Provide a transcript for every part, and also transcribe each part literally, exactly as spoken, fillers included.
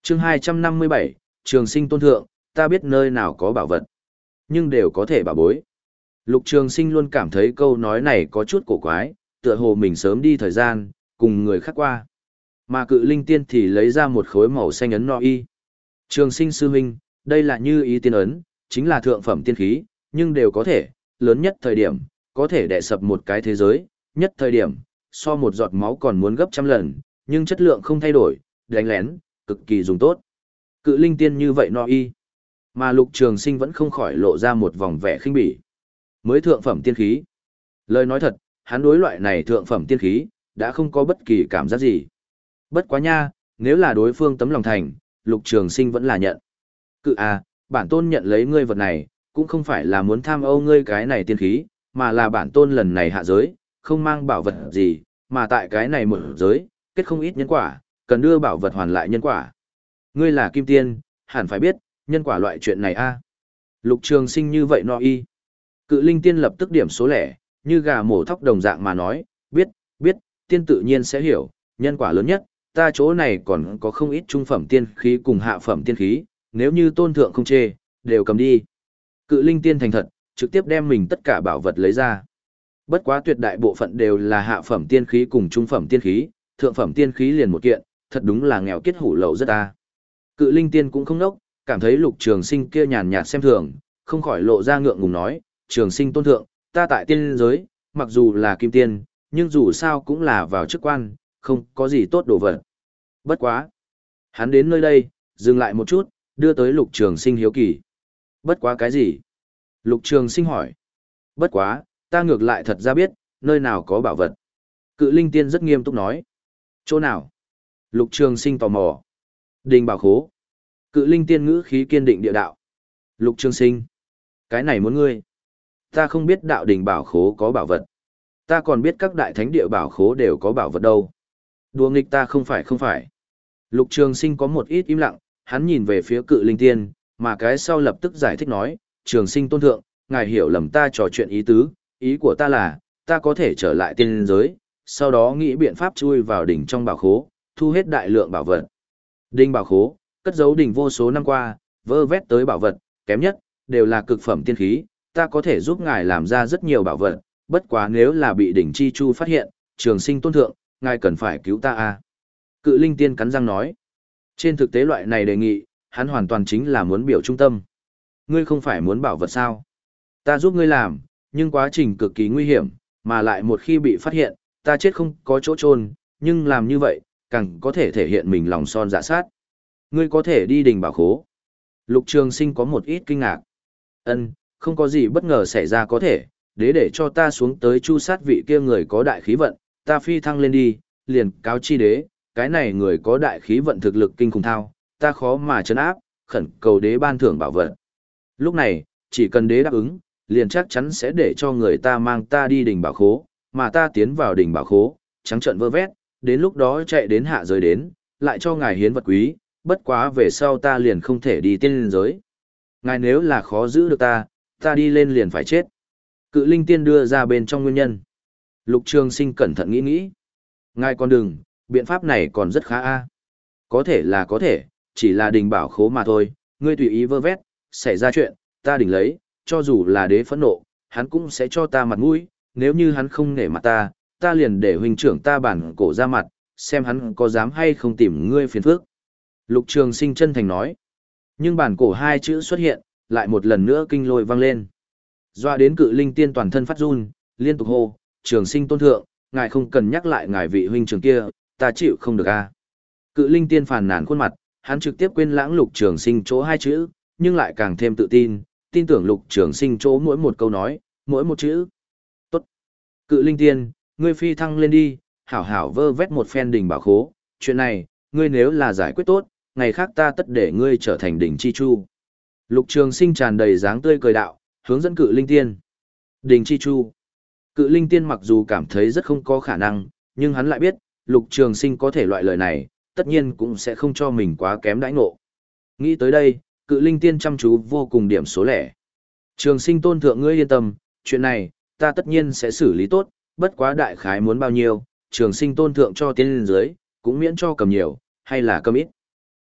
chương hai trăm năm mươi bảy, Trường Sinh tôn thượng, ta biết nơi nào có bảo vật, nhưng đều có thể bảo bối. Lục Trường Sinh luôn cảm thấy câu nói này có chút cổ quái, tựa hồ mình sớm đi thời gian, cùng người khác qua. Mà Cự Linh Tiên thì lấy ra một khối màu xanh ấn no y. Trường Sinh sư huynh, đây là Như Ý tiên ấn, chính là thượng phẩm tiên khí, nhưng đều có thể, lớn nhất thời điểm, có thể đè sập một cái thế giới, nhất thời điểm, so một giọt máu còn muốn gấp trăm lần, nhưng chất lượng không thay đổi, đánh lén, cực kỳ dùng tốt. Cự Linh Tiên như vậy no y. Mà Lục Trường Sinh vẫn không khỏi lộ ra một vòng vẻ khinh bỉ. Mới thượng phẩm tiên khí. Lời nói thật, hắn đối loại này thượng phẩm tiên khí, đã không có bất kỳ cảm giác gì. Bất quá nha, nếu là đối phương tấm lòng thành, Lục Trường Sinh vẫn là nhận. Cự à, bản tôn nhận lấy ngươi vật này, cũng không phải là muốn tham ô ngươi cái này tiên khí, mà là bản tôn lần này hạ giới, không mang bảo vật gì, mà tại cái này một giới, kết không ít nhân quả, cần đưa bảo vật hoàn lại nhân quả. Ngươi là kim tiên, hẳn phải biết, nhân quả loại chuyện này a. Lục Trường Sinh như vậy no y. Cự Linh Tiên lập tức điểm số lẻ, như gà mổ thóc đồng dạng mà nói, biết, biết, tiên tự nhiên sẽ hiểu, nhân quả lớn nhất, ta chỗ này còn có không ít trung phẩm tiên khí cùng hạ phẩm tiên khí, nếu như tôn thượng không chê, đều cầm đi. Cự Linh Tiên thành thật, trực tiếp đem mình tất cả bảo vật lấy ra. Bất quá tuyệt đại bộ phận đều là hạ phẩm tiên khí cùng trung phẩm tiên khí, thượng phẩm tiên khí liền một kiện, thật đúng là nghèo kiết hủ lậu rất ta. Cự Linh Tiên cũng không nốc, cảm thấy Lục Trường Sinh kia nhàn nhạt xem thường, không khỏi lộ ra ngượng ngùng nói, Trường Sinh tôn thượng, ta tại tiên giới, mặc dù là kim tiên, nhưng dù sao cũng là vào chức quan, không có gì tốt đồ vật. Bất quá. Hắn đến nơi đây, dừng lại một chút, đưa tới Lục Trường Sinh hiếu kỳ. Bất quá cái gì? Lục Trường Sinh hỏi. Bất quá, ta ngược lại thật ra biết, nơi nào có bảo vật. Cự Linh Tiên rất nghiêm túc nói. Chỗ nào? Lục Trường Sinh tò mò. Đình bảo khố. Cự Linh Tiên ngữ khí kiên định địa đạo. Lục Trường Sinh. Cái này muốn ngươi. Ta không biết đạo đình bảo khố có bảo vật. Ta còn biết các đại thánh địa bảo khố đều có bảo vật đâu. Đùa nghịch ta không phải không phải. Lục Trường Sinh có một ít im lặng, hắn nhìn về phía Cự Linh Tiên, mà cái sau lập tức giải thích nói, Trường Sinh tôn thượng, ngài hiểu lầm ta trò chuyện ý tứ, ý của ta là, ta có thể trở lại tiên giới, sau đó nghĩ biện pháp chui vào đỉnh trong bảo khố, thu hết đại lượng bảo vật. Đinh bảo khố, cất giấu đỉnh vô số năm qua, vơ vét tới bảo vật, kém nhất, đều là cực phẩm tiên khí, ta có thể giúp ngài làm ra rất nhiều bảo vật, bất quá nếu là bị đỉnh chi chu phát hiện, Trường Sinh tôn thượng, ngài cần phải cứu ta a. Cự Linh Tiên cắn răng nói. Trên thực tế loại này đề nghị, hắn hoàn toàn chính là muốn biểu trung tâm. Ngươi không phải muốn bảo vật sao? Ta giúp ngươi làm, nhưng quá trình cực kỳ nguy hiểm, mà lại một khi bị phát hiện, ta chết không có chỗ chôn, nhưng làm như vậy, càng có thể thể hiện mình lòng son dạ sát. Ngươi có thể đi đình bảo khố. Lục Trường Sinh có một ít kinh ngạc. Ân, không có gì bất ngờ xảy ra có thể, đế để cho ta xuống tới chu sát vị kia người có đại khí vận, ta phi thăng lên đi, liền cáo chi đế, cái này người có đại khí vận thực lực kinh khủng thao, ta khó mà trấn áp, khẩn cầu đế ban thưởng bảo vật. Lúc này, chỉ cần đế đáp ứng, liền chắc chắn sẽ để cho người ta mang ta đi đỉnh bảo khố, mà ta tiến vào đỉnh bảo khố, trắng trợn vơ vét, đến lúc đó chạy đến hạ giới đến, lại cho ngài hiến vật quý, bất quá về sau ta liền không thể đi tiên giới. Ngài nếu là khó giữ được ta, ta đi lên liền phải chết. Cự Linh Tiên đưa ra bên trong nguyên nhân. Lục Trường Sinh cẩn thận nghĩ nghĩ. Ngài còn đừng, biện pháp này còn rất khá a. Có thể là có thể, chỉ là đình bảo khố mà thôi, ngươi tùy ý vơ vét, xảy ra chuyện, ta đỉnh lấy, cho dù là đế phẫn nộ, hắn cũng sẽ cho ta mặt mũi, nếu như hắn không nể mặt ta, ta liền để huynh trưởng ta bản cổ ra mặt, xem hắn có dám hay không tìm ngươi phiền phức. Lục Trường Sinh chân thành nói. Nhưng bản cổ hai chữ xuất hiện, lại một lần nữa kinh lôi vang lên. Doa đến Cự Linh Tiên toàn thân phát run, liên tục hô, Trường Sinh tôn thượng, ngài không cần nhắc lại ngài vị huynh trưởng kia, ta chịu không được a. Cự Linh Tiên phàn nàn khuôn mặt, hắn trực tiếp quên lãng Lục Trường Sinh chỗ hai chữ, nhưng lại càng thêm tự tin, tin tưởng Lục Trường Sinh chỗ mỗi một câu nói, mỗi một chữ. Tốt. Cự Linh Tiên, ngươi phi thăng lên đi, hảo hảo vơ vét một phen đỉnh bảo khố, chuyện này, ngươi nếu là giải quyết tốt, ngày khác ta tất để ngươi trở thành đỉnh chi chu. Lục Trường Sinh tràn đầy dáng tươi cười đạo, hướng dẫn Cự Linh Tiên. Đỉnh chi chu. Cự Linh Tiên mặc dù cảm thấy rất không có khả năng, nhưng hắn lại biết, Lục Trường Sinh có thể loại lời này, tất nhiên cũng sẽ không cho mình quá kém đãi ngộ. Nghĩ tới đây, Cự Linh Tiên chăm chú vô cùng điểm số lẻ. Trường Sinh tôn thượng ngươi yên tâm, chuyện này, ta tất nhiên sẽ xử lý tốt, bất quá đại khái muốn bao nhiêu, Trường Sinh tôn thượng cho tiên lên dưới, cũng miễn cho cầm nhiều, hay là cầm ít.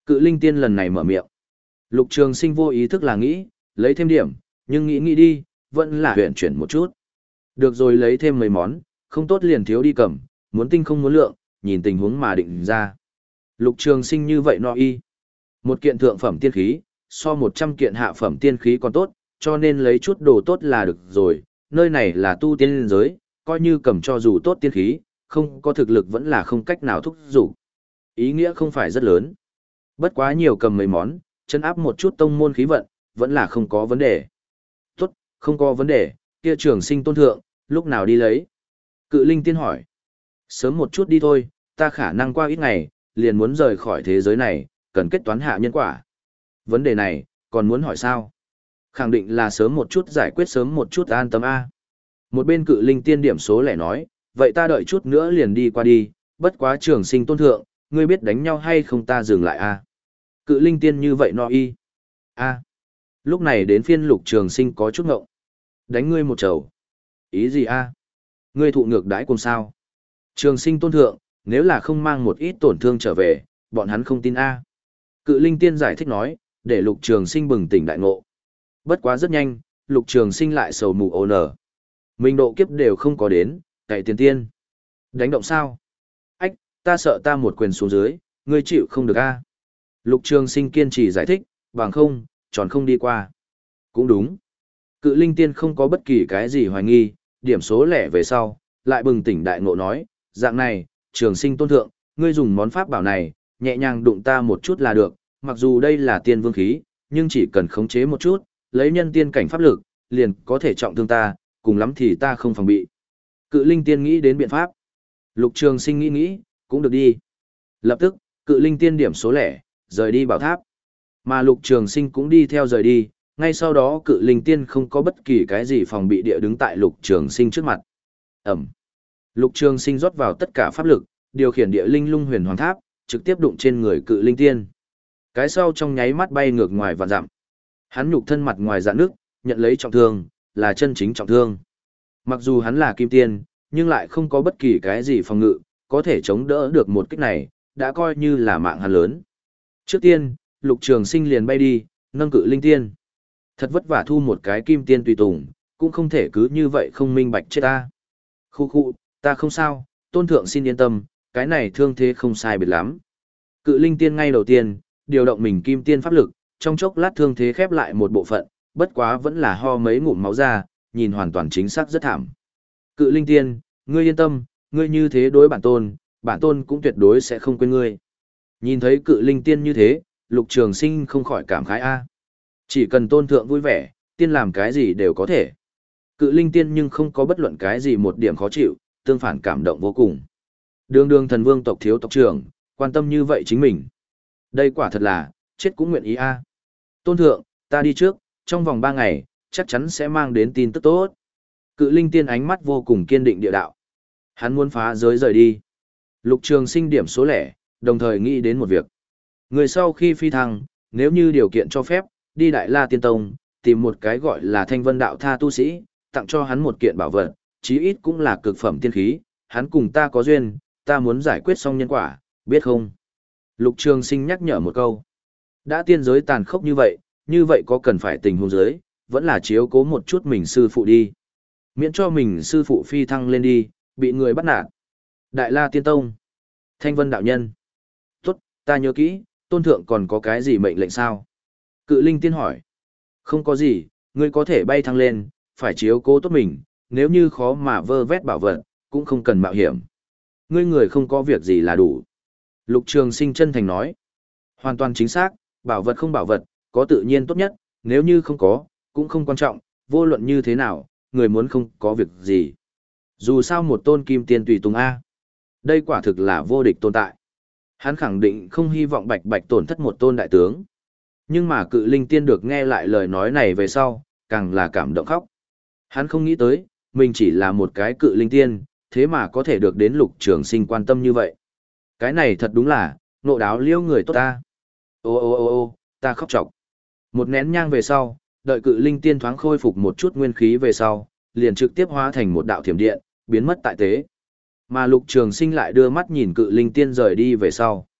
Cự linh tiên lần này mở miệng. Lục Trường Sinh vô ý thức là nghĩ, lấy thêm điểm, nhưng nghĩ nghĩ đi, vẫn là huyện chuyển một chút. Được rồi, lấy thêm mấy món, không tốt liền thiếu đi cầm, muốn tinh không muốn lượng, nhìn tình huống mà định ra. Lục Trường Sinh như vậy no y. Một kiện thượng phẩm tiên khí, so một trăm kiện hạ phẩm tiên khí còn tốt, cho nên lấy chút đồ tốt là được rồi, nơi này là tu tiên liên giới, coi như cầm cho dù tốt tiên khí, không có thực lực vẫn là không cách nào thúc giục. Ý nghĩa không phải rất lớn. Bất quá nhiều cầm mấy món, chân áp một chút tông môn khí vận, vẫn là không có vấn đề. Tốt, không có vấn đề, kia Trường Sinh tôn thượng, lúc nào đi lấy? Cự linh tiên hỏi. Sớm một chút đi thôi, ta khả năng qua ít ngày, liền muốn rời khỏi thế giới này, cần kết toán hạ nhân quả. Vấn đề này, còn muốn hỏi sao? Khẳng định là sớm một chút giải quyết sớm một chút an tâm A. Một bên cự linh tiên điểm số lẻ nói, vậy ta đợi chút nữa liền đi qua đi, bất quá Trường Sinh tôn thượng, ngươi biết đánh nhau hay không ta dừng lại A. Cự linh tiên như vậy no y. A. Lúc này đến phiên Lục Trường Sinh có chút ngộng. Đánh ngươi một trầu. Ý gì A? Ngươi thụ ngược đãi cùng sao? Trường Sinh tôn thượng, nếu là không mang một ít tổn thương trở về, bọn hắn không tin A. Cự linh tiên giải thích nói, để Lục Trường Sinh bừng tỉnh đại ngộ. Bất quá rất nhanh, Lục Trường Sinh lại sầu mù ồ nở. Mình độ kiếp đều không có đến, cậy tiền tiên. Đánh động sao? Ách, ta sợ ta một quyền xuống dưới, ngươi chịu không được A. Lục Trường Sinh kiên trì giải thích, bằng không, tròn không đi qua. Cũng đúng. Cự linh tiên không có bất kỳ cái gì hoài nghi, điểm số lẻ về sau, lại bừng tỉnh đại ngộ nói, dạng này, Trường Sinh tôn thượng, ngươi dùng món pháp bảo này, nhẹ nhàng đụng ta một chút là được, mặc dù đây là tiên vương khí, nhưng chỉ cần khống chế một chút, lấy nhân tiên cảnh pháp lực, liền có thể trọng thương ta, cùng lắm thì ta không phòng bị. Cự linh tiên nghĩ đến biện pháp. Lục Trường Sinh nghĩ nghĩ, cũng được đi. Lập tức, cự linh tiên điểm số lẻ, rời đi bảo tháp. Mà Lục Trường Sinh cũng đi theo rời đi, ngay sau đó cự linh tiên không có bất kỳ cái gì phòng bị địa đứng tại Lục Trường Sinh trước mặt. Ẩm. Lục Trường Sinh rót vào tất cả pháp lực, điều khiển địa linh lung huyền hoàng tháp, trực tiếp đụng trên người cự linh tiên. Cái sau trong nháy mắt bay ngược ngoài và dặm. Hắn nhục thân mặt ngoài dạn nước, nhận lấy trọng thương, là chân chính trọng thương. Mặc dù hắn là kim tiên, nhưng lại không có bất kỳ cái gì phòng ngự, có thể chống đỡ được một kích này, đã coi như là mạng hắn lớn. Trước tiên, Lục Trường Sinh liền bay đi, nâng cự linh tiên. Thật vất vả thu một cái kim tiên tùy tùng, cũng không thể cứ như vậy không minh bạch chết ta. Khu khu, ta không sao, tôn thượng xin yên tâm, cái này thương thế không sai biệt lắm. Cự linh tiên ngay đầu tiên, điều động mình kim tiên pháp lực, trong chốc lát thương thế khép lại một bộ phận, bất quá vẫn là ho mấy ngụm máu ra, nhìn hoàn toàn chính xác rất thảm. Cự linh tiên, ngươi yên tâm, ngươi như thế đối bản tôn, bản tôn cũng tuyệt đối sẽ không quên ngươi. Nhìn thấy cự linh tiên như thế, Lục Trường Sinh không khỏi cảm khái a. Chỉ cần tôn thượng vui vẻ, tiên làm cái gì đều có thể. Cự linh tiên nhưng không có bất luận cái gì một điểm khó chịu, tương phản cảm động vô cùng. Đường đường thần vương tộc thiếu tộc trưởng, quan tâm như vậy chính mình. Đây quả thật là, chết cũng nguyện ý a. Tôn thượng, ta đi trước, trong vòng ba ngày, chắc chắn sẽ mang đến tin tức tốt. Cự linh tiên ánh mắt vô cùng kiên định địa đạo. Hắn muốn phá giới rời đi. Lục Trường Sinh điểm số lẻ, đồng thời nghĩ đến một việc. Người sau khi phi thăng, nếu như điều kiện cho phép, đi Đại La Tiên Tông, tìm một cái gọi là Thanh Vân Đạo Tha tu sĩ, tặng cho hắn một kiện bảo vật, chí ít cũng là cực phẩm tiên khí, hắn cùng ta có duyên, ta muốn giải quyết xong nhân quả, biết không? Lục Trường Sinh nhắc nhở một câu. Đã tiên giới tàn khốc như vậy, như vậy có cần phải tình huống giới, vẫn là chiếu cố một chút mình sư phụ đi. Miễn cho mình sư phụ phi thăng lên đi, bị người bắt nạt. Đại La Tiên Tông. Thanh Vân Đạo Nhân. Tốt, ta nhớ kỹ, tôn thượng còn có cái gì mệnh lệnh sao? Cự linh tiên hỏi. Không có gì, ngươi có thể bay thăng lên, phải chiếu cố tốt mình, nếu như khó mà vơ vét bảo vật, cũng không cần mạo hiểm. Ngươi người không có việc gì là đủ. Lục Trường Sinh chân thành nói. Hoàn toàn chính xác, bảo vật không bảo vật, có tự nhiên tốt nhất, nếu như không có, cũng không quan trọng, vô luận như thế nào, người muốn không có việc gì. Dù sao một tôn kim tiên tùy tùng A. Đây quả thực là vô địch tồn tại. Hắn khẳng định không hy vọng bạch bạch tổn thất một tôn đại tướng. Nhưng mà cự linh tiên được nghe lại lời nói này về sau, càng là cảm động khóc. Hắn không nghĩ tới, mình chỉ là một cái cự linh tiên, thế mà có thể được đến Lục Trường Sinh quan tâm như vậy. Cái này thật đúng là, nộ đáo liêu người tốt ta. Ô ô ô ô, ta khóc chọc. Một nén nhang về sau, đợi cự linh tiên thoáng khôi phục một chút nguyên khí về sau, liền trực tiếp hóa thành một đạo thiểm điện, biến mất tại tế. Mà Lục Trường Sinh lại đưa mắt nhìn cự linh tiên rời đi về sau.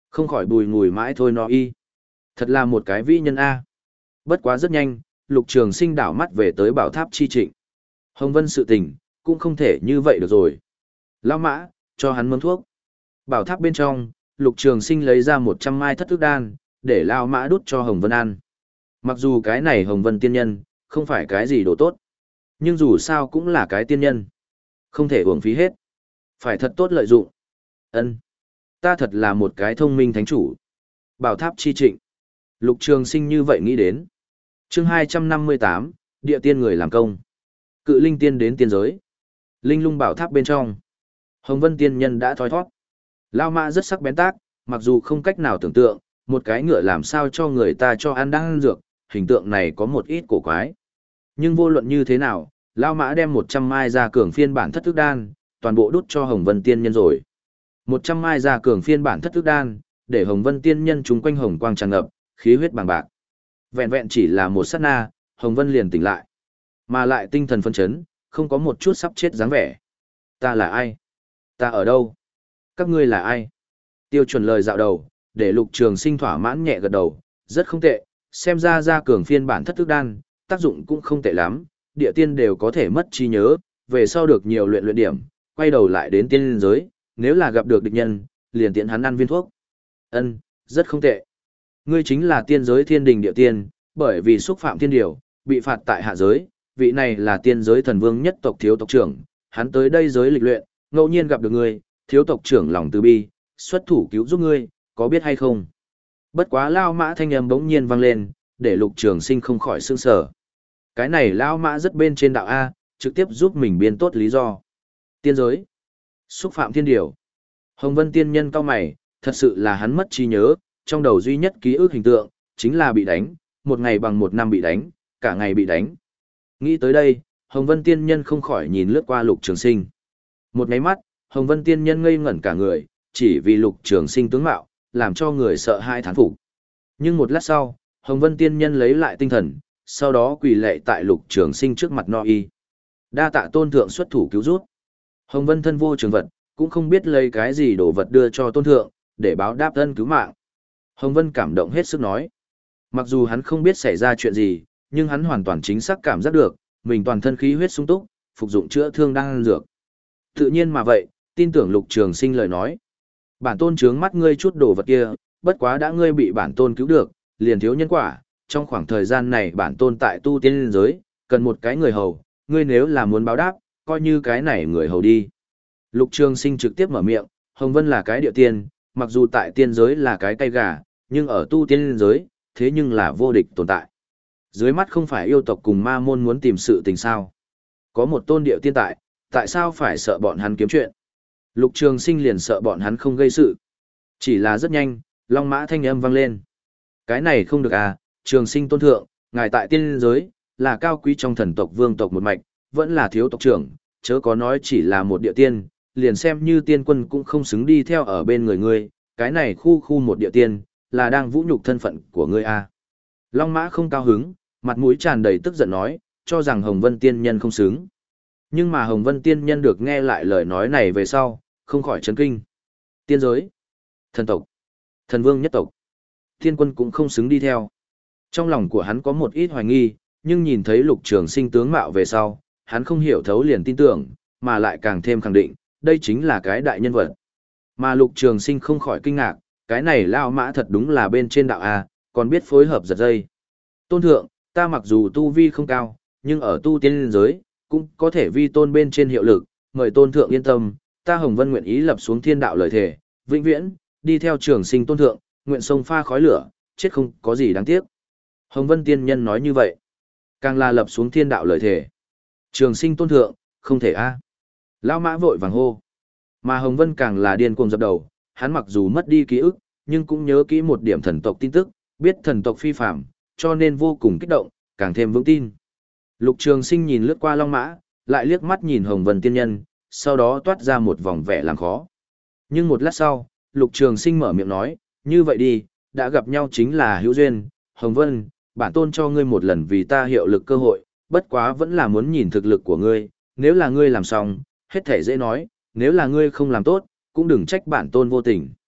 Không khỏi bùi ngùi mãi thôi nó y. Thật là một cái vĩ nhân A. Bất quá rất nhanh, Lục Trường Sinh đảo mắt về tới bảo tháp chi trịnh. Hồng Vân sự tình, cũng không thể như vậy được rồi. Lão Mã, cho hắn mớm thuốc. Bảo tháp bên trong, Lục Trường Sinh lấy ra một trăm mai thất thức đan, để Lão Mã đút cho Hồng Vân ăn. Mặc dù cái này Hồng Vân tiên nhân, không phải cái gì đồ tốt. Nhưng dù sao cũng là cái tiên nhân. Không thể uổng phí hết. Phải thật tốt lợi dụng. Ân, ta thật là một cái thông minh thánh chủ. Bảo tháp chi trịnh. Lục Trường Sinh như vậy nghĩ đến. Chương hai trăm năm mươi tám, địa tiên người làm công. Cự linh tiên đến tiên giới. Linh lung bảo tháp bên trong. Hồng Vân tiên nhân đã thoi thoát. Lao Mã rất sắc bén tác, mặc dù không cách nào tưởng tượng, một cái ngựa làm sao cho người ta cho ăn đang ăn dược, hình tượng này có một ít cổ quái. Nhưng vô luận như thế nào, Lao Mã đem một trăm mai ra cường phiên bản thất thức đan, toàn bộ đút cho Hồng Vân tiên nhân rồi. một trăm mai ra cường phiên bản thất thức đan, để Hồng Vân tiên nhân chúng quanh hồng quang tràn ngập, khí huyết bàng bạc. Vẹn vẹn chỉ là một sát na, Hồng Vân liền tỉnh lại. Mà lại tinh thần phấn chấn, không có một chút sắp chết dáng vẻ. Ta là ai? Ta ở đâu? Các ngươi là ai? Tiêu chuẩn lời dạo đầu, để Lục Trường Sinh thỏa mãn nhẹ gật đầu, rất không tệ, xem ra ra cường phiên bản thất thức đan, tác dụng cũng không tệ lắm, địa tiên đều có thể mất trí nhớ, về sau được nhiều luyện luyện điểm, quay đầu lại đến tiên giới, nếu là gặp được địch nhân, liền tiện hắn ăn viên thuốc. Ân, rất không tệ. Ngươi chính là tiên giới thiên đình địa tiên, bởi vì xúc phạm thiên điều, bị phạt tại hạ giới, vị này là tiên giới thần vương nhất tộc thiếu tộc trưởng, hắn tới đây giới lịch luyện, ngẫu nhiên gặp được ngươi, thiếu tộc trưởng lòng từ bi, xuất thủ cứu giúp ngươi, có biết hay không? Bất quá Lao Mã thanh âm bỗng nhiên vang lên, để Lục Trường Sinh không khỏi sửng sở. Cái này Lao Mã rất bên trên đạo A, trực tiếp giúp mình biên tốt lý do. Tiên giới, xúc phạm thiên điều. Hồng Vân tiên nhân cao mày, thật sự là hắn mất trí nhớ, trong đầu duy nhất ký ức hình tượng, chính là bị đánh, một ngày bằng một năm bị đánh, cả ngày bị đánh. Nghĩ tới đây, Hồng Vân tiên nhân không khỏi nhìn lướt qua Lục Trường Sinh. Một nháy mắt, Hồng Vân tiên nhân ngây ngẩn cả người, chỉ vì Lục Trường Sinh tướng mạo, làm cho người sợ hai thán phục. Nhưng một lát sau, Hồng Vân tiên nhân lấy lại tinh thần, sau đó quỳ lạy tại Lục Trường Sinh trước mặt no y. Đa tạ tôn thượng xuất thủ cứu rút. Hồng Vân thân vô trường vật, cũng không biết lấy cái gì đồ vật đưa cho tôn thượng, để báo đáp ân cứu mạng. Hồng Vân cảm động hết sức nói. Mặc dù hắn không biết xảy ra chuyện gì, nhưng hắn hoàn toàn chính xác cảm giác được, mình toàn thân khí huyết sung túc, phục dụng chữa thương đang ăn dược. Tự nhiên mà vậy, tin tưởng Lục Trường Sinh lời nói. Bản tôn trướng mắt ngươi chút đồ vật kia, bất quá đã ngươi bị bản tôn cứu được, liền thiếu nhân quả, trong khoảng thời gian này bản tôn tại tu tiên liên giới, cần một cái người hầu, ngươi nếu là muốn báo đáp, coi như cái này người hầu đi. Lục Trường Sinh trực tiếp mở miệng, Hồng Vân là cái địa tiên, mặc dù tại tiên giới là cái cây gà, nhưng ở tu tiên liên giới, thế nhưng là vô địch tồn tại. Dưới mắt không phải yêu tộc cùng ma môn muốn tìm sự tình sao. Có một tôn địa tiên tại, tại sao phải sợ bọn hắn kiếm chuyện? Lục Trường Sinh liền sợ bọn hắn không gây sự. Chỉ là rất nhanh, Long Mã thanh âm vang lên. Cái này không được à, Trường Sinh tôn thượng, ngài tại tiên liên giới, là cao quý trong thần tộc vương tộc một mạch, vẫn là thiếu tộc trưởng, chớ có nói chỉ là một địa tiên, liền xem như tiên quân cũng không xứng đi theo ở bên người ngươi, cái này khu khu một địa tiên, là đang vũ nhục thân phận của ngươi à. Long Mã không cao hứng, mặt mũi tràn đầy tức giận nói, cho rằng Hồng Vân tiên nhân không xứng. Nhưng mà Hồng Vân tiên nhân được nghe lại lời nói này về sau, không khỏi chấn kinh. Tiên giới, thần tộc, thần vương nhất tộc, thiên quân cũng không xứng đi theo. Trong lòng của hắn có một ít hoài nghi, nhưng nhìn thấy Lục Trường Sinh tướng mạo về sau, hắn không hiểu thấu liền tin tưởng, mà lại càng thêm khẳng định, đây chính là cái đại nhân vật. Mà Lục Trường Sinh không khỏi kinh ngạc, cái này Lao Mã thật đúng là bên trên đạo A, còn biết phối hợp giật dây. Tôn thượng, ta mặc dù tu vi không cao, nhưng ở tu tiên liên giới, cũng có thể vi tôn bên trên hiệu lực, mời tôn thượng yên tâm, ta Hồng Vân nguyện ý lập xuống thiên đạo lời thề, vĩnh viễn, đi theo Trường Sinh tôn thượng, nguyện sông pha khói lửa, chết không có gì đáng tiếc. Hồng Vân tiên nhân nói như vậy, càng là lập xuống thiên đạo lời thề. Trường Sinh tôn thượng, không thể a. Lão Mã vội vàng hô. Mà Hồng Vân càng là điên cuồng dập đầu, hắn mặc dù mất đi ký ức, nhưng cũng nhớ kỹ một điểm thần tộc tin tức, biết thần tộc phi phạm, cho nên vô cùng kích động, càng thêm vững tin. Lục Trường Sinh nhìn lướt qua Long Mã, lại liếc mắt nhìn Hồng Vân tiên nhân, sau đó toát ra một vòng vẻ làm khó. Nhưng một lát sau, Lục Trường Sinh mở miệng nói, như vậy đi, đã gặp nhau chính là hữu duyên, Hồng Vân, bản tôn cho ngươi một lần vì ta hiệu lực cơ hội, bất quá vẫn là muốn nhìn thực lực của ngươi, nếu là ngươi làm xong, hết thể dễ nói, nếu là ngươi không làm tốt, cũng đừng trách bản tôn vô tình.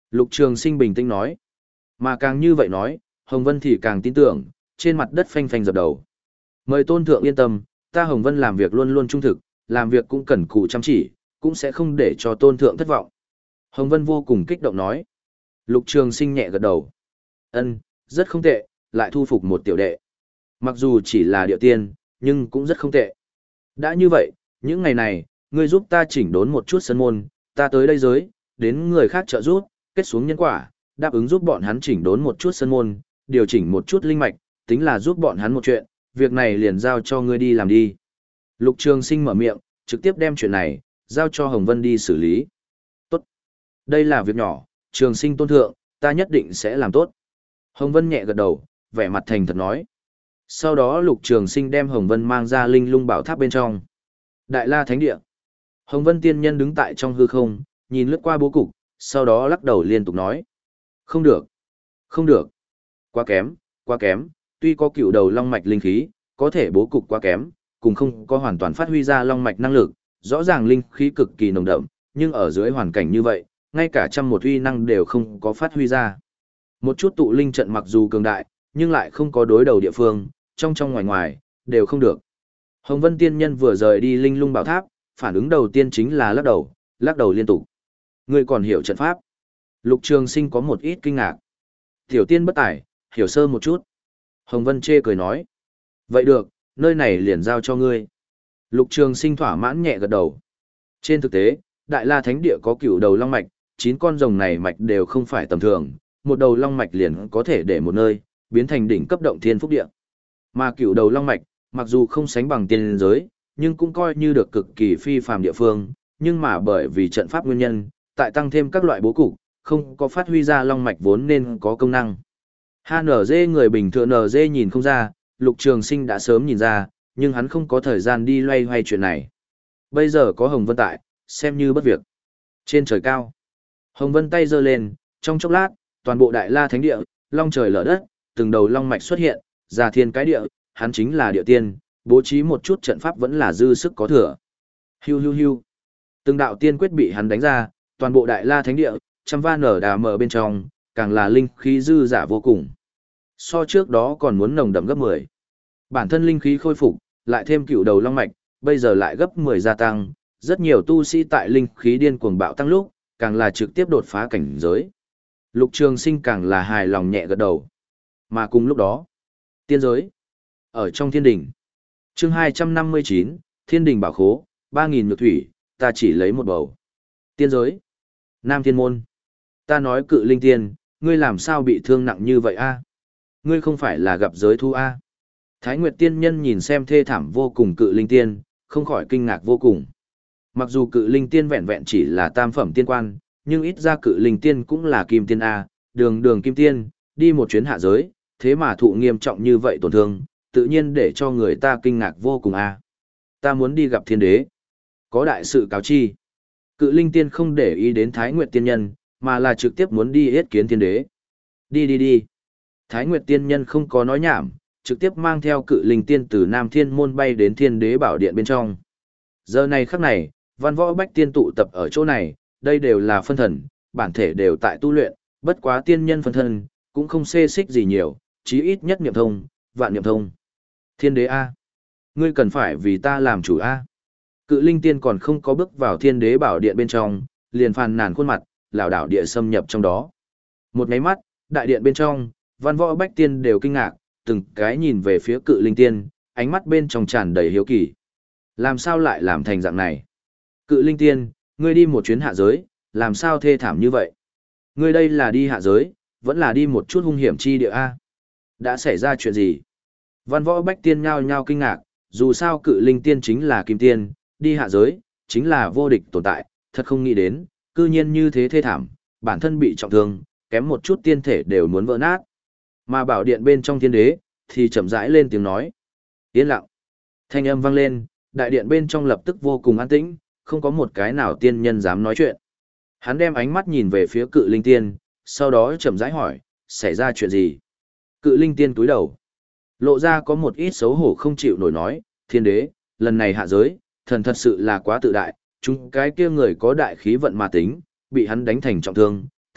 Lục Trường Sinh bình tĩnh nói. Mà càng như vậy nói, Hồng Vân thì càng tin tưởng, trên mặt đất phanh phanh dập đầu. Mời tôn thượng yên tâm, ta Hồng Vân làm việc luôn luôn trung thực, làm việc cũng cần cù chăm chỉ, cũng sẽ không để cho tôn thượng thất vọng. Hồng Vân vô cùng kích động nói. Lục Trường Sinh nhẹ gật đầu. Ân, rất không tệ, lại thu phục một tiểu đệ. Mặc dù chỉ là địa tiên, nhưng cũng rất không tệ. Đã như vậy, những ngày này, ngươi giúp ta chỉnh đốn một chút sân môn, ta tới đây giới, đến người khác trợ giúp, kết xuống nhân quả, đáp ứng giúp bọn hắn chỉnh đốn một chút sân môn, điều chỉnh một chút linh mạch, tính là giúp bọn hắn một chuyện, việc này liền giao cho ngươi đi làm đi. Lục Trường Sinh mở miệng, trực tiếp đem chuyện này, giao cho Hồng Vân đi xử lý. Tốt. Đây là việc nhỏ, Trường Sinh tôn thượng, ta nhất định sẽ làm tốt. Hồng Vân nhẹ gật đầu, vẻ mặt thành thật nói. Sau đó Lục Trường Sinh đem Hồng Vân mang ra linh lung bảo tháp bên trong. Đại La Thánh Địa. Hồng Vân tiên nhân đứng tại trong hư không, nhìn lướt qua bố cục, sau đó lắc đầu liên tục nói. Không được. Không được. Quá kém, quá kém, tuy có cựu đầu long mạch linh khí, có thể bố cục quá kém, cùng không có hoàn toàn phát huy ra long mạch năng lực, rõ ràng linh khí cực kỳ nồng đậm, nhưng ở dưới hoàn cảnh như vậy, ngay cả trăm một uy năng đều không có phát huy ra. Một chút tụ linh trận mặc dù cường đại, nhưng lại không có đối đầu địa phương, trong trong ngoài ngoài, đều không được. Hồng Vân tiên nhân vừa rời đi linh lung bảo tháp, phản ứng đầu tiên chính là lắc đầu, lắc đầu liên tục. Ngươi còn hiểu trận pháp? Lục Trường Sinh có một ít kinh ngạc. Tiểu tiên bất tài, hiểu sơ một chút. Hồng Vân chê cười nói. Vậy được, nơi này liền giao cho ngươi. Lục Trường Sinh thỏa mãn nhẹ gật đầu. Trên thực tế, Đại La Thánh Địa có cửu đầu long mạch, chín con rồng này mạch đều không phải tầm thường, một đầu long mạch liền có thể để một nơi, biến thành đỉnh cấp động thiên phúc địa. Mà cửu đầu long mạch, mặc dù không sánh bằng tiên giới, nhưng cũng coi như được cực kỳ phi phàm địa phương, nhưng mà bởi vì trận pháp nguyên nhân, tại tăng thêm các loại bố cục, không có phát huy ra long mạch vốn nên có công năng. hát en giê người bình thường en giê nhìn không ra, Lục Trường Sinh đã sớm nhìn ra, nhưng hắn không có thời gian đi loay hoay chuyện này. Bây giờ có Hồng Vân tại, xem như bất việc. Trên trời cao, Hồng Vân tay giơ lên, trong chốc lát, toàn bộ Đại La Thánh Địa, long trời lở đất, từng đầu long mạch xuất hiện, già thiên cái địa, hắn chính là địa tiên, bố trí một chút trận pháp vẫn là dư sức có thừa. Hiu hiu hiu. Từng đạo tiên quyết bị hắn đánh ra, toàn bộ Đại La Thánh Địa, trăm va nở đà mở bên trong, càng là linh khí dư giả vô cùng. So trước đó còn muốn nồng đậm gấp mười. Bản thân linh khí khôi phục, lại thêm cựu đầu long mạch, bây giờ lại gấp mười gia tăng, rất nhiều tu sĩ tại linh khí điên cuồng bạo tăng lúc, càng là trực tiếp đột phá cảnh giới. Lục Trường Sinh càng là hài lòng nhẹ gật đầu. Mà cùng lúc đó, tiên giới, ở trong thiên đình, chương hai trăm năm mươi chín, thiên đình bảo khố, ba nghìn nhược thủy, ta chỉ lấy một bầu. Tiên giới, Nam Thiên Môn, ta nói Cự Linh Tiên, ngươi làm sao bị thương nặng như vậy a? Ngươi không phải là gặp giới thu a? Thái Nguyệt Tiên Nhân nhìn xem thê thảm vô cùng Cự Linh Tiên, không khỏi kinh ngạc vô cùng. Mặc dù Cự Linh Tiên vẹn vẹn chỉ là tam phẩm tiên quan, nhưng ít ra Cự Linh Tiên cũng là Kim Tiên a, đường đường Kim Tiên, đi một chuyến hạ giới, thế mà thụ nghiêm trọng như vậy tổn thương, tự nhiên để cho người ta kinh ngạc vô cùng a. Ta muốn đi gặp Thiên Đế, có đại sự cáo chi. Cự Linh Tiên không để ý đến Thái Nguyệt Tiên Nhân, mà là trực tiếp muốn đi yết kiến Thiên Đế. Đi đi đi. Thái Nguyệt Tiên Nhân không có nói nhảm, trực tiếp mang theo Cự Linh Tiên từ Nam Thiên Môn bay đến Thiên Đế Bảo Điện bên trong. Giờ này khắc này, văn võ bách tiên tụ tập ở chỗ này, đây đều là phân thần, bản thể đều tại tu luyện, bất quá tiên nhân phân thân, cũng không xê xích gì nhiều, chí ít nhất niệm thông, vạn niệm thông. Thiên Đế A. Ngươi cần phải vì ta làm chủ A. Cự Linh Tiên còn không có bước vào Thiên Đế Bảo Điện bên trong, liền phàn nàn khuôn mặt, lảo đảo địa xâm nhập trong đó. Một máy mắt, đại điện bên trong, văn võ bách tiên đều kinh ngạc, từng cái nhìn về phía Cự Linh Tiên, ánh mắt bên trong tràn đầy hiếu kỳ. Làm sao lại làm thành dạng này? Cự Linh Tiên, ngươi đi một chuyến hạ giới, làm sao thê thảm như vậy? Ngươi đây là đi hạ giới, vẫn là đi một chút hung hiểm chi địa A. Đã xảy ra chuyện gì? Văn võ bách tiên nhao nhao kinh ngạc, dù sao Cự Linh Tiên chính là Kim Tiên, đi hạ giới, chính là vô địch tồn tại, thật không nghĩ đến, cư nhiên như thế thê thảm, bản thân bị trọng thương, kém một chút tiên thể đều muốn vỡ nát. Mà bảo điện bên trong Thiên Đế, thì chậm rãi lên tiếng nói. Yên lặng. Thanh âm vang lên, đại điện bên trong lập tức vô cùng an tĩnh, không có một cái nào tiên nhân dám nói chuyện. Hắn đem ánh mắt nhìn về phía Cự Linh Tiên, sau đó chậm rãi hỏi, xảy ra chuyện gì? Cự Linh Tiên túi đầu, lộ ra có một ít xấu hổ không chịu nổi nói, Thiên Đế, lần này hạ giới, thần thật sự là quá tự đại, chúng cái kia người có đại khí vận mà tính, bị hắn đánh thành trọng thương,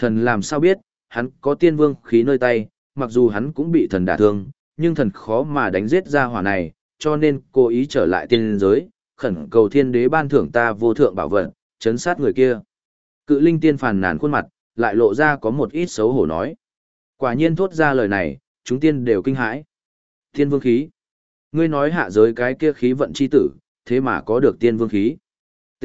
thần làm sao biết, hắn có tiên vương khí nơi tay, mặc dù hắn cũng bị thần đả thương, nhưng thần khó mà đánh giết ra hỏa này, cho nên cố ý trở lại tiên giới, khẩn cầu thiên đế ban thưởng ta vô thượng bảo vật, chấn sát người kia. Cự linh tiên phàn nàn khuôn mặt, lại lộ ra có một ít xấu hổ nói. Quả nhiên thốt ra lời này, chúng tiên đều kinh hãi. Tiên vương khí. Ngươi nói hạ giới cái kia khí vận chi tử, thế mà có được tiên vương khí. T.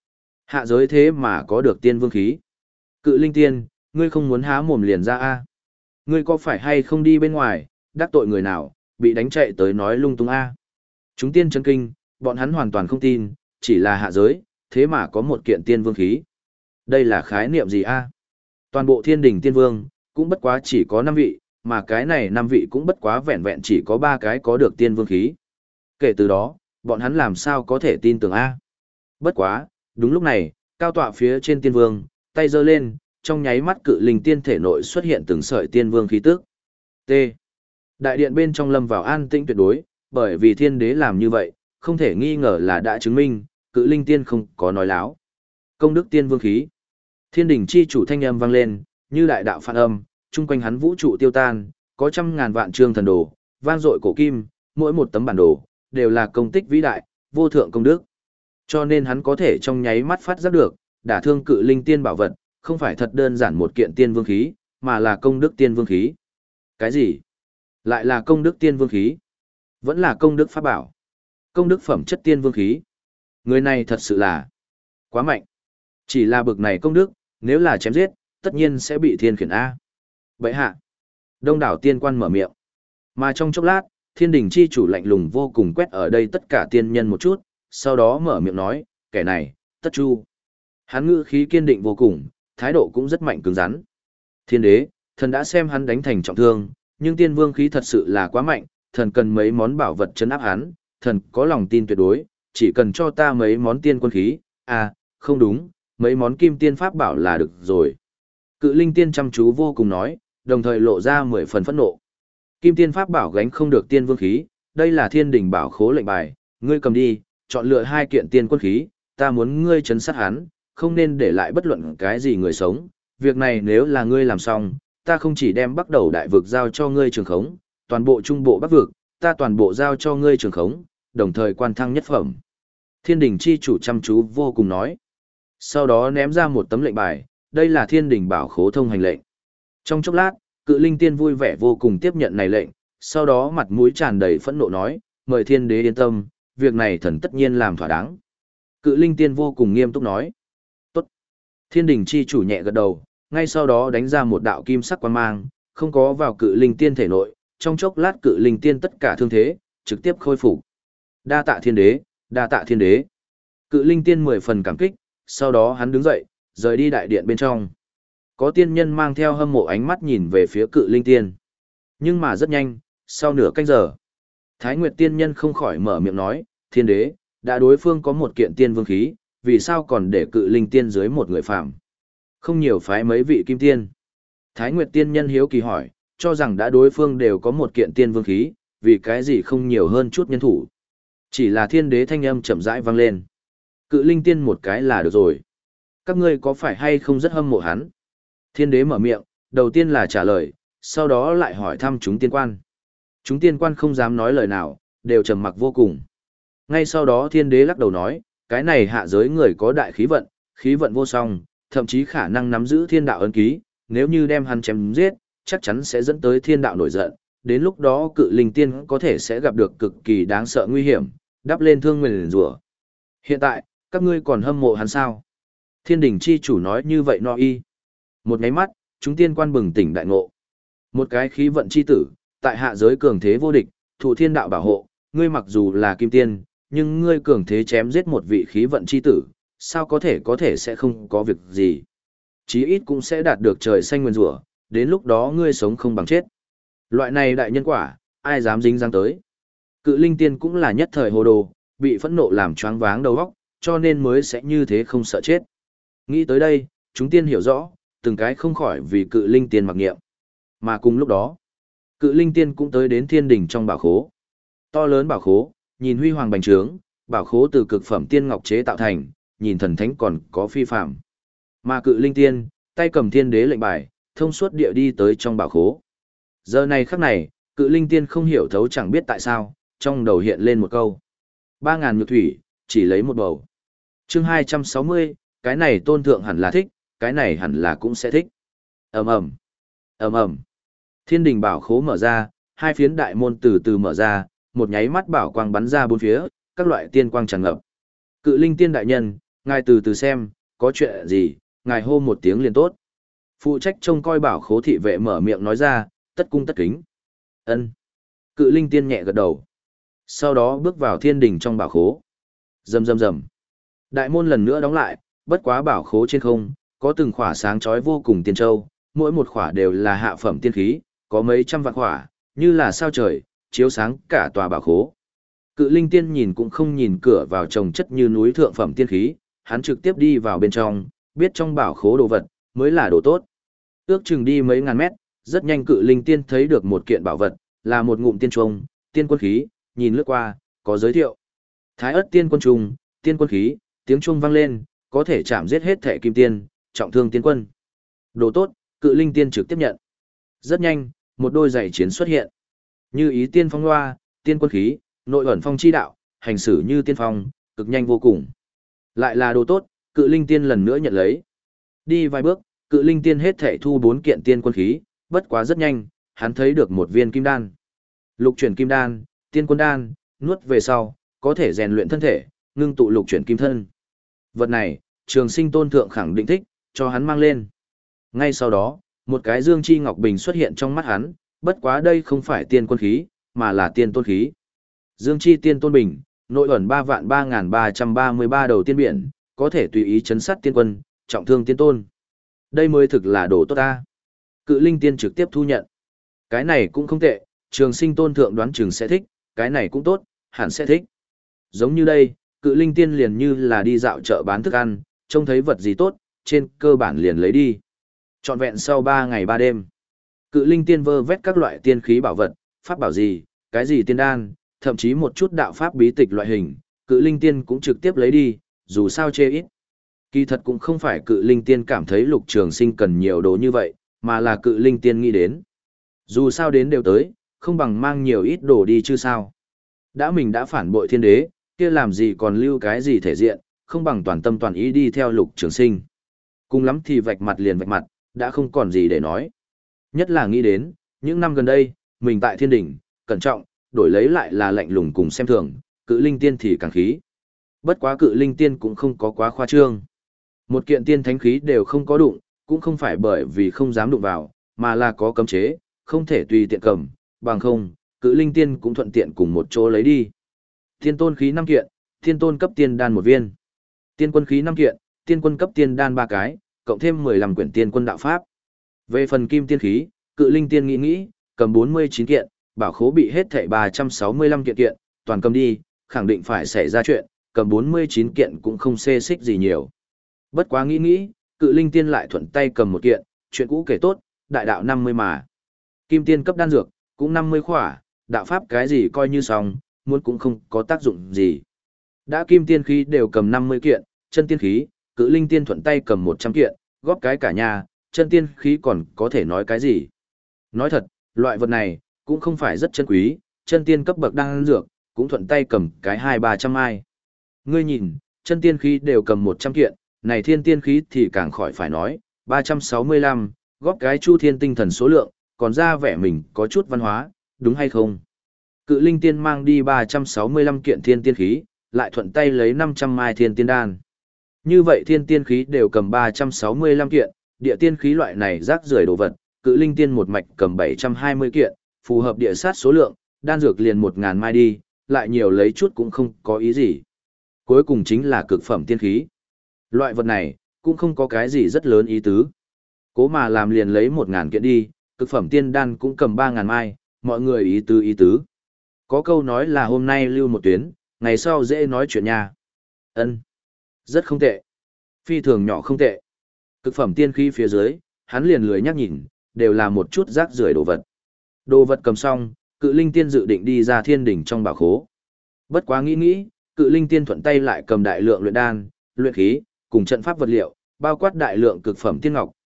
Hạ giới thế mà có được tiên vương khí. Cự linh tiên, ngươi không muốn há mồm liền ra a? Ngươi có phải hay không đi bên ngoài, đắc tội người nào, bị đánh chạy tới nói lung tung a? Chúng tiên chấn kinh, bọn hắn hoàn toàn không tin, chỉ là hạ giới, thế mà có một kiện tiên vương khí. Đây là khái niệm gì a? Toàn bộ thiên đình tiên vương, cũng bất quá chỉ có năm vị, mà cái này năm vị cũng bất quá vẹn vẹn chỉ có ba cái có được tiên vương khí. Kể từ đó, bọn hắn làm sao có thể tin tưởng a? Bất quá, đúng lúc này, cao tọa phía trên tiên vương, tay giơ lên, trong nháy mắt cự linh tiên thể nội xuất hiện từng sợi tiên vương khí tức. T. Đại điện bên trong lâm vào an tĩnh tuyệt đối, bởi vì thiên đế làm như vậy, không thể nghi ngờ là đã chứng minh, cự linh tiên không có nói láo. Công đức tiên vương khí. Thiên đỉnh chi chủ thanh âm vang lên, như đại đạo phản âm, chung quanh hắn vũ trụ tiêu tan, có trăm ngàn vạn trương thần đồ, vang dội cổ kim, mỗi một tấm bản đồ, đều là công tích vĩ đại, vô thượng công đức. Cho nên hắn có thể trong nháy mắt phát giác được, đả thương cự linh tiên bảo vật, không phải thật đơn giản một kiện tiên vương khí, mà là công đức tiên vương khí. Cái gì? Lại là công đức tiên vương khí? Vẫn là công đức pháp bảo? Công đức phẩm chất tiên vương khí? Người này thật sự là quá mạnh. Chỉ là bực này công đức, nếu là chém giết, tất nhiên sẽ bị thiên khiển A. Vậy hạ. Đông đảo tiên quan mở miệng. Mà trong chốc lát, thiên đình chi chủ lạnh lùng vô cùng quét ở đây tất cả tiên nhân một chút, sau đó mở miệng nói, kẻ này, tất chu. Hắn ngữ khí kiên định vô cùng, thái độ cũng rất mạnh cứng rắn. Thiên đế, thần đã xem hắn đánh thành trọng thương, nhưng tiên vương khí thật sự là quá mạnh, thần cần mấy món bảo vật chấn áp hắn, thần có lòng tin tuyệt đối, chỉ cần cho ta mấy món tiên quân khí, à, không đúng, mấy món kim tiên pháp bảo là được rồi. Cự linh tiên chăm chú vô cùng nói, đồng thời lộ ra mười phần phẫn nộ. Kim tiên pháp bảo gánh không được tiên vương khí, đây là thiên đình bảo khố lệnh bài, ngươi cầm đi, chọn lựa hai kiện tiên quân khí, ta muốn ngươi chấn sát hắn, không nên để lại bất luận cái gì người sống. Việc này nếu là ngươi làm xong, ta không chỉ đem bắt đầu đại vực giao cho ngươi trường khống, toàn bộ trung bộ bắc vực, ta toàn bộ giao cho ngươi trường khống, đồng thời quan thăng nhất phẩm. Thiên đình chi chủ chăm chú vô cùng nói. Sau đó ném ra một tấm lệnh bài, đây là thiên đình bảo khố thông hành lệnh. Trong chốc lát, cự linh tiên vui vẻ vô cùng tiếp nhận này lệnh, sau đó mặt mũi tràn đầy phẫn nộ nói, mời thiên đế yên tâm, việc này thần tất nhiên làm thỏa đáng. Cự linh tiên vô cùng nghiêm túc nói. Tốt. Thiên đình chi chủ nhẹ gật đầu, ngay sau đó đánh ra một đạo kim sắc quang mang, không có vào cự linh tiên thể nội, trong chốc lát cự linh tiên tất cả thương thế, trực tiếp khôi phục. Đa tạ thiên đế, đa tạ thiên đế. Cự linh tiên mười phần cảm kích, sau đó hắn đứng dậy, rời đi đại điện bên trong. Có tiên nhân mang theo hâm mộ ánh mắt nhìn về phía cự linh tiên. Nhưng mà rất nhanh, sau nửa canh giờ, Thái Nguyệt tiên nhân không khỏi mở miệng nói, thiên đế, đã đối phương có một kiện tiên vương khí, vì sao còn để cự linh tiên dưới một người phạm? Không nhiều phái mấy vị kim tiên. Thái Nguyệt tiên nhân hiếu kỳ hỏi, cho rằng đã đối phương đều có một kiện tiên vương khí, vì cái gì không nhiều hơn chút nhân thủ. Chỉ là thiên đế thanh âm chậm rãi vang lên. Cự linh tiên một cái là được rồi. Các ngươi có phải hay không rất hâm mộ hắn? Thiên đế mở miệng, đầu tiên là trả lời, sau đó lại hỏi thăm chúng tiên quan. Chúng tiên quan không dám nói lời nào, đều trầm mặc vô cùng. Ngay sau đó thiên đế lắc đầu nói, cái này hạ giới người có đại khí vận, khí vận vô song, thậm chí khả năng nắm giữ thiên đạo ấn ký, nếu như đem hắn chém giết, chắc chắn sẽ dẫn tới thiên đạo nổi giận, đến lúc đó cự linh tiên có thể sẽ gặp được cực kỳ đáng sợ nguy hiểm, đắp lên thương nguyền rủa. Hiện tại, các ngươi còn hâm mộ hắn sao? Thiên đình chi chủ nói như vậy no y. Một nháy mắt, chúng tiên quan bừng tỉnh đại ngộ. Một cái khí vận chi tử, tại hạ giới cường thế vô địch, thụ thiên đạo bảo hộ, ngươi mặc dù là kim tiên, nhưng ngươi cường thế chém giết một vị khí vận chi tử, sao có thể có thể sẽ không có việc gì. Chí ít cũng sẽ đạt được trời xanh nguyên rủa, đến lúc đó ngươi sống không bằng chết. Loại này đại nhân quả, ai dám dính dáng tới. Cự linh tiên cũng là nhất thời hồ đồ, bị phẫn nộ làm choáng váng đầu óc, cho nên mới sẽ như thế không sợ chết. Nghĩ tới đây, chúng tiên hiểu rõ, từng cái không khỏi vì cự linh tiên mặc niệm. Mà cùng lúc đó, cự linh tiên cũng tới đến thiên đình trong bảo khố. To lớn bảo khố, nhìn huy hoàng bành trướng, bảo khố từ cực phẩm tiên ngọc chế tạo thành, nhìn thần thánh còn có phi phạm. Mà cự linh tiên, tay cầm thiên đế lệnh bài, thông suốt địa đi tới trong bảo khố. Giờ này khắc này, cự linh tiên không hiểu thấu chẳng biết tại sao, trong đầu hiện lên một câu. Ba ngàn nhược thủy, chỉ lấy một bầu. Chương hai trăm sáu mươi, cái này tôn thượng hẳn là thích, cái này hẳn là cũng sẽ thích. Ầm ầm, ầm ầm. Thiên đình bảo khố mở ra, hai phiến đại môn từ từ mở ra, một nháy mắt bảo quang bắn ra bốn phía, các loại tiên quang tràn ngập. Cự linh tiên đại nhân, ngài từ từ xem, có chuyện gì, ngài hô một tiếng liền tốt. Phụ trách trông coi bảo khố thị vệ mở miệng nói ra, tất cung tất kính. Ân. Cự linh tiên nhẹ gật đầu. Sau đó bước vào thiên đình trong bảo khố. Rầm rầm rầm. Đại môn lần nữa đóng lại, bất quá bảo khố trên không, có từng khỏa sáng chói vô cùng tiên châu, mỗi một khỏa đều là hạ phẩm tiên khí, có mấy trăm vạn khỏa, như là sao trời, chiếu sáng cả tòa bảo khố. Cự linh tiên nhìn cũng không nhìn cửa vào trồng chất như núi thượng phẩm tiên khí, hắn trực tiếp đi vào bên trong, biết trong bảo khố đồ vật, mới là đồ tốt. Ước chừng đi mấy ngàn mét, rất nhanh cự linh tiên thấy được một kiện bảo vật, là một ngụm tiên trung, tiên quân khí, nhìn lướt qua, có giới thiệu. Thái ất tiên quân trung, tiên quân khí, tiếng chuông vang lên, có thể chạm giết hết thể kim tiên, trọng thương tiên quân. Đồ tốt, cự linh tiên trực tiếp nhận. Rất nhanh, một đôi giày chiến xuất hiện. Như ý tiên phong loa, tiên quân khí, nội ẩn phong chi đạo, hành xử như tiên phong, cực nhanh vô cùng. Lại là đồ tốt, cự linh tiên lần nữa nhận lấy. Đi vài bước, cự linh tiên hết thể thu bốn kiện tiên quân khí, bất quá rất nhanh, hắn thấy được một viên kim đan. Lục chuyển kim đan, tiên quân đan, nuốt về sau, có thể rèn luyện thân thể, ngưng tụ lục chuyển kim thân. Vật này, Trường Sinh tôn thượng khẳng định thích, cho hắn mang lên. Ngay sau đó, một cái dương chi ngọc bình xuất hiện trong mắt hắn, bất quá đây không phải tiên quân khí, mà là tiên tôn khí. Dương chi tiên tôn bình, nội ẩn ba vạn ba ngàn ba trăm ba mươi ba đầu tiên biển, có thể tùy ý chấn sát tiên quân, trọng thương tiên tôn. Đây mới thực là đồ tốt ta. Cự linh tiên trực tiếp thu nhận. Cái này cũng không tệ, Trường Sinh tôn thượng đoán chừng sẽ thích, cái này cũng tốt, hẳn sẽ thích. Giống như đây, cự linh tiên liền như là đi dạo chợ bán thức ăn, trông thấy vật gì tốt, trên cơ bản liền lấy đi. Trọn vẹn sau ba ngày ba đêm, cự linh tiên vơ vét các loại tiên khí bảo vật, pháp bảo gì, cái gì tiên đan, thậm chí một chút đạo pháp bí tịch loại hình, cự linh tiên cũng trực tiếp lấy đi, dù sao chê ít. Kỳ thật cũng không phải cự linh tiên cảm thấy Lục Trường Sinh cần nhiều đồ như vậy, mà là cự linh tiên nghĩ đến. Dù sao đến đều tới, không bằng mang nhiều ít đồ đi chứ sao. Đã mình đã phản bội thiên đế, kia làm gì còn lưu cái gì thể diện, không bằng toàn tâm toàn ý đi theo Lục Trường Sinh. Cùng lắm thì vạch mặt liền vạch mặt, đã không còn gì để nói. Nhất là nghĩ đến, những năm gần đây, mình tại thiên đỉnh, cẩn trọng, đổi lấy lại là lạnh lùng cùng xem thường, cự linh tiên thì càng khí. Bất quá cự linh tiên cũng không có quá khoa trương. Một kiện tiên thánh khí đều không có đụng, cũng không phải bởi vì không dám đụng vào, mà là có cấm chế, không thể tùy tiện cầm, bằng không, cự linh tiên cũng thuận tiện cùng một chỗ lấy đi. Tiên tôn khí năm kiện, tiên tôn cấp tiên đan một viên. Tiên quân khí năm kiện, tiên quân cấp tiên đan ba cái, cộng thêm mười lăm quyển tiên quân đạo pháp. Về phần kim tiên khí, cự linh tiên nghĩ nghĩ, cầm bốn mươi chín kiện, bảo khố bị hết thảy ba trăm sáu mươi lăm kiện kiện, toàn cầm đi, khẳng định phải xảy ra chuyện, cầm bốn mươi chín kiện cũng không xê xích gì nhiều. Bất quá nghĩ nghĩ, cự linh tiên lại thuận tay cầm một kiện, chuyện cũ kể tốt, đại đạo năm mươi mà. Kim tiên cấp đan dược, cũng năm mươi khỏa, đạo pháp cái gì coi như xong, muốn cũng không có tác dụng gì. Đã kim tiên khí đều cầm năm mươi kiện, chân tiên khí, cự linh tiên thuận tay cầm một trăm kiện, góp cái cả nhà, chân tiên khí còn có thể nói cái gì. Nói thật, loại vật này, cũng không phải rất chân quý, chân tiên cấp bậc đan dược, cũng thuận tay cầm cái hai ba trăm ai. Ngươi nhìn, chân tiên khí đều cầm một trăm kiện, này thiên tiên khí thì càng khỏi phải nói, ba trăm sáu mươi lăm, góp cái chu thiên tinh thần số lượng, còn ra vẻ mình có chút văn hóa, đúng hay không? Cự linh tiên mang đi ba trăm sáu mươi lăm kiện thiên tiên khí, lại thuận tay lấy năm trăm mai thiên tiên đan. Như vậy thiên tiên khí đều cầm ba trăm sáu mươi lăm kiện, địa tiên khí loại này rác rưởi đồ vật, cự linh tiên một mạch cầm bảy trăm hai mươi kiện, phù hợp địa sát số lượng, đan dược liền một ngàn mai đi, lại nhiều lấy chút cũng không có ý gì. Cuối cùng chính là cực phẩm tiên khí. Loại vật này, cũng không có cái gì rất lớn ý tứ. Cố mà làm liền lấy một ngàn kiện đi, cực phẩm tiên đan cũng cầm ba ngàn mai, mọi người ý tứ ý tứ. Có câu nói là hôm nay lưu một tuyến, ngày sau dễ nói chuyện nha. Ân, rất không tệ. Phi thường nhỏ không tệ. Cực phẩm tiên khí phía dưới, hắn liền lười nhắc nhìn, đều là một chút rác rưởi đồ vật. Đồ vật cầm xong, cự linh tiên dự định đi ra thiên đỉnh trong bảo khố. Bất quá nghĩ nghĩ, cự linh tiên thuận tay lại cầm đại lượng luyện đan, luyện khí, cùng trận pháp vật liệu, bao quát đại lượng cực phẩm tiên ngọc,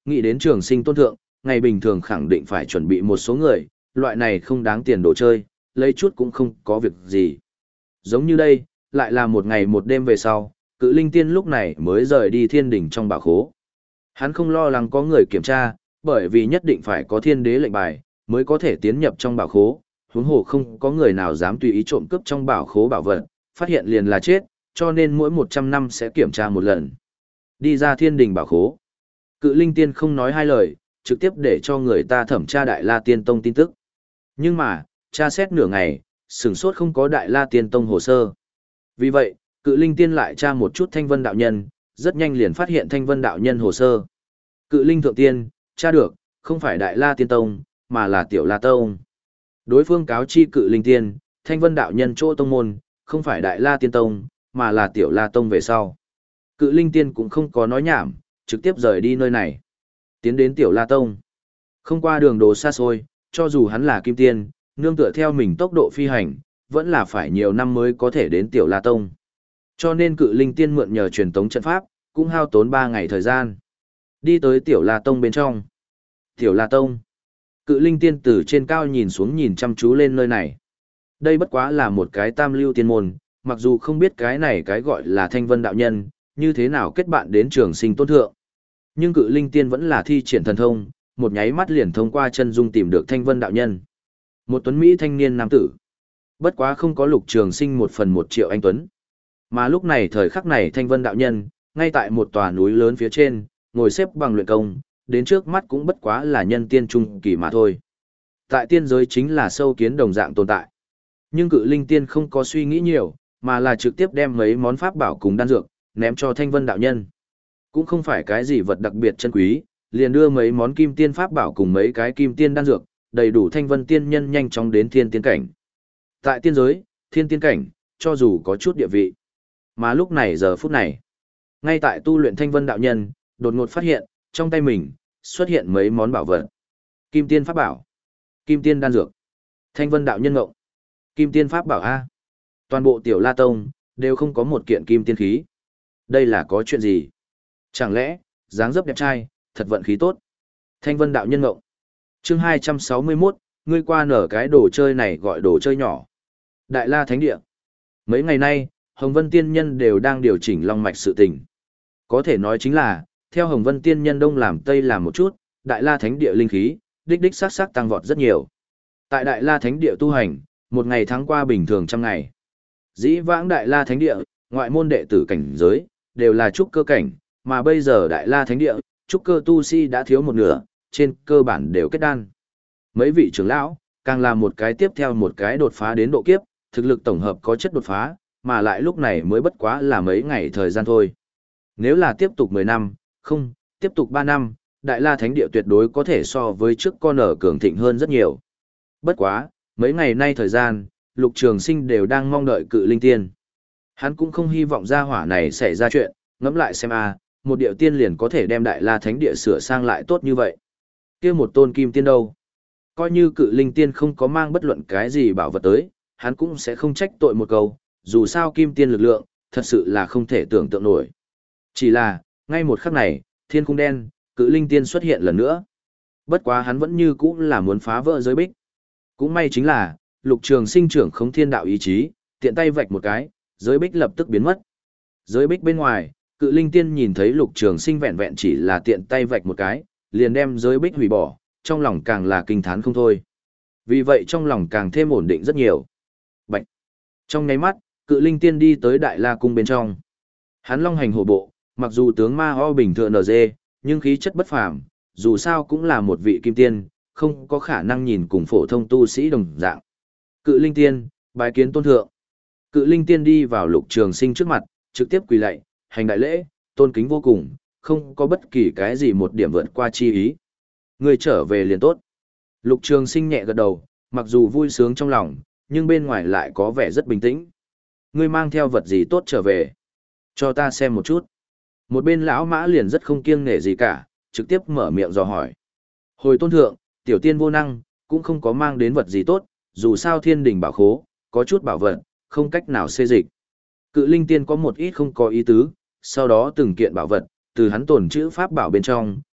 nghĩ đến trường sinh tôn thượng, ngày bình thường khẳng định phải chuẩn bị một số người, loại này không đáng tiền đồ chơi, lấy chút cũng không có việc gì. Giống như đây, lại là một ngày một đêm về sau, Cự Linh Tiên lúc này mới rời đi thiên đỉnh trong bảo khố. Hắn không lo lắng có người kiểm tra, bởi vì nhất định phải có thiên đế lệnh bài, mới có thể tiến nhập trong bảo khố, huống hồ không có người nào dám tùy ý trộm cướp trong bảo khố bảo vật, phát hiện liền là chết, cho nên mỗi một trăm năm sẽ kiểm tra một lần. Đi ra thiên đình bảo khố. Cự Linh Tiên không nói hai lời, trực tiếp để cho người ta thẩm tra Đại La Tiên Tông tin tức. Nhưng mà, tra xét nửa ngày, sửng sốt không có Đại La Tiên Tông hồ sơ. Vì vậy, Cự Linh Tiên lại tra một chút Thanh Vân đạo nhân, rất nhanh liền phát hiện Thanh Vân đạo nhân hồ sơ. Cự Linh Thượng Tiên, tra được, không phải Đại La Tiên Tông, mà là Tiểu La Tông. Đối phương cáo chi Cự Linh Tiên, Thanh Vân đạo nhân chỗ tông môn, không phải Đại La Tiên Tông, mà là Tiểu La Tông về sau. Cự Linh Tiên cũng không có nói nhảm, trực tiếp rời đi nơi này. Tiến đến Tiểu La Tông. Không qua đường đồ xa xôi, cho dù hắn là Kim Tiên, nương tựa theo mình tốc độ phi hành, vẫn là phải nhiều năm mới có thể đến Tiểu La Tông. Cho nên Cự Linh Tiên mượn nhờ truyền tống trận pháp, cũng hao tốn ba ngày thời gian. Đi tới Tiểu La Tông bên trong. Tiểu La Tông. Cự Linh Tiên từ trên cao nhìn xuống nhìn chăm chú lên nơi này. Đây bất quá là một cái tam lưu tiên môn, mặc dù không biết cái này cái gọi là Thanh Vân đạo nhân, như thế nào kết bạn đến trường sinh tôn thượng. Nhưng Cự Linh Tiên vẫn là thi triển thần thông, một nháy mắt liền thông qua chân dung tìm được Thanh Vân đạo nhân. Một tuấn Mỹ thanh niên nam tử. Bất quá không có Lục Trường Sinh một phần một triệu anh tuấn. Mà lúc này thời khắc này Thanh Vân đạo nhân, ngay tại một tòa núi lớn phía trên, ngồi xếp bằng luyện công, đến trước mắt cũng bất quá là nhân tiên trung kỳ mà thôi. Tại tiên giới chính là sâu kiến đồng dạng tồn tại. Nhưng Cự Linh Tiên không có suy nghĩ nhiều, mà là trực tiếp đem mấy món pháp bảo cùng đan dược, ném cho Thanh Vân đạo nhân. Cũng không phải cái gì vật đặc biệt chân quý, liền đưa mấy món kim tiên pháp bảo cùng mấy cái kim tiên đan dược, đầy đủ Thanh Vân tiên nhân nhanh chóng đến thiên tiên cảnh. Tại tiên giới, thiên tiên cảnh, cho dù có chút địa vị. Mà lúc này giờ phút này, ngay tại tu luyện Thanh Vân đạo nhân, đột ngột phát hiện, trong tay mình, xuất hiện mấy món bảo vật. Kim tiên pháp bảo, kim tiên đan dược, Thanh Vân đạo nhân ngộng, kim tiên pháp bảo A. Toàn bộ Tiểu La Tông, đều không có một kiện kim tiên khí. Đây là có chuyện gì? Chẳng lẽ, dáng dấp đẹp trai, thật vận khí tốt. Thanh Vân đạo nhân ngộng. Chương hai trăm sáu mươi mốt, ngươi qua nở cái đồ chơi này gọi đồ chơi nhỏ. Đại La Thánh Địa. Mấy ngày nay, Hồng Vân Tiên Nhân đều đang điều chỉnh long mạch sự tình. Có thể nói chính là, theo Hồng Vân Tiên Nhân đông làm tây làm một chút, Đại La Thánh Địa linh khí, đích đích sắc sắc tăng vọt rất nhiều. Tại Đại La Thánh Địa tu hành, một ngày tháng qua bình thường trăm ngày. Dĩ vãng Đại La Thánh Địa, ngoại môn đệ tử cảnh giới, đều là trúc cơ cảnh, mà bây giờ Đại La Thánh Địa, trúc cơ tu sĩ đã thiếu một nửa, trên cơ bản đều kết đan. Mấy vị trưởng lão, càng là một cái tiếp theo một cái đột phá đến độ kiếp, thực lực tổng hợp có chất đột phá, mà lại lúc này mới bất quá là mấy ngày thời gian thôi. Nếu là tiếp tục mười năm, không, tiếp tục ba năm, Đại La Thánh Địa tuyệt đối có thể so với trước con ở cường thịnh hơn rất nhiều. Bất quá, mấy ngày nay thời gian, Lục Trường Sinh đều đang mong đợi Cự Linh Tiên. Hắn cũng không hy vọng gia hỏa này xảy ra chuyện, ngẫm lại xem a, một điệu tiên liền có thể đem Đại La Thánh Địa sửa sang lại tốt như vậy. Kia một tôn kim tiên đâu? Coi như Cự Linh Tiên không có mang bất luận cái gì bảo vật tới, hắn cũng sẽ không trách tội một câu, dù sao kim tiên lực lượng, thật sự là không thể tưởng tượng nổi. Chỉ là, ngay một khắc này, thiên cung đen, Cự Linh Tiên xuất hiện lần nữa. Bất quá hắn vẫn như cũ là muốn phá vỡ giới bích. Cũng may chính là, Lục Trường Sinh trưởng không thiên đạo ý chí, tiện tay vạch một cái, giới bích lập tức biến mất. Giới bích bên ngoài, Cự Linh Tiên nhìn thấy Lục Trường Sinh vẹn vẹn chỉ là tiện tay vạch một cái, liền đem giới bích hủy bỏ, trong lòng càng là kinh thán không thôi. Vì vậy trong lòng càng thêm ổn định rất nhiều. Bạch. Trong nháy mắt, Cự Linh Tiên đi tới Đại La Cung bên trong. Hắn long hành hổ bộ, mặc dù tướng ma ho bình thường nở dê, nhưng khí chất bất phàm, dù sao cũng là một vị kim tiên, không có khả năng nhìn cùng phổ thông tu sĩ đồng dạng. Cự Linh Tiên, bái kiến tôn thượng. Cự Linh Tiên đi vào Lục Trường Sinh trước mặt, trực tiếp quỳ lạy, hành đại lễ, tôn kính vô cùng, không có bất kỳ cái gì một điểm vượt qua chi ý. Người trở về liền tốt. Lục Trường Sinh nhẹ gật đầu, mặc dù vui sướng trong lòng, nhưng bên ngoài lại có vẻ rất bình tĩnh. Ngươi mang theo vật gì tốt trở về? Cho ta xem một chút. Một bên lão mã liền rất không kiêng nể gì cả, trực tiếp mở miệng dò hỏi. Hồi tôn thượng, tiểu tiên vô năng, cũng không có mang đến vật gì tốt, dù sao thiên đình bảo khố, có chút bảo vật, không cách nào xê dịch. Cự Linh Tiên có một ít không có ý tứ, sau đó từng kiện bảo vật, từ hắn tổn chữ pháp bảo bên trong,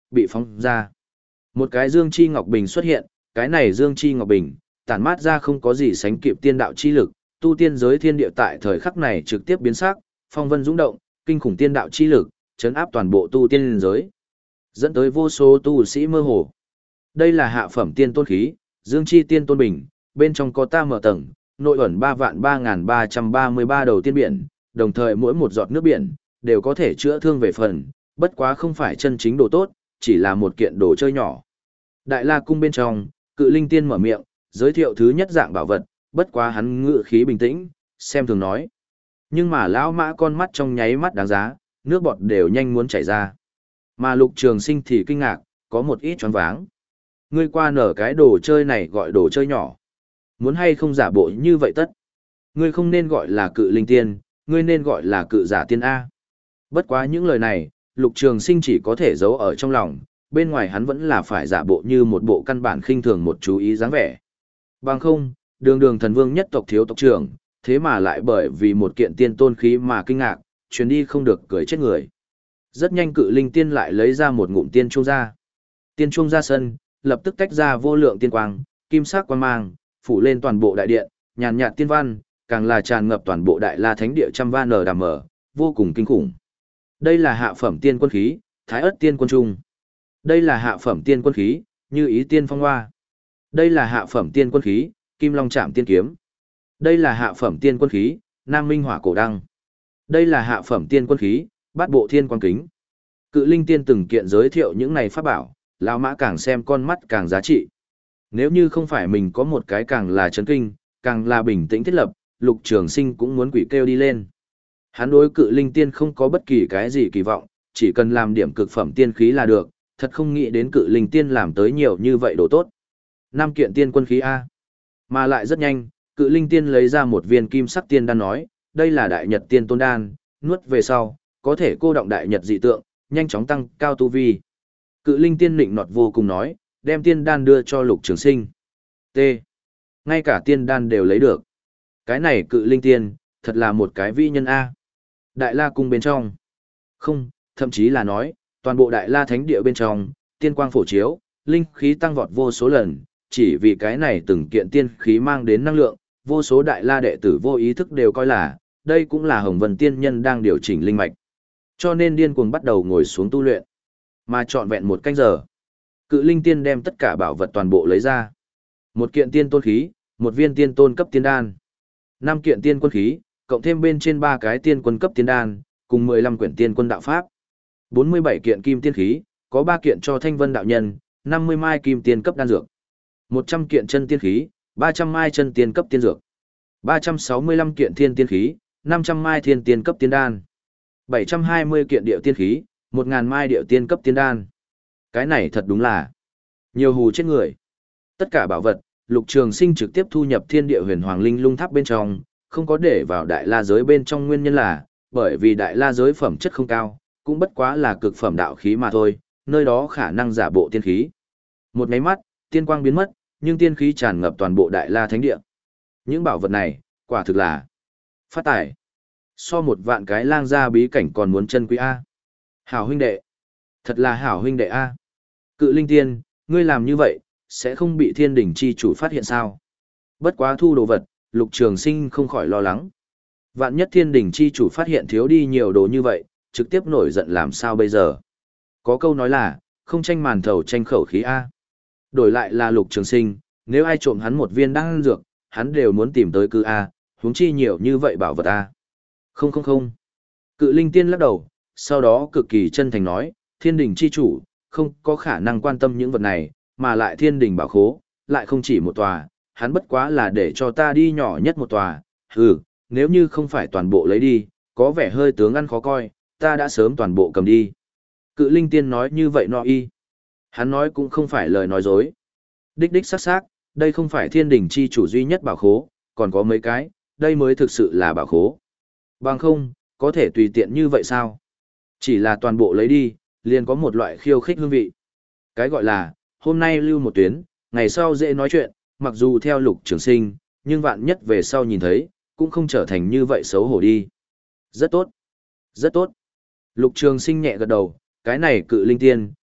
bị phóng ra. Một cái Dương Chi Ngọc Bình xuất hiện, cái này Dương Chi Ngọc Bình, tản mát ra không có gì sánh kịp tiên đạo chi lực, tu tiên giới thiên địa tại thời khắc này trực tiếp biến sắc, phong vân dũng động, kinh khủng tiên đạo chi lực, chấn áp toàn bộ tu tiên giới, dẫn tới vô số tu sĩ mơ hồ. Đây là hạ phẩm tiên tôn khí, Dương Chi Tiên Tôn Bình, bên trong có ta mở tầng, nội ẩn ba vạn ba ngàn ba trăm ba mươi ba đầu tiên biển, đồng thời mỗi một giọt nước biển đều có thể chữa thương về phần, bất quá không phải chân chính đồ tốt, chỉ là một kiện đồ chơi nhỏ. Đại La cung bên trong, Cự Linh Tiên mở miệng, giới thiệu thứ nhất dạng bảo vật, bất quá hắn ngự khí bình tĩnh, xem thường nói. Nhưng mà lão mã con mắt trong nháy mắt đáng giá, nước bọt đều nhanh muốn chảy ra. Mà Lục Trường Sinh thì kinh ngạc, có một ít choáng váng. Ngươi qua nở cái đồ chơi này gọi đồ chơi nhỏ. Muốn hay không giả bộ như vậy tất. Ngươi không nên gọi là Cự Linh Tiên, ngươi nên gọi là Cự Giả Tiên A. Bất quá những lời này, Lục Trường Sinh chỉ có thể giấu ở trong lòng, bên ngoài hắn vẫn là phải giả bộ như một bộ căn bản khinh thường một chú ý dáng vẻ. Bằng không, đường đường thần vương nhất tộc thiếu tộc trưởng, thế mà lại bởi vì một kiện tiên tôn khí mà kinh ngạc, chuyến đi không được cười chết người. Rất nhanh Cự Linh Tiên lại lấy ra một ngụm tiên chuông ra. Tiên chuông ra sân, lập tức tách ra vô lượng tiên quang, kim sắc quang mang, phủ lên toàn bộ đại điện, nhàn nhạt tiên văn, càng là tràn ngập toàn bộ Đại La Thánh địa trăm va nở đàm mở, vô cùng kinh khủng. Đây là hạ phẩm tiên quân khí, Thái Ức Tiên Quân Trung. Đây là hạ phẩm tiên quân khí, Như Ý Tiên Phong Hoa. Đây là hạ phẩm tiên quân khí, Kim Long Trảm Tiên Kiếm. Đây là hạ phẩm tiên quân khí, Nam Minh Hỏa Cổ Đăng. Đây là hạ phẩm tiên quân khí, Bát Bộ Thiên Quang Kính. Cự Linh Tiên từng kiện giới thiệu những này pháp bảo, lão mã càng xem con mắt càng giá trị. Nếu như không phải mình có một cái càng là chấn kinh, càng là bình tĩnh thiết lập, Lục Trường Sinh cũng muốn quỷ kêu đi lên. Hắn đối Cự Linh Tiên không có bất kỳ cái gì kỳ vọng, chỉ cần làm điểm cực phẩm tiên khí là được, thật không nghĩ đến Cự Linh Tiên làm tới nhiều như vậy đồ tốt. Năm kiện tiên quân khí A. Mà lại rất nhanh, Cự Linh Tiên lấy ra một viên kim sắc tiên đan nói, đây là Đại Nhật Tiên Tôn Đan, nuốt về sau, có thể cô động Đại Nhật dị tượng, nhanh chóng tăng cao tu vi. Cự Linh Tiên nịnh nọt vô cùng nói, đem tiên đan đưa cho Lục Trường Sinh. T. Ngay cả tiên đan đều lấy được. Cái này Cự Linh Tiên, thật là một cái vi nhân A. Đại La cung bên trong. Không, thậm chí là nói, toàn bộ Đại La Thánh địa bên trong, tiên quang phổ chiếu, linh khí tăng vọt vô số lần, chỉ vì cái này từng kiện tiên khí mang đến năng lượng, vô số Đại La đệ tử vô ý thức đều coi là, đây cũng là Hồng Vân Tiên Nhân đang điều chỉnh linh mạch. Cho nên điên cuồng bắt đầu ngồi xuống tu luyện. Mà trọn vẹn một canh giờ. Cự Linh Tiên đem tất cả bảo vật toàn bộ lấy ra. Một kiện tiên tôn khí, một viên tiên tôn cấp tiên đan. Năm kiện tiên quân khí, cộng thêm bên trên ba cái tiên quân cấp tiên đan, cùng mười lăm quyển tiên quân đạo pháp. bốn mươi bảy kiện kim tiên khí, có ba kiện cho Thanh Vân đạo nhân, năm mươi mai kim tiên cấp đan dược. một trăm kiện chân tiên khí, ba trăm mai chân tiên cấp tiên dược. ba trăm sáu mươi lăm kiện thiên tiên khí, năm trăm mai thiên tiên cấp tiên đan. bảy trăm hai mươi kiện điệu tiên khí, một nghìn mai điệu tiên cấp tiên đan. Cái này thật đúng là nhiều hù chết người. Tất cả bảo vật, Lục Trường Sinh trực tiếp thu nhập Thiên Địa Huyền Hoàng Linh Lung Tháp bên trong, không có để vào Đại La giới bên trong nguyên nhân là, bởi vì Đại La giới phẩm chất không cao, cũng bất quá là cực phẩm đạo khí mà thôi, nơi đó khả năng giả bộ tiên khí. Một cái mắt, tiên quang biến mất, nhưng tiên khí tràn ngập toàn bộ Đại La Thánh địa. Những bảo vật này, quả thực là phát tài. So một vạn cái lang gia bí cảnh còn muốn chân quý A. Hảo huynh đệ. Thật là hảo huynh đệ A. Cự Linh Tiên, ngươi làm như vậy, sẽ không bị thiên đỉnh chi chủ phát hiện sao? Bất quá thu đồ vật, Lục Trường Sinh không khỏi lo lắng. Vạn nhất thiên đỉnh chi chủ phát hiện thiếu đi nhiều đồ như vậy, trực tiếp nổi giận làm sao bây giờ? Có câu nói là, không tranh màn thầu tranh khẩu khí A. Đổi lại là Lục Trường Sinh, nếu ai trộm hắn một viên đan dược, hắn đều muốn tìm tới cư A, huống chi nhiều như vậy bảo vật A. Không không không. Cự Linh Tiên lắc đầu, sau đó cực kỳ chân thành nói, thiên đình chi chủ, không có khả năng quan tâm những vật này, mà lại thiên đình bảo khố, lại không chỉ một tòa, hắn bất quá là để cho ta đi nhỏ nhất một tòa, hừ, nếu như không phải toàn bộ lấy đi, có vẻ hơi tướng ăn khó coi, ta đã sớm toàn bộ cầm đi. Cự Linh Tiên nói như vậy nọ y. Hắn nói cũng không phải lời nói dối. Đích đích xác xác, đây không phải thiên đình chi chủ duy nhất bảo khố, còn có mấy cái, đây mới thực sự là bảo khố. Bằng không, có thể tùy tiện như vậy sao? Chỉ là toàn bộ lấy đi, liền có một loại khiêu khích hương vị. Cái gọi là, hôm nay lưu một tuyến, ngày sau dễ nói chuyện, mặc dù theo Lục Trường Sinh, nhưng vạn nhất về sau nhìn thấy, cũng không trở thành như vậy xấu hổ đi. Rất tốt. Rất tốt. Lục Trường Sinh nhẹ gật đầu, cái này Cự Linh Tiên,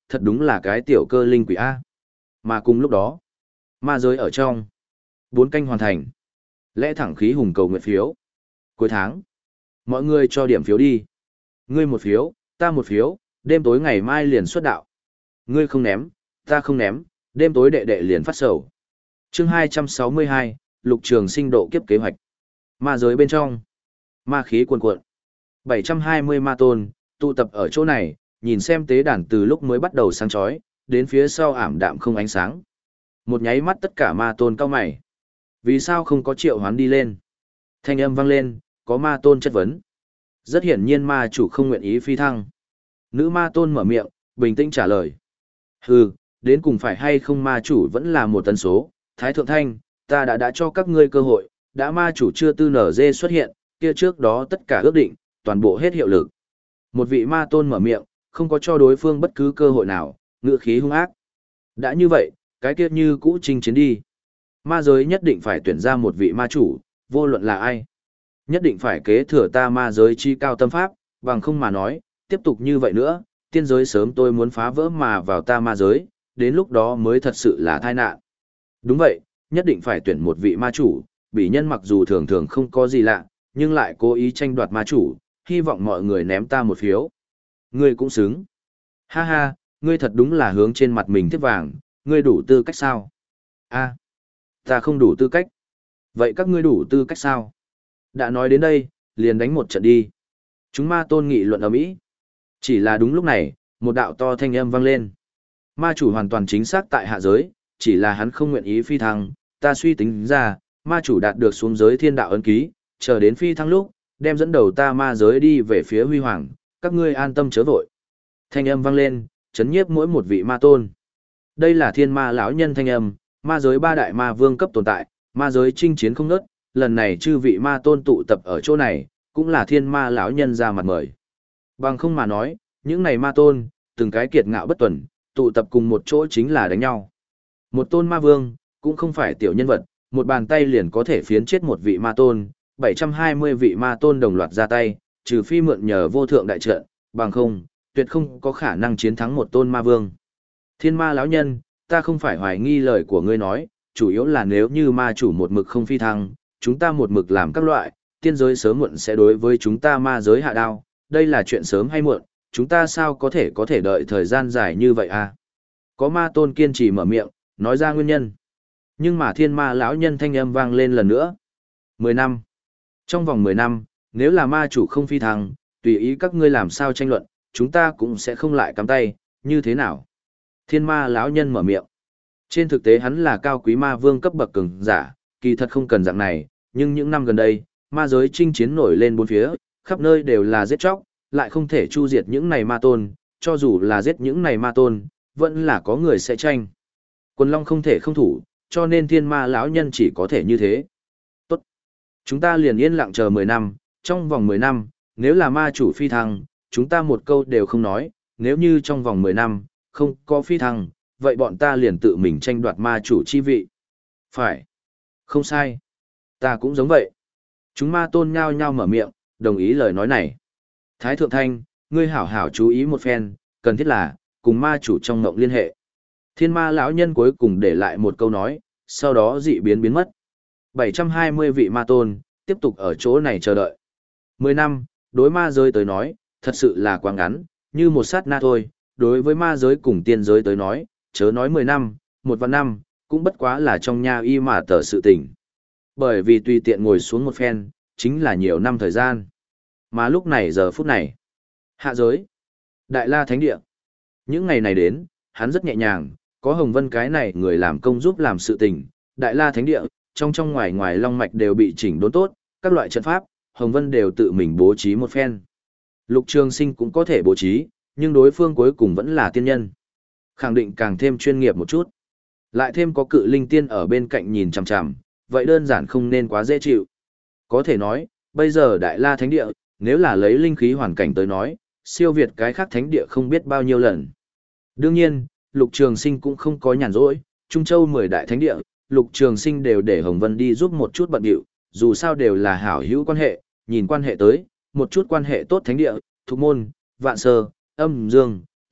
thật đúng là cái tiểu cơ linh quỷ A. Mà cùng lúc đó, ma giới ở trong, bốn canh hoàn thành. Lẽ thẳng khí hùng cầu nguyện phiếu. Cuối tháng, mọi người cho điểm phiếu đi. Ngươi một phiếu, ta một phiếu, đêm tối ngày mai liền xuất đạo. Ngươi không ném, ta không ném, đêm tối đệ đệ liền phát sầu. Chương hai trăm sáu mươi hai, Lục Trường Sinh độ kiếp kế hoạch. Ma giới bên trong, ma khí cuồn cuộn. bảy trăm hai mươi ma tôn, tụ tập ở chỗ này, nhìn xem tế đàn từ lúc mới bắt đầu sáng chói, đến phía sau ảm đạm không ánh sáng. Một nháy mắt tất cả ma tôn cao mày. Vì sao không có triệu hoán đi lên? Thanh âm vang lên, có ma tôn chất vấn. Rất hiển nhiên ma chủ không nguyện ý phi thăng. Nữ ma tôn mở miệng, bình tĩnh trả lời. Hừ, đến cùng phải hay không ma chủ vẫn là một tần số. Thái Thượng Thanh, ta đã đã cho các ngươi cơ hội, đã ma chủ chưa tư nở dê xuất hiện, kia trước đó tất cả ước định, toàn bộ hết hiệu lực. Một vị ma tôn mở miệng, không có cho đối phương bất cứ cơ hội nào, ngữ khí hung ác. Đã như vậy, cái kia như cũ chinh chiến đi. Ma giới nhất định phải tuyển ra một vị ma chủ, vô luận là ai. Nhất định phải kế thừa ta ma giới chi cao tâm pháp, bằng không mà nói, tiếp tục như vậy nữa, tiên giới sớm tôi muốn phá vỡ mà vào ta ma giới, đến lúc đó mới thật sự là tai nạn. Đúng vậy, nhất định phải tuyển một vị ma chủ, bị nhân mặc dù thường thường không có gì lạ, nhưng lại cố ý tranh đoạt ma chủ, hy vọng mọi người ném ta một phiếu. Ngươi cũng xứng. Ha ha, ngươi thật đúng là hướng trên mặt mình tiếp vàng, ngươi đủ tư cách sao? A, ta không đủ tư cách. Vậy các ngươi đủ tư cách sao? Đã nói đến đây, liền đánh một trận đi. Chúng ma tôn nghị luận ở mỹ. Chỉ là đúng lúc này, một đạo to thanh âm vang lên. Ma chủ hoàn toàn chính xác tại hạ giới, chỉ là hắn không nguyện ý phi thăng, ta suy tính ra, ma chủ đạt được xuống giới thiên đạo ấn ký, chờ đến phi thăng lúc, đem dẫn đầu ta ma giới đi về phía huy hoàng, các ngươi an tâm chớ vội. Thanh âm vang lên, chấn nhiếp mỗi một vị ma tôn. Đây là thiên ma lão nhân thanh âm, ma giới ba đại ma vương cấp tồn tại, ma giới chinh chiến không ngớt, lần này chư vị ma tôn tụ tập ở chỗ này, cũng là thiên ma lão nhân ra mặt mời. Bằng không mà nói, những này ma tôn, từng cái kiệt ngạo bất tuần, tụ tập cùng một chỗ chính là đánh nhau. Một tôn ma vương, cũng không phải tiểu nhân vật, một bàn tay liền có thể phiến chết một vị ma tôn, bảy trăm hai mươi vị ma tôn đồng loạt ra tay, trừ phi mượn nhờ vô thượng đại trận, bằng không, tuyệt không có khả năng chiến thắng một tôn ma vương. Thiên ma lão nhân, ta không phải hoài nghi lời của ngươi nói, chủ yếu là nếu như ma chủ một mực không phi thăng, chúng ta một mực làm các loại, tiên giới sớm muộn sẽ đối với chúng ta ma giới hạ đao, đây là chuyện sớm hay muộn, chúng ta sao có thể có thể đợi thời gian dài như vậy à? Có ma tôn kiên trì mở miệng, nói ra nguyên nhân. Nhưng mà thiên ma lão nhân thanh âm vang lên lần nữa. Mười năm. Trong vòng mười năm, nếu là ma chủ không phi thăng, tùy ý các ngươi làm sao tranh luận, chúng ta cũng sẽ không lại cắm tay, như thế nào? Thiên ma lão nhân mở miệng. Trên thực tế hắn là cao quý ma vương cấp bậc cường giả, kỳ thật không cần dạng này, nhưng những năm gần đây, ma giới chinh chiến nổi lên bốn phía, khắp nơi đều là giết chóc, lại không thể chu diệt những này ma tôn, cho dù là giết những này ma tôn, vẫn là có người sẽ tranh. Quần Long không thể không thủ, cho nên thiên ma lão nhân chỉ có thể như thế. Tốt. Chúng ta liền yên lặng chờ mười năm, trong vòng mười năm, nếu là ma chủ phi thăng, chúng ta một câu đều không nói, nếu như trong vòng mười năm, không có phi thăng, vậy bọn ta liền tự mình tranh đoạt ma chủ chi vị. Phải. Không sai. Ta cũng giống vậy. Chúng ma tôn nhao nhao mở miệng, đồng ý lời nói này. Thái Thượng Thanh, ngươi hảo hảo chú ý một phen, cần thiết là, cùng ma chủ trong ngộng liên hệ. Thiên ma lão nhân cuối cùng để lại một câu nói, sau đó dị biến biến mất. bảy trăm hai mươi vị ma tôn, tiếp tục ở chỗ này chờ đợi. mười năm, đối ma giới tới nói, thật sự là quá ngắn, như một sát na thôi, đối với ma giới cùng tiên giới tới nói, chớ nói mười năm, một vạn năm, cũng bất quá là trong nha y mà tờ sự tình. Bởi vì tùy tiện ngồi xuống một phen, chính là nhiều năm thời gian. Mà lúc này giờ phút này, hạ giới, Đại La Thánh Địa. Những ngày này đến, hắn rất nhẹ nhàng, có Hồng Vân cái này người làm công giúp làm sự tình. Đại La Thánh Địa, trong trong ngoài ngoài long mạch đều bị chỉnh đốn tốt, các loại trận pháp, Hồng Vân đều tự mình bố trí một phen. Lục Trường Sinh cũng có thể bố trí, nhưng đối phương cuối cùng vẫn là tiên nhân. Khẳng định càng thêm chuyên nghiệp một chút. Lại thêm có cự linh tiên ở bên cạnh nhìn chằm chằm, vậy đơn giản không nên quá dễ chịu. Có thể nói, bây giờ Đại La Thánh Địa, nếu là lấy linh khí hoàn cảnh tới nói, siêu việt cái khác thánh địa không biết bao nhiêu lần. Đương nhiên, Lục Trường Sinh cũng không có nhàn rỗi, Trung Châu mười đại thánh địa, Lục Trường Sinh đều để Hồng Vân đi giúp một chút bận điệu, dù sao đều là hảo hữu quan hệ, nhìn quan hệ tới, một chút quan hệ tốt thánh địa, Thục Môn, Vạn Sơ, Âm Dương,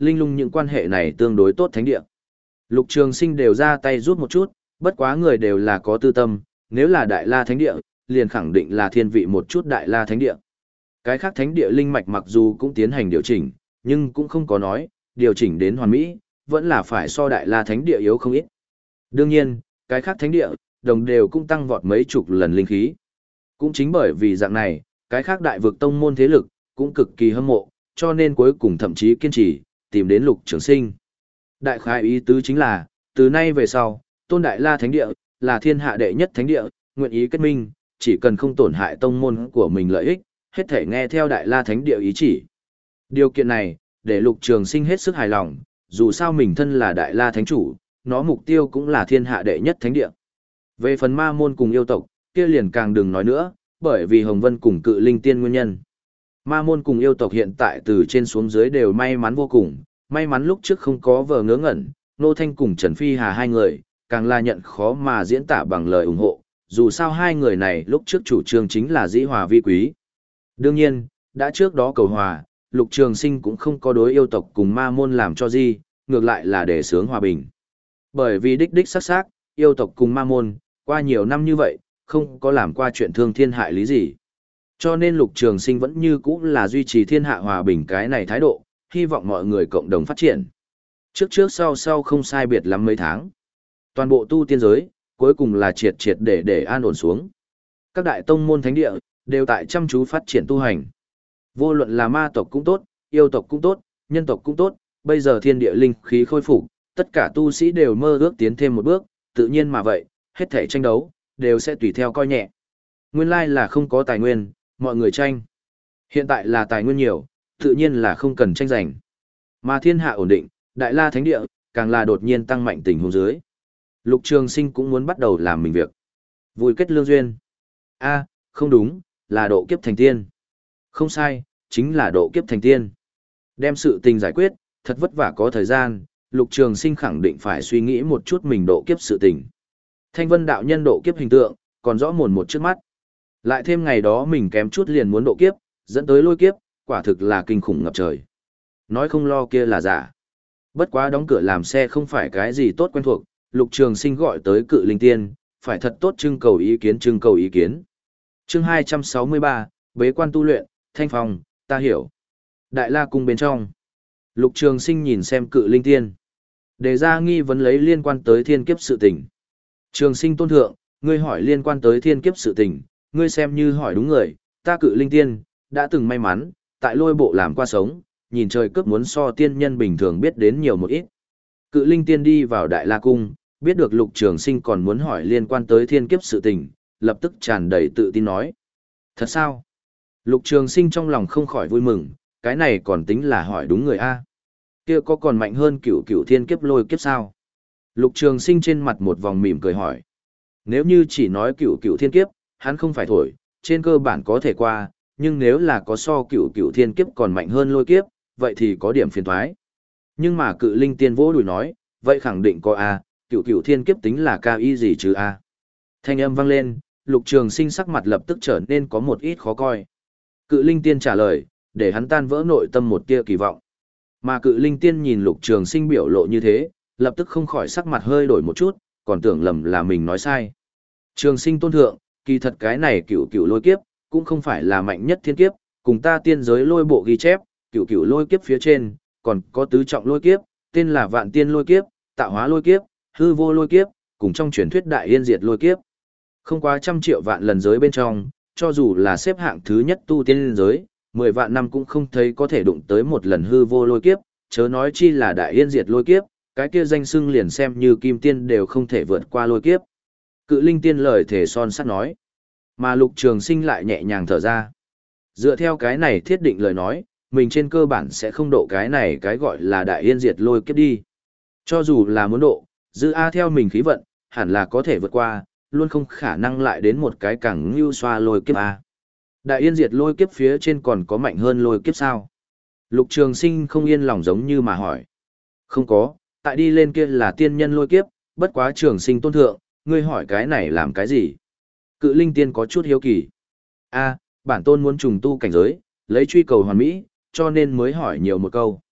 linh lung những quan hệ này tương đối tốt thánh địa. Lục Trường Sinh đều ra tay giúp một chút, bất quá người đều là có tư tâm, nếu là Đại La Thánh Địa, liền khẳng định là thiên vị một chút Đại La Thánh Địa. Cái khác Thánh Địa linh mạch mặc dù cũng tiến hành điều chỉnh, nhưng cũng không có nói, điều chỉnh đến hoàn mỹ, vẫn là phải so Đại La Thánh Địa yếu không ít. Đương nhiên, cái khác Thánh Địa, đồng đều cũng tăng vọt mấy chục lần linh khí. Cũng chính bởi vì dạng này, cái khác đại vực tông môn thế lực, cũng cực kỳ hâm mộ, cho nên cuối cùng thậm chí kiên trì, tìm đến Lục Trường Sinh. Đại khái ý tứ chính là, từ nay về sau, Tôn Đại La Thánh Địa, là thiên hạ đệ nhất thánh địa, nguyện ý kết minh, chỉ cần không tổn hại tông môn của mình lợi ích, hết thể nghe theo Đại La Thánh Địa ý chỉ. Điều kiện này, để Lục Trường Sinh hết sức hài lòng, dù sao mình thân là Đại La Thánh Chủ, nó mục tiêu cũng là thiên hạ đệ nhất thánh địa. Về phần ma môn cùng yêu tộc, kia liền càng đừng nói nữa, bởi vì Hồng Vân cùng Cự Linh Tiên nguyên nhân. Ma môn cùng yêu tộc hiện tại từ trên xuống dưới đều may mắn vô cùng, may mắn lúc trước không có vờ ngớ ngẩn, Nô Thanh cùng Trần Phi Hà hai người, càng là nhận khó mà diễn tả bằng lời ủng hộ, dù sao hai người này lúc trước chủ trương chính là dĩ hòa vi quý. Đương nhiên, đã trước đó cầu hòa, Lục Trường Sinh cũng không có đối yêu tộc cùng ma môn làm cho gì, ngược lại là để sướng hòa bình. Bởi vì đích đích sắc sắc, yêu tộc cùng ma môn, qua nhiều năm như vậy, không có làm qua chuyện thương thiên hại lý gì. Cho nên Lục Trường Sinh vẫn như cũ là duy trì thiên hạ hòa bình cái này thái độ, hy vọng mọi người cộng đồng phát triển. Trước trước sau sau không sai biệt lắm mấy tháng. Toàn bộ tu tiên giới, cuối cùng là triệt triệt để để an ổn xuống. Các đại tông môn thánh địa, đều tại chăm chú phát triển tu hành. Vô luận là ma tộc cũng tốt, yêu tộc cũng tốt, nhân tộc cũng tốt, bây giờ thiên địa linh khí khôi phục, tất cả tu sĩ đều mơ ước tiến thêm một bước, tự nhiên mà vậy, hết thể tranh đấu, đều sẽ tùy theo coi nhẹ. Nguyên lai là không có tài nguyên, mọi người tranh. Hiện tại là tài nguyên nhiều, tự nhiên là không cần tranh giành. Mà thiên hạ ổn định, Đại La Thánh Địa, càng là đột nhiên tăng mạnh tình huống dưới. Lục Trường Sinh cũng muốn bắt đầu làm mình việc. Vui kết lương duyên. A, không đúng, là độ kiếp thành tiên. Không sai, chính là độ kiếp thành tiên. Đem sự tình giải quyết, thật vất vả có thời gian, Lục Trường Sinh khẳng định phải suy nghĩ một chút mình độ kiếp sự tình. Thanh Vân đạo nhân độ kiếp hình tượng, còn rõ mồn một trước mắt. Lại thêm ngày đó mình kém chút liền muốn độ kiếp, dẫn tới lôi kiếp, quả thực là kinh khủng ngập trời. Nói không lo kia là giả. Bất quá đóng cửa làm xe không phải cái gì tốt quen thuộc, Lục Trường Sinh gọi tới Cự Linh Tiên, phải thật tốt trưng cầu ý kiến trưng cầu ý kiến. Chương hai trăm sáu mươi ba, bế quan tu luyện, Thanh Phong, ta hiểu. Đại La cung bên trong. Lục Trường Sinh nhìn xem Cự Linh Tiên. Đề ra nghi vấn lấy liên quan tới thiên kiếp sự tình. Trường Sinh tôn thượng, ngươi hỏi liên quan tới thiên kiếp sự tình, ngươi xem như hỏi đúng người, ta Cự Linh Tiên, đã từng may mắn, tại lôi bộ làm qua sống, nhìn trời cướp muốn so tiên nhân bình thường biết đến nhiều một ít. Cự Linh Tiên đi vào Đại La Cung, biết được Lục Trường Sinh còn muốn hỏi liên quan tới thiên kiếp sự tình, lập tức tràn đầy tự tin nói. Thật sao? Lục Trường Sinh trong lòng không khỏi vui mừng, cái này còn tính là hỏi đúng người a. Kia có còn mạnh hơn cửu cửu thiên kiếp lôi kiếp sao? Lục Trường Sinh trên mặt một vòng mỉm cười hỏi. Nếu như chỉ nói cửu cửu thiên kiếp, hắn không phải thổi, trên cơ bản có thể qua, nhưng nếu là có so cửu cửu thiên kiếp còn mạnh hơn lôi kiếp, vậy thì có điểm phiền toái. Nhưng mà Cự Linh Tiên vỗ đùi nói, vậy khẳng định có a, cửu cửu thiên kiếp tính là cao y gì chứ a. Thanh âm vang lên, Lục Trường Sinh sắc mặt lập tức trở nên có một ít khó coi. Cự Linh Tiên trả lời, để hắn tan vỡ nội tâm một tia kỳ vọng. Mà Cự Linh Tiên nhìn Lục Trường Sinh biểu lộ như thế, lập tức không khỏi sắc mặt hơi đổi một chút, còn tưởng lầm là mình nói sai. Trường Sinh tôn thượng, kỳ thật cái này cửu cửu lôi kiếp, cũng không phải là mạnh nhất thiên kiếp, cùng ta tiên giới lôi bộ ghi chép, cửu cửu lôi kiếp phía trên, còn có tứ trọng lôi kiếp, tên là vạn tiên lôi kiếp, tạo hóa lôi kiếp, hư vô lôi kiếp, cùng trong truyền thuyết đại yên diệt lôi kiếp. Không quá trăm triệu vạn lần giới bên trong, cho dù là xếp hạng thứ nhất tu tiên giới, mười vạn năm cũng không thấy có thể đụng tới một lần hư vô lôi kiếp, chớ nói chi là đại yên diệt lôi kiếp, cái kia danh xưng liền xem như kim tiên đều không thể vượt qua lôi kiếp. Cự Linh Tiên lời thể son sắt nói, mà Lục Trường Sinh lại nhẹ nhàng thở ra. Dựa theo cái này thiết định lời nói, mình trên cơ bản sẽ không độ cái này cái gọi là đại yên diệt lôi kiếp đi. Cho dù là muốn độ, dư A theo mình khí vận, hẳn là có thể vượt qua, luôn không khả năng lại đến một cái càng ngưu xoa lôi kiếp A. Đại yên diệt lôi kiếp phía trên còn có mạnh hơn lôi kiếp sao? Lục Trường Sinh không yên lòng giống như mà hỏi. Không có, tại đi lên kia là tiên nhân lôi kiếp, bất quá Trường Sinh tôn thượng, ngươi hỏi cái này làm cái gì? Cự Linh Tiên có chút hiếu kỳ. A, bản tôn muốn trùng tu cảnh giới, lấy truy cầu hoàn mỹ, cho nên mới hỏi nhiều một câu.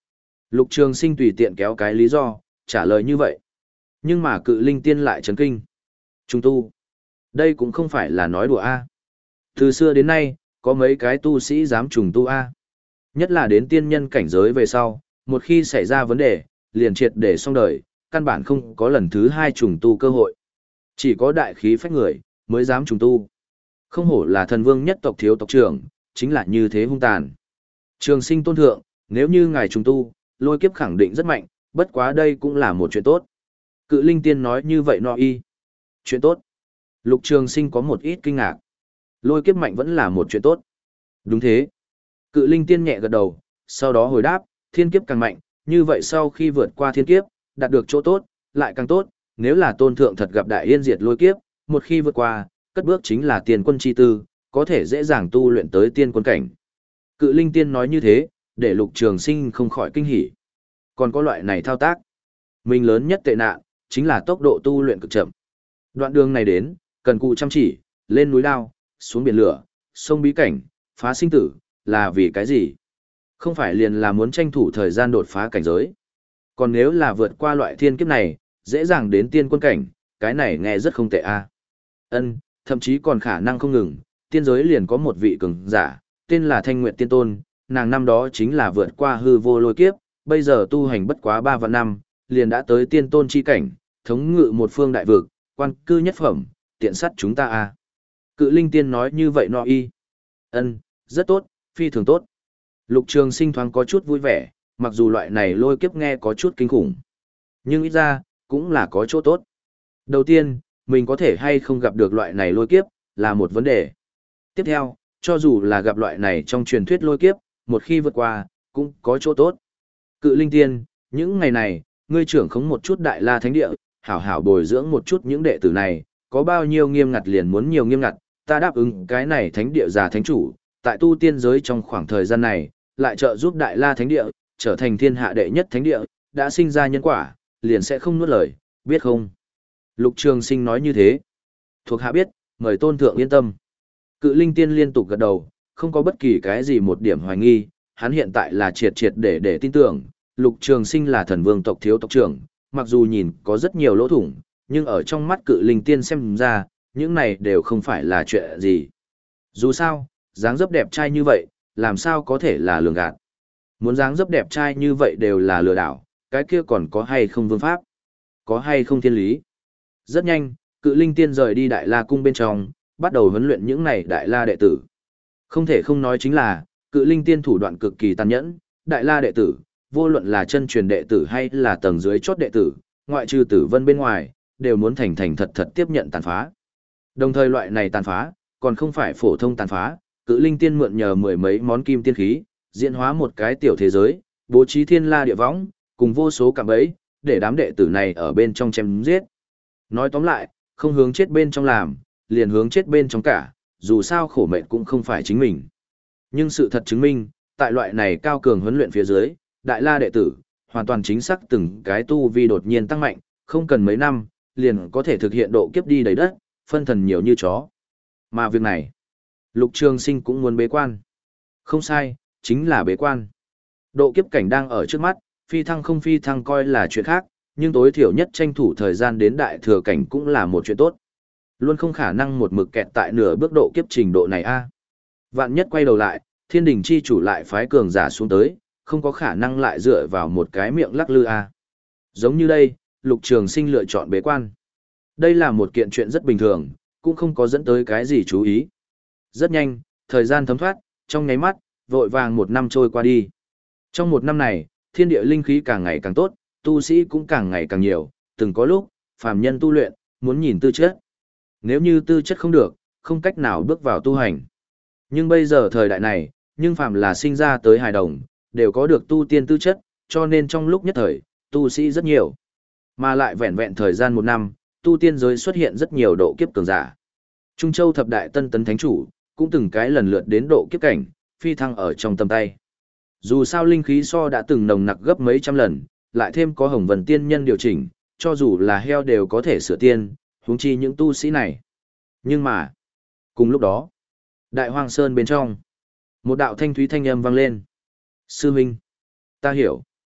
Lục Trường Sinh tùy tiện kéo cái lý do, trả lời như vậy. Nhưng mà cự linh tiên lại chấn kinh. Trùng tu. Đây cũng không phải là nói đùa a. Từ xưa đến nay, có mấy cái tu sĩ dám trùng tu a. Nhất là đến tiên nhân cảnh giới về sau, một khi xảy ra vấn đề, liền triệt để xong đời, căn bản không có lần thứ hai trùng tu cơ hội. Chỉ có đại khí phách người, mới dám trùng tu. Không hổ là thần vương nhất tộc thiếu tộc trưởng, chính là như thế hung tàn. Trường Sinh tôn thượng, nếu như ngài trùng tu, lôi kiếp khẳng định rất mạnh, bất quá đây cũng là một chuyện tốt. Cự linh tiên nói như vậy no y. Chuyện tốt. Lục Trường Sinh có một ít kinh ngạc. Lôi kiếp mạnh vẫn là một chuyện tốt. Đúng thế. Cự linh tiên nhẹ gật đầu, sau đó hồi đáp, thiên kiếp càng mạnh, như vậy sau khi vượt qua thiên kiếp, đạt được chỗ tốt, lại càng tốt, nếu là tôn thượng thật gặp đại yên diệt lôi kiếp, một khi vượt qua, cất bước chính là tiền quân chi tư, có thể dễ dàng tu luyện tới tiên quân cảnh. Cự linh tiên nói như thế, để Lục Trường Sinh không khỏi kinh hỉ. Còn có loại này thao tác. Mình lớn nhất tệ nạn, chính là tốc độ tu luyện cực chậm. Đoạn đường này đến, cần cù chăm chỉ, lên núi lao, xuống biển lửa, sông bí cảnh, phá sinh tử, là vì cái gì? Không phải liền là muốn tranh thủ thời gian đột phá cảnh giới. Còn nếu là vượt qua loại thiên kiếp này, dễ dàng đến tiên quân cảnh, cái này nghe rất không tệ a. Ân, thậm chí còn khả năng không ngừng, tiên giới liền có một vị cường giả, tên là Thanh Nguyệt Tiên Tôn, nàng năm đó chính là vượt qua hư vô lôi kiếp, bây giờ tu hành bất quá ba vạn năm, liền đã tới tiên tôn chi cảnh, thống ngự một phương đại vực, quan cư nhất phẩm, tiện sát chúng ta a. Cự linh tiên nói như vậy no y. Ân, rất tốt, phi thường tốt. Lục Trường Sinh thoáng có chút vui vẻ, mặc dù loại này lôi kiếp nghe có chút kinh khủng, nhưng ít ra, cũng là có chỗ tốt. Đầu tiên, mình có thể hay không gặp được loại này lôi kiếp, là một vấn đề. Tiếp theo, cho dù là gặp loại này trong truyền thuyết lôi kiếp, một khi vượt qua, cũng có chỗ tốt. Cự linh tiên, những ngày này, ngươi trưởng khống một chút Đại La Thánh Địa, hảo hảo bồi dưỡng một chút những đệ tử này, có bao nhiêu nghiêm ngặt liền muốn nhiều nghiêm ngặt, ta đáp ứng cái này Thánh Địa già thánh chủ, tại tu tiên giới trong khoảng thời gian này, lại trợ giúp Đại La Thánh Địa, trở thành thiên hạ đệ nhất Thánh Địa, đã sinh ra nhân quả, liền sẽ không nuốt lời, biết không? Lục Trường Sinh nói như thế. Thuộc hạ biết, mời tôn thượng yên tâm. Cự linh tiên liên tục gật đầu, không có bất kỳ cái gì một điểm hoài nghi, hắn hiện tại là triệt triệt để để tin tưởng, Lục Trường Sinh là thần vương tộc thiếu tộc trưởng, mặc dù nhìn có rất nhiều lỗ thủng, nhưng ở trong mắt cự linh tiên xem ra, những này đều không phải là chuyện gì. Dù sao, dáng dấp đẹp trai như vậy, làm sao có thể là lường gạt. Muốn dáng dấp đẹp trai như vậy đều là lừa đảo, cái kia còn có hay không vương pháp? Có hay không thiên lý? Rất nhanh, cự linh tiên rời đi Đại La Cung bên trong, bắt đầu huấn luyện những này Đại La đệ tử. Không thể không nói chính là, cự linh tiên thủ đoạn cực kỳ tàn nhẫn, Đại La đệ tử, vô luận là chân truyền đệ tử hay là tầng dưới chót đệ tử, ngoại trừ tử vân bên ngoài, đều muốn thành thành thật thật tiếp nhận tàn phá. Đồng thời loại này tàn phá, còn không phải phổ thông tàn phá, cự linh tiên mượn nhờ mười mấy món kim tiên khí, diễn hóa một cái tiểu thế giới, bố trí thiên la địa võng, cùng vô số cạm bẫy, để đám đệ tử này ở bên trong chém giết. Nói tóm lại, không hướng chết bên trong làm, liền hướng chết bên trong cả, dù sao khổ mệnh cũng không phải chính mình. Nhưng sự thật chứng minh, tại loại này cao cường huấn luyện phía dưới, Đại La đệ tử, hoàn toàn chính xác từng cái tu vi đột nhiên tăng mạnh, không cần mấy năm, liền có thể thực hiện độ kiếp đi đầy đất, phân thần nhiều như chó. Mà việc này, Lục Trường Sinh cũng muốn bế quan. Không sai, chính là bế quan. Độ kiếp cảnh đang ở trước mắt, phi thăng không phi thăng coi là chuyện khác, nhưng tối thiểu nhất tranh thủ thời gian đến đại thừa cảnh cũng là một chuyện tốt. Luôn không khả năng một mực kẹt tại nửa bước độ kiếp trình độ này a. Vạn nhất quay đầu lại, thiên đình chi chủ lại phái cường giả xuống tới, không có khả năng lại dựa vào một cái miệng lắc lư a. Giống như đây, Lục Trường Sinh lựa chọn bế quan. Đây là một kiện chuyện rất bình thường, cũng không có dẫn tới cái gì chú ý. Rất nhanh, thời gian thấm thoát, trong nháy mắt, vội vàng một năm trôi qua đi. Trong một năm này, thiên địa linh khí càng ngày càng tốt, tu sĩ cũng càng ngày càng nhiều, từng có lúc, phàm nhân tu luyện, muốn nhìn tư chất. Nếu như tư chất không được, không cách nào bước vào tu hành. Nhưng bây giờ thời đại này, nhưng phàm là sinh ra tới hài đồng, đều có được tu tiên tư chất, cho nên trong lúc nhất thời, tu sĩ rất nhiều. Mà lại vẹn vẹn thời gian một năm, tu tiên giới xuất hiện rất nhiều độ kiếp cường giả. Trung Châu thập đại tân tấn thánh chủ, cũng từng cái lần lượt đến độ kiếp cảnh, phi thăng ở trong tầm tay. Dù sao linh khí so đã từng nồng nặc gấp mấy trăm lần, lại thêm có Hồng Vân tiên nhân điều chỉnh, cho dù là heo đều có thể sửa tiên, huống chi những tu sĩ này. Nhưng mà, cùng lúc đó, Đại Hoang Sơn bên trong, một đạo thanh thúy thanh âm vang lên. Sư Minh, ta hiểu.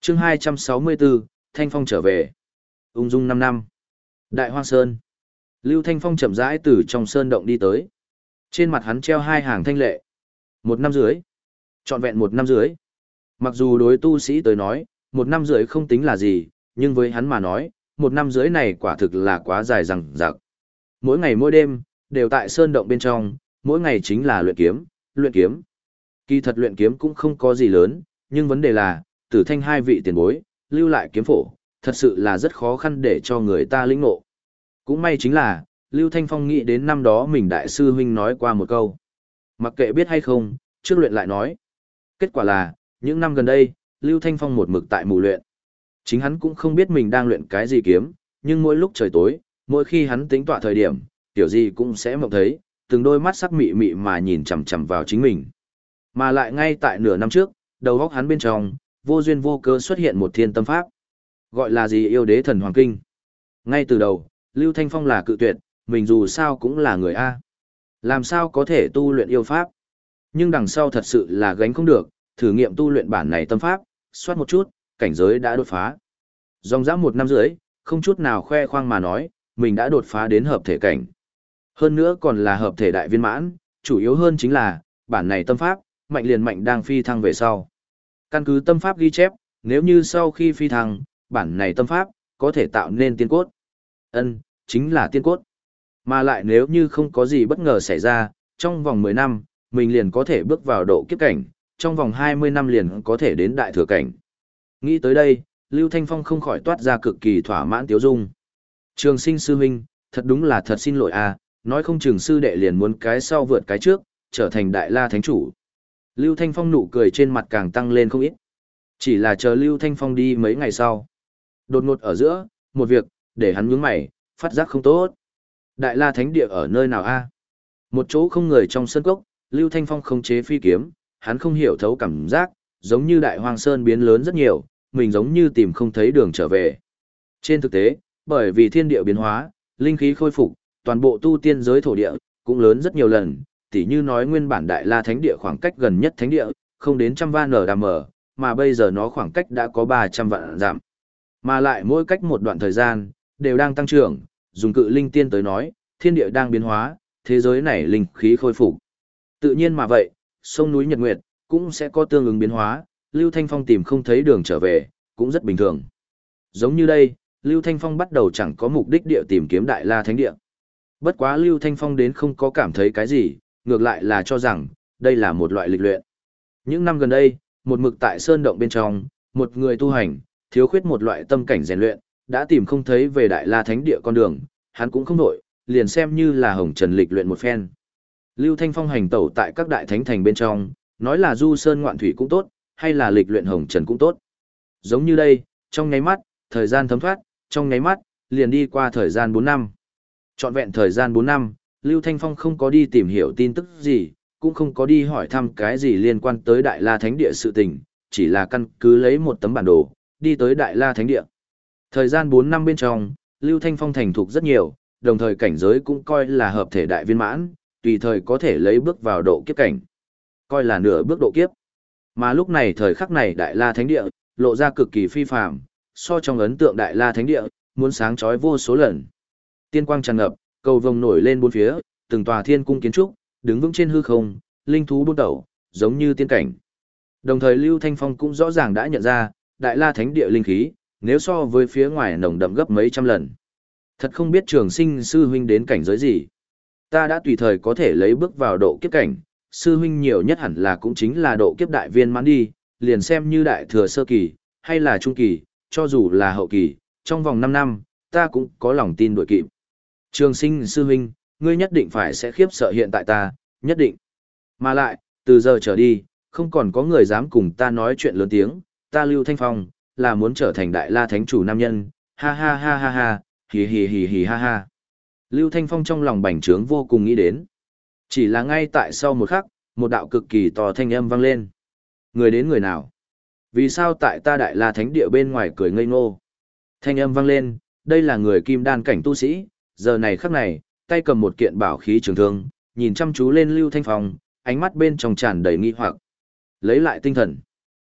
chương hai trăm sáu mươi bốn, Thanh Phong trở về. Ung dung năm năm. Đại Hoang Sơn. Lưu Thanh Phong chậm rãi từ trong sơn động đi tới. Trên mặt hắn treo hai hàng thanh lệ. Một năm dưới. Trọn vẹn một năm dưới. Mặc dù đối tu sĩ tới nói, một năm dưới không tính là gì, nhưng với hắn mà nói, một năm dưới này quả thực là quá dài dằng dặc. Mỗi ngày mỗi đêm, đều tại sơn động bên trong, mỗi ngày chính là luyện kiếm, luyện kiếm. Kỳ thật luyện kiếm cũng không có gì lớn, nhưng vấn đề là, Tử Thanh hai vị tiền bối, lưu lại kiếm phổ, thật sự là rất khó khăn để cho người ta lĩnh ngộ. Cũng may chính là, Lưu Thanh Phong nghĩ đến năm đó mình đại sư huynh nói qua một câu. Mặc kệ biết hay không, trước luyện lại nói. Kết quả là, những năm gần đây, Lưu Thanh Phong một mực tại mù luyện. Chính hắn cũng không biết mình đang luyện cái gì kiếm, nhưng mỗi lúc trời tối, mỗi khi hắn tính tọa thời điểm, tiểu gì cũng sẽ mộng thấy, từng đôi mắt sắc mị mị mà nhìn chằm chằm vào chính mình. Mà lại ngay tại nửa năm trước, đầu óc hắn bên trong, vô duyên vô cớ xuất hiện một thiên tâm pháp. Gọi là gì yêu đế thần hoàng kinh. Ngay từ đầu, Lưu Thanh Phong là cự tuyệt, mình dù sao cũng là người A. Làm sao có thể tu luyện yêu pháp? Nhưng đằng sau thật sự là gánh không được, thử nghiệm tu luyện bản này tâm pháp, soát một chút, cảnh giới đã đột phá. Dòng dã một năm rưỡi, không chút nào khoe khoang mà nói, mình đã đột phá đến hợp thể cảnh. Hơn nữa còn là hợp thể đại viên mãn, chủ yếu hơn chính là, bản này tâm pháp, mạnh liền mạnh đang phi thăng về sau. Căn cứ tâm pháp ghi chép, nếu như sau khi phi thăng, bản này tâm pháp, có thể tạo nên tiên cốt. Ân, chính là tiên cốt. Mà lại nếu như không có gì bất ngờ xảy ra, trong vòng mười năm, mình liền có thể bước vào độ kiếp cảnh, trong vòng hai mươi năm liền có thể đến đại thừa cảnh. Nghĩ tới đây, Lưu Thanh Phong không khỏi toát ra cực kỳ thỏa mãn tiếu dung. Trường Sinh sư huynh, thật đúng là thật xin lỗi à, nói không chừng sư đệ liền muốn cái sau vượt cái trước, trở thành đại la thánh chủ. Lưu Thanh Phong nụ cười trên mặt càng tăng lên không ít. Chỉ là chờ Lưu Thanh Phong đi mấy ngày sau. Đột ngột ở giữa, một việc, để hắn nhướng mày, phát giác không tốt. Đại la thánh địa ở nơi nào a? Một chỗ không người trong sân cốc, Lưu Thanh Phong không chế phi kiếm, hắn không hiểu thấu cảm giác, giống như đại hoang sơn biến lớn rất nhiều, mình giống như tìm không thấy đường trở về. Trên thực tế, bởi vì thiên địa biến hóa, linh khí khôi phục, toàn bộ tu tiên giới thổ địa cũng lớn rất nhiều lần, tỉ như nói nguyên bản đại la thánh địa khoảng cách gần nhất thánh địa, không đến trăm van nở đàm mở, mà bây giờ nó khoảng cách đã có ba trăm vạn giảm. Mà lại mỗi cách một đoạn thời gian, đều đang tăng trưởng, dùng cự linh tiên tới nói, thiên địa đang biến hóa, thế giới này linh khí khôi phục. Tự nhiên mà vậy, sông núi Nhật Nguyệt cũng sẽ có tương ứng biến hóa, Lưu Thanh Phong tìm không thấy đường trở về, cũng rất bình thường. Giống như đây, Lưu Thanh Phong bắt đầu chẳng có mục đích địa tìm kiếm Đại La Thánh Địa. Bất quá Lưu Thanh Phong đến không có cảm thấy cái gì, ngược lại là cho rằng, đây là một loại lịch luyện. Những năm gần đây, một mực tại sơn động bên trong, một người tu hành, thiếu khuyết một loại tâm cảnh rèn luyện, đã tìm không thấy về Đại La Thánh Địa con đường, hắn cũng không nổi, liền xem như là hồng trần lịch luyện một phen. Lưu Thanh Phong hành tẩu tại các đại thánh thành bên trong, nói là du sơn ngoạn thủy cũng tốt, hay là lịch luyện hồng trần cũng tốt. Giống như đây, trong nháy mắt, thời gian thấm thoát, trong nháy mắt, liền đi qua thời gian bốn năm. Trọn vẹn thời gian bốn năm, Lưu Thanh Phong không có đi tìm hiểu tin tức gì, cũng không có đi hỏi thăm cái gì liên quan tới Đại La Thánh Địa sự tình, chỉ là căn cứ lấy một tấm bản đồ, đi tới Đại La Thánh Địa. Thời gian bốn năm bên trong, Lưu Thanh Phong thành thục rất nhiều, đồng thời cảnh giới cũng coi là hợp thể đại viên mãn, tùy thời có thể lấy bước vào độ kiếp cảnh. Coi là nửa bước độ kiếp. Mà lúc này thời khắc này Đại La Thánh Địa, lộ ra cực kỳ phi phàm, so trong ấn tượng Đại La Thánh Địa, muốn sáng chói vô số lần. Tiên quang tràn ngập, cầu vồng nổi lên bốn phía, từng tòa thiên cung kiến trúc, đứng vững trên hư không, linh thú buôn tẩu, giống như tiên cảnh. Đồng thời Lưu Thanh Phong cũng rõ ràng đã nhận ra, Đại La Thánh Địa linh khí, nếu so với phía ngoài nồng đậm gấp mấy trăm lần. Thật không biết Trường Sinh sư huynh đến cảnh giới gì. Ta đã tùy thời có thể lấy bước vào độ kiếp cảnh, sư huynh nhiều nhất hẳn là cũng chính là độ kiếp đại viên mãn đi, liền xem như đại thừa sơ kỳ, hay là trung kỳ, cho dù là hậu kỳ, trong vòng năm năm, ta cũng có lòng tin đuổi kịp. Trường Sinh sư huynh, ngươi nhất định phải sẽ khiếp sợ hiện tại ta, nhất định. Mà lại, từ giờ trở đi, không còn có người dám cùng ta nói chuyện lớn tiếng, ta Lưu Thanh Phong, là muốn trở thành đại la thánh chủ nam nhân, ha ha ha ha ha, hì hì hì hì ha ha. Lưu Thanh Phong trong lòng bành trướng vô cùng nghĩ đến. Chỉ là ngay tại sau một khắc, một đạo cực kỳ to thanh âm vang lên. Người đến người nào? Vì sao tại ta đại la thánh địa bên ngoài cười ngây ngô? Thanh âm vang lên, đây là người kim đan cảnh tu sĩ, giờ này khắc này, tay cầm một kiện bảo khí trường thương, nhìn chăm chú lên Lưu Thanh Phong, ánh mắt bên trong tràn đầy nghi hoặc. Lấy lại tinh thần.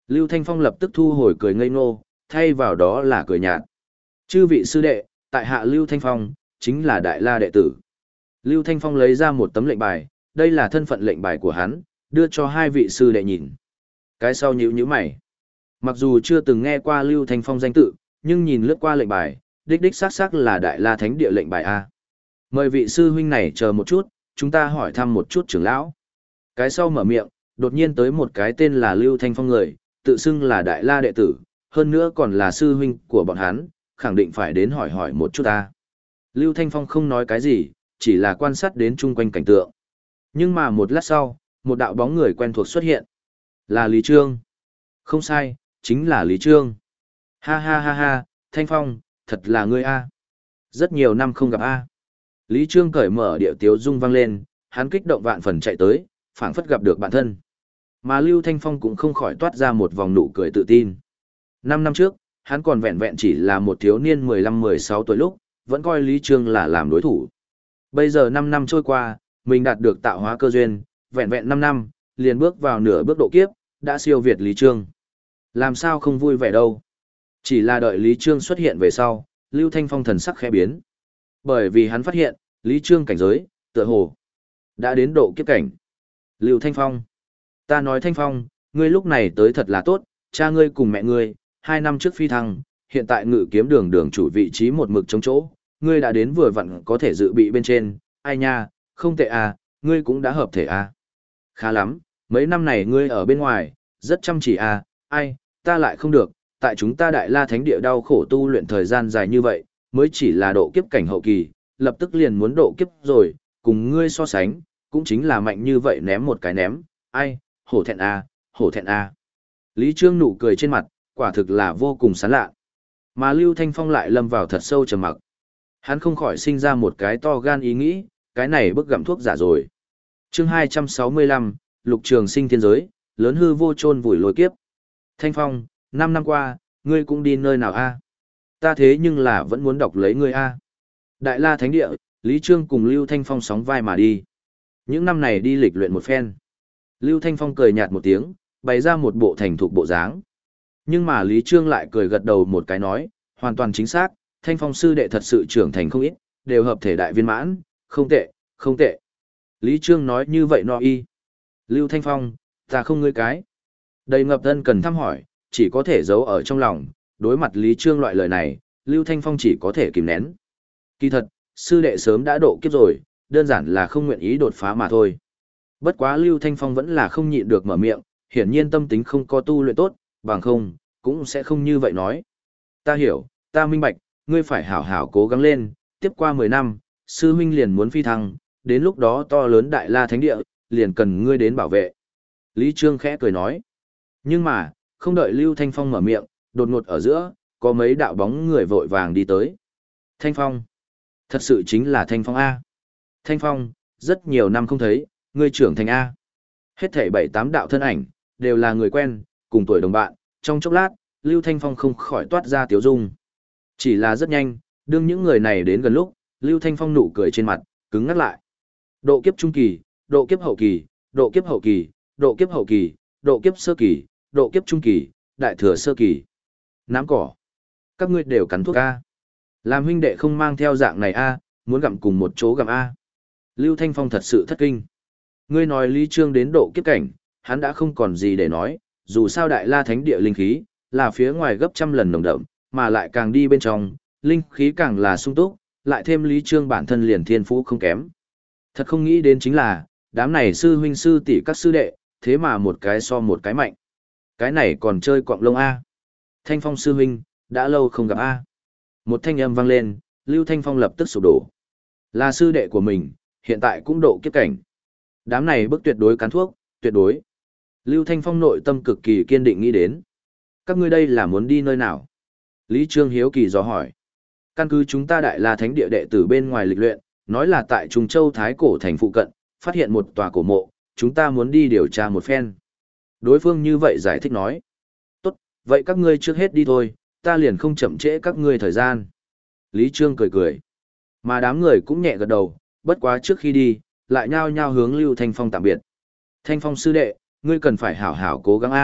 Lưu Thanh Phong lập tức thu hồi cười ngây ngô, thay vào đó là cười nhạt. Chư vị sư đệ, tại hạ Lưu Thanh Phong, chính là Đại La đệ tử. Lưu Thanh Phong lấy ra một tấm lệnh bài, đây là thân phận lệnh bài của hắn, đưa cho hai vị sư đệ nhìn. Cái sau nhíu nhíu mày. Mặc dù chưa từng nghe qua Lưu Thanh Phong danh tự, nhưng nhìn lướt qua lệnh bài, đích đích xác xác là Đại La Thánh địa lệnh bài A. Mời vị sư huynh này chờ một chút, chúng ta hỏi thăm một chút trưởng lão. Cái sau mở miệng, đột nhiên tới một cái tên là Lưu Thanh Phong người, tự xưng là Đại La đệ tử, hơn nữa còn là sư huynh của bọn hắn, khẳng định phải đến hỏi hỏi một chút ta. Lưu Thanh Phong không nói cái gì, chỉ là quan sát đến chung quanh cảnh tượng. Nhưng mà một lát sau, một đạo bóng người quen thuộc xuất hiện. Là Lý Trương. Không sai, chính là Lý Trương. Ha ha ha ha, Thanh Phong, thật là ngươi a. Rất nhiều năm không gặp a. Lý Trương cởi mở điệu tiếu dung vang lên, hắn kích động vạn phần chạy tới, phảng phất gặp được bạn thân. Mà Lưu Thanh Phong cũng không khỏi toát ra một vòng nụ cười tự tin. Năm năm trước, hắn còn vẹn vẹn chỉ là một thiếu niên mười lăm mười sáu tuổi lúc, vẫn coi Lý Trương là làm đối thủ. Bây giờ năm năm trôi qua, mình đạt được tạo hóa cơ duyên, vẹn vẹn năm năm, liền bước vào nửa bước độ kiếp, đã siêu việt Lý Trương. Làm sao không vui vẻ đâu. Chỉ là đợi Lý Trương xuất hiện về sau, Lưu Thanh Phong thần sắc khẽ biến. Bởi vì hắn phát hiện, Lý Trương cảnh giới, tựa hồ, đã đến độ kiếp cảnh. Lưu Thanh Phong. Ta nói Thanh Phong, ngươi lúc này tới thật là tốt, cha ngươi cùng mẹ ngươi, hai năm trước phi thăng, hiện tại ngự kiếm đường đường chủ vị trí một mực chống chỗ, ngươi đã đến vừa vặn có thể dự bị bên trên, ai nha, không tệ à, ngươi cũng đã hợp thể à. Khá lắm, mấy năm này ngươi ở bên ngoài, rất chăm chỉ à, ai, ta lại không được, tại chúng ta Đại La Thánh địa đau khổ tu luyện thời gian dài như vậy, mới chỉ là độ kiếp cảnh hậu kỳ, lập tức liền muốn độ kiếp rồi, cùng ngươi so sánh, cũng chính là mạnh như vậy ném một cái ném, ai, hổ thẹn à, hổ thẹn à. Lý Trương nụ cười trên mặt, quả thực là vô cùng sán lạ. Mà Lưu Thanh Phong lại lâm vào thật sâu trầm mặc. Hắn không khỏi sinh ra một cái to gan ý nghĩ, cái này bức gặm thuốc giả rồi. Chương hai trăm sáu mươi lăm, Lục Trường Sinh thiên giới, lớn hư vô chôn vùi lôi kiếp. Thanh Phong, năm năm qua, ngươi cũng đi nơi nào a? Ta thế nhưng là vẫn muốn đọc lấy ngươi a. Đại La Thánh địa, Lý Trương cùng Lưu Thanh Phong sóng vai mà đi. Những năm này đi lịch luyện một phen. Lưu Thanh Phong cười nhạt một tiếng, bày ra một bộ thành thục bộ dáng. Nhưng mà Lý Trương lại cười gật đầu một cái nói, hoàn toàn chính xác, Thanh Phong sư đệ thật sự trưởng thành không ít, đều hợp thể đại viên mãn, không tệ, không tệ. Lý Trương nói như vậy no y. Lưu Thanh Phong, ta không ngươi cái. Đầy ngập thân cần thăm hỏi, chỉ có thể giấu ở trong lòng, đối mặt Lý Trương loại lời này, Lưu Thanh Phong chỉ có thể kìm nén. Kỳ thật, sư đệ sớm đã độ kiếp rồi, đơn giản là không nguyện ý đột phá mà thôi. Bất quá Lưu Thanh Phong vẫn là không nhịn được mở miệng, hiển nhiên tâm tính không có tu luyện tốt, bằng không, cũng sẽ không như vậy nói. Ta hiểu, ta minh bạch, ngươi phải hảo hảo cố gắng lên, tiếp qua mười năm, sư huynh liền muốn phi thăng, đến lúc đó to lớn Đại La Thánh địa, liền cần ngươi đến bảo vệ. Lý Trương khẽ cười nói. Nhưng mà, không đợi Lưu Thanh Phong mở miệng, đột ngột ở giữa, có mấy đạo bóng người vội vàng đi tới. Thanh Phong. Thật sự chính là Thanh Phong A. Thanh Phong, rất nhiều năm không thấy, ngươi trưởng thành A. Hết thảy bảy tám đạo thân ảnh, đều là người quen, cùng tuổi đồng bạn, trong chốc lát, Lưu Thanh Phong không khỏi toát ra tiếu dung. Chỉ là rất nhanh, đương những người này đến gần lúc, Lưu Thanh Phong nụ cười trên mặt, cứng ngắt lại. Độ kiếp trung kỳ, độ kiếp hậu kỳ, độ kiếp hậu kỳ, độ kiếp hậu kỳ, độ kiếp sơ kỳ, độ kiếp trung kỳ, đại thừa sơ kỳ. Nám cỏ. Các ngươi đều cắn thuốc A. Làm huynh đệ không mang theo dạng này A, muốn gặm cùng một chỗ gặm A. Lưu Thanh Phong thật sự thất kinh. Ngươi nói Lý Trương đến độ kiếp cảnh, hắn đã không còn gì để nói, dù sao Đại La Thánh địa linh khí, là phía ngoài gấp trăm lần nồng đậm, mà lại càng đi bên trong, linh khí càng là sung túc, lại thêm Lý Trương bản thân liền thiên phú không kém. Thật không nghĩ đến chính là, đám này sư huynh sư tỷ các sư đệ, thế mà một cái so một cái mạnh. Cái này còn chơi quạng lông A. Thanh Phong sư huynh, đã lâu không gặp A. Một thanh âm vang lên, Lưu Thanh Phong lập tức sụp đổ. Là sư đệ của mình, hiện tại cũng độ kiếp cảnh. Đám này bức tuyệt đối cắn thuốc, tuyệt đối. Lưu Thanh Phong nội tâm cực kỳ kiên định nghĩ đến. Các ngươi đây là muốn đi nơi nào? Lý Trương hiếu kỳ dò hỏi. Căn cứ chúng ta Đại La Thánh địa đệ tử bên ngoài lịch luyện, nói là tại Trung Châu Thái Cổ thành phụ cận, phát hiện một tòa cổ mộ, chúng ta muốn đi điều tra một phen. Đối phương như vậy giải thích nói. Tốt, vậy các ngươi trước hết đi thôi, ta liền không chậm trễ các ngươi thời gian. Lý Trương cười cười. Mà đám người cũng nhẹ gật đầu, bất quá trước khi đi, lại nhao nhao hướng Lưu Thanh Phong tạm biệt. Thanh Phong sư đệ, ngươi cần phải hảo hảo cố gắng A,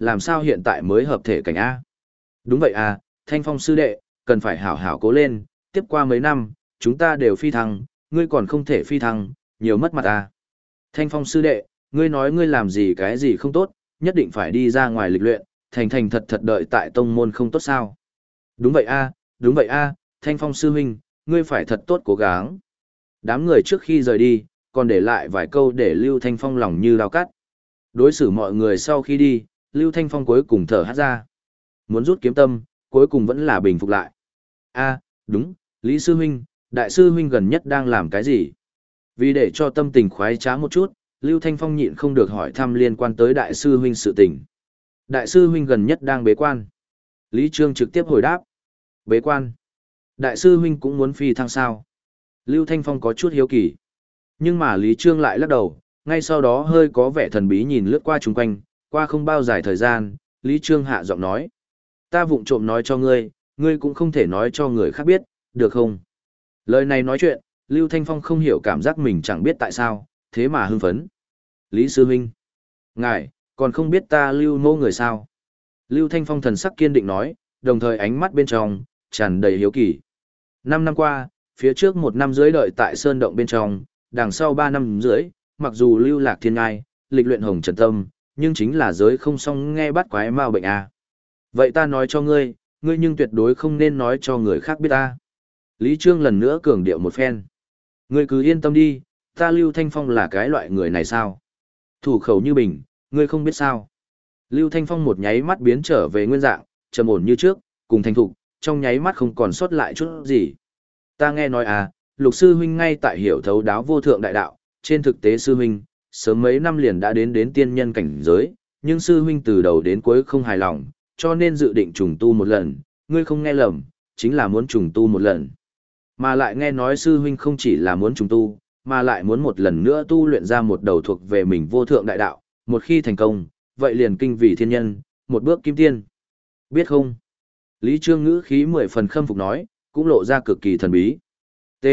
làm sao hiện tại mới hợp thể cảnh A? Đúng vậy à, Thanh Phong sư đệ, cần phải hảo hảo cố lên, tiếp qua mấy năm, chúng ta đều phi thăng, ngươi còn không thể phi thăng, nhiều mất mặt à. Thanh Phong sư đệ, ngươi nói ngươi làm gì cái gì không tốt, nhất định phải đi ra ngoài lịch luyện, thành thành thật thật đợi tại tông môn không tốt sao? Đúng vậy a, đúng vậy a, Thanh Phong sư huynh, ngươi phải thật tốt cố gắng. Đám người trước khi rời đi, còn để lại vài câu để Lưu Thanh Phong lòng như dao cắt. Đối xử mọi người sau khi đi, Lưu Thanh Phong cuối cùng thở hắt ra. Muốn rút kiếm tâm, cuối cùng vẫn là bình phục lại. A, đúng, Lý sư huynh, đại sư huynh gần nhất đang làm cái gì? Vì để cho tâm tình khoái trá một chút, Lưu Thanh Phong nhịn không được hỏi thăm liên quan tới đại sư huynh sự tình. Đại sư huynh gần nhất đang bế quan. Lý Trương trực tiếp hồi đáp. Bế quan. Đại sư huynh cũng muốn phi thăng sao? Lưu Thanh Phong có chút hiếu kỳ. Nhưng mà Lý Trương lại lắc đầu, ngay sau đó hơi có vẻ thần bí nhìn lướt qua chung quanh, qua không bao dài thời gian, Lý Trương hạ giọng nói. Ta vụng trộm nói cho ngươi, ngươi cũng không thể nói cho người khác biết, được không? Lời này nói chuyện, Lưu Thanh Phong không hiểu cảm giác mình chẳng biết tại sao, thế mà hưng phấn. Lý Sư Huynh, ngài, còn không biết ta Lưu Mô người sao? Lưu Thanh Phong thần sắc kiên định nói, đồng thời ánh mắt bên trong, tràn đầy hiếu kỳ. Năm năm qua, phía trước một năm dưới đợi tại Sơn Động bên trong, đằng sau ba năm dưới, mặc dù lưu lạc thiên ngai, lịch luyện hồng trần tâm, nhưng chính là giới không song nghe bắt quái mau bệnh à. Vậy ta nói cho ngươi, ngươi nhưng tuyệt đối không nên nói cho người khác biết ta. Lý Trương lần nữa cường điệu một phen. Ngươi cứ yên tâm đi, ta Lưu Thanh Phong là cái loại người này sao? Thủ khẩu như bình, ngươi không biết sao? Lưu Thanh Phong một nháy mắt biến trở về nguyên dạng, trầm ổn như trước, cùng thành thục, trong nháy mắt không còn sót lại chút gì. Ta nghe nói à, Lục sư huynh ngay tại hiểu thấu đáo vô thượng đại đạo, trên thực tế sư huynh, sớm mấy năm liền đã đến đến tiên nhân cảnh giới, nhưng sư huynh từ đầu đến cuối không hài lòng, cho nên dự định trùng tu một lần, ngươi không nghe lầm, chính là muốn trùng tu một lần. Mà lại nghe nói sư huynh không chỉ là muốn trùng tu, mà lại muốn một lần nữa tu luyện ra một đầu thuộc về mình vô thượng đại đạo, một khi thành công, vậy liền kinh vì thiên nhân, một bước kim tiên. Biết không? Lý Trương ngữ khí mười phần khâm phục nói, cũng lộ ra cực kỳ thần bí. T.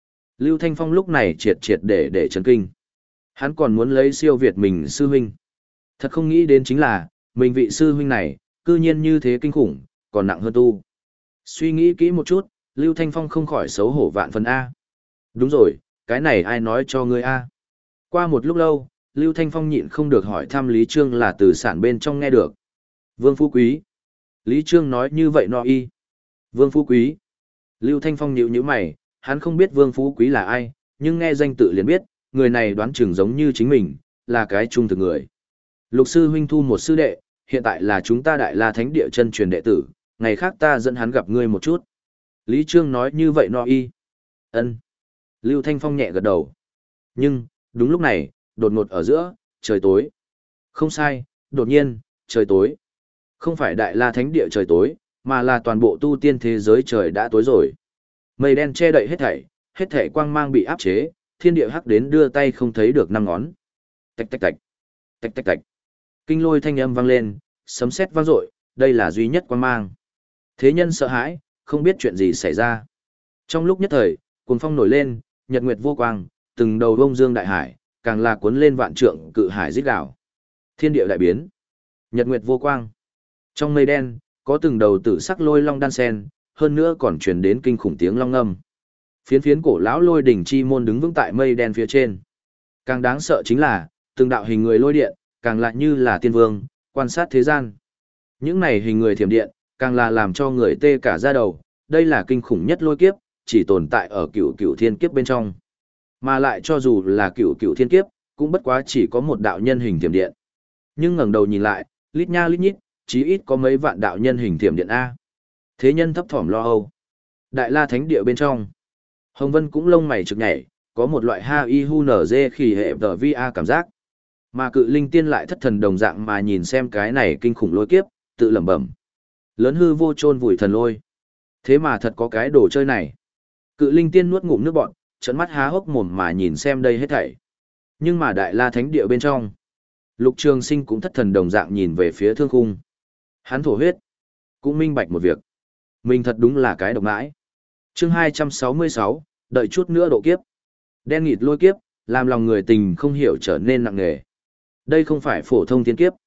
Lưu Thanh Phong lúc này triệt triệt để để chấn kinh. Hắn còn muốn lấy siêu việt mình sư huynh. Thật không nghĩ đến chính là, mình vị sư huynh này, cư nhiên như thế kinh khủng, còn nặng hơn tu. Suy nghĩ kỹ một chút, Lưu Thanh Phong không khỏi xấu hổ vạn phần A. Đúng rồi, cái này ai nói cho ngươi A. Qua một lúc lâu, Lưu Thanh Phong nhịn không được hỏi thăm Lý Trương là từ sản bên trong nghe được. Vương Phú Quý. Lý Trương nói như vậy nọ y. Vương Phú Quý. Lưu Thanh Phong nhíu nhíu mày, hắn không biết Vương Phú Quý là ai, nhưng nghe danh tự liền biết, người này đoán chừng giống như chính mình, là cái trung thực người. Lục sư huynh thu một sư đệ, hiện tại là chúng ta Đại La Thánh Địa chân truyền đệ tử, ngày khác ta dẫn hắn gặp ngươi một chút. Lý Trương nói như vậy nọ y. Ân. Lưu Thanh Phong nhẹ gật đầu. Nhưng, đúng lúc này, đột ngột ở giữa, trời tối. Không sai, đột nhiên, trời tối. Không phải Đại La Thánh Địa trời tối, mà là toàn bộ tu tiên thế giới trời đã tối rồi. Mây đen che đậy hết thảy, hết thảy quang mang bị áp chế, thiên địa hắc đến đưa tay không thấy được năm ngón. Tạch tạch tạch, tạch tạch tạch. Kinh lôi thanh âm vang lên, sấm sét vang dội, đây là duy nhất quang mang. Thế nhân sợ hãi, không biết chuyện gì xảy ra. Trong lúc nhất thời, cuồng phong nổi lên, nhật nguyệt vô quang, từng đầu bông dương đại hải, càng là cuốn lên vạn trượng cự hải rít gào. Thiên địa đại biến, nhật nguyệt vô quang. Trong mây đen, có từng đầu tử sắc lôi long đan sen, hơn nữa còn truyền đến kinh khủng tiếng long ngâm. Phiến phiến cổ lão lôi đỉnh chi môn đứng vững tại mây đen phía trên. Càng đáng sợ chính là, từng đạo hình người lôi điện, càng lại như là tiên vương, quan sát thế gian. Những này hình người thiểm điện, càng là làm cho người tê cả da đầu, đây là kinh khủng nhất lôi kiếp, chỉ tồn tại ở cửu cửu thiên kiếp bên trong. Mà lại cho dù là cửu cửu thiên kiếp, cũng bất quá chỉ có một đạo nhân hình thiểm điện. Nhưng ngẩng đầu nhìn lại, lít nha lít nhít, chí ít có mấy vạn đạo nhân hình thiểm điện A. Thế nhân thấp thỏm lo âu. Đại La Thánh Địa bên trong, Hồng Vân cũng lông mày trực nhảy, có một loại ha y hu nở dê khỉ hệ tờ vi a cảm giác. Mà cự linh tiên lại thất thần đồng dạng mà nhìn xem cái này kinh khủng lôi kiếp, tự lẩm bẩm. Lớn hư vô chôn vùi thần lôi. Thế mà thật có cái đồ chơi này. Cự linh tiên nuốt ngụm nước bọt, trợn mắt há hốc mồm mà nhìn xem đây hết thảy. Nhưng mà Đại La Thánh Địa bên trong, Lục Trường Sinh cũng thất thần đồng dạng nhìn về phía thương khung. Hắn thổ huyết, cũng minh bạch một việc. Mình thật đúng là cái độc mãi. Chương hai trăm sáu mươi sáu, đợi chút nữa độ kiếp. Đen nghịt lôi kiếp, làm lòng người tình không hiểu trở nên nặng nề. Đây không phải phổ thông thiên kiếp.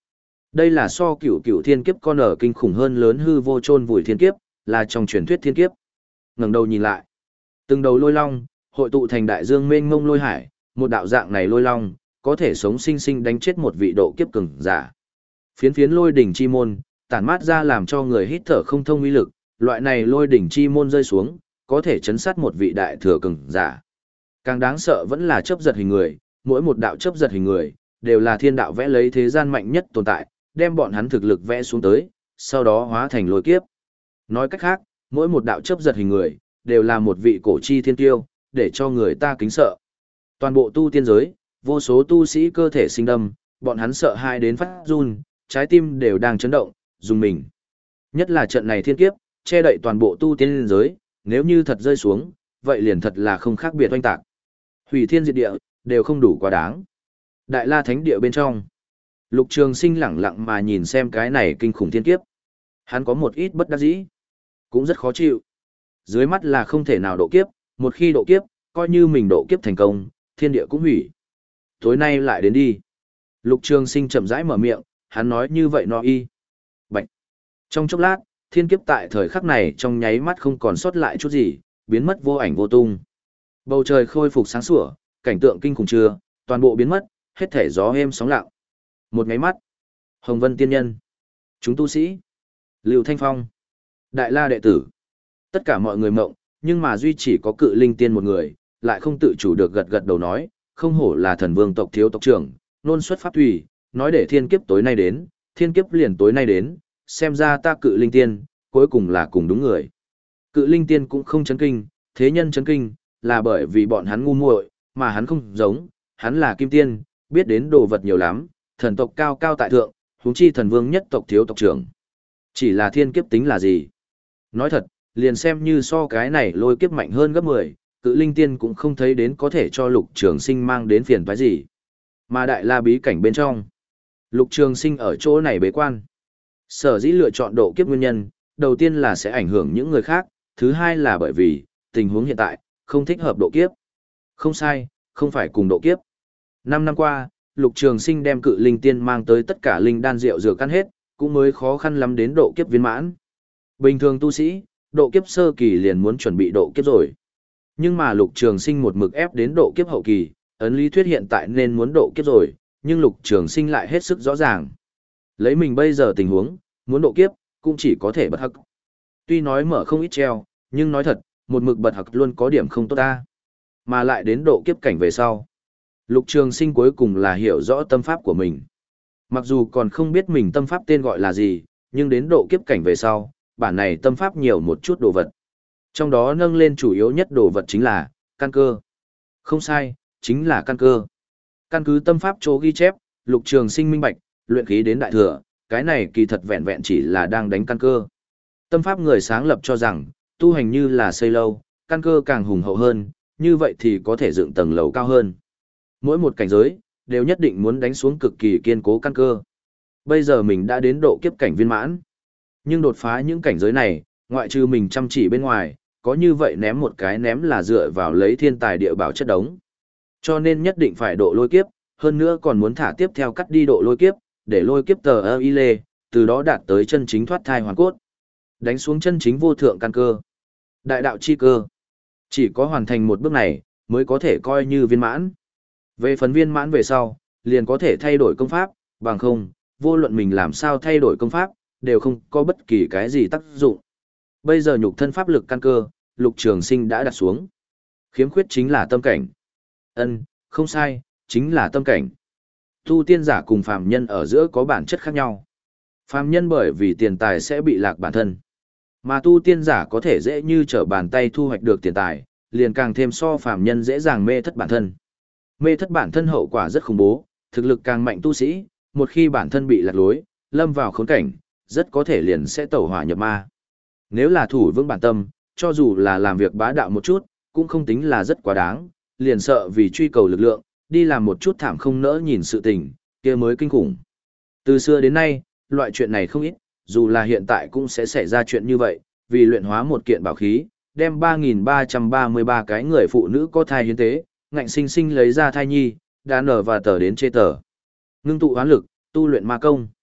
Đây là so cửu cửu thiên kiếp con ở kinh khủng hơn lớn hư vô chôn vùi thiên kiếp, là trong truyền thuyết thiên kiếp. Ngẩng đầu nhìn lại, từng đầu lôi long, hội tụ thành đại dương mênh mông lôi hải, một đạo dạng này lôi long, có thể sống sinh sinh đánh chết một vị độ kiếp cường giả. Phiến phiến lôi đỉnh chi môn, tản mát ra làm cho người hít thở không thông uy lực, loại này lôi đỉnh chi môn rơi xuống, có thể chấn sát một vị đại thừa cường giả. Càng đáng sợ vẫn là chớp giật hình người, mỗi một đạo chớp giật hình người, đều là thiên đạo vẽ lấy thế gian mạnh nhất tồn tại, đem bọn hắn thực lực vẽ xuống tới, sau đó hóa thành lôi kiếp. Nói cách khác, mỗi một đạo chớp giật hình người, đều là một vị cổ chi thiên tiêu, để cho người ta kính sợ. Toàn bộ tu tiên giới, vô số tu sĩ cơ thể sinh đâm, bọn hắn sợ hãi đến phát run, trái tim đều đang chấn động, dùng mình. Nhất là trận này thiên kiếp, che đậy toàn bộ tu tiên giới, nếu như thật rơi xuống, vậy liền thật là không khác biệt oanh tạc. Hủy thiên diệt địa, đều không đủ quá đáng. Đại La Thánh địa bên trong, Lục Trường Sinh lẳng lặng mà nhìn xem cái này kinh khủng thiên kiếp. Hắn có một ít bất đắc dĩ, cũng rất khó chịu. Dưới mắt là không thể nào độ kiếp, một khi độ kiếp, coi như mình độ kiếp thành công, thiên địa cũng hủy. Tối nay lại đến đi. Lục Trường Sinh chậm rãi mở miệng, hắn nói như vậy no y. Bạch. Trong chốc lát, thiên kiếp tại thời khắc này trong nháy mắt không còn sót lại chút gì, biến mất vô ảnh vô tung. Bầu trời khôi phục sáng sủa, cảnh tượng kinh khủng chưa, toàn bộ biến mất, hết thể gió êm sóng lặng. Một nháy mắt, Hồng Vân tiên nhân, chúng tu sĩ, Lưu Thanh Phong, Đại La đệ tử, tất cả mọi người mộng, nhưng mà duy chỉ có Cự Linh tiên một người, lại không tự chủ được gật gật đầu nói, không hổ là thần vương tộc thiếu tộc trưởng, nôn xuất pháp thủy, nói để thiên kiếp tối nay đến, thiên kiếp liền tối nay đến, xem ra ta Cự Linh tiên, cuối cùng là cùng đúng người. Cự Linh tiên cũng không chấn kinh, thế nhân chấn kinh, là bởi vì bọn hắn ngu muội, mà hắn không giống, hắn là kim tiên, biết đến đồ vật nhiều lắm, thần tộc cao cao tại thượng, huống chi thần vương nhất tộc thiếu tộc trưởng. Chỉ là thiên kiếp tính là gì? Nói thật, liền xem như so cái này lôi kiếp mạnh hơn gấp mười, Cự Linh tiên cũng không thấy đến có thể cho Lục Trường Sinh mang đến phiền toái gì. Mà Đại La bí cảnh bên trong, Lục Trường Sinh ở chỗ này bế quan. Sở dĩ lựa chọn độ kiếp nguyên nhân, đầu tiên là sẽ ảnh hưởng những người khác, thứ hai là bởi vì tình huống hiện tại không thích hợp độ kiếp. Không sai, không phải cùng độ kiếp. Năm năm qua, Lục Trường Sinh đem Cự Linh tiên mang tới tất cả linh đan rượu dược căn hết, cũng mới khó khăn lắm đến độ kiếp viên mãn. Bình thường tu sĩ, độ kiếp sơ kỳ liền muốn chuẩn bị độ kiếp rồi. Nhưng mà Lục Trường Sinh một mực ép đến độ kiếp hậu kỳ, ấn lý thuyết hiện tại nên muốn độ kiếp rồi, nhưng Lục Trường Sinh lại hết sức rõ ràng. Lấy mình bây giờ tình huống, muốn độ kiếp, cũng chỉ có thể bật hắc. Tuy nói mở không ít treo, nhưng nói thật, một mực bật hắc luôn có điểm không tốt ta. Mà lại đến độ kiếp cảnh về sau. Lục Trường Sinh cuối cùng là hiểu rõ tâm pháp của mình. Mặc dù còn không biết mình tâm pháp tên gọi là gì, nhưng đến độ kiếp cảnh về sau, bản này tâm pháp nhiều một chút đồ vật. Trong đó nâng lên chủ yếu nhất đồ vật chính là căn cơ. Không sai, chính là căn cơ. Căn cứ tâm pháp chỗ ghi chép, Lục Trường Sinh minh bạch, luyện khí đến đại thừa, cái này kỳ thật vẹn vẹn chỉ là đang đánh căn cơ. Tâm pháp người sáng lập cho rằng, tu hành như là xây lâu, căn cơ càng hùng hậu hơn, như vậy thì có thể dựng tầng lầu cao hơn. Mỗi một cảnh giới, đều nhất định muốn đánh xuống cực kỳ kiên cố căn cơ. Bây giờ mình đã đến độ kiếp cảnh viên mãn. Nhưng đột phá những cảnh giới này, ngoại trừ mình chăm chỉ bên ngoài, có như vậy ném một cái ném là dựa vào lấy thiên tài địa bảo chất đống. Cho nên nhất định phải độ lôi kiếp, hơn nữa còn muốn thả tiếp theo cắt đi độ lôi kiếp, để lôi kiếp tờ ơ y lê, từ đó đạt tới chân chính thoát thai hoàn cốt. Đánh xuống chân chính vô thượng căn cơ. Đại đạo chi cơ. Chỉ có hoàn thành một bước này, mới có thể coi như viên mãn. Về phần viên mãn về sau, liền có thể thay đổi công pháp, bằng không, vô luận mình làm sao thay đổi công pháp, đều không có bất kỳ cái gì tác dụng. Bây giờ nhục thân pháp lực căn cơ, Lục Trường Sinh đã đặt xuống. Khiếm khuyết chính là tâm cảnh. Ân, không sai, chính là tâm cảnh. Tu tiên giả cùng phàm nhân ở giữa có bản chất khác nhau. Phàm nhân bởi vì tiền tài sẽ bị lạc bản thân. Mà tu tiên giả có thể dễ như trở bàn tay thu hoạch được tiền tài, liền càng thêm so phàm nhân dễ dàng mê thất bản thân. Mê thất bản thân hậu quả rất khủng bố, thực lực càng mạnh tu sĩ, một khi bản thân bị lạc lối, lâm vào khốn cảnh, rất có thể liền sẽ tẩu hỏa nhập ma. Nếu là thủ vững bản tâm, cho dù là làm việc bá đạo một chút, cũng không tính là rất quá đáng, liền sợ vì truy cầu lực lượng, đi làm một chút thảm không nỡ nhìn sự tình, kia mới kinh khủng. Từ xưa đến nay, loại chuyện này không ít, dù là hiện tại cũng sẽ xảy ra chuyện như vậy, vì luyện hóa một kiện bảo khí, đem ba nghìn ba trăm ba mươi ba cái người phụ nữ có thai hiến tế, ngạnh sinh sinh lấy ra thai nhi, đã nở và tờ đến chê tờ. Ngưng tụ hoán lực, tu luyện ma công.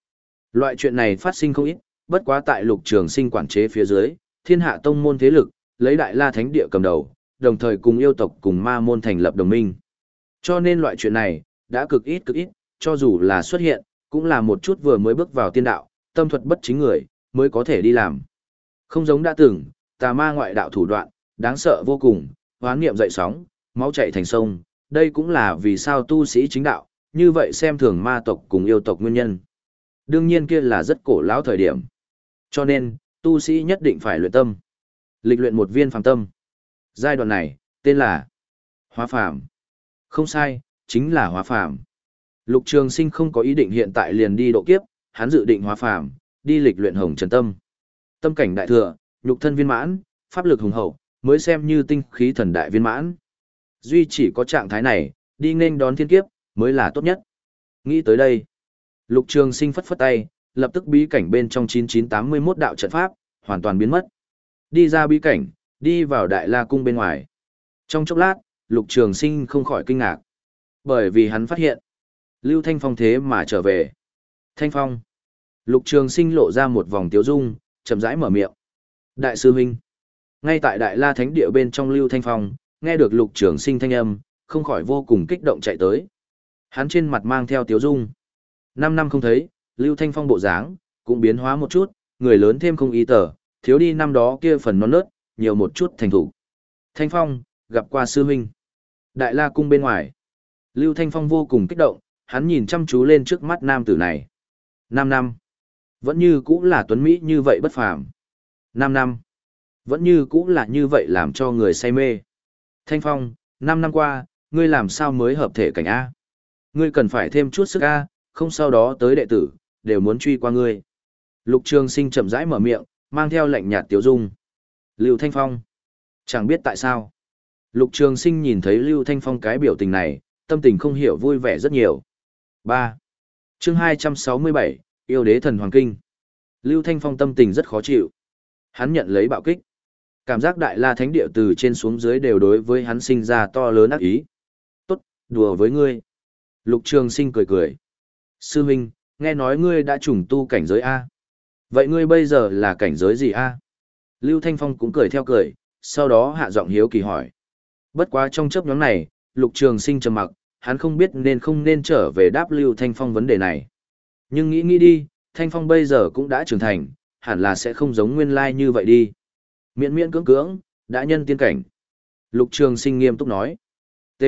Loại chuyện này phát sinh không ít, bất quá tại Lục Trường Sinh quản chế phía dưới, thiên hạ tông môn thế lực, lấy Đại La Thánh Địa cầm đầu, đồng thời cùng yêu tộc cùng ma môn thành lập đồng minh. Cho nên loại chuyện này, đã cực ít cực ít, cho dù là xuất hiện, cũng là một chút vừa mới bước vào tiên đạo, tâm thuật bất chính người, mới có thể đi làm. Không giống đã từng, tà ma ngoại đạo thủ đoạn, đáng sợ vô cùng, hoán niệm dậy sóng, máu chảy thành sông, đây cũng là vì sao tu sĩ chính đạo, như vậy xem thường ma tộc cùng yêu tộc nguyên nhân. Đương nhiên kia là rất cổ lão thời điểm. Cho nên, tu sĩ nhất định phải luyện tâm. Lịch luyện một viên phàm tâm. Giai đoạn này, tên là hóa phàm. Không sai, chính là hóa phàm. Lục Trường Sinh không có ý định hiện tại liền đi độ kiếp, hắn dự định hóa phàm, đi lịch luyện hồng trần tâm. Tâm cảnh đại thừa, nhục thân viên mãn, pháp lực hùng hậu, mới xem như tinh khí thần đại viên mãn. Duy chỉ có trạng thái này, đi nên đón thiên kiếp, mới là tốt nhất. Nghĩ tới đây, Lục Trường Sinh phất phất tay, lập tức bí cảnh bên trong chín chín tám mươi mốt đạo trận pháp, hoàn toàn biến mất. Đi ra bí cảnh, đi vào Đại La Cung bên ngoài. Trong chốc lát, Lục Trường Sinh không khỏi kinh ngạc. Bởi vì hắn phát hiện, Lưu Thanh Phong thế mà trở về. Thanh Phong. Lục Trường Sinh lộ ra một vòng tiếu dung, chậm rãi mở miệng. Đại sư huynh. Ngay tại Đại La Thánh Địa bên trong Lưu Thanh Phong, nghe được Lục Trường Sinh thanh âm, không khỏi vô cùng kích động chạy tới. Hắn trên mặt mang theo tiếu dung. Năm năm không thấy, Lưu Thanh Phong bộ dáng cũng biến hóa một chút, người lớn thêm không ý tờ, thiếu đi năm đó kia phần non nớt, nhiều một chút thành thủ. Thanh Phong, gặp qua sư huynh. Đại La Cung bên ngoài. Lưu Thanh Phong vô cùng kích động, hắn nhìn chăm chú lên trước mắt nam tử này. Năm năm. Vẫn như cũ là tuấn Mỹ như vậy bất phàm. Năm năm. Vẫn như cũ là như vậy làm cho người say mê. Thanh Phong, năm năm qua, ngươi làm sao mới hợp thể cảnh A? Ngươi cần phải thêm chút sức A, không sau đó tới đệ tử, đều muốn truy qua ngươi. Lục Trường Sinh chậm rãi mở miệng, mang theo lạnh nhạt tiếu dung. Lưu Thanh Phong. Chẳng biết tại sao. Lục Trường Sinh nhìn thấy Lưu Thanh Phong cái biểu tình này, tâm tình không hiểu vui vẻ rất nhiều. ba. Chương hai trăm sáu mươi bảy, Yêu Đế Thần Hoàng Kinh. Lưu Thanh Phong tâm tình rất khó chịu. Hắn nhận lấy bạo kích. Cảm giác Đại La Thánh Địa từ trên xuống dưới đều đối với hắn sinh ra to lớn ác ý. Tốt, đùa với ngươi. Lục Trường Sinh cười cười. Sư huynh, nghe nói ngươi đã trùng tu cảnh giới A. Vậy ngươi bây giờ là cảnh giới gì A? Lưu Thanh Phong cũng cười theo cười, sau đó hạ giọng hiếu kỳ hỏi. Bất quá trong chớp nhoáng này, Lục Trường Sinh trầm mặc, hắn không biết nên không nên trở về đáp Lưu Thanh Phong vấn đề này. Nhưng nghĩ nghĩ đi, Thanh Phong bây giờ cũng đã trưởng thành, hẳn là sẽ không giống nguyên lai như vậy đi. Miễn miễn cưỡng cưỡng, đã nhân tiên cảnh. Lục Trường Sinh nghiêm túc nói. T.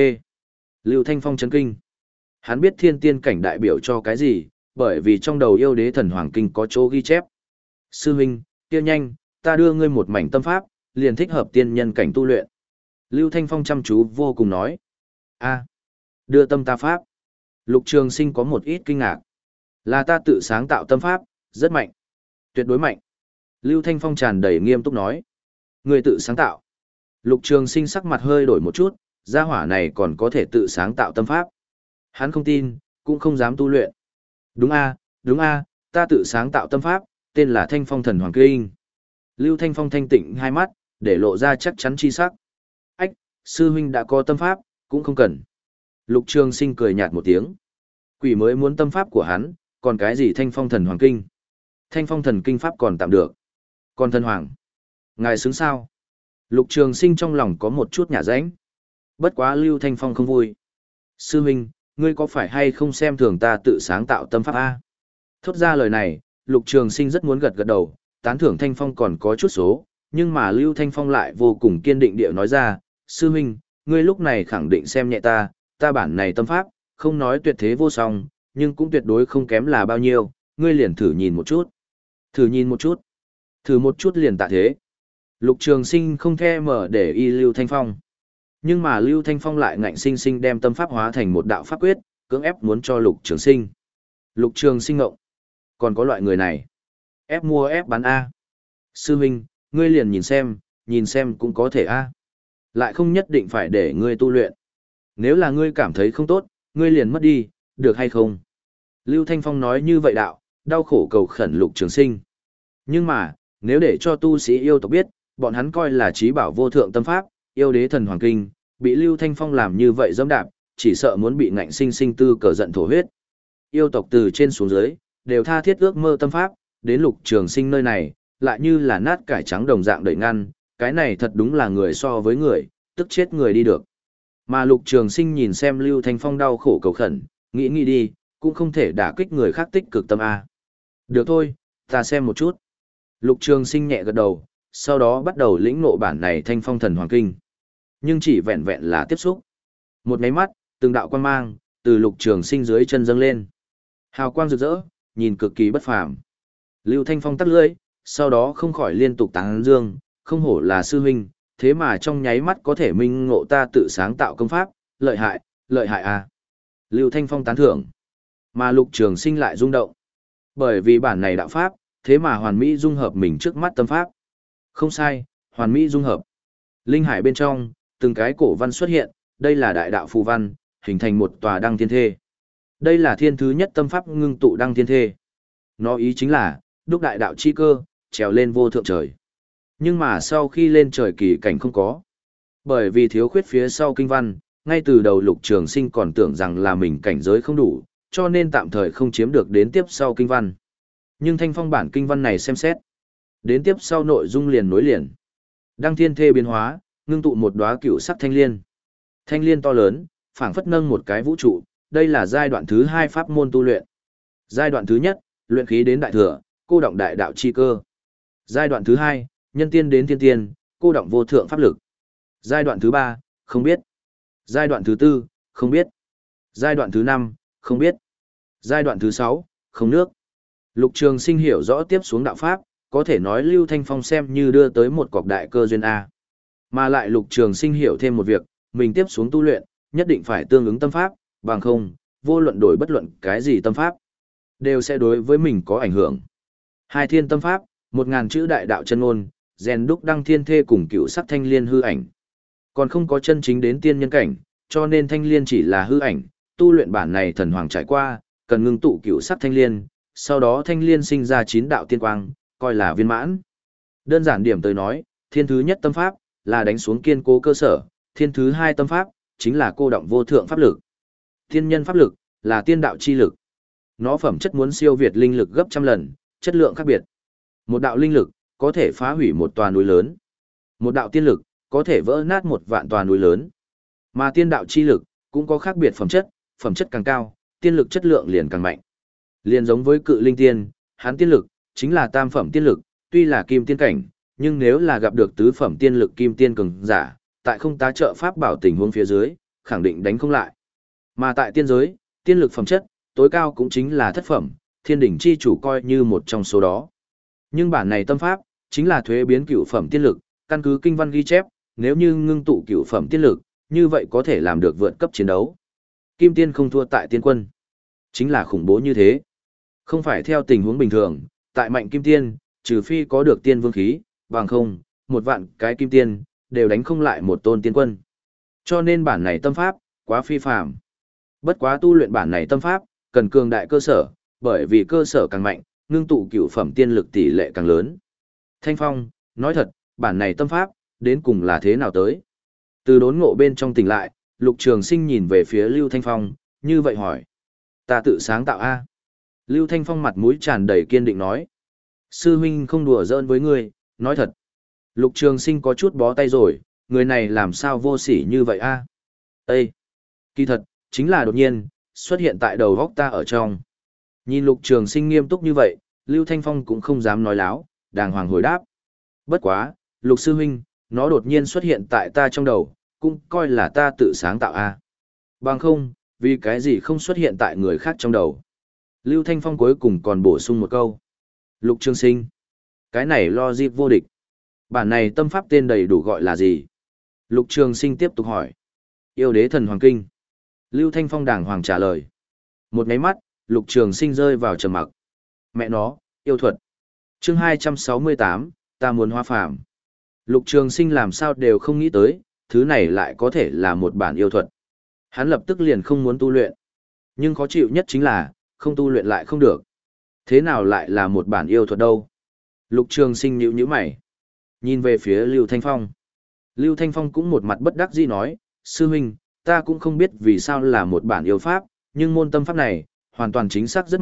Lưu Thanh Phong chấn kinh. Hắn biết thiên tiên cảnh đại biểu cho cái gì, bởi vì trong đầu Yêu Đế Thần Hoàng Kinh có chỗ ghi chép. Sư huynh, kia nhanh, ta đưa ngươi một mảnh tâm pháp, liền thích hợp tiên nhân cảnh tu luyện. Lưu Thanh Phong chăm chú vô cùng nói. A, đưa tâm ta pháp. Lục Trường Sinh có một ít kinh ngạc. Là ta tự sáng tạo tâm pháp, rất mạnh. Tuyệt đối mạnh. Lưu Thanh Phong tràn đầy nghiêm túc nói. Người tự sáng tạo. Lục Trường Sinh sắc mặt hơi đổi một chút, gia hỏa này còn có thể tự sáng tạo tâm pháp. Hắn không tin, cũng không dám tu luyện. Đúng a, đúng a, ta tự sáng tạo tâm pháp, tên là Thanh Phong Thần Hoàng Kinh. Lưu Thanh Phong thanh tịnh hai mắt, để lộ ra chắc chắn chi sắc. Ách, sư huynh đã có tâm pháp, cũng không cần. Lục Trường Sinh cười nhạt một tiếng. Quỷ mới muốn tâm pháp của hắn, còn cái gì Thanh Phong Thần Hoàng Kinh? Thanh Phong Thần Kinh pháp còn tạm được. Còn Thần Hoàng, ngài xứng sao? Lục Trường Sinh trong lòng có một chút nhả rãnh. Bất quá Lưu Thanh Phong không vui. Sư huynh, ngươi có phải hay không xem thường ta tự sáng tạo tâm pháp a? Thốt ra lời này, Lục Trường Sinh rất muốn gật gật đầu, tán thưởng Thanh Phong còn có chút số, nhưng mà Lưu Thanh Phong lại vô cùng kiên định địa nói ra, sư huynh, ngươi lúc này khẳng định xem nhẹ ta, ta bản này tâm pháp, không nói tuyệt thế vô song, nhưng cũng tuyệt đối không kém là bao nhiêu, ngươi liền thử nhìn một chút. Thử nhìn một chút. Thử một chút liền tạ thế. Lục Trường Sinh không thèm mở để y Lưu Thanh Phong. Nhưng mà Lưu Thanh Phong lại ngạnh sinh sinh đem tâm pháp hóa thành một đạo pháp quyết, cưỡng ép muốn cho Lục Trường Sinh. Lục Trường Sinh ngộng. Còn có loại người này. Ép mua ép bán A. Sư huynh, ngươi liền nhìn xem, nhìn xem cũng có thể A. Lại không nhất định phải để ngươi tu luyện. Nếu là ngươi cảm thấy không tốt, ngươi liền mất đi, được hay không? Lưu Thanh Phong nói như vậy đạo, đau khổ cầu khẩn Lục Trường Sinh. Nhưng mà, nếu để cho tu sĩ yêu tộc biết, bọn hắn coi là trí bảo vô thượng tâm pháp, Yêu Đế Thần Hoàng Kinh, bị Lưu Thanh Phong làm như vậy dẫm đạp, chỉ sợ muốn bị ngạnh sinh sinh tư cờ giận thổ huyết. Yêu tộc từ trên xuống dưới, đều tha thiết ước mơ tâm pháp, đến Lục Trường Sinh nơi này, lại như là nát cải trắng đồng dạng đợi ngăn, cái này thật đúng là người so với người, tức chết người đi được. Mà Lục Trường Sinh nhìn xem Lưu Thanh Phong đau khổ cầu khẩn, nghĩ nghĩ đi, cũng không thể đả kích người khác tích cực tâm A. Được thôi, ta xem một chút. Lục Trường Sinh nhẹ gật đầu, sau đó bắt đầu lĩnh ngộ bản này Thanh Phong Thần Hoàng Kinh. Nhưng chỉ vẹn vẹn là tiếp xúc. Một máy mắt, từng đạo quang mang, từ Lục Trường Sinh dưới chân dâng lên. Hào quang rực rỡ, nhìn cực kỳ bất phàm. Lưu Thanh Phong tắt lưỡi, sau đó không khỏi liên tục tán dương, không hổ là sư huynh, thế mà trong nháy mắt có thể minh ngộ ta tự sáng tạo công pháp, lợi hại, lợi hại à. Lưu Thanh Phong tán thưởng, mà Lục Trường Sinh lại rung động. Bởi vì bản này đạo pháp, thế mà hoàn mỹ dung hợp mình trước mắt tâm pháp. Không sai, hoàn mỹ dung hợp. Linh hải bên trong, từng cái cổ văn xuất hiện, đây là đại đạo phù văn, hình thành một tòa đăng thiên thê. Đây là thiên thứ nhất tâm pháp ngưng tụ đăng thiên thê. Nó ý chính là, đúc đại đạo chi cơ, trèo lên vô thượng trời. Nhưng mà sau khi lên trời kỳ cảnh không có. Bởi vì thiếu khuyết phía sau kinh văn, ngay từ đầu Lục Trường Sinh còn tưởng rằng là mình cảnh giới không đủ, cho nên tạm thời không chiếm được đến tiếp sau kinh văn. Nhưng Thanh Phong bản kinh văn này xem xét. Đến tiếp sau nội dung liền nối liền. Đăng thiên thê biến hóa, ngưng tụ một đóa cựu sắc thanh liên. Thanh liên to lớn, phảng phất nâng một cái vũ trụ, đây là giai đoạn thứ hai pháp môn tu luyện. Giai đoạn thứ nhất, luyện khí đến đại thừa, cô động đại đạo chi cơ. Giai đoạn thứ hai, nhân tiên đến thiên tiên, cô động vô thượng pháp lực. Giai đoạn thứ ba, không biết. Giai đoạn thứ tư, không biết. Giai đoạn thứ năm, không biết. Giai đoạn thứ sáu, không nước. Lục Trường Sinh hiểu rõ tiếp xuống đạo pháp, có thể nói Lưu Thanh Phong xem như đưa tới một cọc đại cơ duyên A. Mà lại Lục Trường Sinh hiểu thêm một việc, mình tiếp xuống tu luyện, nhất định phải tương ứng tâm pháp, bằng không, vô luận đổi bất luận cái gì tâm pháp, đều sẽ đối với mình có ảnh hưởng. Hai thiên tâm pháp, một ngàn chữ đại đạo chân ngôn, rèn đúc đăng thiên thê cùng cựu sắc thanh liên hư ảnh. Còn không có chân chính đến tiên nhân cảnh, cho nên thanh liên chỉ là hư ảnh, tu luyện bản này thần hoàng trải qua, cần ngưng tụ cựu sắc thanh liên, sau đó thanh liên sinh ra chín đạo tiên quang, coi là viên mãn. Đơn giản điểm tới nói, thiên thứ nhất tâm pháp là đánh xuống kiên cố cơ sở, thiên thứ hai tâm pháp chính là cô động vô thượng pháp lực. Tiên nhân pháp lực là tiên đạo chi lực. Nó phẩm chất muốn siêu việt linh lực gấp trăm lần, chất lượng khác biệt. Một đạo linh lực có thể phá hủy một tòa núi lớn. Một đạo tiên lực có thể vỡ nát một vạn tòa núi lớn. Mà tiên đạo chi lực cũng có khác biệt phẩm chất, phẩm chất càng cao, tiên lực chất lượng liền càng mạnh. Liền giống với cự linh tiên, hắn tiên lực chính là tam phẩm tiên lực, tuy là kim tiên cảnh, nhưng nếu là gặp được tứ phẩm tiên lực kim tiên cường giả, tại không tá trợ pháp bảo tình huống phía dưới, khẳng định đánh không lại. Mà tại tiên giới, tiên lực phẩm chất tối cao cũng chính là thất phẩm, thiên đỉnh chi chủ coi như một trong số đó. Nhưng bản này tâm pháp chính là thuế biến cửu phẩm tiên lực, căn cứ kinh văn ghi chép, nếu như ngưng tụ cửu phẩm tiên lực, như vậy có thể làm được vượt cấp chiến đấu. Kim tiên không thua tại tiên quân, chính là khủng bố như thế. Không phải theo tình huống bình thường, tại mạnh kim tiên, trừ phi có được tiên vương khí, bằng không, một vạn cái kim tiên, đều đánh không lại một tôn tiên quân. Cho nên bản này tâm pháp, quá phi phàm. Bất quá tu luyện bản này tâm pháp, cần cường đại cơ sở, bởi vì cơ sở càng mạnh, ngưng tụ cửu phẩm tiên lực tỷ lệ càng lớn. Thanh Phong, nói thật, bản này tâm pháp, đến cùng là thế nào tới? Từ đốn ngộ bên trong tỉnh lại, Lục Trường Sinh nhìn về phía Lưu Thanh Phong, như vậy hỏi. Ta tự sáng tạo A. Lưu Thanh Phong mặt mũi tràn đầy kiên định nói. Sư huynh không đùa giỡn với ngươi, nói thật. Lục Trường Sinh có chút bó tay rồi, người này làm sao vô sỉ như vậy A. Ê! Kỳ thật, chính là đột nhiên, xuất hiện tại đầu góc ta ở trong. Nhìn Lục Trường Sinh nghiêm túc như vậy, Lưu Thanh Phong cũng không dám nói láo, đàng hoàng hồi đáp. Bất quá, Lục Sư huynh, nó đột nhiên xuất hiện tại ta trong đầu, cũng coi là ta tự sáng tạo a. Bằng không, vì cái gì không xuất hiện tại người khác trong đầu. Lưu Thanh Phong cuối cùng còn bổ sung một câu. Lục Trường Sinh, cái này logic vô địch. Bản này tâm pháp tên đầy đủ gọi là gì? Lục Trường Sinh tiếp tục hỏi. Yêu đế thần hoàng kinh. Lưu Thanh Phong đàng hoàng trả lời. Một nháy mắt, Lục Trường Sinh rơi vào trầm mặc. Mẹ nó, yêu thuật. Chương hai trăm sáu mươi tám, ta muốn hóa phàm. Lục Trường Sinh làm sao đều không nghĩ tới, thứ này lại có thể là một bản yêu thuật. Hắn lập tức liền không muốn tu luyện. Nhưng khó chịu nhất chính là, không tu luyện lại không được. Thế nào lại là một bản yêu thuật đâu? Lục Trường Sinh nhíu nhíu mày. Nhìn về phía Lưu Thanh Phong. Lưu Thanh Phong cũng một mặt bất đắc dĩ nói, sư huynh, ta cũng không biết vì sao là một bản yêu pháp, nhưng môn tâm pháp này, hoàn toàn chính xác rất mạnh,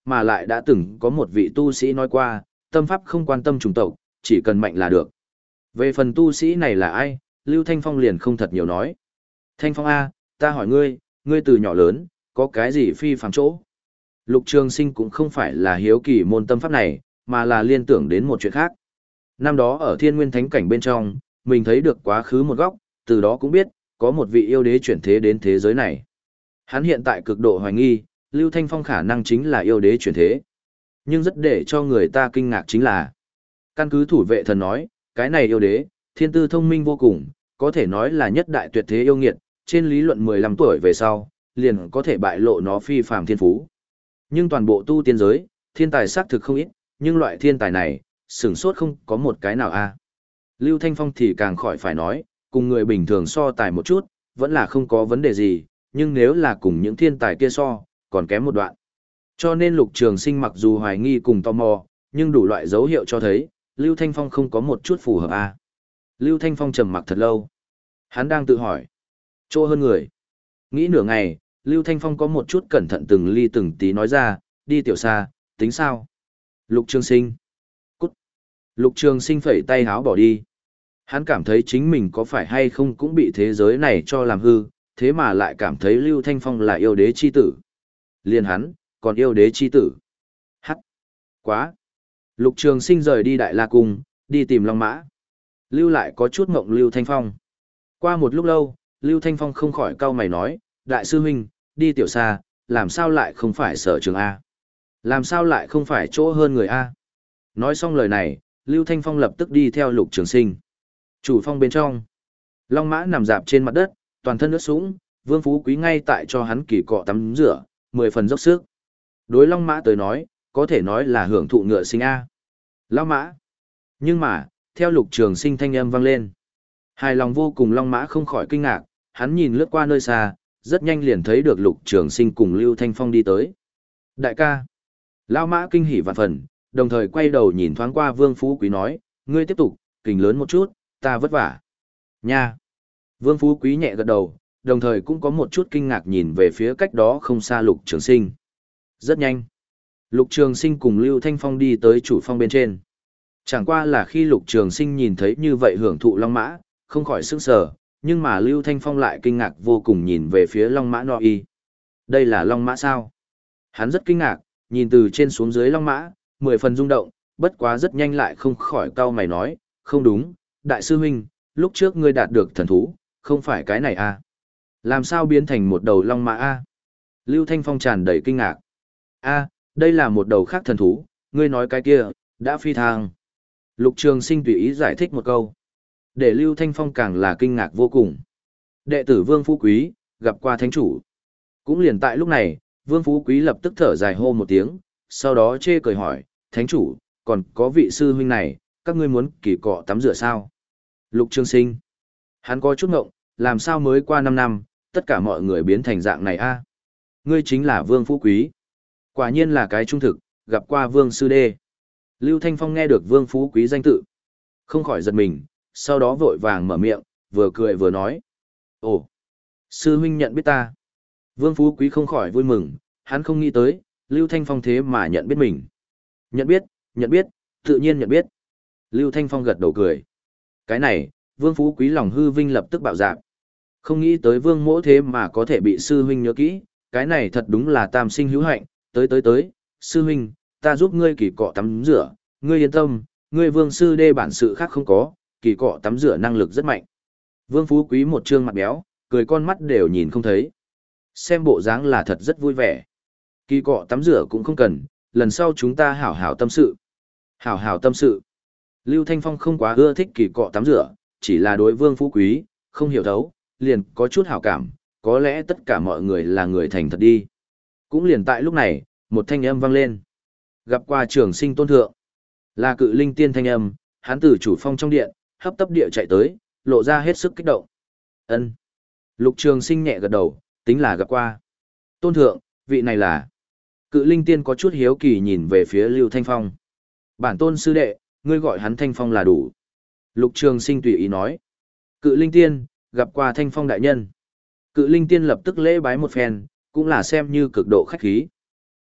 mà lại đã từng có một vị tu sĩ nói qua, tâm pháp không quan tâm chủng tộc, chỉ cần mạnh là được. Về phần tu sĩ này là ai, Lưu Thanh Phong liền không thật nhiều nói. Thanh Phong A, ta hỏi ngươi, ngươi từ nhỏ lớn, có cái gì phi phàm chỗ? Lục Trường Sinh cũng không phải là hiếu kỳ môn tâm pháp này, mà là liên tưởng đến một chuyện khác. Năm đó ở Thiên Nguyên Thánh Cảnh bên trong, mình thấy được quá khứ một góc, từ đó cũng biết, có một vị yêu đế chuyển thế đến thế giới này. Hắn hiện tại cực độ hoài nghi, Lưu Thanh Phong khả năng chính là yêu đế chuyển thế. Nhưng rất để cho người ta kinh ngạc chính là, căn cứ thủ vệ thần nói, cái này yêu đế, thiên tư thông minh vô cùng, có thể nói là nhất đại tuyệt thế yêu nghiệt, trên lý luận mười lăm tuổi về sau, liền có thể bại lộ nó phi phàm thiên phú. Nhưng toàn bộ tu tiên giới, thiên tài xác thực không ít, nhưng loại thiên tài này, sửng sốt không có một cái nào a. Lưu Thanh Phong thì càng khỏi phải nói, cùng người bình thường so tài một chút, vẫn là không có vấn đề gì, nhưng nếu là cùng những thiên tài kia so, còn kém một đoạn. Cho nên Lục Trường Sinh mặc dù hoài nghi cùng tò mò, nhưng đủ loại dấu hiệu cho thấy, Lưu Thanh Phong không có một chút phù hợp a. Lưu Thanh Phong trầm mặc thật lâu. Hắn đang tự hỏi, chỗ hơn người. Nghĩ nửa ngày, Lưu Thanh Phong có một chút cẩn thận từng ly từng tí nói ra, đi tiểu xa, tính sao? Lục Trường Sinh. Cút. Lục Trường Sinh phẩy tay háo bỏ đi. Hắn cảm thấy chính mình có phải hay không cũng bị thế giới này cho làm hư, thế mà lại cảm thấy Lưu Thanh Phong là yêu đế chi tử. Liên hắn, còn yêu đế chi tử. Hắc. Quá. Lục Trường Sinh rời đi Đại La Cung, đi tìm Long Mã. Lưu lại có chút ngộng Lưu Thanh Phong. Qua một lúc lâu, Lưu Thanh Phong không khỏi cau mày nói, Đại sư huynh, đi tiểu xa, làm sao lại không phải sở trường A? Làm sao lại không phải chỗ hơn người A? Nói xong lời này, Lưu Thanh Phong lập tức đi theo Lục Trường Sinh. Chủ phong bên trong, Long Mã nằm dạp trên mặt đất, toàn thân ướt sũng, Vương Phú Quý ngay tại cho hắn kỳ cọ tắm rửa, mười phần dốc sức. Đối Long Mã tới nói, có thể nói là hưởng thụ ngựa sinh A. Lão Mã. Nhưng mà, theo Lục Trường Sinh thanh âm vang lên, hài lòng vô cùng Long Mã không khỏi kinh ngạc, hắn nhìn lướt qua nơi xa, rất nhanh liền thấy được Lục Trường Sinh cùng Lưu Thanh Phong đi tới. Đại ca. Lão Mã kinh hỉ vạn phần, đồng thời quay đầu nhìn thoáng qua Vương Phú Quý nói, ngươi tiếp tục, kình lớn một chút, ta vất vả. Nha. Vương Phú Quý nhẹ gật đầu, đồng thời cũng có một chút kinh ngạc nhìn về phía cách đó không xa Lục Trường Sinh. Rất nhanh. Lục Trường Sinh cùng Lưu Thanh Phong đi tới chủ phong bên trên. Chẳng qua là khi Lục Trường Sinh nhìn thấy như vậy hưởng thụ Long Mã, không khỏi sửng sở, nhưng mà Lưu Thanh Phong lại kinh ngạc vô cùng nhìn về phía Long Mã no y. Đây là Long Mã sao? Hắn rất kinh ngạc, nhìn từ trên xuống dưới Long Mã, mười phần rung động, bất quá rất nhanh lại không khỏi cau mày nói, không đúng, Đại sư huynh, lúc trước ngươi đạt được thần thú, không phải cái này à? Làm sao biến thành một đầu Long Mã a? À? Lưu Thanh Phong tràn đầy kinh ngạc. A, đây là một đầu khác thần thú, ngươi nói cái kia, đã phi thăng. Lục Trường Sinh tùy ý giải thích một câu. Để Lưu Thanh Phong càng là kinh ngạc vô cùng. Đệ tử Vương Phú Quý, gặp qua thánh chủ. Cũng liền tại lúc này, Vương Phú Quý lập tức thở dài hô một tiếng, sau đó chê cười hỏi, thánh chủ, còn có vị sư huynh này, các ngươi muốn kỳ cọ tắm rửa sao? Lục Trường Sinh. Hắn có chút ngộng, làm sao mới qua năm năm, tất cả mọi người biến thành dạng này a? Ngươi chính là Vương Phú Quý. Quả nhiên là cái trung thực, gặp qua Vương Sư Đê. Lưu Thanh Phong nghe được Vương Phú Quý danh tự. Không khỏi giật mình, sau đó vội vàng mở miệng, vừa cười vừa nói. Ồ, sư huynh nhận biết ta. Vương Phú Quý không khỏi vui mừng, hắn không nghĩ tới, Lưu Thanh Phong thế mà nhận biết mình. Nhận biết, nhận biết, tự nhiên nhận biết. Lưu Thanh Phong gật đầu cười. Cái này, Vương Phú Quý lòng hư vinh lập tức bạo dạn. Không nghĩ tới Vương Mỗ thế mà có thể bị sư huynh nhớ kỹ, cái này thật đúng là tam sinh hữu hạnh, tới tới tới, sư huynh, ta giúp ngươi kỳ cọ tắm rửa, ngươi yên tâm, ngươi Vương Sư Đê bản sự khác không có, kỳ cọ tắm rửa năng lực rất mạnh. Vương Phú Quý một trương mặt béo, cười con mắt đều nhìn không thấy. Xem bộ dáng là thật rất vui vẻ. Kỳ cọ tắm rửa cũng không cần, lần sau chúng ta hảo hảo tâm sự. Hảo hảo tâm sự. Lưu Thanh Phong không quá ưa thích kỳ cọ tắm rửa, chỉ là đối Vương Phú Quý, không hiểu thấu, liền có chút hảo cảm, có lẽ tất cả mọi người là người thành thật đi. Cũng liền tại lúc này, một thanh âm vang lên. Gặp qua Trường Sinh tôn thượng. Là Cự Linh Tiên thanh âm, hắn từ chủ phong trong điện, hấp tấp địa chạy tới, lộ ra hết sức kích động. Ân. Lục Trường Sinh nhẹ gật đầu, tính là gặp qua. Tôn thượng, vị này là. Cự Linh Tiên có chút hiếu kỳ nhìn về phía Lưu Thanh Phong. Bản tôn sư đệ, ngươi gọi hắn Thanh Phong là đủ. Lục Trường Sinh tùy ý nói. Cự Linh Tiên, gặp qua Thanh Phong đại nhân. Cự Linh Tiên lập tức lễ bái một phen, cũng là xem như cực độ khách khí.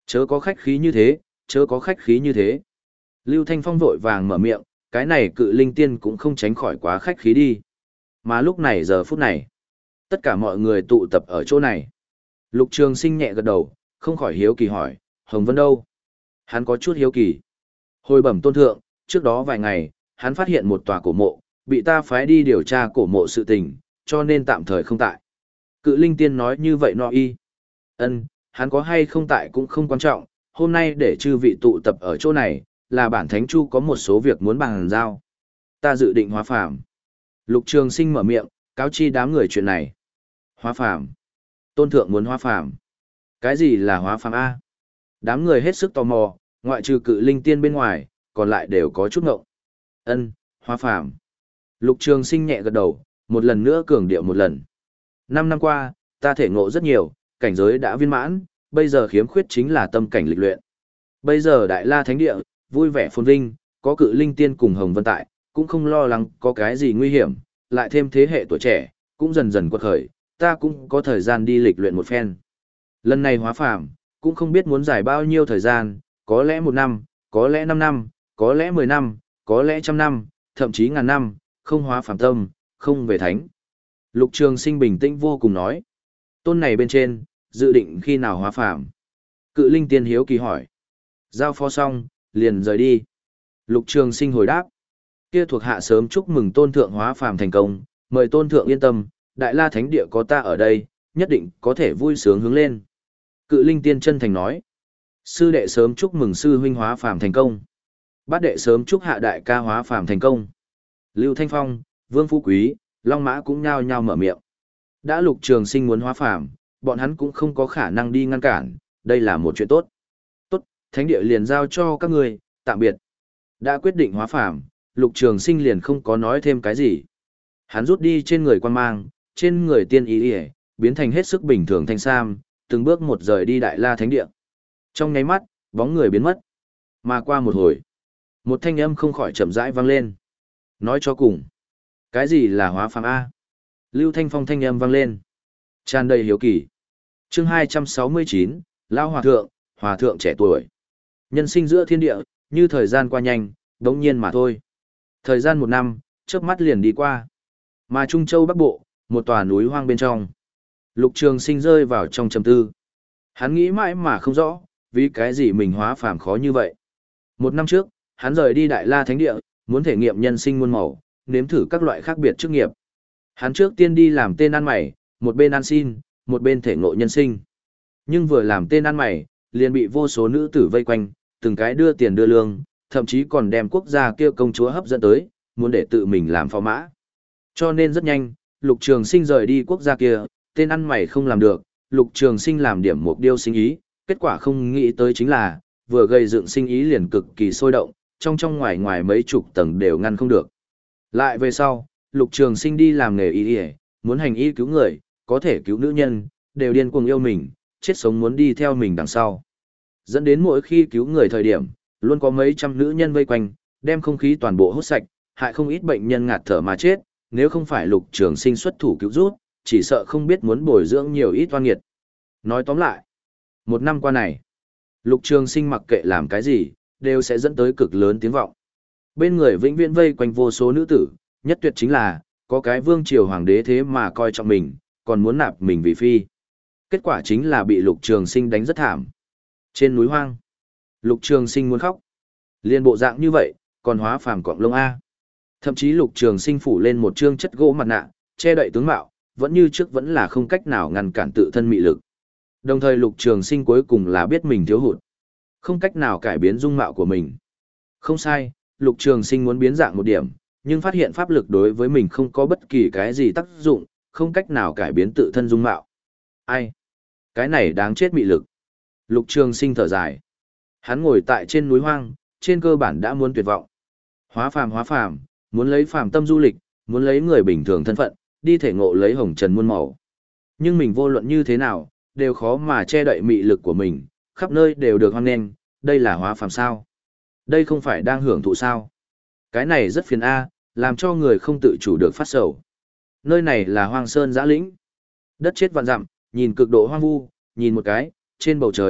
Chớ có khách khí như thế, chớ có khách khí như thế. Lưu Thanh Phong vội vàng mở miệng, cái này cự linh tiên cũng không tránh khỏi quá khách khí đi. Mà lúc này giờ phút này, tất cả mọi người tụ tập ở chỗ này. Lục Trường Sinh nhẹ gật đầu, không khỏi hiếu kỳ hỏi, Hồng Vân đâu? Hắn có chút hiếu kỳ. Hồi bẩm tôn thượng, trước đó vài ngày, hắn phát hiện một tòa cổ mộ, bị ta phái đi điều tra cổ mộ sự tình, cho nên tạm thời không tại. Cự linh tiên nói như vậy nọ y. Ân, hắn có hay không tại cũng không quan trọng, hôm nay để chư vị tụ tập ở chỗ này, là bản thánh chu có một số việc muốn bàn giao. Ta dự định hóa phàm. Lục Trường Sinh mở miệng, cáo chi đám người chuyện này. Hóa phàm. Tôn thượng muốn hóa phàm. Cái gì là hóa phàm A? Đám người hết sức tò mò, ngoại trừ cự linh tiên bên ngoài, còn lại đều có chút ngộng. Ân, hóa phàm. Lục Trường Sinh nhẹ gật đầu, một lần nữa cường điệu một lần. Năm năm qua, ta thể ngộ rất nhiều, cảnh giới đã viên mãn, bây giờ khiếm khuyết chính là tâm cảnh lịch luyện. Bây giờ Đại La Thánh Địa, vui vẻ phồn vinh, có cự linh tiên cùng Hồng Vân tại, cũng không lo lắng có cái gì nguy hiểm, lại thêm thế hệ tuổi trẻ, cũng dần dần quật khởi, ta cũng có thời gian đi lịch luyện một phen. Lần này hóa phàm, cũng không biết muốn dài bao nhiêu thời gian, có lẽ một năm, có lẽ năm năm, có lẽ mười năm, có lẽ trăm năm, thậm chí ngàn năm, không hóa phàm tâm, không về thánh. Lục Trường Sinh bình tĩnh vô cùng nói. Tôn này bên trên, dự định khi nào hóa phàm? Cự linh tiên hiếu kỳ hỏi. Giao phó xong, liền rời đi. Lục Trường Sinh hồi đáp. Kia thuộc hạ sớm chúc mừng tôn thượng hóa phàm thành công, mời tôn thượng yên tâm, Đại La Thánh Địa có ta ở đây, nhất định có thể vui sướng hướng lên. Cự linh tiên chân thành nói. Sư đệ sớm chúc mừng sư huynh hóa phàm thành công. Bát đệ sớm chúc hạ đại ca hóa phàm thành công. Lưu Thanh Phong, Vương Phú Quý, Long Mã cũng nhao nhao mở miệng. Đã Lục Trường Sinh muốn hóa phàm, bọn hắn cũng không có khả năng đi ngăn cản, đây là một chuyện tốt. Tốt, thánh địa liền giao cho các ngươi, tạm biệt. Đã quyết định hóa phàm, Lục Trường Sinh liền không có nói thêm cái gì. Hắn rút đi trên người quan mang, trên người tiên ý ỉa, biến thành hết sức bình thường thanh sam, từng bước một rời đi Đại La Thánh Địa. Trong nháy mắt, bóng người biến mất. Mà qua một hồi, một thanh âm không khỏi chậm rãi vang lên. Nói cho cùng, cái gì là hóa phàm A? Lưu Thanh Phong thanh âm vang lên, tràn đầy hiếu kỳ. Chương hai trăm sáu mươi chín, Lão Hòa Thượng, Hòa Thượng trẻ tuổi. Nhân sinh giữa thiên địa, như thời gian qua nhanh, đống nhiên mà thôi. Thời gian một năm, chớp mắt liền đi qua. Mà Trung Châu Bắc Bộ, một tòa núi hoang bên trong. Lục Trường Sinh rơi vào trong trầm tư. Hắn nghĩ mãi mà không rõ, vì cái gì mình hóa phàm khó như vậy. Một năm trước, hắn rời đi Đại La Thánh Địa, muốn thể nghiệm nhân sinh muôn màu, nếm thử các loại khác biệt chức nghiệp. Hắn trước tiên đi làm tên ăn mày, một bên ăn xin, một bên thể ngộ nhân sinh. Nhưng vừa làm tên ăn mày, liền bị vô số nữ tử vây quanh, từng cái đưa tiền đưa lương, thậm chí còn đem quốc gia kia công chúa hấp dẫn tới, muốn để tự mình làm phò mã. Cho nên rất nhanh, Lục Trường Sinh rời đi quốc gia kia, tên ăn mày không làm được, Lục Trường Sinh làm điểm mục điêu sinh ý, kết quả không nghĩ tới chính là, vừa gây dựng sinh ý liền cực kỳ sôi động, trong trong ngoài ngoài mấy chục tầng đều ngăn không được. Lại về sau, Lục Trường Sinh đi làm nghề y y, muốn hành y cứu người, có thể cứu nữ nhân, đều điên cuồng yêu mình, chết sống muốn đi theo mình đằng sau. Dẫn đến mỗi khi cứu người thời điểm, luôn có mấy trăm nữ nhân vây quanh, đem không khí toàn bộ hút sạch, hại không ít bệnh nhân ngạt thở mà chết, nếu không phải Lục Trường Sinh xuất thủ cứu rút, chỉ sợ không biết muốn bồi dưỡng nhiều ít oan nghiệt. Nói tóm lại, một năm qua này, Lục Trường Sinh mặc kệ làm cái gì, đều sẽ dẫn tới cực lớn tiếng vọng. Bên người vĩnh viễn vây quanh vô số nữ tử, nhất tuyệt chính là, có cái vương triều hoàng đế thế mà coi trọng mình, còn muốn nạp mình vì phi. Kết quả chính là bị Lục Trường Sinh đánh rất thảm. Trên núi hoang, Lục Trường Sinh muốn khóc. Liên bộ dạng như vậy, còn hóa phàm cọng lông A. Thậm chí Lục Trường Sinh phủ lên một trương chất gỗ mặt nạ, che đậy tướng mạo, vẫn như trước vẫn là không cách nào ngăn cản tự thân mị lực. Đồng thời Lục Trường Sinh cuối cùng là biết mình thiếu hụt, không cách nào cải biến dung mạo của mình. Không sai, Lục Trường Sinh muốn biến dạng một điểm, nhưng phát hiện pháp lực đối với mình không có bất kỳ cái gì tác dụng, không cách nào cải biến tự thân dung mạo. Ai? Cái này đáng chết mị lực. Lục Trường Sinh thở dài. Hắn ngồi tại trên núi hoang, trên cơ bản đã muốn tuyệt vọng. Hóa phàm hóa phàm, muốn lấy phàm tâm du lịch, muốn lấy người bình thường thân phận, đi thể ngộ lấy hồng trần muôn màu. Nhưng mình vô luận như thế nào, đều khó mà che đậy mị lực của mình, khắp nơi đều được hoan nghênh, đây là hóa phàm sao? Đây không phải đang hưởng thụ sao? Cái này rất phiền a, làm cho người không tự chủ được phát sầu. Nơi này là hoang sơn giã lĩnh. Đất chết vạn dặm, nhìn cực độ hoang vu, nhìn một cái, trên bầu trời,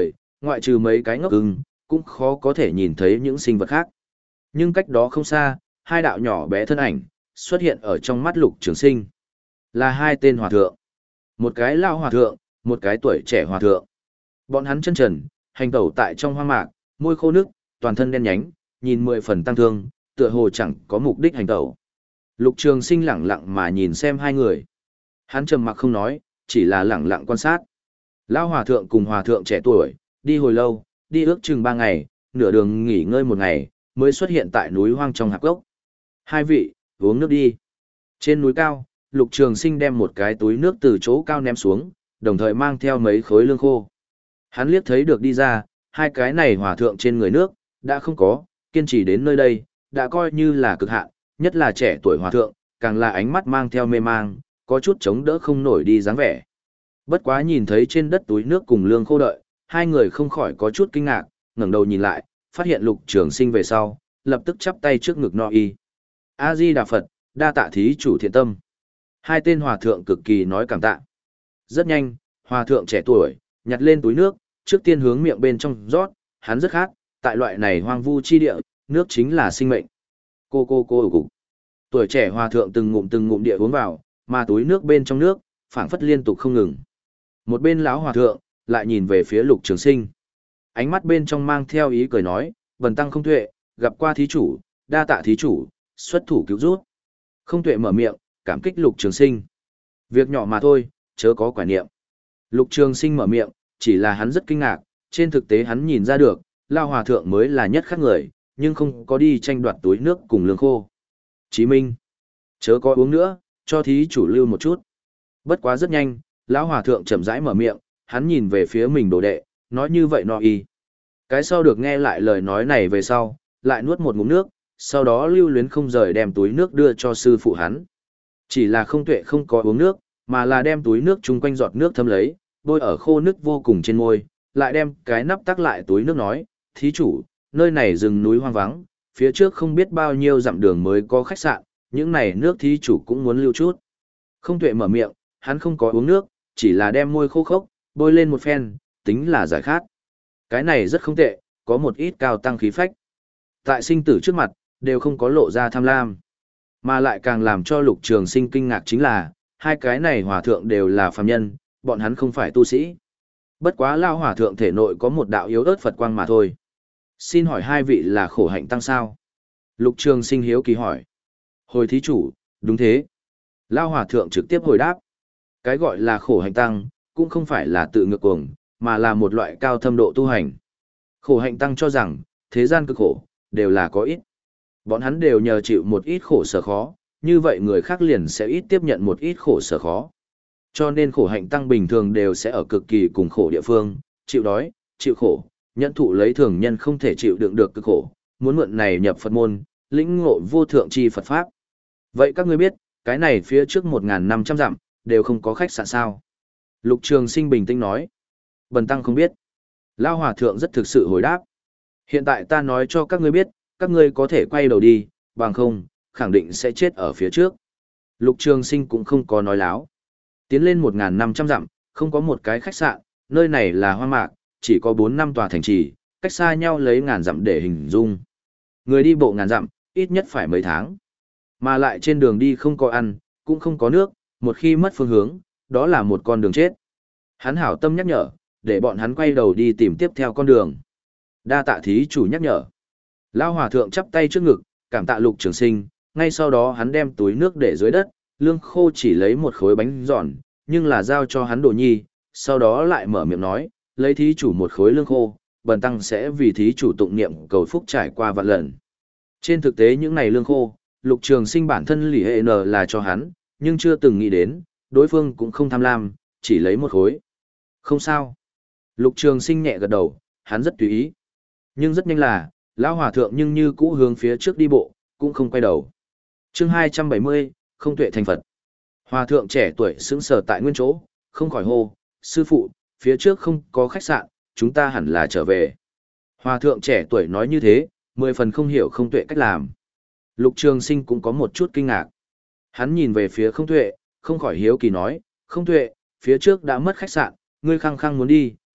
ngoại trừ mấy cái ngốc ưng, cũng khó có thể nhìn thấy những sinh vật khác. Nhưng cách đó không xa, hai đạo nhỏ bé thân ảnh, xuất hiện ở trong mắt Lục Trường Sinh. Là hai tên hòa thượng. Một cái lao hòa thượng, một cái tuổi trẻ hòa thượng. Bọn hắn chân trần, hành tẩu tại trong hoang mạc, môi khô nước, toàn thân đen nhánh, nhìn mười phần tăng thương, tựa hồ chẳng có mục đích hành tẩu. Lục Trường Sinh lẳng lặng mà nhìn xem hai người. Hắn trầm mặc không nói, chỉ là lẳng lặng quan sát. Lão hòa thượng cùng hòa thượng trẻ tuổi, đi hồi lâu, đi ước chừng ba ngày, nửa đường nghỉ ngơi một ngày, mới xuất hiện tại núi hoang trong hạp gốc. Hai vị, uống nước đi. Trên núi cao, Lục Trường Sinh đem một cái túi nước từ chỗ cao ném xuống, đồng thời mang theo mấy khối lương khô. Hắn liếc thấy được đi ra, hai cái này hòa thượng trên người nước, đã không có, kiên trì đến nơi đây, đã coi như là cực hạn, nhất là trẻ tuổi hòa thượng, càng là ánh mắt mang theo mê mang, có chút chống đỡ không nổi đi dáng vẻ. Bất quá nhìn thấy trên đất túi nước cùng lương khô đợi, hai người không khỏi có chút kinh ngạc, ngẩng đầu nhìn lại, phát hiện Lục Trường Sinh về sau, lập tức chắp tay trước ngực no y. A Di Đà Phật, đa tạ thí chủ thiện tâm. Hai tên hòa thượng cực kỳ nói cảm tạ. Rất nhanh, hòa thượng trẻ tuổi, nhặt lên túi nước, trước tiên hướng miệng bên trong rót, hắn rất khát, tại loại này hoang vu chi địa, nước chính là sinh mệnh. Cô cô cô ở cục. Tuổi trẻ hòa thượng từng ngụm từng ngụm địa uống vào, mà túi nước bên trong nước, phảng phất liên tục không ngừng. Một bên lão hòa thượng, lại nhìn về phía Lục Trường Sinh. Ánh mắt bên trong mang theo ý cười nói, bần tăng không tuệ, gặp qua thí chủ, đa tạ thí chủ, xuất thủ cứu rút. Không tuệ mở miệng, cảm kích Lục Trường Sinh. Việc nhỏ mà thôi, chớ có quả niệm. Lục Trường Sinh mở miệng, chỉ là hắn rất kinh ngạc, trên thực tế hắn nhìn ra được, lão hòa thượng mới là nhất khắc người, nhưng không có đi tranh đoạt túi nước cùng lương khô. Chí Minh, chớ có uống nữa, cho thí chủ lưu một chút. Bất quá rất nhanh, lão hòa thượng chậm rãi mở miệng, hắn nhìn về phía mình đồ đệ, nói như vậy no y. Cái sau được nghe lại lời nói này về sau, lại nuốt một ngụm nước, sau đó lưu luyến không rời đem túi nước đưa cho sư phụ hắn. Chỉ là không tuệ không có uống nước, mà là đem túi nước chung quanh giọt nước thấm lấy, bôi ở khô nước vô cùng trên môi, lại đem cái nắp tắc lại túi nước nói, thí chủ, nơi này rừng núi hoang vắng, phía trước không biết bao nhiêu dặm đường mới có khách sạn, những này nước thí chủ cũng muốn lưu chút. Không tuệ mở miệng, hắn không có uống nước, chỉ là đem môi khô khốc, bôi lên một phen, tính là giải khát. Cái này rất không tệ, có một ít cao tăng khí phách. Tại sinh tử trước mặt, đều không có lộ ra tham lam. Mà lại càng làm cho Lục Trường Sinh kinh ngạc chính là, hai cái này hòa thượng đều là phàm nhân, bọn hắn không phải tu sĩ. Bất quá lao hòa thượng thể nội có một đạo yếu ớt Phật quang mà thôi. Xin hỏi hai vị là khổ hạnh tăng sao? Lục Trường Sinh hiếu kỳ hỏi. Hồi thí chủ, đúng thế. Lao hòa thượng trực tiếp hồi đáp. Cái gọi là khổ hạnh tăng, cũng không phải là tự ngược cuồng, mà là một loại cao thâm độ tu hành. Khổ hạnh tăng cho rằng, thế gian cực khổ, đều là có ít. Bọn hắn đều nhờ chịu một ít khổ sở khó, như vậy người khác liền sẽ ít tiếp nhận một ít khổ sở khó. Cho nên khổ hạnh tăng bình thường đều sẽ ở cực kỳ cùng khổ địa phương, chịu đói, chịu khổ, nhẫn thụ lấy thường nhân không thể chịu đựng được cực khổ, muốn mượn này nhập Phật môn, lĩnh ngộ vô thượng chi Phật Pháp. Vậy các ngươi biết, cái này phía trước một nghìn năm trăm dặm, đều không có khách sạn sao? Lục Trường Sinh bình tĩnh nói. Bần tăng không biết. Lao hòa thượng rất thực sự hồi đáp. Hiện tại ta nói cho các ngươi biết, các ngươi có thể quay đầu đi, bằng không, khẳng định sẽ chết ở phía trước. Lục Trường Sinh cũng không có nói láo. Tiến lên một nghìn năm trăm dặm, không có một cái khách sạn, nơi này là hoang mạc, chỉ có bốn năm tòa thành trì, cách xa nhau lấy ngàn dặm để hình dung. Người đi bộ ngàn dặm, ít nhất phải mấy tháng. Mà lại trên đường đi không có ăn, cũng không có nước, một khi mất phương hướng, đó là một con đường chết. Hắn hảo tâm nhắc nhở, để bọn hắn quay đầu đi tìm tiếp theo con đường. Đa tạ thí chủ nhắc nhở. Lão hòa thượng chắp tay trước ngực, cảm tạ Lục Trường Sinh, ngay sau đó hắn đem túi nước để dưới đất, lương khô chỉ lấy một khối bánh giòn, nhưng là giao cho hắn Đồ Nhi, sau đó lại mở miệng nói, lấy thí chủ một khối lương khô, bần tăng sẽ vì thí chủ tụng niệm cầu phúc trải qua vạn lần. Trên thực tế những này lương khô, Lục Trường Sinh bản thân lì hệ nờ là cho hắn, nhưng chưa từng nghĩ đến, đối phương cũng không tham lam, chỉ lấy một khối. Không sao. Lục Trường Sinh nhẹ gật đầu, hắn rất tùy ý. Nhưng rất nhanh là, lão hòa thượng nhưng như cũ hướng phía trước đi bộ, cũng không quay đầu. Chương hai trăm bảy mươi, không tuệ thành Phật. Hòa thượng trẻ tuổi sững sờ tại nguyên chỗ, không khỏi hô, sư phụ, phía trước không có khách sạn, chúng ta hẳn là trở về. Hòa thượng trẻ tuổi nói như thế, mười phần không hiểu không tuệ cách làm. Lục Trường Sinh cũng có một chút kinh ngạc. Hắn nhìn về phía không tuệ, không khỏi hiếu kỳ nói, không tuệ, phía trước đã mất khách sạn, ngươi khăng khăng muốn đi,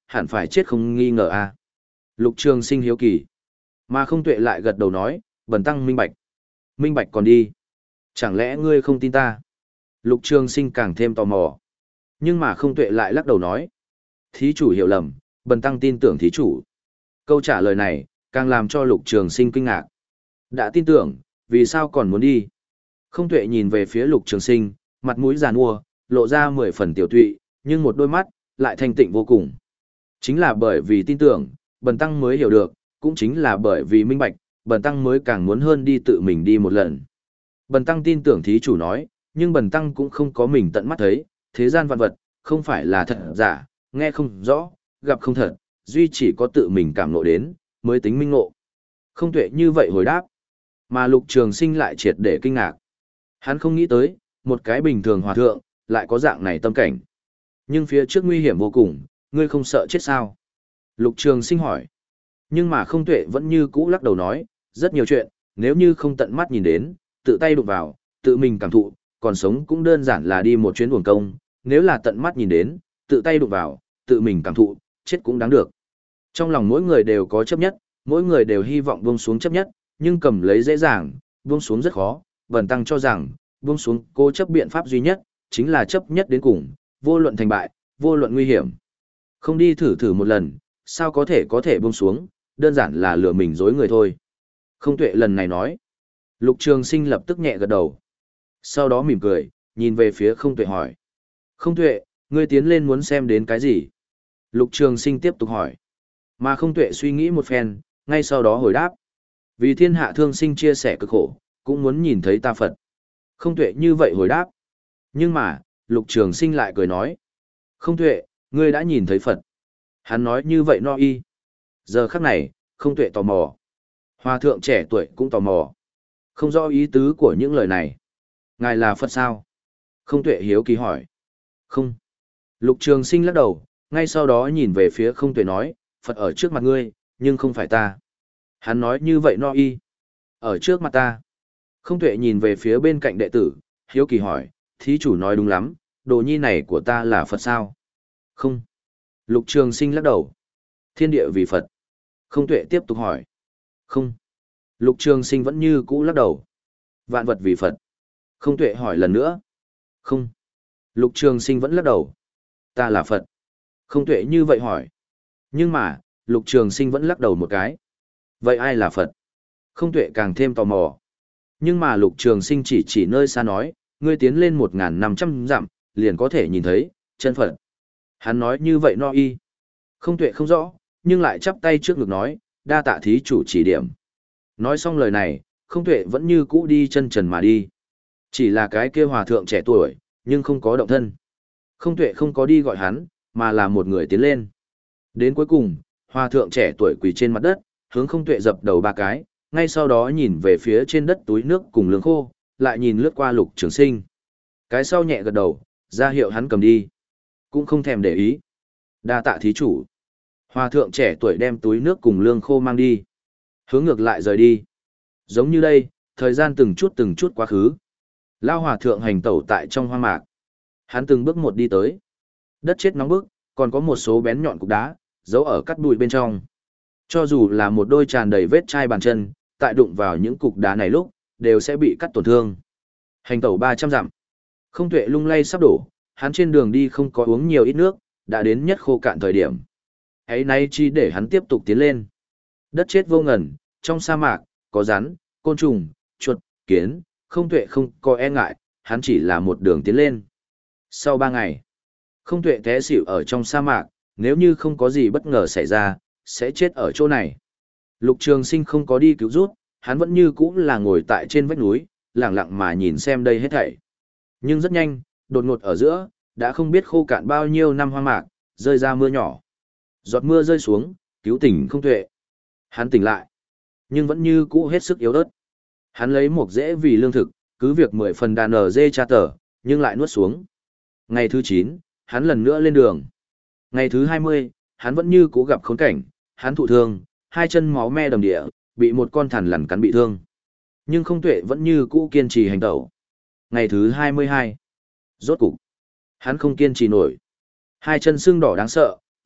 hẳn phải chết không nghi ngờ a. Lục Trường Sinh hiếu kỳ. Mà không tuệ lại gật đầu nói, bần tăng minh bạch. Minh bạch còn đi. Chẳng lẽ ngươi không tin ta? Lục Trường Sinh càng thêm tò mò. Nhưng mà không tuệ lại lắc đầu nói. Thí chủ hiểu lầm, bần tăng tin tưởng thí chủ. Câu trả lời này, càng làm cho Lục Trường Sinh kinh ngạc. Đã tin tưởng, vì sao còn muốn đi? Không tuệ nhìn về phía Lục Trường Sinh, mặt mũi giàn mua, lộ ra mười phần tiểu tụy, nhưng một đôi mắt, lại thanh tịnh vô cùng. Chính là bởi vì tin tưởng, bần tăng mới hiểu được, cũng chính là bởi vì minh bạch, bần tăng mới càng muốn hơn đi tự mình đi một lần. Bần tăng tin tưởng thí chủ nói, nhưng bần tăng cũng không có mình tận mắt thấy, thế gian vạn vật, không phải là thật giả, nghe không rõ, gặp không thật, duy chỉ có tự mình cảm ngộ đến, mới tính minh ngộ. Không tuệ như vậy hồi đáp, mà Lục Trường Sinh lại triệt để kinh ngạc. Hắn không nghĩ tới, một cái bình thường hòa thượng, lại có dạng này tâm cảnh. Nhưng phía trước nguy hiểm vô cùng, ngươi không sợ chết sao? Lục Trường Sinh hỏi. Nhưng mà không tuệ vẫn như cũ lắc đầu nói, rất nhiều chuyện, nếu như không tận mắt nhìn đến, tự tay đụng vào, tự mình cảm thụ, còn sống cũng đơn giản là đi một chuyến uổng công, nếu là tận mắt nhìn đến, tự tay đụng vào, tự mình cảm thụ, chết cũng đáng được. Trong lòng mỗi người đều có chấp nhất, mỗi người đều hy vọng buông xuống chấp nhất, nhưng cầm lấy dễ dàng, buông xuống rất khó, Bần tăng cho rằng, buông xuống cố chấp biện pháp duy nhất, chính là chấp nhất đến cùng, vô luận thành bại, vô luận nguy hiểm. Không đi thử thử một lần, sao có thể có thể buông xuống, đơn giản là lừa mình dối người thôi. Không tuệ lần này nói. Lục Trường Sinh lập tức nhẹ gật đầu. Sau đó mỉm cười, nhìn về phía không tuệ hỏi. Không tuệ, ngươi tiến lên muốn xem đến cái gì? Lục Trường Sinh tiếp tục hỏi. Mà không tuệ suy nghĩ một phen, ngay sau đó hồi đáp. Vì thiên hạ thương sinh chia sẻ cực khổ, cũng muốn nhìn thấy ta Phật. Không tuệ như vậy hồi đáp. Nhưng mà, Lục Trường Sinh lại cười nói. Không tuệ, ngươi đã nhìn thấy Phật. Hắn nói như vậy no y. Giờ khắc này, không tuệ tò mò. Hòa thượng trẻ tuổi cũng tò mò. Không rõ ý tứ của những lời này. Ngài là Phật sao? Không tuệ hiếu kỳ hỏi. Không. Lục Trường Sinh lắc đầu, ngay sau đó nhìn về phía không tuệ nói, Phật ở trước mặt ngươi, nhưng không phải ta. Hắn nói như vậy no y. Ở trước mặt ta. Không tuệ nhìn về phía bên cạnh đệ tử, hiếu kỳ hỏi, thí chủ nói đúng lắm, đồ nhi này của ta là Phật sao? Không. Lục Trường Sinh lắc đầu. Thiên địa vì Phật. Không tuệ tiếp tục hỏi. Không. Lục Trường Sinh vẫn như cũ lắc đầu. Vạn vật vì Phật. Không tuệ hỏi lần nữa. Không. Lục Trường Sinh vẫn lắc đầu. Ta là Phật. Không tuệ như vậy hỏi. Nhưng mà, Lục Trường Sinh vẫn lắc đầu một cái. Vậy ai là Phật? Không tuệ càng thêm tò mò. Nhưng mà Lục Trường Sinh chỉ chỉ nơi xa nói, ngươi tiến lên một nghìn năm trăm dặm, liền có thể nhìn thấy, chân Phật. Hắn nói như vậy no y. Không tuệ không rõ, nhưng lại chắp tay trước ngực nói, đa tạ thí chủ chỉ điểm. Nói xong lời này, không tuệ vẫn như cũ đi chân trần mà đi. Chỉ là cái kia hòa thượng trẻ tuổi, nhưng không có động thân. Không tuệ không có đi gọi hắn, mà là một người tiến lên. Đến cuối cùng, hòa thượng trẻ tuổi quỳ trên mặt đất, hướng không tuệ dập đầu ba cái, ngay sau đó nhìn về phía trên đất túi nước cùng lương khô, lại nhìn lướt qua Lục Trường Sinh. Cái sau nhẹ gật đầu, ra hiệu hắn cầm đi. Cũng không thèm để ý. Đa tạ thí chủ. Hòa thượng trẻ tuổi đem túi nước cùng lương khô mang đi. Hướng ngược lại rời đi. Giống như đây, thời gian từng chút từng chút quá khứ. Lao hòa thượng hành tẩu tại trong hoang mạc. Hắn từng bước một đi tới. Đất chết nóng bức, còn có một số bén nhọn cục đá, giấu ở cắt bụi bên trong. Cho dù là một đôi tràn đầy vết chai bàn chân, tại đụng vào những cục đá này lúc, đều sẽ bị cắt tổn thương. Hành tẩu ba trăm dặm. Không tuệ lung lay sắp đổ, hắn trên đường đi không có uống nhiều ít nước, đã đến nhất khô cạn thời điểm. Ấy nay chi để hắn tiếp tục tiến lên. Đất chết vô ngần, trong sa mạc, có rắn, côn trùng, chuột, kiến, không tuệ không có e ngại, hắn chỉ là một đường tiến lên. Sau ba ngày, không tuệ té xỉu ở trong sa mạc, nếu như không có gì bất ngờ xảy ra, sẽ chết ở chỗ này. Lục Trường Sinh không có đi cứu rút, hắn vẫn như cũ là ngồi tại trên vách núi, lặng lặng mà nhìn xem đây hết thảy. Nhưng rất nhanh, đột ngột ở giữa, đã không biết khô cạn bao nhiêu năm hoang mạc, rơi ra mưa nhỏ. Giọt mưa rơi xuống, cứu tỉnh không tuệ. Hắn tỉnh lại, nhưng vẫn như cũ hết sức yếu ớt. Hắn lấy một rễ vì lương thực, cứ việc mười phần đàn ở dê cha tờ, nhưng lại nuốt xuống. Ngày thứ chín, hắn lần nữa lên đường. Ngày thứ hai mươi, hắn vẫn như cũ gặp khốn cảnh, hắn thụ thương, hai chân máu me đầm địa, bị một con thằn lằn cắn bị thương. Nhưng không tuệ vẫn như cũ kiên trì hành tẩu. Ngày thứ hai mươi hai, rốt cục, hắn không kiên trì nổi. Hai chân sưng đỏ đáng sợ,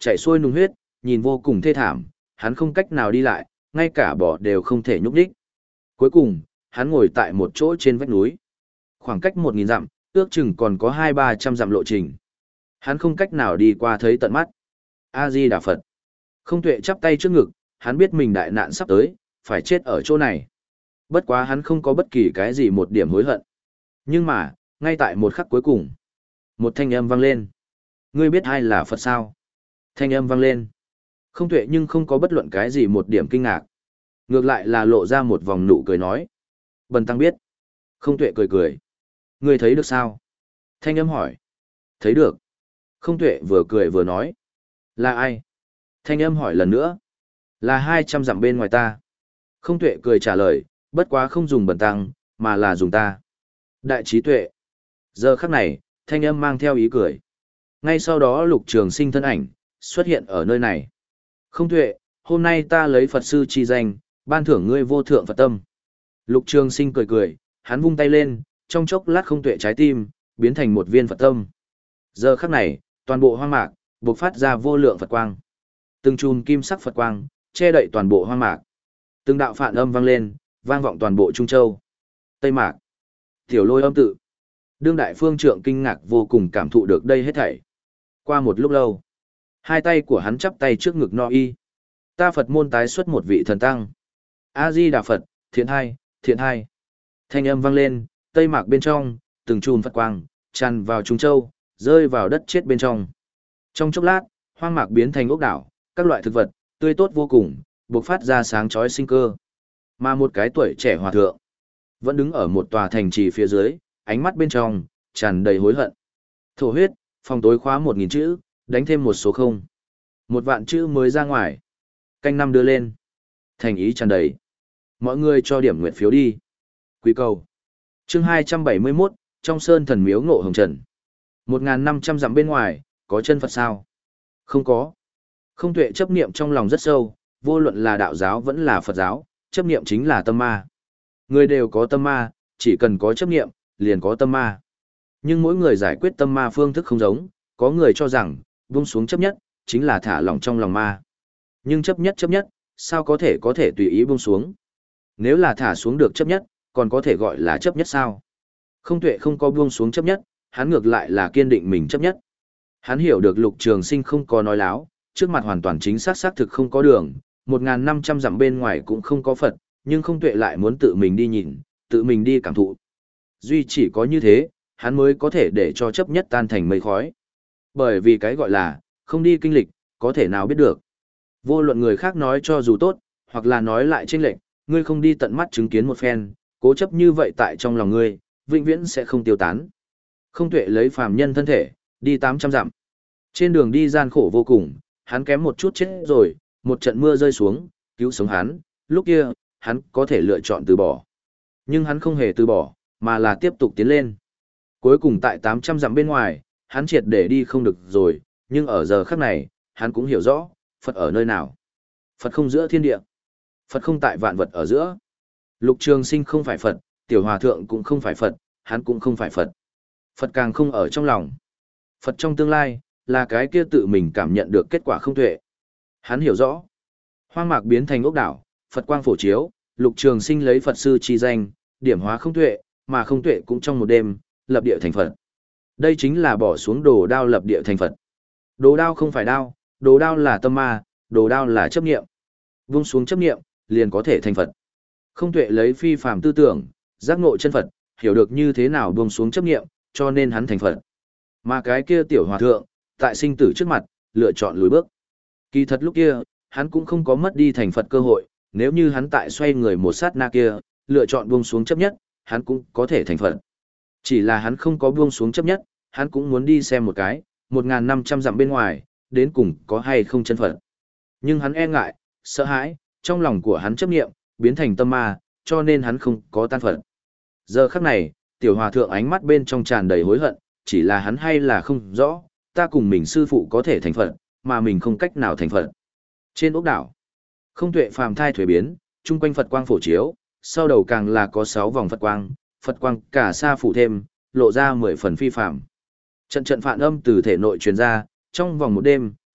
chảy xuôi nung huyết, nhìn vô cùng thê thảm, hắn không cách nào đi lại, ngay cả bò đều không thể nhúc nhích. Cuối cùng, hắn ngồi tại một chỗ trên vách núi. Khoảng cách một nghìn dặm, ước chừng còn có hai ba trăm dặm lộ trình. Hắn không cách nào đi qua thấy tận mắt. A-di-đà Phật. Không Tuệ chắp tay trước ngực, hắn biết mình đại nạn sắp tới, phải chết ở chỗ này. Bất quá hắn không có bất kỳ cái gì một điểm hối hận. Nhưng mà, ngay tại một khắc cuối cùng, một thanh âm vang lên. Ngươi biết ai là Phật sao? Thanh âm vang lên. Không Tuệ nhưng không có bất luận cái gì một điểm kinh ngạc. Ngược lại là lộ ra một vòng nụ cười nói. Bần tăng biết. Không Tuệ cười cười. Ngươi thấy được sao? Thanh âm hỏi. Thấy được. Không Tuệ vừa cười vừa nói. Là ai? Thanh âm hỏi lần nữa. Là hai trăm dặm bên ngoài ta. Không Tuệ cười trả lời, bất quá không dùng bần tăng, mà là dùng ta. Đại trí tuệ. Giờ khắc này, thanh âm mang theo ý cười. Ngay sau đó Lục Trường Sinh thân ảnh xuất hiện ở nơi này. Không Tuệ, hôm nay ta lấy Phật sư chi danh, ban thưởng ngươi vô thượng Phật tâm. Lục Trường Sinh cười cười, hắn vung tay lên, trong chốc lát Không Tuệ trái tim biến thành một viên Phật tâm. Giờ khắc này, toàn bộ hoang mạc bộc phát ra vô lượng Phật quang. Từng chùm kim sắc Phật quang che đậy toàn bộ hoang mạc. Từng đạo phạn âm vang lên, vang vọng toàn bộ Trung Châu. Tây Mạc. Tiểu Lôi âm tự. Đương đại phương trượng kinh ngạc vô cùng cảm thụ được đây hết thảy. Qua một lúc lâu, hai tay của hắn chắp tay trước ngực no y. Ta Phật môn tái xuất một vị thần tăng. A-di-đà Phật, thiện hai, thiện hai. Thanh âm vang lên, Tây Mạc bên trong, từng chùm Phật quang tràn vào Trung Châu, rơi vào đất chết bên trong. Trong chốc lát, hoang mạc biến thành ốc đảo, các loại thực vật tươi tốt vô cùng, bộc phát ra sáng chói sinh cơ. Mà một cái tuổi trẻ hòa thượng vẫn đứng ở một tòa thành trì phía dưới, ánh mắt bên trong tràn đầy hối hận. Thổ huyết, phòng tối khóa một nghìn chữ, đánh thêm một số không. Một vạn chữ mới ra ngoài. Canh năm đưa lên. Thành ý tràn đầy. Mọi người cho điểm nguyện phiếu đi. Quý cầu. Chương hai trăm bảy mươi mốt, trong sơn thần miếu ngộ hồng trần. một nghìn năm trăm dặm bên ngoài, có chân Phật sao? Không có. Không Tuệ chấp niệm trong lòng rất sâu, vô luận là đạo giáo vẫn là Phật giáo, chấp niệm chính là tâm ma. Người đều có tâm ma, chỉ cần có chấp niệm, liền có tâm ma. Nhưng mỗi người giải quyết tâm ma phương thức không giống, có người cho rằng, buông xuống chấp nhất, chính là thả lỏng trong lòng ma. Nhưng chấp nhất chấp nhất, sao có thể có thể tùy ý buông xuống? Nếu là thả xuống được chấp nhất, còn có thể gọi là chấp nhất sao? Không Tuệ không có buông xuống chấp nhất, hắn ngược lại là kiên định mình chấp nhất. Hắn hiểu được Lục Trường Sinh không có nói láo, trước mặt hoàn toàn chính xác xác thực không có đường, một nghìn năm trăm dặm bên ngoài cũng không có Phật, nhưng Không Tuệ lại muốn tự mình đi nhìn, tự mình đi cảm thụ. Duy chỉ có như thế, hắn mới có thể để cho chấp nhất tan thành mây khói. Bởi vì cái gọi là, không đi kinh lịch, có thể nào biết được. Vô luận người khác nói cho dù tốt, hoặc là nói lại chênh lệch, ngươi không đi tận mắt chứng kiến một phen, cố chấp như vậy tại trong lòng ngươi, vĩnh viễn sẽ không tiêu tán. Không Tuệ lấy phàm nhân thân thể, đi tám trăm dặm. Trên đường đi gian khổ vô cùng, hắn kém một chút chết rồi, một trận mưa rơi xuống, cứu sống hắn, lúc kia, hắn có thể lựa chọn từ bỏ. Nhưng hắn không hề từ bỏ, mà là tiếp tục tiến lên. Cuối cùng tại tám trăm dặm bên ngoài, hắn triệt để đi không được rồi, nhưng ở giờ khắc này, hắn cũng hiểu rõ, Phật ở nơi nào. Phật không giữa thiên địa. Phật không tại vạn vật ở giữa. Lục Trường Sinh không phải Phật, Tiểu Hòa Thượng cũng không phải Phật, hắn cũng không phải Phật. Phật càng không ở trong lòng. Phật trong tương lai, là cái kia tự mình cảm nhận được kết quả không tuệ. Hắn hiểu rõ. Hoang mạc biến thành ốc đảo, Phật quang phổ chiếu, Lục Trường Sinh lấy Phật sư chi danh, điểm hóa không tuệ, mà không tuệ cũng trong một đêm, lập địa thành Phật. Đây chính là bỏ xuống đồ đao lập địa thành Phật. Đồ đao không phải đao, đồ đao là tâm ma, đồ đao là chấp niệm. Vung xuống chấp niệm, liền có thể thành Phật. Không tuệ lấy phi phàm tư tưởng, giác ngộ chân Phật, hiểu được như thế nào buông xuống chấp niệm, cho nên hắn thành Phật. Mà cái kia tiểu hòa thượng, tại sinh tử trước mặt, lựa chọn lùi bước. Kỳ thật lúc kia, hắn cũng không có mất đi thành Phật cơ hội, nếu như hắn tại xoay người một sát na kia, lựa chọn buông xuống chấp nhất, hắn cũng có thể thành Phật. Chỉ là hắn không có buông xuống chấp nhất, hắn cũng muốn đi xem một cái, một nghìn năm trăm dặm bên ngoài, đến cùng có hay không chân Phật. Nhưng hắn e ngại, sợ hãi, trong lòng của hắn chấp niệm, biến thành tâm ma, cho nên hắn không có tan Phật. Giờ khắc này, tiểu hòa thượng ánh mắt bên trong tràn đầy hối hận, chỉ là hắn hay là không rõ, ta cùng mình sư phụ có thể thành Phật, mà mình không cách nào thành Phật. Trên ốc đảo, không tuệ phàm thai thuế biến, chung quanh Phật quang phổ chiếu, sau đầu càng là có sáu vòng Phật quang, Phật quang cả sa phủ thêm, lộ ra mười phần phi phàm. Trận trận phản âm từ thể nội truyền ra, trong vòng một đêm,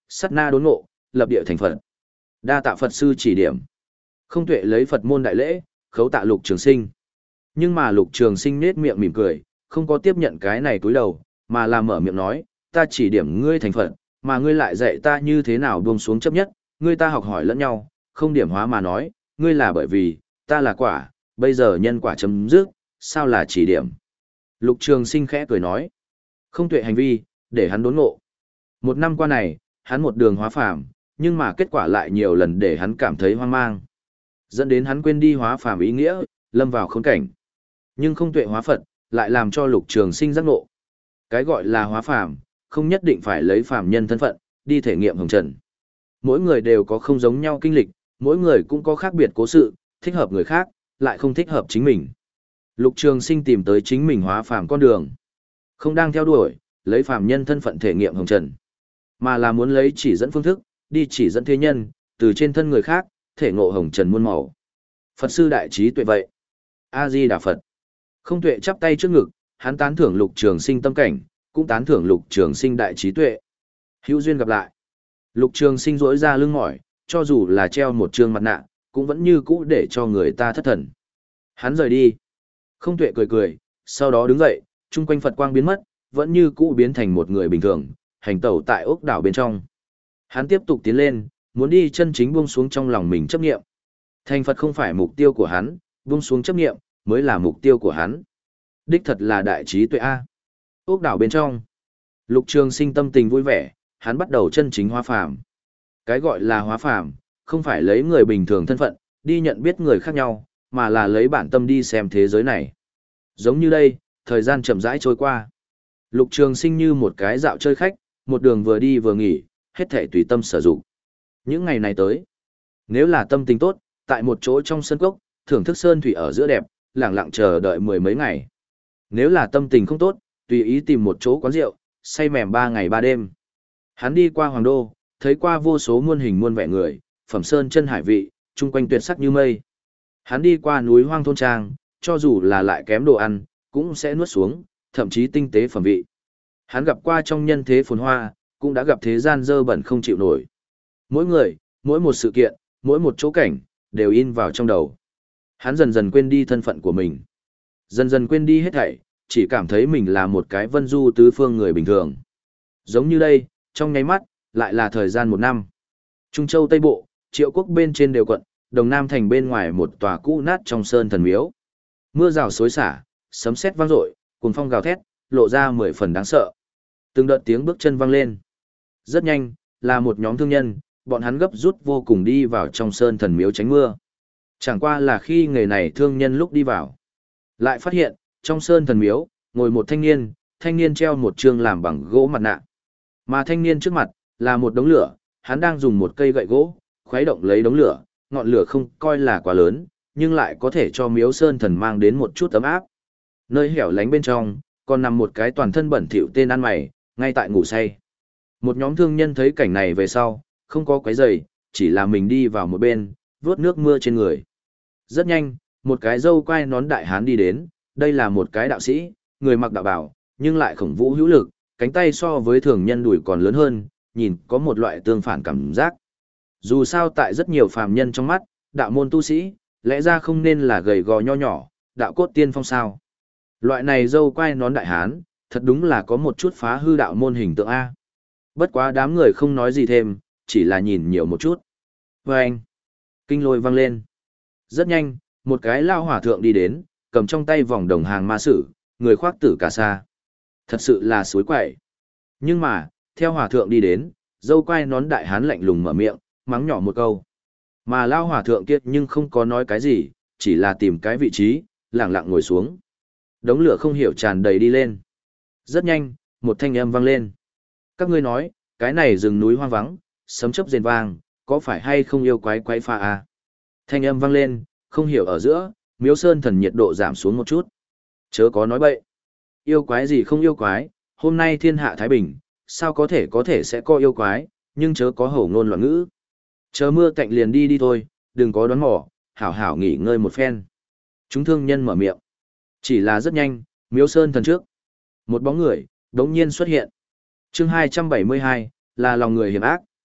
sát na đốn ngộ, lập địa thành Phật. Đa tạ Phật sư chỉ điểm. Không tuệ lấy Phật môn đại lễ, khấu tạ Lục Trường Sinh. Nhưng mà Lục Trường Sinh nết miệng mỉm cười, không có tiếp nhận cái này cúi đầu, mà là mở miệng nói, ta chỉ điểm ngươi thành Phật, mà ngươi lại dạy ta như thế nào buông xuống chấp nhất, ngươi ta học hỏi lẫn nhau, không điểm hóa mà nói, ngươi là bởi vì, ta là quả, bây giờ nhân quả chấm dứt, sao là chỉ điểm. Lục Trường Sinh khẽ cười nói, không tuệ hành vi, để hắn đốn ngộ. Một năm qua này, hắn một đường hóa phàm, nhưng mà kết quả lại nhiều lần để hắn cảm thấy hoang mang. Dẫn đến hắn quên đi hóa phàm ý nghĩa, lâm vào khốn cảnh. Nhưng không tuệ hóa Phật, lại làm cho Lục Trường Sinh giác ngộ. Cái gọi là hóa phàm, không nhất định phải lấy phàm nhân thân phận, đi thể nghiệm hồng trần. Mỗi người đều có không giống nhau kinh lịch, mỗi người cũng có khác biệt cố sự, thích hợp người khác, lại không thích hợp chính mình. Lục Trường Sinh tìm tới chính mình hóa phàm con đường. Không đang theo đuổi, lấy phàm nhân thân phận thể nghiệm hồng trần, mà là muốn lấy chỉ dẫn phương thức, đi chỉ dẫn thế nhân, từ trên thân người khác, thể ngộ hồng trần muôn màu. Phật sư đại trí tuệ vậy. A-di-đà Phật. Không tuệ chắp tay trước ngực, hắn tán thưởng Lục Trường Sinh tâm cảnh, cũng tán thưởng Lục Trường Sinh đại trí tuệ. Hữu duyên gặp lại. Lục Trường Sinh rỗi ra lưng mỏi, cho dù là treo một trương mặt nạ, cũng vẫn như cũ để cho người ta thất thần. Hắn rời đi. Không tuệ cười cười, sau đó đứng dậy, chung quanh Phật quang biến mất, vẫn như cũ biến thành một người bình thường, hành tẩu tại ốc đảo bên trong. Hắn tiếp tục tiến lên, muốn đi chân chính buông xuống trong lòng mình chấp nghiệm. Thành Phật không phải mục tiêu của hắn, buông xuống chấp nghiệm mới là mục tiêu của hắn. Đích thật là đại trí tuệ A. Ốc đảo bên trong. Lục Trường Sinh tâm tình vui vẻ, hắn bắt đầu chân chính hóa phàm. Cái gọi là hóa phàm, không phải lấy người bình thường thân phận, đi nhận biết người khác nhau, mà là lấy bản tâm đi xem thế giới này. Giống như đây, thời gian chậm rãi trôi qua. Lục Trường Sinh như một cái dạo chơi khách, một đường vừa đi vừa nghỉ, hết thảy tùy tâm sở dụng. Những ngày này tới, nếu là tâm tình tốt, tại một chỗ trong sân cốc, thưởng thức sơn thủy ở giữa đẹp, lặng lặng chờ đợi mười mấy ngày. Nếu là tâm tình không tốt, tùy ý tìm một chỗ quán rượu, say mềm ba ngày ba đêm. Hắn đi qua Hoàng Đô, thấy qua vô số muôn hình muôn vẻ người, phẩm sơn chân hải vị, chung quanh tuyệt sắc như mây. Hắn đi qua núi hoang thôn trang, cho dù là lại kém đồ ăn, cũng sẽ nuốt xuống, thậm chí tinh tế phẩm vị. Hắn gặp qua trong nhân thế phồn hoa, cũng đã gặp thế gian dơ bẩn không chịu nổi. Mỗi người, mỗi một sự kiện, mỗi một chỗ cảnh, đều in vào trong đầu. Hắn dần dần quên đi thân phận của mình. Dần dần quên đi hết thảy, chỉ cảm thấy mình là một cái vân du tứ phương người bình thường. Giống như đây, trong nháy mắt, lại là thời gian một năm. Trung Châu Tây Bộ, Triệu Quốc bên trên đều quận, Đồng Nam thành bên ngoài một tòa cũ nát trong sơn thần miếu. Mưa rào xối xả, sấm sét vang dội, cuồng phong gào thét, lộ ra mười phần đáng sợ. Từng đợt tiếng bước chân vang lên. Rất nhanh, là một nhóm thương nhân, bọn hắn gấp rút vô cùng đi vào trong sơn thần miếu tránh mưa. Chẳng qua là khi người này thương nhân lúc đi vào, lại phát hiện, trong sơn thần miếu, ngồi một thanh niên, thanh niên treo một trương làm bằng gỗ mặt nạ. Mà thanh niên trước mặt, là một đống lửa, hắn đang dùng một cây gậy gỗ, khuấy động lấy đống lửa, ngọn lửa không coi là quá lớn, nhưng lại có thể cho miếu sơn thần mang đến một chút ấm áp. Nơi hẻo lánh bên trong, còn nằm một cái toàn thân bẩn thỉu tên ăn mày, ngay tại ngủ say. Một nhóm thương nhân thấy cảnh này về sau, không có quấy rầy, chỉ là mình đi vào một bên, vớt nước mưa trên người. Rất nhanh, một cái râu quai nón đại hán đi đến, đây là một cái đạo sĩ, người mặc đạo bào, nhưng lại khổng vũ hữu lực, cánh tay so với thường nhân đùi còn lớn hơn, nhìn có một loại tương phản cảm giác. Dù sao tại rất nhiều phàm nhân trong mắt, đạo môn tu sĩ, lẽ ra không nên là gầy gò nho nhỏ, đạo cốt tiên phong sao. Loại này râu quai nón đại hán, thật đúng là có một chút phá hư đạo môn hình tượng A. Bất quá đám người không nói gì thêm, chỉ là nhìn nhiều một chút. Và anh, kinh lôi vang lên. Rất nhanh, một cái lao hỏa thượng đi đến, cầm trong tay vòng đồng hàng ma sử, người khoác tử cà sa. Thật sự là suối quậy. Nhưng mà, theo hỏa thượng đi đến, dâu quai nón đại hán lạnh lùng mở miệng, mắng nhỏ một câu. Mà lao hỏa thượng kia nhưng không có nói cái gì, chỉ là tìm cái vị trí, lặng lặng ngồi xuống. Đống lửa không hiểu tràn đầy đi lên. Rất nhanh, một thanh âm vang lên. Các ngươi nói, cái này rừng núi hoang vắng, sấm chớp rền vang, có phải hay không yêu quái quái pha à? Thanh âm vang lên, không hiểu ở giữa, miếu sơn thần nhiệt độ giảm xuống một chút. Chớ có nói bậy. Yêu quái gì không yêu quái, hôm nay thiên hạ thái bình, sao có thể có thể sẽ có yêu quái, nhưng chớ có hổ ngôn loạn ngữ. Chờ mưa tạnh liền đi đi thôi, đừng có đoán mò, hảo hảo nghỉ ngơi một phen. Chúng thương nhân mở miệng. Chỉ là rất nhanh, miếu sơn thần trước. Một bóng người, đống nhiên xuất hiện. chương hai trăm bảy mươi hai, là lòng người hiểm ác,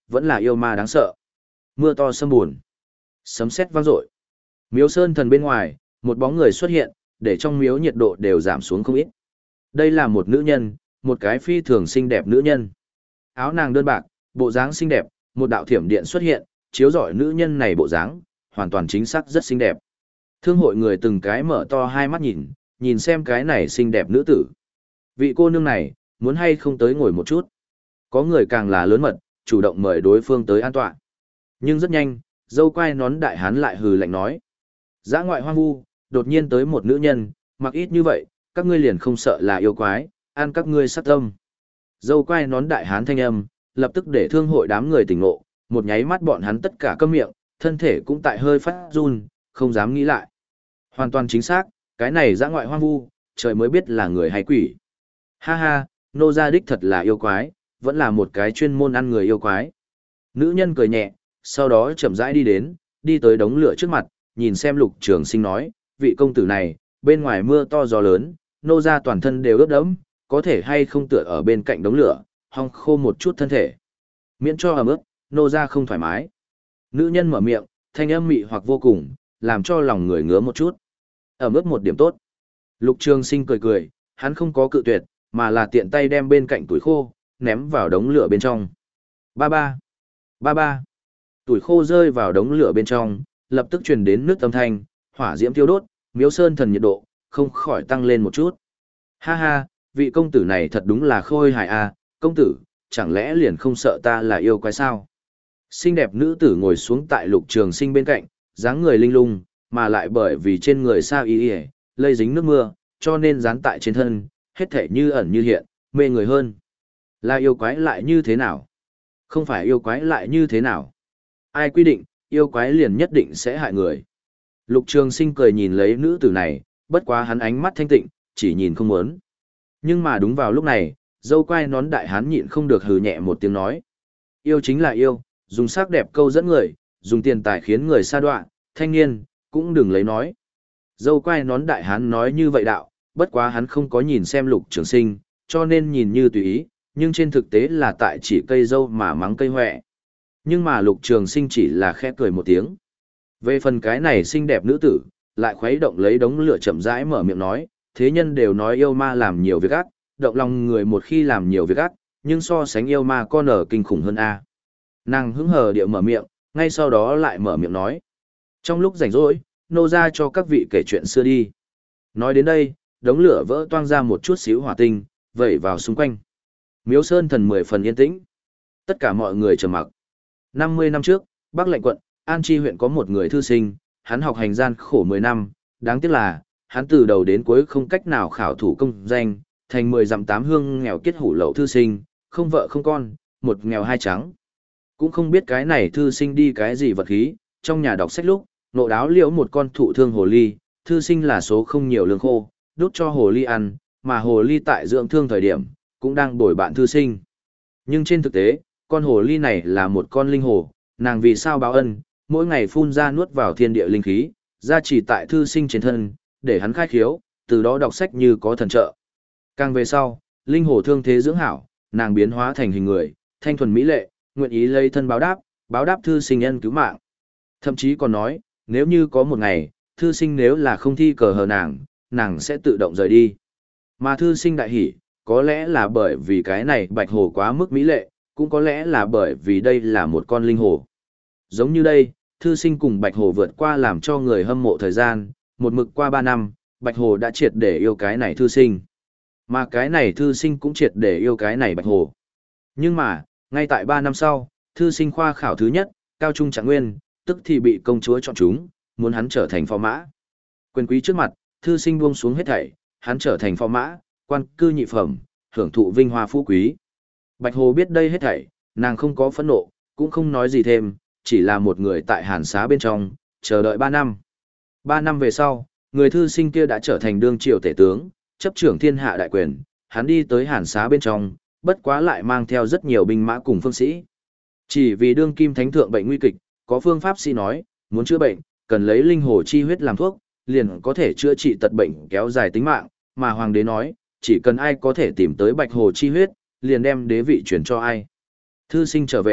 vẫn là yêu ma đáng sợ. Mưa to sấm buồn, sấm sét vang dội. Miếu Sơn Thần bên ngoài, một bóng người xuất hiện, để trong miếu nhiệt độ đều giảm xuống không ít. Đây là một nữ nhân, một cái phi thường xinh đẹp nữ nhân. Áo nàng đơn bạc, bộ dáng xinh đẹp, một đạo thiểm điện xuất hiện, chiếu rọi nữ nhân này bộ dáng, hoàn toàn chính xác rất xinh đẹp. Thương hội người từng cái mở to hai mắt nhìn, nhìn xem cái này xinh đẹp nữ tử. Vị cô nương này, muốn hay không tới ngồi một chút. Có người càng là lớn mật, chủ động mời đối phương tới an tọa. Nhưng rất nhanh, dâu quai nón đại hán lại hừ lạnh nói. Dã ngoại hoang vu, đột nhiên tới một nữ nhân, mặc ít như vậy, các ngươi liền không sợ là yêu quái, ăn các ngươi sát tâm. Dâu quai nón đại hán thanh âm, lập tức để thương hội đám người tỉnh ngộ, một nháy mắt bọn hắn tất cả câm miệng, thân thể cũng tại hơi phát run, không dám nghĩ lại. Hoàn toàn chính xác, cái này dã ngoại hoang vu, trời mới biết là người hay quỷ. Ha ha, nô gia đích thật là yêu quái, vẫn là một cái chuyên môn ăn người yêu quái. Nữ nhân cười nhẹ, sau đó chậm rãi đi đến, đi tới đống lửa trước mặt, nhìn xem Lục Trường Sinh nói, vị công tử này, bên ngoài mưa to gió lớn, nô gia toàn thân đều ướt đẫm, có thể hay không tựa ở bên cạnh đống lửa, hong khô một chút thân thể. Miễn cho ẩm ướt, nô gia không thoải mái. Nữ nhân mở miệng, thanh âm mị hoặc vô cùng, làm cho lòng người ngứa một chút. Ẩm ướt một điểm tốt. Lục Trường Sinh cười cười, hắn không có cự tuyệt, mà là tiện tay đem bên cạnh tuổi khô, ném vào đống lửa bên trong. Ba ba, ba ba. Tuổi khô rơi vào đống lửa bên trong, lập tức truyền đến nước âm thanh, hỏa diễm thiêu đốt, Miếu Sơn Thần nhiệt độ không khỏi tăng lên một chút. Ha ha, vị công tử này thật đúng là khôi hài a, công tử, chẳng lẽ liền không sợ ta là yêu quái sao? Xinh đẹp nữ tử ngồi xuống tại Lục Trường Sinh bên cạnh, dáng người linh lung, mà lại bởi vì trên người sa y y, lây dính nước mưa, cho nên dán tại trên thân, hết thể như ẩn như hiện, mê người hơn. Là yêu quái lại như thế nào? Không phải yêu quái lại như thế nào? Ai quy định, yêu quái liền nhất định sẽ hại người? Lục Trường Sinh cười nhìn lấy nữ tử này, bất quá hắn ánh mắt thanh tịnh, chỉ nhìn không muốn. Nhưng mà đúng vào lúc này, dâu quai nón đại hán nhịn không được hừ nhẹ một tiếng nói. Yêu chính là yêu, dùng sắc đẹp câu dẫn người, dùng tiền tài khiến người sa đọa, thanh niên, cũng đừng lấy nói. Dâu quai nón đại hán nói như vậy đạo, bất quá hắn không có nhìn xem Lục Trường Sinh, cho nên nhìn như tùy ý, nhưng trên thực tế là tại chỉ cây dâu mà mắng cây hoẹ. Nhưng mà Lục Trường Sinh chỉ là khẽ cười một tiếng. Về phần cái này xinh đẹp nữ tử, lại khuấy động lấy đống lửa chậm rãi mở miệng nói, thế nhân đều nói yêu ma làm nhiều việc ác, động lòng người một khi làm nhiều việc ác, nhưng so sánh yêu ma con ở kinh khủng hơn a. Nàng hứng hờ điệu mở miệng, ngay sau đó lại mở miệng nói. Trong lúc rảnh rỗi, nô ra cho các vị kể chuyện xưa đi. Nói đến đây, đống lửa vỡ toang ra một chút xíu hỏa tinh, vẩy vào xung quanh. Miếu Sơn Thần mười phần yên tĩnh. Tất cả mọi người trầm mặc. năm mươi năm trước, Bắc Lệnh quận, An Chi huyện có một người thư sinh, hắn học hành gian khổ mười năm, đáng tiếc là, hắn từ đầu đến cuối không cách nào khảo thủ công danh, thành mười dặm tám hương nghèo kiết hủ lậu thư sinh, không vợ không con, một nghèo hai trắng. Cũng không biết cái này thư sinh đi cái gì vật khí, trong nhà đọc sách lúc, nộ đáo liễu một con thụ thương hồ ly, thư sinh là số không nhiều lương khô, đút cho hồ ly ăn, mà hồ ly tại dưỡng thương thời điểm, cũng đang bồi bạn thư sinh. Nhưng trên thực tế, con hồ ly này là một con linh hồ, nàng vì sao báo ân, mỗi ngày phun ra nuốt vào thiên địa linh khí, gia trì tại thư sinh trên thân, để hắn khai khiếu, từ đó đọc sách như có thần trợ. Càng về sau, linh hồ thương thế dưỡng hảo, nàng biến hóa thành hình người, thanh thuần mỹ lệ, nguyện ý lấy thân báo đáp, báo đáp thư sinh ân cứu mạng. Thậm chí còn nói, nếu như có một ngày, thư sinh nếu là không thi cờ hờ nàng, nàng sẽ tự động rời đi. Mà thư sinh đại hỉ, có lẽ là bởi vì cái này bạch hồ quá mức mỹ lệ, cũng có lẽ là bởi vì đây là một con linh hồ. Giống như đây, thư sinh cùng bạch hồ vượt qua làm cho người hâm mộ thời gian, một mực qua ba năm, bạch hồ đã triệt để yêu cái này thư sinh. Mà cái này thư sinh cũng triệt để yêu cái này bạch hồ. Nhưng mà, ngay tại ba năm sau, thư sinh khoa khảo thứ nhất, cao trung trạng nguyên, tức thì bị công chúa chọn chúng, muốn hắn trở thành phò mã. Quyền quý trước mặt, thư sinh buông xuống hết thảy, hắn trở thành phò mã, quan cư nhị phẩm, hưởng thụ vinh hoa phú quý. Bạch Hồ biết đây hết thảy, nàng không có phẫn nộ, cũng không nói gì thêm, chỉ là một người tại hàn xá bên trong, chờ đợi ba năm. Ba năm về sau, người thư sinh kia đã trở thành đương triều tể tướng, chấp trưởng thiên hạ đại quyền, hắn đi tới hàn xá bên trong, bất quá lại mang theo rất nhiều binh mã cùng phương sĩ. Chỉ vì đương kim thánh thượng bệnh nguy kịch, có phương pháp sĩ nói, muốn chữa bệnh, cần lấy linh hồ chi huyết làm thuốc, liền có thể chữa trị tật bệnh kéo dài tính mạng, mà hoàng đế nói, chỉ cần ai có thể tìm tới bạch hồ chi huyết, liền đem đế vị chuyển cho ai. Thư sinh trở về,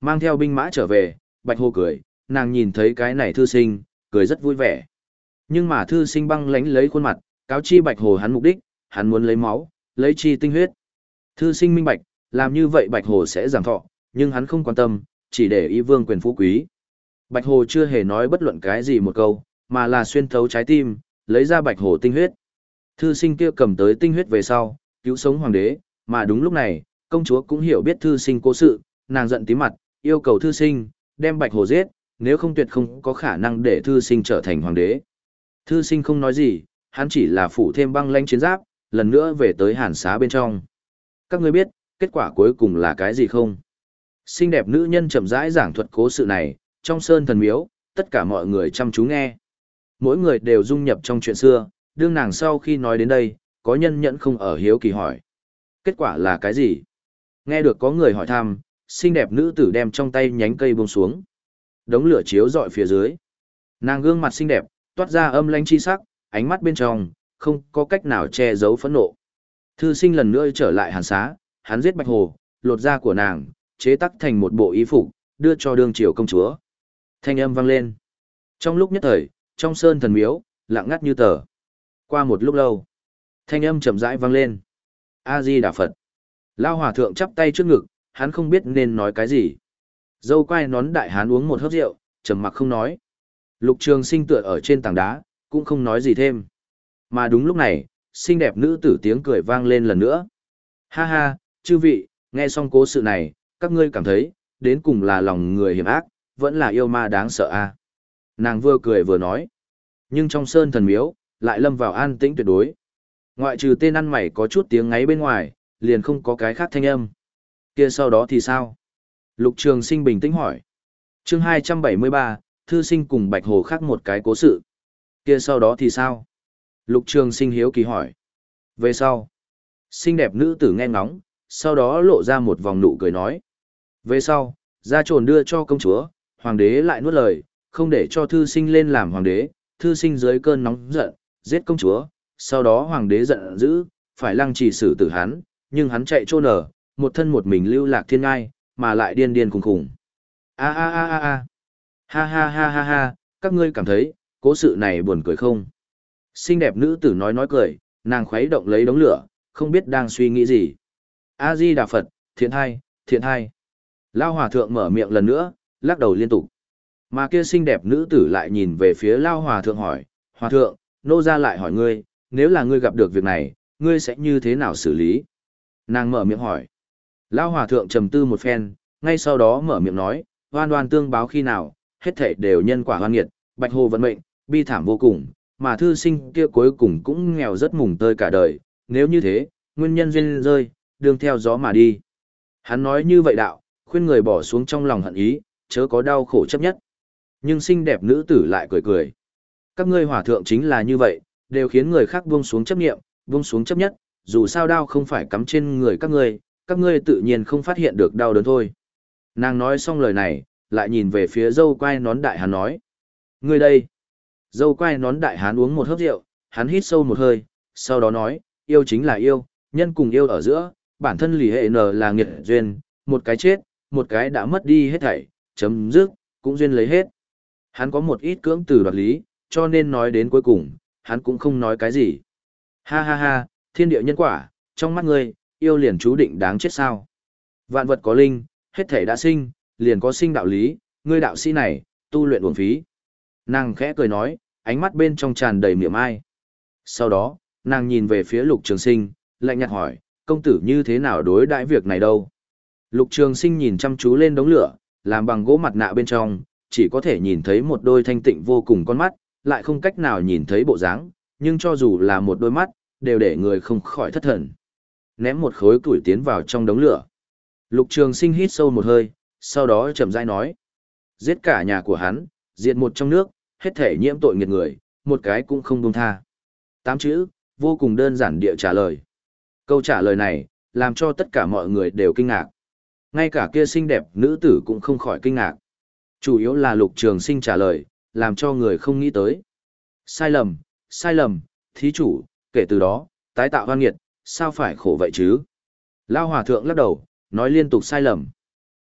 Mang theo binh mã trở về, Bạch Hồ cười, nàng nhìn thấy cái này thư sinh, cười rất vui vẻ. Nhưng mà thư sinh băng lánh lấy khuôn mặt, cáo chi Bạch Hồ hắn mục đích, hắn muốn lấy máu, lấy chi tinh huyết. Thư sinh minh bạch, làm như vậy Bạch Hồ sẽ giảm thọ, nhưng hắn không quan tâm, chỉ để ý vương quyền phú quý. Bạch Hồ chưa hề nói bất luận cái gì một câu, mà là xuyên thấu trái tim, lấy ra Bạch Hồ tinh huyết. Thư sinh kia cầm tới tinh huyết về sau, cứu sống hoàng đế, mà đúng lúc này, công chúa cũng hiểu biết thư sinh cố sự, nàng giận tím mặt, yêu cầu thư sinh, đem Bạch Hồ giết, nếu không tuyệt không có khả năng để thư sinh trở thành hoàng đế. Thư sinh không nói gì, hắn chỉ là phủ thêm băng lanh chiến giáp, lần nữa về tới hàn xá bên trong. Các ngươi biết, kết quả cuối cùng là cái gì không? Xinh đẹp nữ nhân chậm rãi giảng thuật cố sự này, trong sơn thần miếu, tất cả mọi người chăm chú nghe. Mỗi người đều dung nhập trong chuyện xưa, đương nàng sau khi nói đến đây, có nhân nhẫn không ở hiếu kỳ hỏi. Kết quả là cái gì? Nghe được có người hỏi thăm, xinh đẹp nữ tử đem trong tay nhánh cây buông xuống. Đống lửa chiếu rọi phía dưới. Nàng gương mặt xinh đẹp, toát ra âm lãnh chi sắc, ánh mắt bên trong, không có cách nào che giấu phẫn nộ. Thư sinh lần nữa trở lại hàn xá, hắn giết Bạch Hồ, lột da của nàng, chế tắc thành một bộ y phục, đưa cho đương triều công chúa. Thanh âm vang lên. Trong lúc nhất thời, trong sơn thần miếu, lặng ngắt như tờ. Qua một lúc lâu, thanh âm chậm rãi vang lên. A Di Đà Phật. Lao hòa thượng chắp tay trước ngực, hắn không biết nên nói cái gì. Dâu quai nón đại hán uống một hớp rượu, trầm mặc không nói. Lục Trường Sinh tựa ở trên tảng đá, cũng không nói gì thêm. Mà đúng lúc này, xinh đẹp nữ tử tiếng cười vang lên lần nữa. Ha ha, chư vị, nghe xong cố sự này, các ngươi cảm thấy, đến cùng là lòng người hiểm ác, vẫn là yêu ma đáng sợ a. À? Nàng vừa cười vừa nói. Nhưng trong sơn thần miếu, lại lâm vào an tĩnh tuyệt đối. Ngoại trừ tên ăn mày có chút tiếng ngáy bên ngoài, liền không có cái khác thanh âm. Kia sau đó thì sao? Lục Trường Sinh bình tĩnh hỏi. Chương hai trăm bảy mươi ba, thư sinh cùng Bạch Hồ khác một cái cố sự. Kia sau đó thì sao? Lục Trường Sinh hiếu kỳ hỏi. Về sau, xinh đẹp nữ tử nghe ngóng, sau đó lộ ra một vòng nụ cười nói. Về sau, gia trồn đưa cho công chúa, hoàng đế lại nuốt lời, không để cho thư sinh lên làm hoàng đế, thư sinh dưới cơn nóng giận, giết công chúa, sau đó hoàng đế giận dữ, phải lăng trì xử tử hắn, nhưng hắn chạy trốn ở, một thân một mình lưu lạc thiên ngai, mà lại điên điên khùng khùng. A a a a a. Ha ha ha ha ha, các ngươi cảm thấy, cố sự này buồn cười không? Xinh đẹp nữ tử nói nói cười, nàng khuấy động lấy đống lửa, không biết đang suy nghĩ gì. A Di Đà Phật, thiện hai, thiện hai. Lao hòa thượng mở miệng lần nữa, lắc đầu liên tục. Mà kia xinh đẹp nữ tử lại nhìn về phía Lao hòa thượng hỏi, hòa thượng, nô ra lại hỏi ngươi, nếu là ngươi gặp được việc này, ngươi sẽ như thế nào xử lý? Nàng mở miệng hỏi. Lao hòa thượng trầm tư một phen, ngay sau đó mở miệng nói, oan oan tương báo khi nào, hết thảy đều nhân quả hoan nghiệt, Bạch Hồ vận mệnh, bi thảm vô cùng, mà thư sinh kia cuối cùng cũng nghèo rất mùng tơi cả đời, nếu như thế, nguyên nhân duyên rơi, đường theo gió mà đi. Hắn nói như vậy đạo, khuyên người bỏ xuống trong lòng hận ý, chớ có đau khổ chấp nhất. Nhưng xinh đẹp nữ tử lại cười cười. Các ngươi hòa thượng chính là như vậy, đều khiến người khác buông xuống chấp niệm, buông xuống chấp nhất, dù sao đau không phải cắm trên người các ngươi, các ngươi tự nhiên không phát hiện được đau đớn thôi. Nàng nói xong lời này, lại nhìn về phía dâu quai nón đại hán nói. Ngươi đây. Dâu quai nón đại hán uống một hớp rượu, hắn hít sâu một hơi, sau đó nói, yêu chính là yêu, nhân cùng yêu ở giữa, bản thân lì hệ n là nghiệt duyên, một cái chết, một cái đã mất đi hết thảy, chấm dứt, cũng duyên lấy hết. Hắn có một ít cưỡng từ đoạt lý, cho nên nói đến cuối cùng, hắn cũng không nói cái gì. Ha ha ha, thiên địa nhân quả, trong mắt ngươi, yêu liền chú định đáng chết sao. Vạn vật có linh, hết thảy đã sinh, liền có sinh đạo lý, ngươi đạo sĩ này, tu luyện uổng phí. Nàng khẽ cười nói, ánh mắt bên trong tràn đầy miệng ai. Sau đó, nàng nhìn về phía Lục Trường Sinh, lạnh nhạt hỏi, công tử như thế nào đối đãi việc này đâu? Lục Trường Sinh nhìn chăm chú lên đống lửa, làm bằng gỗ mặt nạ bên trong, chỉ có thể nhìn thấy một đôi thanh tịnh vô cùng con mắt, lại không cách nào nhìn thấy bộ dáng, nhưng cho dù là một đôi mắt, đều để người không khỏi thất thần. Ném một khối củi tiến vào trong đống lửa. Lục Trường Sinh hít sâu một hơi, sau đó chậm rãi nói, giết cả nhà của hắn, diệt một trong nước, hết thể nhiễm tội nghiệt người, một cái cũng không buông tha. Tám chữ, vô cùng đơn giản địa trả lời. Câu trả lời này, làm cho tất cả mọi người đều kinh ngạc. Ngay cả kia xinh đẹp nữ tử cũng không khỏi kinh ngạc. Chủ yếu là Lục Trường Sinh trả lời, làm cho người không nghĩ tới. Sai lầm, sai lầm, thí chủ, kể từ đó, tái tạo hoan nghiệt, sao phải khổ vậy chứ? Lao hòa thượng lắc đầu, nói liên tục sai lầm.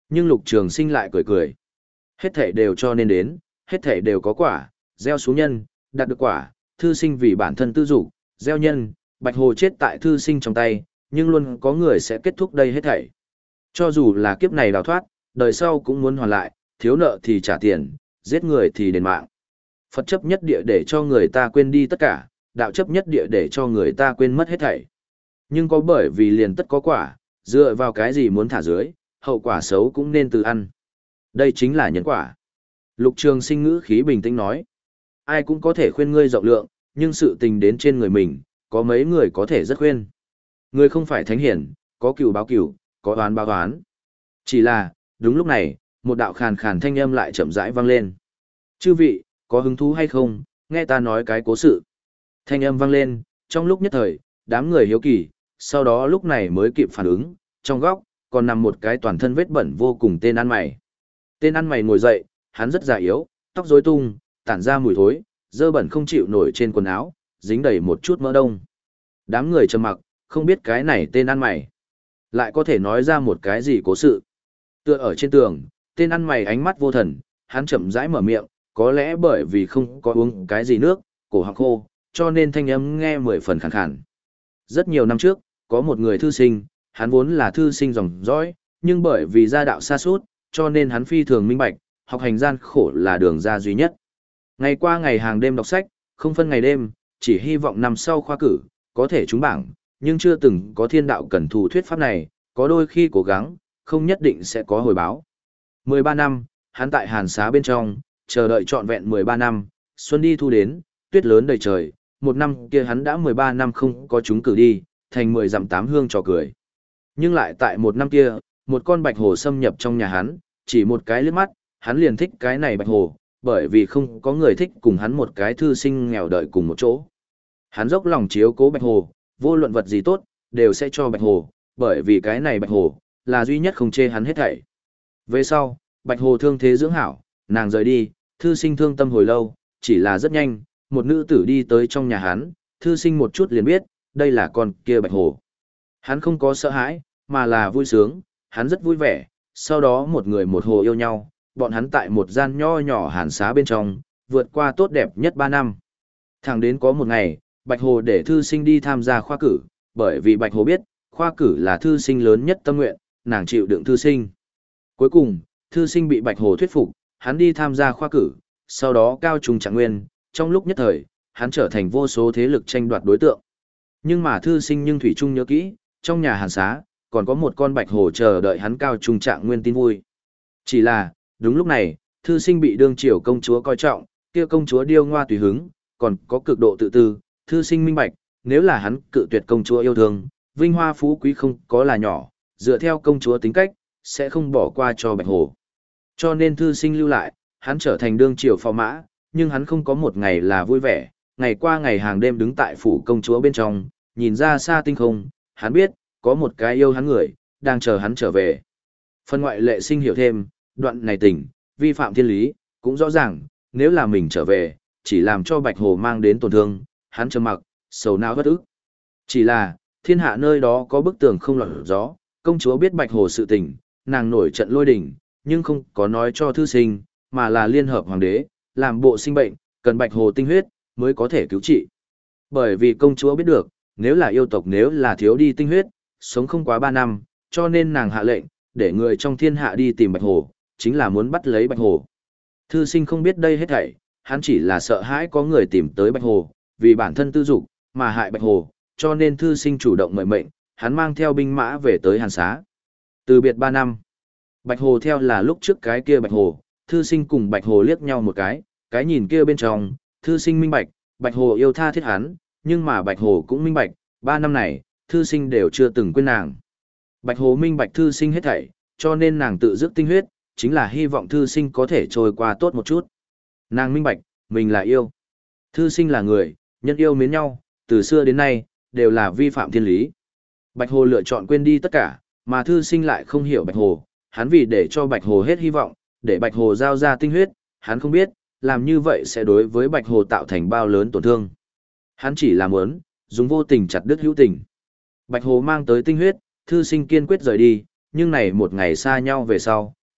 Nhưng Lục Trường Sinh lại cười cười. Hết thảy đều cho nên đến, hết thảy đều có quả, gieo xuống nhân, đạt được quả, thư sinh vì bản thân tư dục, gieo nhân, bạch hồ chết tại thư sinh trong tay, nhưng luôn có người sẽ kết thúc đây hết thảy. Cho dù là kiếp này đào thoát, đời sau cũng muốn hoàn lại, thiếu nợ thì trả tiền, giết người thì đền mạng. Phật chấp nhất địa để cho người ta quên đi tất cả, đạo chấp nhất địa để cho người ta quên mất hết thảy. Nhưng có bởi vì liền tất có quả, dựa vào cái gì muốn thả dưới, hậu quả xấu cũng nên tự ăn. Đây chính là nhân quả. Lục Trường Sinh ngữ khí bình tĩnh nói. Ai cũng có thể khuyên ngươi rộng lượng, nhưng sự tình đến trên người mình, có mấy người có thể rất khuyên. Người không phải thánh hiển, có cừu báo cừu, có oán báo oán. Chỉ là, đúng lúc này, một đạo khàn khàn thanh âm lại chậm rãi vang lên. Chư vị, có hứng thú hay không, nghe ta nói cái cố sự. Thanh âm vang lên, trong lúc nhất thời, đám người hiếu kỳ, sau đó lúc này mới kịp phản ứng, trong góc, còn nằm một cái toàn thân vết bẩn vô cùng tên ăn mày. Tên ăn mày ngồi dậy, hắn rất già yếu, tóc rối tung, tản ra mùi thối, dơ bẩn không chịu nổi trên quần áo, dính đầy một chút mỡ đông. Đám người trầm mặc, không biết cái này tên ăn mày lại có thể nói ra một cái gì cố sự. Tựa ở trên tường, tên ăn mày ánh mắt vô thần, hắn chậm rãi mở miệng, có lẽ bởi vì không có uống cái gì nước, cổ họng khô, cho nên thanh âm nghe mười phần khàn khàn. Rất nhiều năm trước, có một người thư sinh, hắn vốn là thư sinh dòng dõi, nhưng bởi vì gia đạo xa suốt, cho nên hắn phi thường minh bạch, học hành gian khổ là đường ra duy nhất. Ngày qua ngày hàng đêm đọc sách, không phân ngày đêm, chỉ hy vọng năm sau khoa cử, có thể trúng bảng, nhưng chưa từng có thiên đạo cần thù thuyết pháp này, có đôi khi cố gắng, không nhất định sẽ có hồi báo. mười ba năm, hắn tại hàn xá bên trong, chờ đợi trọn vẹn mười ba năm, xuân đi thu đến, tuyết lớn đầy trời, một năm kia hắn đã mười ba năm không có chúng cử đi, thành mười dặm tám hương trò cười. Nhưng lại tại một năm kia, một con bạch hồ xâm nhập trong nhà hắn, chỉ một cái liếc mắt, hắn liền thích cái này bạch hồ, bởi vì không có người thích cùng hắn một cái thư sinh nghèo đợi cùng một chỗ. Hắn dốc lòng chiếu cố bạch hồ, vô luận vật gì tốt, đều sẽ cho bạch hồ, bởi vì cái này bạch hồ, là duy nhất không chê hắn hết thảy. Về sau, bạch hồ thương thế dưỡng hảo, nàng rời đi, thư sinh thương tâm hồi lâu, chỉ là rất nhanh, một nữ tử đi tới trong nhà hắn, thư sinh một chút liền biết, đây là con kia bạch hồ. Hắn không có sợ hãi, mà là vui sướng, hắn rất vui vẻ, sau đó một người một hồ yêu nhau, bọn hắn tại một gian nho nhỏ hàn xá bên trong, vượt qua tốt đẹp nhất ba năm. Thẳng đến có một ngày, Bạch Hồ để thư sinh đi tham gia khoa cử, bởi vì Bạch Hồ biết, khoa cử là thư sinh lớn nhất tâm nguyện, nàng chịu đựng thư sinh. Cuối cùng, thư sinh bị Bạch Hồ thuyết phục, hắn đi tham gia khoa cử, sau đó cao trung trạng nguyên, trong lúc nhất thời, hắn trở thành vô số thế lực tranh đoạt đối tượng. Nhưng mà thư sinh nhưng thủy chung nhớ kỹ, trong nhà hàn xá, còn có một con Bạch Hồ chờ đợi hắn cao trung trạng nguyên tin vui. Chỉ là, đúng lúc này, thư sinh bị đương triều công chúa coi trọng, kia công chúa điêu ngoa tùy hứng, còn có cực độ tự tư, thư sinh minh bạch, nếu là hắn cự tuyệt công chúa yêu thương, vinh hoa phú quý không có là nhỏ, dựa theo công chúa tính cách, sẽ không bỏ qua cho Bạch Hồ. Cho nên thư sinh lưu lại, hắn trở thành đương triều phò mã, nhưng hắn không có một ngày là vui vẻ, ngày qua ngày hàng đêm đứng tại phủ công chúa bên trong, nhìn ra xa tinh không, hắn biết, có một cái yêu hắn người, đang chờ hắn trở về. Phân ngoại lệ sinh hiểu thêm, đoạn này tình, vi phạm thiên lý, cũng rõ ràng, nếu là mình trở về, chỉ làm cho Bạch Hồ mang đến tổn thương, hắn trầm mặc, sầu não bất ức. Chỉ là, thiên hạ nơi đó có bức tường không lọt gió, công chúa biết Bạch Hồ sự tình, nàng nổi trận lôi đình, nhưng không có nói cho thư sinh, mà là liên hợp hoàng đế, làm bộ sinh bệnh, cần Bạch Hồ tinh huyết, mới có thể cứu trị. Bởi vì công chúa biết được, nếu là yêu tộc nếu là thiếu đi tinh huyết, sống không quá ba năm, cho nên nàng hạ lệnh, để người trong thiên hạ đi tìm Bạch Hồ, chính là muốn bắt lấy Bạch Hồ. Thư sinh không biết đây hết thảy, hắn chỉ là sợ hãi có người tìm tới Bạch Hồ, vì bản thân tư dục mà hại Bạch Hồ, cho nên thư sinh chủ động mời mệnh, hắn mang theo binh mã về tới Hàn Xá. Từ biệt ba năm, Bạch Hồ theo là lúc trước cái kia Bạch Hồ, thư sinh cùng Bạch Hồ liếc nhau một cái, cái nhìn kia bên trong, thư sinh minh bạch, Bạch Hồ yêu tha thiết hắn, nhưng mà Bạch Hồ cũng minh bạch, ba năm này, thư sinh đều chưa từng quên nàng. Bạch Hồ minh bạch thư sinh hết thảy, cho nên nàng tự dứt tinh huyết, chính là hy vọng thư sinh có thể trôi qua tốt một chút. Nàng minh bạch, mình là yêu. Thư sinh là người, nhân yêu mến nhau, từ xưa đến nay, đều là vi phạm thiên lý. Bạch Hồ lựa chọn quên đi tất cả, mà thư sinh lại không hiểu Bạch Hồ, hắn vì để cho Bạch Hồ hết hy vọng, để Bạch Hồ giao ra tinh huyết, hắn không biết, làm như vậy sẽ đối với Bạch Hồ tạo thành bao lớn tổn thương. Hắn chỉ là muốn, dùng vô tình chặt đứt hữu tình. Bạch Hồ mang tới tinh huyết, thư sinh kiên quyết rời đi, nhưng này một ngày xa nhau về sau,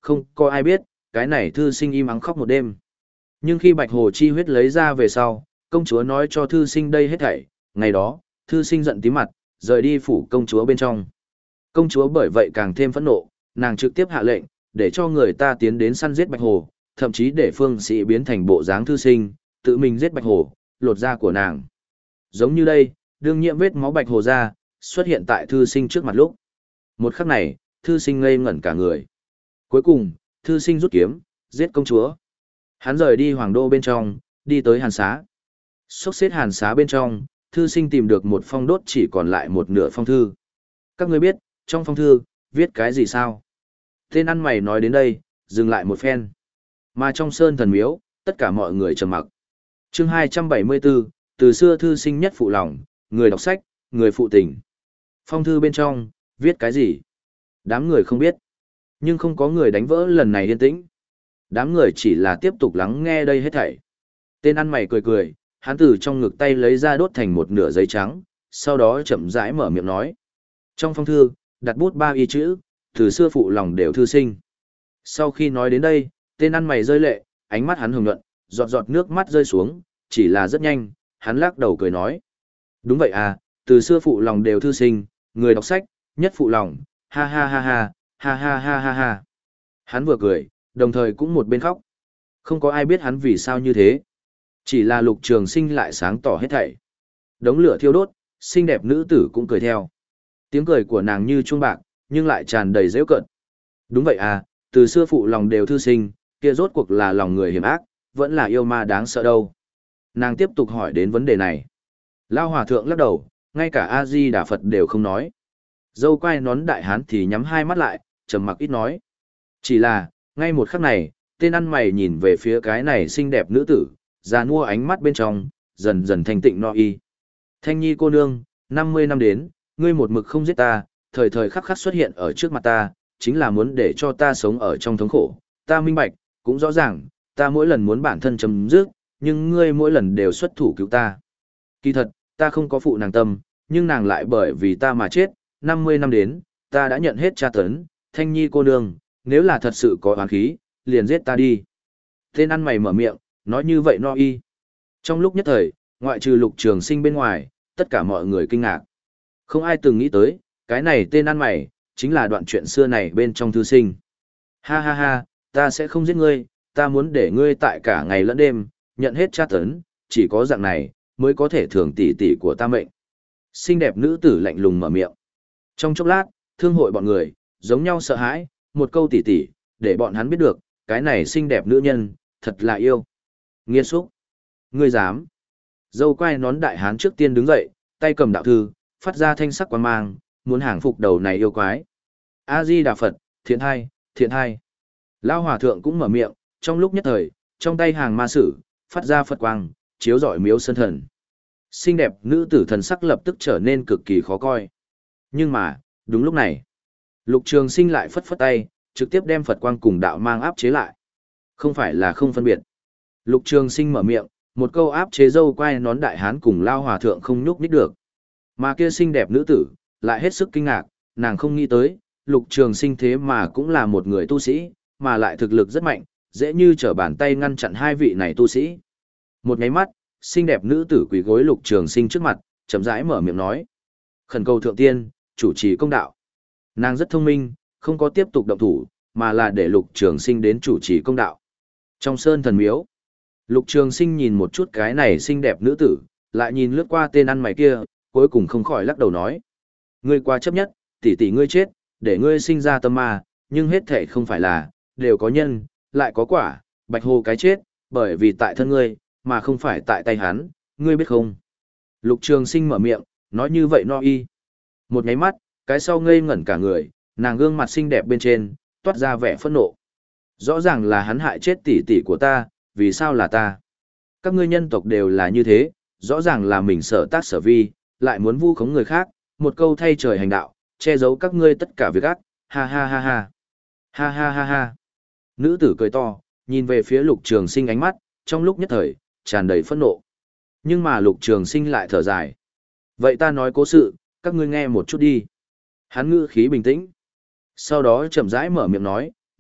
không có ai biết, cái này thư sinh im ắng khóc một đêm. Nhưng khi Bạch Hồ chi huyết lấy ra về sau, công chúa nói cho thư sinh đây hết thảy, ngày đó, thư sinh giận tím mặt, rời đi phủ công chúa bên trong. Công chúa bởi vậy càng thêm phẫn nộ, nàng trực tiếp hạ lệnh, để cho người ta tiến đến săn giết Bạch Hồ, thậm chí để phương sĩ biến thành bộ dáng thư sinh, tự mình giết Bạch Hồ, lột da của nàng. Giống như đây, đương nhiễm vết máu Bạch Hồ ra, xuất hiện tại thư sinh trước mặt lúc. Một khắc này, thư sinh ngây ngẩn cả người. Cuối cùng, thư sinh rút kiếm, giết công chúa. Hắn rời đi hoàng đô bên trong, đi tới hàn xá. Xốc xếp hàn xá bên trong, thư sinh tìm được một phong đốt chỉ còn lại một nửa phong thư. Các ngươi biết, trong phong thư, viết cái gì sao? Tên ăn mày nói đến đây, dừng lại một phen. Mà trong sơn thần miếu, tất cả mọi người trầm mặc. Chương hai trăm bảy mươi bốn, từ xưa thư sinh nhất phụ lòng, người đọc sách, người phụ tình. Phong thư bên trong, viết cái gì? Đám người không biết. Nhưng không có người đánh vỡ lần này yên tĩnh. Đám người chỉ là tiếp tục lắng nghe đây hết thảy. Tên ăn mày cười cười, hắn từ trong ngực tay lấy ra đốt thành một nửa giấy trắng, sau đó chậm rãi mở miệng nói. Trong phong thư, đặt bút ba y chữ, từ xưa phụ lòng đều thư sinh. Sau khi nói đến đây, tên ăn mày rơi lệ, ánh mắt hắn hồng nhuận, giọt giọt nước mắt rơi xuống, chỉ là rất nhanh, hắn lắc đầu cười nói. Đúng vậy à, từ xưa phụ lòng đều thư sinh, người đọc sách, nhất phụ lòng, ha ha ha ha, ha ha ha ha ha. Hắn vừa cười, đồng thời cũng một bên khóc. Không có ai biết hắn vì sao như thế. Chỉ là Lục Trường Sinh lại sáng tỏ hết thảy. Đống lửa thiêu đốt, xinh đẹp nữ tử cũng cười theo. Tiếng cười của nàng như chuông bạc, nhưng lại tràn đầy giễu cợt. Đúng vậy à, từ xưa phụ lòng đều thư sinh, kia rốt cuộc là lòng người hiểm ác, vẫn là yêu ma đáng sợ đâu. Nàng tiếp tục hỏi đến vấn đề này. Lao hòa thượng lắc đầu, ngay cả A-di Đà Phật đều không nói. Dâu quai nón đại hán thì nhắm hai mắt lại, trầm mặc ít nói. Chỉ là, ngay một khắc này, tên ăn mày nhìn về phía cái này xinh đẹp nữ tử, già nua ánh mắt bên trong, dần dần thanh tịnh no y. Thanh nhi cô nương, năm mươi năm đến, ngươi một mực không giết ta, thời thời khắc khắc xuất hiện ở trước mặt ta, chính là muốn để cho ta sống ở trong thống khổ. Ta minh bạch, cũng rõ ràng, ta mỗi lần muốn bản thân chấm dứt, nhưng ngươi mỗi lần đều xuất thủ cứu ta. Kỳ thật, ta không có phụ nàng tâm, nhưng nàng lại bởi vì ta mà chết, năm mươi năm đến, ta đã nhận hết tra tấn, Thanh nhi cô nương, nếu là thật sự có oán khí, liền giết ta đi. Tên ăn mày mở miệng, nói như vậy no y. Trong lúc nhất thời, ngoại trừ Lục Trường Sinh bên ngoài, tất cả mọi người kinh ngạc. Không ai từng nghĩ tới, cái này tên ăn mày, chính là đoạn chuyện xưa này bên trong thư sinh. Ha ha ha, ta sẽ không giết ngươi, ta muốn để ngươi tại cả ngày lẫn đêm, nhận hết tra tấn, chỉ có dạng này, mới có thể thưởng tỷ tỷ của ta mệnh. Xinh đẹp nữ tử lạnh lùng mở miệng. Trong chốc lát, thương hội bọn người, giống nhau sợ hãi, một câu tỷ tỷ, để bọn hắn biết được, cái này xinh đẹp nữ nhân, thật là yêu. Nghiên xúc. Ngươi dám. Dâu quai nón đại hán trước tiên đứng dậy, tay cầm đạo thư, phát ra thanh sắc quang mang, muốn hàng phục đầu này yêu quái. A-di Đà Phật, thiện hai, thiện hai. Lao hòa thượng cũng mở miệng, trong lúc nhất thời, trong tay hàng ma sử, phát ra Phật quang, chiếu rọi miếu sơn thần. Xinh đẹp nữ tử thần sắc lập tức trở nên cực kỳ khó coi. Nhưng mà, đúng lúc này, Lục Trường Sinh lại phất phất tay, trực tiếp đem Phật quang cùng đạo mang áp chế lại. Không phải là không phân biệt. Lục Trường Sinh mở miệng, một câu áp chế dâu quai nón đại hán cùng Lao hòa thượng không nhúc nhích được. Mà kia xinh đẹp nữ tử, lại hết sức kinh ngạc, nàng không nghĩ tới, Lục Trường Sinh thế mà cũng là một người tu sĩ, mà lại thực lực rất mạnh, dễ như trở bàn tay ngăn chặn hai vị này tu sĩ. Một nháy mắt, xinh đẹp nữ tử quỳ gối Lục Trường Sinh trước mặt, chậm rãi mở miệng nói: "Khẩn cầu thượng tiên, chủ trì công đạo." Nàng rất thông minh, không có tiếp tục động thủ, mà là để Lục Trường Sinh đến chủ trì công đạo. Trong sơn thần miếu, Lục Trường Sinh nhìn một chút cái này xinh đẹp nữ tử, lại nhìn lướt qua tên ăn mày kia, cuối cùng không khỏi lắc đầu nói: "Ngươi quá chấp nhất, tỷ tỷ ngươi chết, để ngươi sinh ra tâm ma, nhưng hết thảy không phải là, đều có nhân, lại có quả, Bạch Hồ cái chết, bởi vì tại thân ngươi, mà không phải tại tay hắn, ngươi biết không?" Lục Trường Sinh mở miệng, nói như vậy no y. Một nháy mắt, cái sau ngây ngẩn cả người, nàng gương mặt xinh đẹp bên trên, toát ra vẻ phẫn nộ. Rõ ràng là hắn hại chết tỷ tỷ của ta, vì sao là ta? Các ngươi nhân tộc đều là như thế, rõ ràng là mình sở tác sở vi, lại muốn vu khống người khác, một câu thay trời hành đạo, che giấu các ngươi tất cả việc ác, ha ha ha ha. Ha ha ha ha. Nữ tử cười to, nhìn về phía Lục Trường Sinh ánh mắt, trong lúc nhất thời, tràn đầy phẫn nộ. Nhưng mà Lục Trường Sinh lại thở dài. Vậy ta nói cố sự, các ngươi nghe một chút đi. Hắn ngữ khí bình tĩnh. Sau đó chậm rãi mở miệng nói,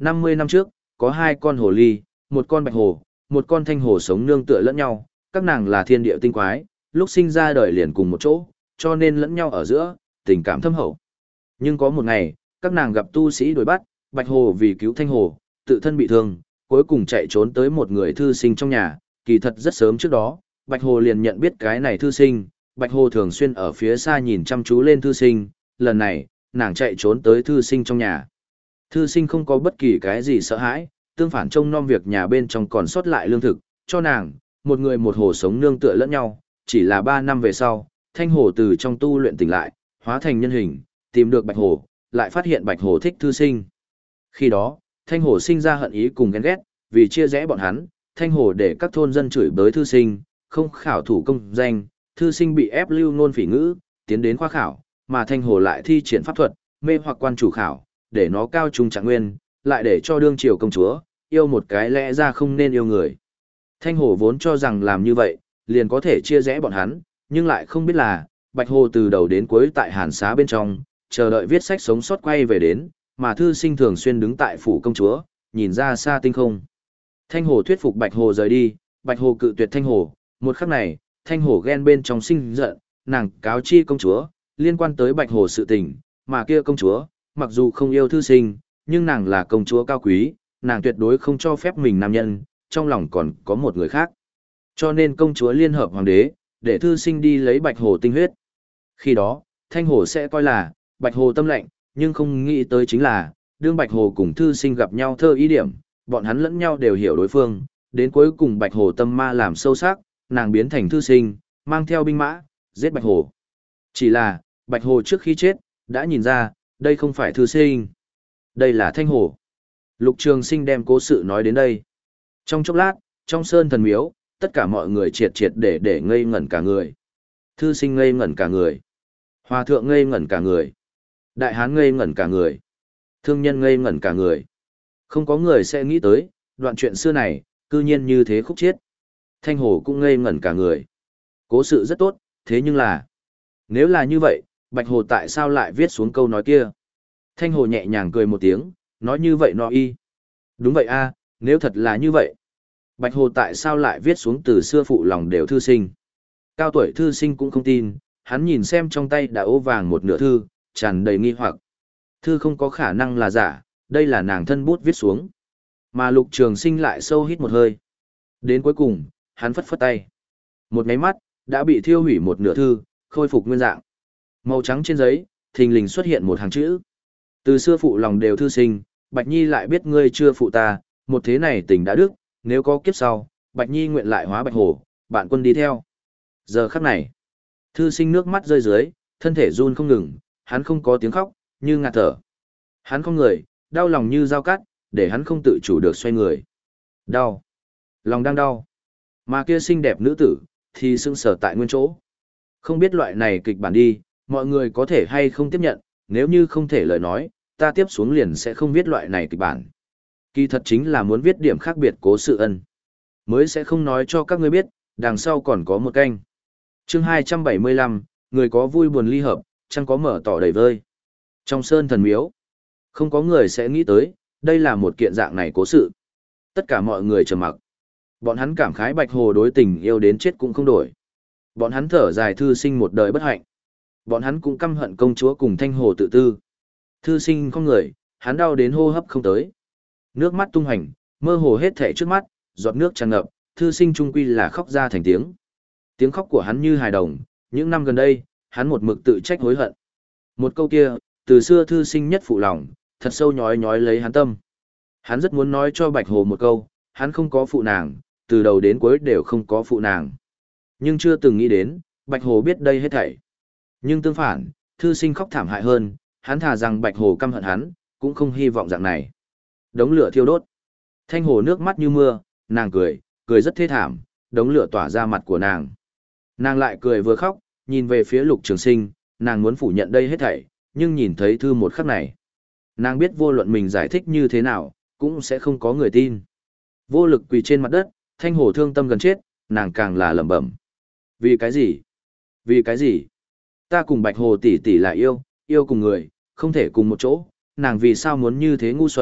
năm mươi năm trước, có hai con hồ ly, một con bạch hồ, một con thanh hồ sống nương tựa lẫn nhau, các nàng là thiên địa tinh quái, lúc sinh ra đời liền cùng một chỗ, cho nên lẫn nhau ở giữa, tình cảm thâm hậu. Nhưng có một ngày, các nàng gặp tu sĩ đuổi bắt, bạch hồ vì cứu thanh hồ, tự thân bị thương, cuối cùng chạy trốn tới một người thư sinh trong nhà, kỳ thật rất sớm trước đó, bạch hồ liền nhận biết cái này thư sinh, bạch hồ thường xuyên ở phía xa nhìn chăm chú lên thư sinh, lần này, nàng chạy trốn tới thư sinh trong nhà. Thư sinh không có bất kỳ cái gì sợ hãi, tương phản trông nom việc nhà bên trong còn sót lại lương thực, cho nàng, một người một hồ sống nương tựa lẫn nhau, chỉ là ba năm về sau, thanh hồ từ trong tu luyện tỉnh lại, hóa thành nhân hình, tìm được bạch hồ, lại phát hiện bạch hồ thích thư sinh. Khi đó, thanh hồ sinh ra hận ý cùng ghen ghét, vì chia rẽ bọn hắn, thanh hồ để các thôn dân chửi bới thư sinh, không khảo thủ công danh, thư sinh bị ép lưu ngôn phỉ ngữ, tiến đến khoa khảo, mà thanh hồ lại thi triển pháp thuật, mê hoặc quan chủ khảo, để nó cao trung trạng nguyên, lại để cho đương triều công chúa, yêu một cái lẽ ra không nên yêu người. Thanh hồ vốn cho rằng làm như vậy, liền có thể chia rẽ bọn hắn, nhưng lại không biết là, bạch hồ từ đầu đến cuối tại hàn xá bên trong, chờ đợi viết sách sống sót quay về đến, mà thư sinh thường xuyên đứng tại phủ công chúa, nhìn ra xa tinh không. Thanh hồ thuyết phục bạch hồ rời đi, bạch hồ cự tuyệt thanh hồ, một khắc này, thanh hồ ghen bên trong sinh giận, nàng cáo chi công chúa, liên quan tới bạch hồ sự tình, mà kia công chúa, mặc dù không yêu thư sinh, nhưng nàng là công chúa cao quý, nàng tuyệt đối không cho phép mình nam nhân, trong lòng còn có một người khác. Cho nên công chúa liên hợp hoàng đế, để thư sinh đi lấy bạch hồ tinh huyết. Khi đó, thanh hồ sẽ coi là, bạch hồ tâm lệnh, nhưng không nghĩ tới chính là, đương bạch hồ cùng thư sinh gặp nhau thơ ý điểm, bọn hắn lẫn nhau đều hiểu đối phương, đến cuối cùng bạch hồ tâm ma làm sâu sắc, nàng biến thành thư sinh, mang theo binh mã, giết bạch hồ. Chỉ là, bạch hồ trước khi chết, đã nhìn ra, đây không phải thư sinh. Đây là thanh hồ. Lục Trường Sinh đem cố sự nói đến đây. Trong chốc lát, trong sơn thần miếu, tất cả mọi người triệt triệt để để ngây ngẩn cả người. Thư sinh ngây ngẩn cả người. Hòa thượng ngây ngẩn cả người. Đại hán ngây ngẩn cả người. Thương nhân ngây ngẩn cả người. Không có người sẽ nghĩ tới, đoạn chuyện xưa này, cư nhiên như thế khúc chiết. Thanh hồ cũng ngây ngẩn cả người. Cố sự rất tốt, thế nhưng là... Nếu là như vậy, Bạch Hồ tại sao lại viết xuống câu nói kia? Thanh hồ nhẹ nhàng cười một tiếng, nói như vậy nó y. Đúng vậy a, nếu thật là như vậy. Bạch Hồ tại sao lại viết xuống từ xưa phụ lòng đều thư sinh? Cao tuổi thư sinh cũng không tin, hắn nhìn xem trong tay đã ố vàng một nửa thư, tràn đầy nghi hoặc. Thư không có khả năng là giả, đây là nàng thân bút viết xuống. Mà Lục Trường Sinh lại sâu hít một hơi. Đến cuối cùng, hắn phất phất tay. Một cái mắt, đã bị thiêu hủy một nửa thư, khôi phục nguyên dạng. Màu trắng trên giấy, thình lình xuất hiện một hàng chữ. Từ xưa phụ lòng đều thư sinh, Bạch Nhi lại biết ngươi chưa phụ ta, một thế này tình đã đức, nếu có kiếp sau, Bạch Nhi nguyện lại hóa Bạch Hồ, bạn quân đi theo. Giờ khắc này, thư sinh nước mắt rơi dưới, thân thể run không ngừng, hắn không có tiếng khóc, như ngạt thở. Hắn không người, đau lòng như dao cắt, để hắn không tự chủ được xoay người. Đau. Lòng đang đau. Mà kia xinh đẹp nữ tử, thì sững sờ tại nguyên chỗ. Không biết loại này kịch bản đi, mọi người có thể hay không tiếp nhận, nếu như không thể lời nói, ta tiếp xuống liền sẽ không viết loại này kịch bản. Kỳ thật chính là muốn viết điểm khác biệt cố sự ân. Mới sẽ không nói cho các ngươi biết, đằng sau còn có một canh. Chương hai trăm bảy mươi lăm, người có vui buồn ly hợp, chẳng có mở tỏ đầy vơi. Trong sơn thần miếu, không có người sẽ nghĩ tới, đây là một kiện dạng này cố sự. Tất cả mọi người trầm mặc. Bọn hắn cảm khái Bạch Hồ đối tình yêu đến chết cũng không đổi. Bọn hắn thở dài thư sinh một đời bất hạnh. Bọn hắn cũng căm hận công chúa cùng Thanh Hồ tự tư. Thư sinh không người, hắn đau đến hô hấp không tới. Nước mắt tung hành, mơ hồ hết thảy trước mắt, giọt nước tràn ngập, thư sinh trung quy là khóc ra thành tiếng. Tiếng khóc của hắn như hài đồng, những năm gần đây, hắn một mực tự trách hối hận. Một câu kia, từ xưa thư sinh nhất phụ lòng, thật sâu nhói nhói lấy hắn tâm. Hắn rất muốn nói cho Bạch Hồ một câu, hắn không có phụ nàng, từ đầu đến cuối đều không có phụ nàng. Nhưng chưa từng nghĩ đến, Bạch Hồ biết đây hết thảy. Nhưng tương phản, thư sinh khóc thảm hại hơn, hắn thà rằng Bạch Hồ căm hận hắn, cũng không hy vọng dạng này. Đống lửa thiêu đốt. Thanh Hồ nước mắt như mưa, nàng cười, cười rất thê thảm, đống lửa tỏa ra mặt của nàng. Nàng lại cười vừa khóc, nhìn về phía Lục Trường Sinh, nàng muốn phủ nhận đây hết thảy, nhưng nhìn thấy thư một khắc này. Nàng biết vô luận mình giải thích như thế nào, cũng sẽ không có người tin. Vô lực quỳ trên mặt đất, Thanh Hồ thương tâm gần chết, nàng càng là lẩm bẩm. Vì cái gì? Vì cái gì? Ta cùng Bạch Hồ tỷ tỷ là yêu, yêu cùng người, không thể cùng một chỗ, nàng vì sao muốn như thế ngu xuẩn,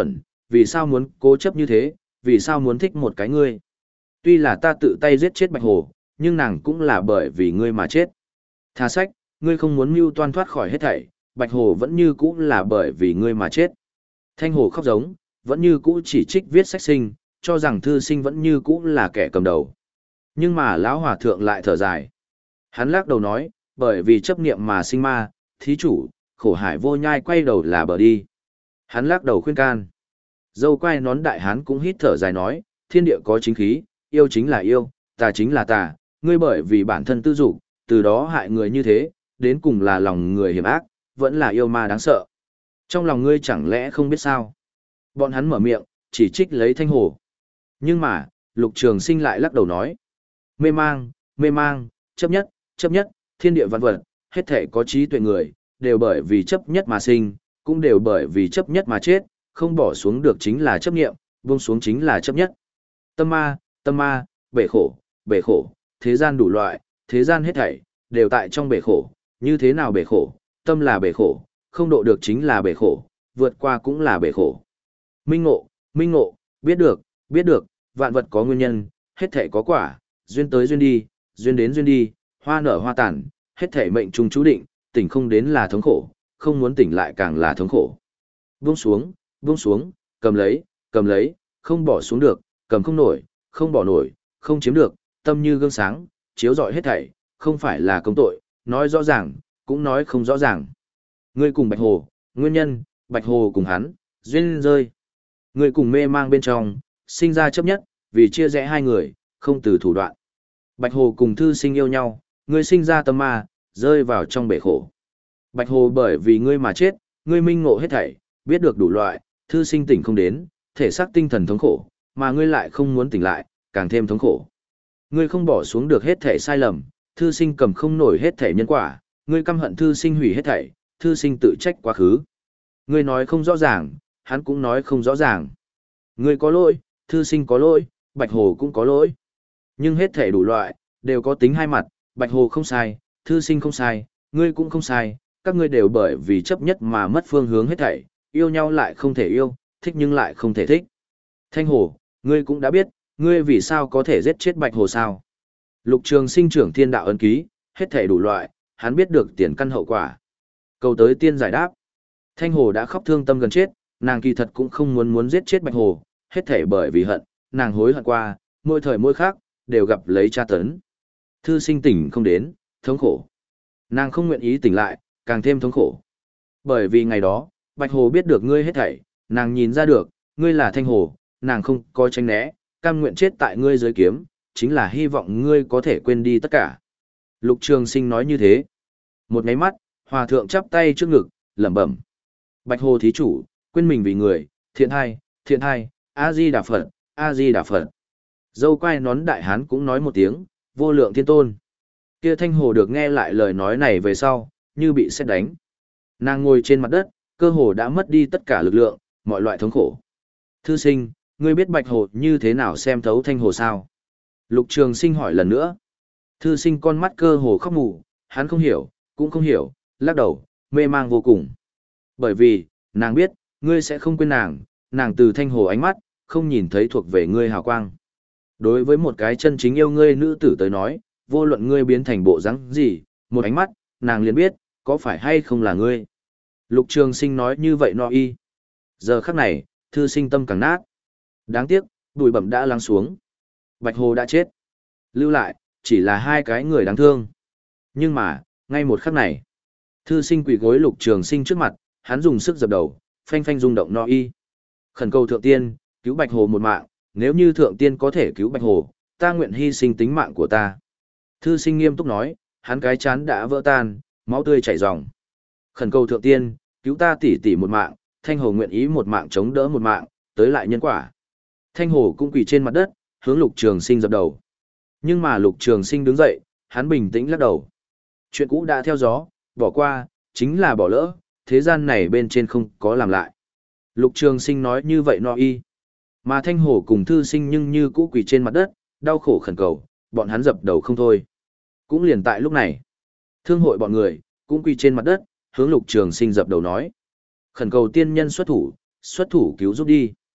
Vì sao muốn cố chấp như thế, vì sao muốn thích một cái ngươi? Tuy là ta tự tay giết chết Bạch Hồ, nhưng nàng cũng là bởi vì ngươi mà chết. Tha sách, ngươi không muốn mưu toan thoát khỏi hết thảy, Bạch Hồ vẫn như cũ là bởi vì ngươi mà chết. Thanh Hồ khóc giống, vẫn như cũ chỉ trích viết sách sinh, cho rằng thư sinh vẫn như cũ là kẻ cầm đầu. Nhưng mà lão hòa thượng lại thở dài. Hắn lắc đầu nói, bởi vì chấp niệm mà sinh ma, thí chủ, khổ hải vô nhai quay đầu là bờ đi. Hắn lắc đầu khuyên can. Dâu quai nón đại hán cũng hít thở dài nói, thiên địa có chính khí, yêu chính là yêu, tà chính là tà, ngươi bởi vì bản thân tư dục, từ đó hại người như thế, đến cùng là lòng người hiểm ác, vẫn là yêu ma đáng sợ. Trong lòng ngươi chẳng lẽ không biết sao? Bọn hắn mở miệng, chỉ trích lấy Thanh Hồ. Nhưng mà, Lục Trường Sinh lại lắc đầu nói, mê mang, mê mang, chấp nhất, chấp nhất, thiên địa vạn vật, hết thể có trí tuệ người, đều bởi vì chấp nhất mà sinh, cũng đều bởi vì chấp nhất mà chết, không bỏ xuống được chính là chấp niệm, buông xuống chính là chấp nhất. Tâm ma, tâm ma, bể khổ, bể khổ, thế gian đủ loại, thế gian hết thảy, đều tại trong bể khổ, như thế nào bể khổ, tâm là bể khổ, không độ được chính là bể khổ, vượt qua cũng là bể khổ. Minh ngộ, minh ngộ, biết được, biết được, vạn vật có nguyên nhân, hết thảy có quả, duyên tới duyên đi, duyên đến duyên đi, hoa nở hoa tàn, hết thảy mệnh trung chú định, tỉnh không đến là thống khổ, không muốn tỉnh lại càng là thống khổ. Buông xuống, buông xuống, cầm lấy, cầm lấy, không bỏ xuống được, cầm không nổi, không bỏ nổi, không chiếm được, tâm như gương sáng, chiếu rọi hết thảy, không phải là công tội, nói rõ ràng, cũng nói không rõ ràng. Ngươi cùng Bạch Hồ, nguyên nhân, Bạch Hồ cùng hắn, duyên rơi. Ngươi cùng mê mang bên trong, sinh ra chấp nhất, vì chia rẽ hai người, không từ thủ đoạn. Bạch Hồ cùng thư sinh yêu nhau, ngươi sinh ra tâm ma, rơi vào trong bể khổ. Bạch Hồ bởi vì ngươi mà chết, ngươi minh ngộ hết thảy, biết được đủ loại, thư sinh tỉnh không đến, thể xác tinh thần thống khổ, mà ngươi lại không muốn tỉnh lại, càng thêm thống khổ. Ngươi không bỏ xuống được hết thảy sai lầm, thư sinh cầm không nổi hết thảy nhân quả, ngươi căm hận thư sinh hủy hết thảy, thư sinh tự trách quá khứ. Ngươi nói không rõ ràng, hắn cũng nói không rõ ràng. Ngươi có lỗi, thư sinh có lỗi, Bạch Hồ cũng có lỗi. Nhưng hết thảy đủ loại, đều có tính hai mặt, Bạch Hồ không sai, thư sinh không sai, ngươi cũng không sai, các ngươi đều bởi vì chấp nhất mà mất phương hướng hết thảy, yêu nhau lại không thể yêu, thích nhưng lại không thể thích. Thanh Hồ, ngươi cũng đã biết, ngươi vì sao có thể giết chết Bạch Hồ sao? Lục Trường Sinh trưởng thiên đạo ấn ký, hết thảy đủ loại, hắn biết được tiền căn hậu quả. Cầu tới tiên giải đáp. Thanh Hồ đã khóc thương tâm gần chết, nàng kỳ thật cũng không muốn muốn giết chết Bạch Hồ, hết thảy bởi vì hận, nàng hối hận qua, mỗi thời mỗi khác, đều gặp lấy tra tấn. Thư sinh tỉnh không đến, thống khổ. Nàng không nguyện ý tỉnh lại, càng thêm thống khổ. Bởi vì ngày đó, Bạch Hồ biết được ngươi hết thảy, nàng nhìn ra được, ngươi là Thanh Hồ, nàng không có tránh né, cam nguyện chết tại ngươi dưới kiếm, chính là hy vọng ngươi có thể quên đi tất cả. Lục Trường Sinh nói như thế. Một nháy mắt, Hòa thượng chắp tay trước ngực, lẩm bẩm. Bạch Hồ thí chủ, quên mình vì người, thiện hai, thiện hai, A-di-đà Phật, A-di-đà Phật. Dâu quai nón đại hán cũng nói một tiếng, vô lượng thiên tôn. Kia Thanh Hồ được nghe lại lời nói này về sau, như bị sét đánh. Nàng ngồi trên mặt đất, cơ hồ đã mất đi tất cả lực lượng, mọi loại thống khổ. Thư sinh, ngươi biết Bạch Hồ như thế nào xem thấu Thanh Hồ sao? Lục Trường Sinh hỏi lần nữa. Thư sinh con mắt cơ hồ khóc mù, hắn không hiểu, cũng không hiểu, lắc đầu, mê mang vô cùng. Bởi vì, nàng biết, ngươi sẽ không quên nàng, nàng từ Thanh Hồ ánh mắt, không nhìn thấy thuộc về ngươi hào quang. Đối với một cái chân chính yêu ngươi nữ tử tới nói, vô luận ngươi biến thành bộ dáng gì, một ánh mắt, nàng liền biết, có phải hay không là ngươi. Lục Trường Sinh nói như vậy no y. Giờ khắc này, thư sinh tâm càng nát. Đáng tiếc, bụi bẩm đã lắng xuống. Bạch Hồ đã chết. Lưu lại, chỉ là hai cái người đáng thương. Nhưng mà, ngay một khắc này, thư sinh quỳ gối Lục Trường Sinh trước mặt, hắn dùng sức dập đầu, phanh phanh rung động no y. Khẩn cầu thượng tiên, cứu Bạch Hồ một mạng, nếu như thượng tiên có thể cứu Bạch Hồ, ta nguyện hy sinh tính mạng của ta. Thư sinh nghiêm túc nói, hắn cái chán đã vỡ tan, máu tươi chảy ròng. Khẩn cầu thượng tiên, cứu ta tỷ tỷ một mạng, Thanh Hồ nguyện ý một mạng chống đỡ một mạng, tới lại nhân quả. Thanh Hồ cũng quỳ trên mặt đất, hướng Lục Trường Sinh dập đầu. Nhưng mà Lục Trường Sinh đứng dậy, hắn bình tĩnh lắc đầu. Chuyện cũ đã theo gió, bỏ qua, chính là bỏ lỡ, thế gian này bên trên không có làm lại. Lục Trường Sinh nói như vậy no y. Mà Thanh Hồ cùng thư sinh nhưng như cũ quỳ trên mặt đất, đau khổ khẩn cầu, bọn hắn dập đầu không thôi. Cũng liền tại lúc này, thương hội bọn người, cũng quỳ trên mặt đất, hướng Lục Trường Sinh dập đầu nói. Khẩn cầu tiên nhân xuất thủ, xuất thủ cứu giúp đi.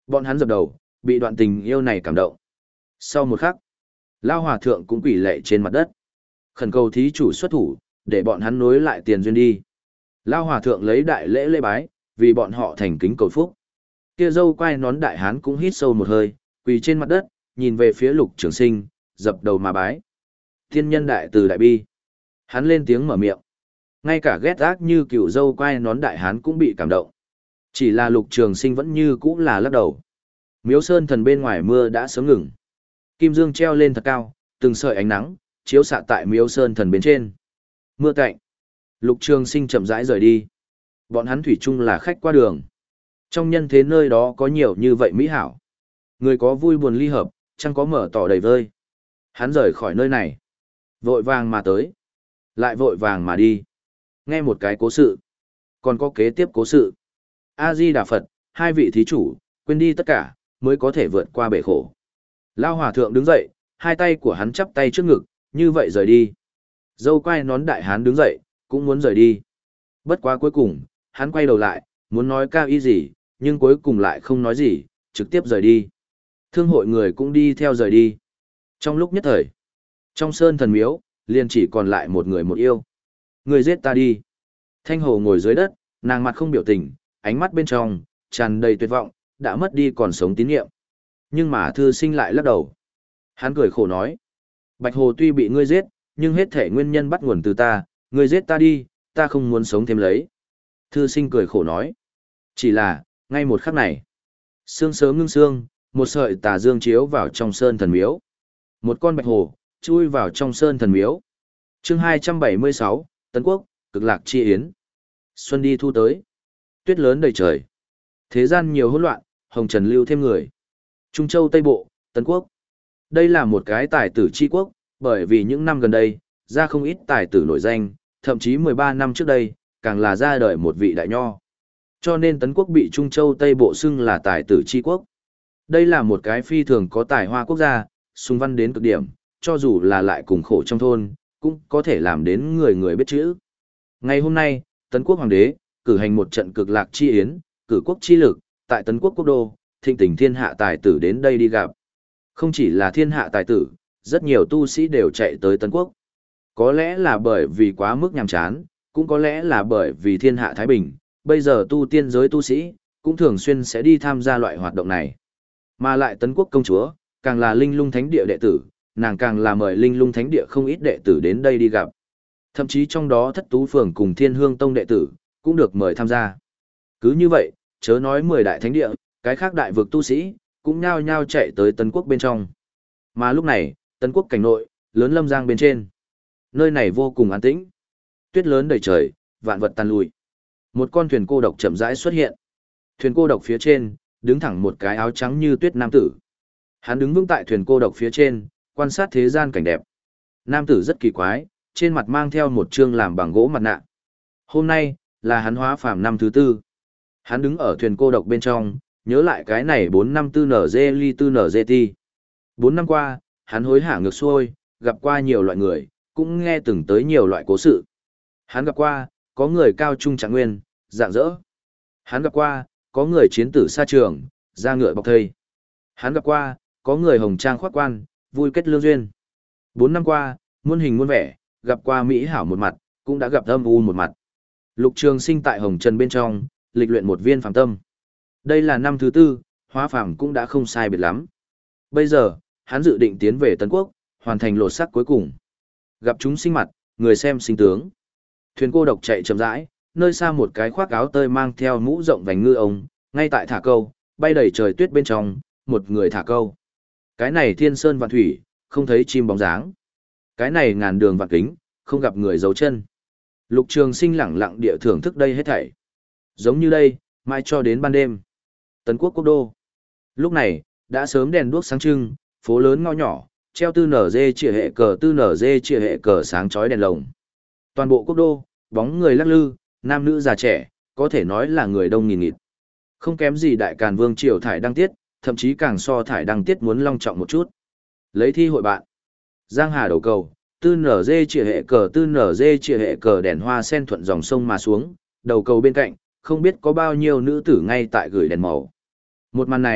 Bọn hắn dập đầu, bị đoạn tình yêu này cảm động. Sau một khắc, Lao Hòa Thượng cũng quỳ lệ trên mặt đất. Khẩn cầu thí chủ xuất thủ, để bọn hắn nối lại tiền duyên đi. Lao Hòa Thượng lấy đại lễ lễ bái, vì bọn họ thành kính cầu phúc. Kia dâu quai nón đại hán cũng hít sâu một hơi, quỳ trên mặt đất, nhìn về phía Lục Trường Sinh, dập đầu mà bái. Thiên nhân đại từ đại bi. Hắn lên tiếng mở miệng. Ngay cả ghét ác như cựu dâu quai nón đại hán cũng bị cảm động. Chỉ là Lục Trường Sinh vẫn như cũ là lắc đầu. Miếu Sơn Thần bên ngoài mưa đã sớm ngừng. Kim dương treo lên thật cao, từng sợi ánh nắng chiếu xạ tại Miếu Sơn Thần bên trên. Mưa cạnh. Lục Trường Sinh chậm rãi rời đi. Bọn hắn thủy chung là khách qua đường. Trong nhân thế nơi đó có nhiều như vậy mỹ hảo. Người có vui buồn ly hợp, chẳng có mở tỏ đầy vơi. Hắn rời khỏi nơi này. Vội vàng mà tới. Lại vội vàng mà đi. Nghe một cái cố sự. Còn có kế tiếp cố sự. A-di-đà Phật, hai vị thí chủ, quên đi tất cả, mới có thể vượt qua bể khổ. Lao Hòa Thượng đứng dậy, hai tay của hắn chắp tay trước ngực, như vậy rời đi. Dâu quai nón đại hán đứng dậy, cũng muốn rời đi. Bất quá cuối cùng, hắn quay đầu lại, muốn nói cao ý gì, nhưng cuối cùng lại không nói gì, trực tiếp rời đi. Thương hội người cũng đi theo rời đi. Trong lúc nhất thời, trong sơn thần miếu, liền chỉ còn lại một người một yêu. Người giết ta đi. Thanh Hồ ngồi dưới đất, nàng mặt không biểu tình, ánh mắt bên trong, tràn đầy tuyệt vọng, đã mất đi còn sống tín nhiệm. Nhưng mà thư sinh lại lắc đầu. Hắn cười khổ nói. Bạch Hồ tuy bị ngươi giết, nhưng hết thể nguyên nhân bắt nguồn từ ta, ngươi giết ta đi, ta không muốn sống thêm lấy. Thư sinh cười khổ nói. Chỉ là, ngay một khắc này, sương sớm ngưng sương, một sợi tà dương chiếu vào trong sơn thần miếu. Một con bạch hồ, chui vào trong sơn thần miếu. Chương hai trăm bảy mươi sáu, Tấn Quốc, cực lạc chi yến. Xuân đi thu tới. Tuyết lớn đầy trời. Thế gian nhiều hỗn loạn, hồng trần lưu thêm người. Trung Châu Tây Bộ, Tấn Quốc. Đây là một cái tài tử chi quốc, bởi vì những năm gần đây, ra không ít tài tử nổi danh, thậm chí mười ba năm trước đây, càng là ra đời một vị đại nho. Cho nên Tấn Quốc bị Trung Châu Tây Bộ xưng là tài tử chi quốc. Đây là một cái phi thường có tài hoa quốc gia, sung văn đến cực điểm, cho dù là lại cùng khổ trong thôn, cũng có thể làm đến người người biết chữ. Ngày hôm nay, Tấn Quốc Hoàng đế, cử hành một trận cực lạc chi yến, cử quốc chi lực, tại Tấn Quốc quốc đô, thịnh tình thiên hạ tài tử đến đây đi gặp. Không chỉ là thiên hạ tài tử, rất nhiều tu sĩ đều chạy tới Tấn Quốc. Có lẽ là bởi vì quá mức nhàm chán, cũng có lẽ là bởi vì thiên hạ thái bình, bây giờ tu tiên giới tu sĩ, cũng thường xuyên sẽ đi tham gia loại hoạt động này. Mà lại Tấn Quốc công chúa, càng là linh lung thánh địa đệ tử, nàng càng là mời linh lung thánh địa không ít đệ tử đến đây đi gặp. Thậm chí trong đó thất tú phường cùng thiên hương tông đệ tử, cũng được mời tham gia. Cứ như vậy, chớ nói mười đại thánh địa, cái khác đại vực tu sĩ, cũng nhao nhao chạy tới Tấn Quốc bên trong. Mà lúc này, Tấn Quốc cảnh nội, lớn lâm giang bên trên. Nơi này vô cùng an tĩnh. Tuyết lớn đầy trời, vạn vật tàn lùi. Một con thuyền cô độc chậm rãi xuất hiện. Thuyền cô độc phía trên, đứng thẳng một cái áo trắng như tuyết nam tử. Hắn đứng vững tại thuyền cô độc phía trên, quan sát thế gian cảnh đẹp. Nam tử rất kỳ quái, trên mặt mang theo một trương làm bằng gỗ mặt nạ. Hôm nay, là hắn hóa phàm năm thứ tư. Hắn đứng ở thuyền cô độc bên trong, nhớ lại cái này bốn năm tư nở dê ly tư nở dê ti. Bốn năm qua, hắn hối hả ngược xuôi, gặp qua nhiều loại người, cũng nghe từng tới nhiều loại cố sự. Hắn gặp qua, có người cao trung trạng nguyên, dạng dỡ. Hắn gặp qua, có người chiến tử xa trường, ra ngựa bọc thây. Hắn gặp qua, có người hồng trang khoác quan, vui kết lương duyên. Bốn năm qua, muôn hình muôn vẻ, gặp qua mỹ hảo một mặt, cũng đã gặp âm u một mặt. Lục Trường Sinh tại hồng trần bên trong, lịch luyện một viên phàm tâm. Đây là năm thứ tư, hóa phàm cũng đã không sai biệt lắm. Bây giờ, hắn dự định tiến về Tấn Quốc, hoàn thành lột xác cuối cùng. Gặp chúng sinh mặt, người xem sinh tướng. Thuyền cô độc chạy chậm rãi, nơi xa một cái khoác áo tơi mang theo mũ rộng vành ngư ông, ngay tại thả câu, bay đầy trời tuyết bên trong, một người thả câu. Cái này thiên sơn vạn thủy, không thấy chim bóng dáng. Cái này ngàn đường vạn kính, không gặp người dấu chân. Lục Trường Sinh lẳng lặng địa thưởng thức đây hết thảy. Giống như đây, mai cho đến ban đêm. Tấn Quốc quốc đô. Lúc này, đã sớm đèn đuốc sáng trưng, phố lớn ngõ nhỏ, treo tư nở dê chìa hệ cờ tư nở dê chìa hệ cờ sáng chói đèn lồng. Toàn bộ quốc đô, bóng người lắc lư, nam nữ già trẻ, có thể nói là người đông nghìn nghịt. Không kém gì đại càn vương triều thải đăng tiết, thậm chí càng so thải đăng tiết muốn long trọng một chút. Lấy thi hội bạn. Giang Hà đầu cầu, tư nở dê chìa hệ cờ tư nở dê chìa hệ cờ đèn hoa sen thuận dòng sông mà xuống, đầu cầu bên cạnh, không biết có bao nhiêu nữ tử ngay tại gửi đèn màu. Một màn này,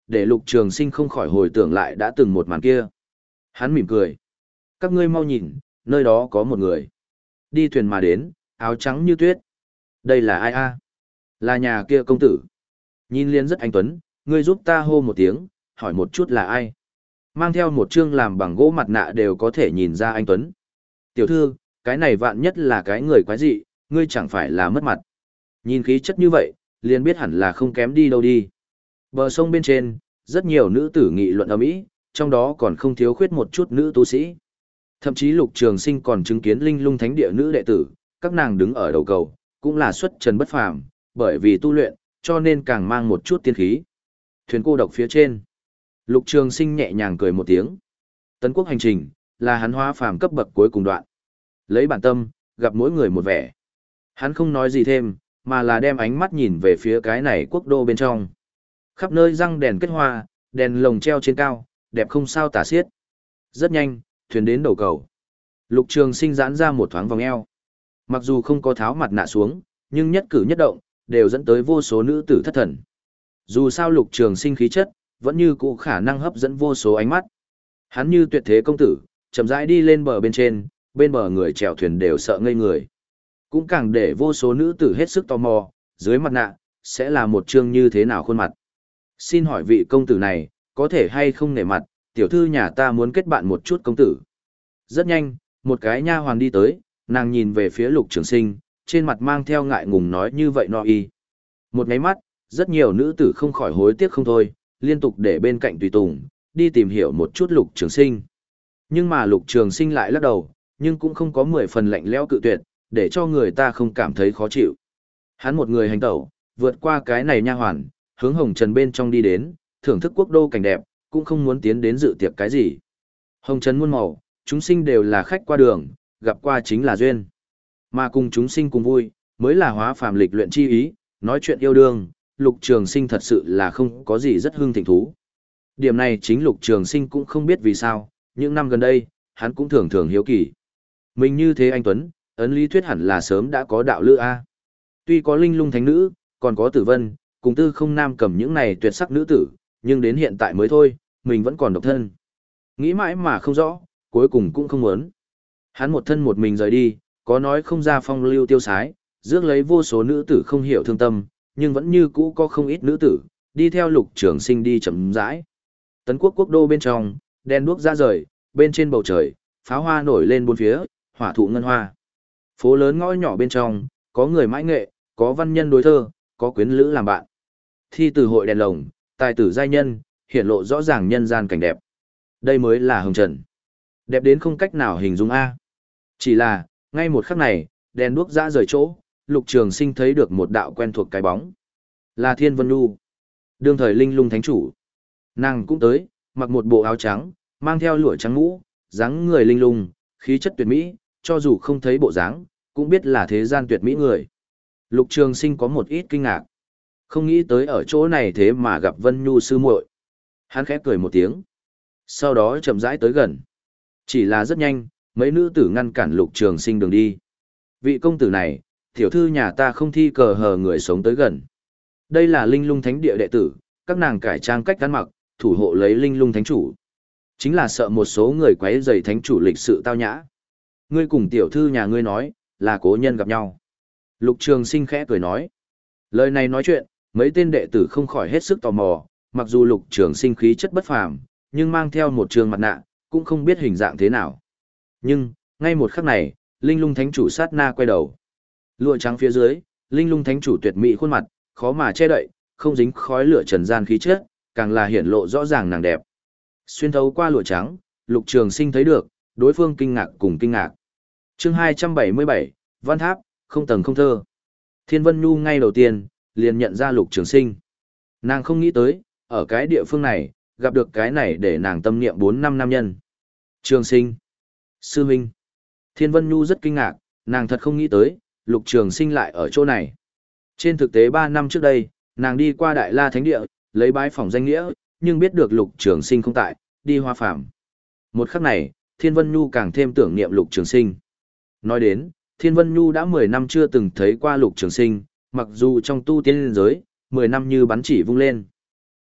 để Lục Trường Sinh không khỏi hồi tưởng lại đã từng một màn kia. Hắn mỉm cười. Các ngươi mau nhìn, nơi đó có một người. Đi thuyền mà đến, áo trắng như tuyết. Đây là ai a? Là nhà kia công tử. Nhìn liền rất anh tuấn, ngươi giúp ta hô một tiếng, hỏi một chút là ai. Mang theo một chương làm bằng gỗ mặt nạ đều có thể nhìn ra anh tuấn. Tiểu thư, cái này vạn nhất là cái người quái dị, ngươi chẳng phải là mất mặt. Nhìn khí chất như vậy, liền biết hẳn là không kém đi đâu đi. Bờ sông bên trên, rất nhiều nữ tử nghị luận ầm ĩ, trong đó còn không thiếu khuyết một chút nữ tu sĩ. Thậm chí Lục Trường Sinh còn chứng kiến linh lung thánh địa nữ đệ tử, các nàng đứng ở đầu cầu, cũng là xuất trần bất phàm, bởi vì tu luyện, cho nên càng mang một chút tiên khí. Thuyền cô độc phía trên, Lục Trường Sinh nhẹ nhàng cười một tiếng. Tấn quốc hành trình, là hắn hóa phàm cấp bậc cuối cùng đoạn. Lấy bản tâm, gặp mỗi người một vẻ. Hắn không nói gì thêm, mà là đem ánh mắt nhìn về phía cái này quốc đô bên trong. Khắp nơi răng đèn kết hoa, đèn lồng treo trên cao, đẹp không sao tả xiết. Rất nhanh, thuyền đến đầu cầu. Lục Trường Sinh giãn ra một thoáng vòng eo. Mặc dù không có tháo mặt nạ xuống, nhưng nhất cử nhất động, đều dẫn tới vô số nữ tử thất thần. Dù sao Lục Trường Sinh khí chất, vẫn như cũ khả năng hấp dẫn vô số ánh mắt. Hắn như tuyệt thế công tử, chậm rãi đi lên bờ bên trên, bên bờ người chèo thuyền đều sợ ngây người. Cũng càng để vô số nữ tử hết sức tò mò, dưới mặt nạ, sẽ là một chương như thế nào khuôn mặt. Xin hỏi vị công tử này, có thể hay không nể mặt, tiểu thư nhà ta muốn kết bạn một chút công tử. Rất nhanh, một cái nha hoàn đi tới, nàng nhìn về phía Lục Trường Sinh, trên mặt mang theo ngại ngùng nói như vậy no y. Một nháy mắt, rất nhiều nữ tử không khỏi hối tiếc không thôi, liên tục để bên cạnh tùy tùng, đi tìm hiểu một chút Lục Trường Sinh. Nhưng mà Lục Trường Sinh lại lắc đầu, nhưng cũng không có mười phần lạnh lẽo cự tuyệt, để cho người ta không cảm thấy khó chịu. Hắn một người hành tẩu, vượt qua cái này nha hoàn, hướng Hồng Trần bên trong đi đến, thưởng thức quốc đô cảnh đẹp, cũng không muốn tiến đến dự tiệc cái gì. Hồng Trần muôn màu, chúng sinh đều là khách qua đường, gặp qua chính là duyên. Mà cùng chúng sinh cùng vui, mới là hóa phàm lịch luyện chi ý, nói chuyện yêu đương, Lục Trường Sinh thật sự là không có gì rất hưng thịnh thú. Điểm này chính Lục Trường Sinh cũng không biết vì sao, những năm gần đây, hắn cũng thường thường hiếu kỳ. Mình như thế anh Tuấn, ấn lý thuyết hẳn là sớm đã có đạo lữ A. Tuy có linh lung thánh nữ, còn có tử vân, cùng tư không nam cầm những này tuyệt sắc nữ tử, nhưng đến hiện tại mới thôi, mình vẫn còn độc thân. Nghĩ mãi mà không rõ, cuối cùng cũng không muốn. Hắn một thân một mình rời đi, có nói không ra phong lưu tiêu sái, rước lấy vô số nữ tử không hiểu thương tâm, nhưng vẫn như cũ có không ít nữ tử, đi theo Lục Trường Sinh đi chậm rãi. Tấn quốc quốc đô bên trong, đèn đuốc ra rời, bên trên bầu trời, pháo hoa nổi lên bốn phía, hỏa thụ ngân hoa. Phố lớn ngõ nhỏ bên trong, có người mãi nghệ, có văn nhân đối thơ, có quyến lữ làm bạn. Thi từ hội đèn lồng, tài tử giai nhân, hiển lộ rõ ràng nhân gian cảnh đẹp. Đây mới là Hồng Trần. Đẹp đến không cách nào hình dung A. Chỉ là, ngay một khắc này, đèn đuốc ra rời chỗ, Lục Trường Sinh thấy được một đạo quen thuộc cái bóng. Là Thiên Vân Nhu. Đương thời linh lung thánh chủ. Nàng cũng tới, mặc một bộ áo trắng, mang theo lụa trắng mũ, dáng người linh lung, khí chất tuyệt mỹ, cho dù không thấy bộ dáng, cũng biết là thế gian tuyệt mỹ người. Lục Trường Sinh có một ít kinh ngạc. Không nghĩ tới ở chỗ này thế mà gặp Vân Nhu sư muội. Hắn khẽ cười một tiếng. Sau đó chậm rãi tới gần. Chỉ là rất nhanh, mấy nữ tử ngăn cản Lục Trường Sinh đường đi. Vị công tử này, tiểu thư nhà ta không thi cờ hờ người sống tới gần. Đây là linh lung thánh địa đệ tử, các nàng cải trang cách ăn mặc, thủ hộ lấy linh lung thánh chủ. Chính là sợ một số người quấy rầy thánh chủ lịch sự tao nhã. Ngươi cùng tiểu thư nhà ngươi nói, là cố nhân gặp nhau. Lục Trường Sinh khẽ cười nói. Lời này nói chuyện, mấy tên đệ tử không khỏi hết sức tò mò, mặc dù Lục Trường Sinh khí chất bất phàm, nhưng mang theo một trường mặt nạ, cũng không biết hình dạng thế nào. Nhưng, ngay một khắc này, linh lung thánh chủ sát na quay đầu. Lụa trắng phía dưới, linh lung thánh chủ tuyệt mỹ khuôn mặt, khó mà che đậy, không dính khói lửa trần gian khí chất, càng là hiển lộ rõ ràng nàng đẹp. Xuyên thấu qua lụa trắng, Lục Trường Sinh thấy được, đối phương kinh ngạc cùng kinh ngạc. Chương hai trăm bảy mươi bảy, Văn Tháp, không tầng không thơ. Thiên Vân Nhu ngay đầu tiên, liền nhận ra Lục Trường Sinh. Nàng không nghĩ tới, ở cái địa phương này, gặp được cái này để nàng tâm niệm bốn năm nam nhân. Trường Sinh, sư huynh. Thiên Vân Nhu rất kinh ngạc, nàng thật không nghĩ tới, Lục Trường Sinh lại ở chỗ này. Trên thực tế ba năm trước đây, nàng đi qua Đại La Thánh Địa, lấy bái phỏng danh nghĩa, nhưng biết được Lục Trường Sinh không tại, đi Hoa Phàm. Một khắc này, Thiên Vân Nhu càng thêm tưởng niệm Lục Trường Sinh. Nói đến, Thiên Vân Nhu đã mười năm chưa từng thấy qua Lục Trường Sinh, mặc dù trong tu tiên giới, mười năm như bắn chỉ vung lên.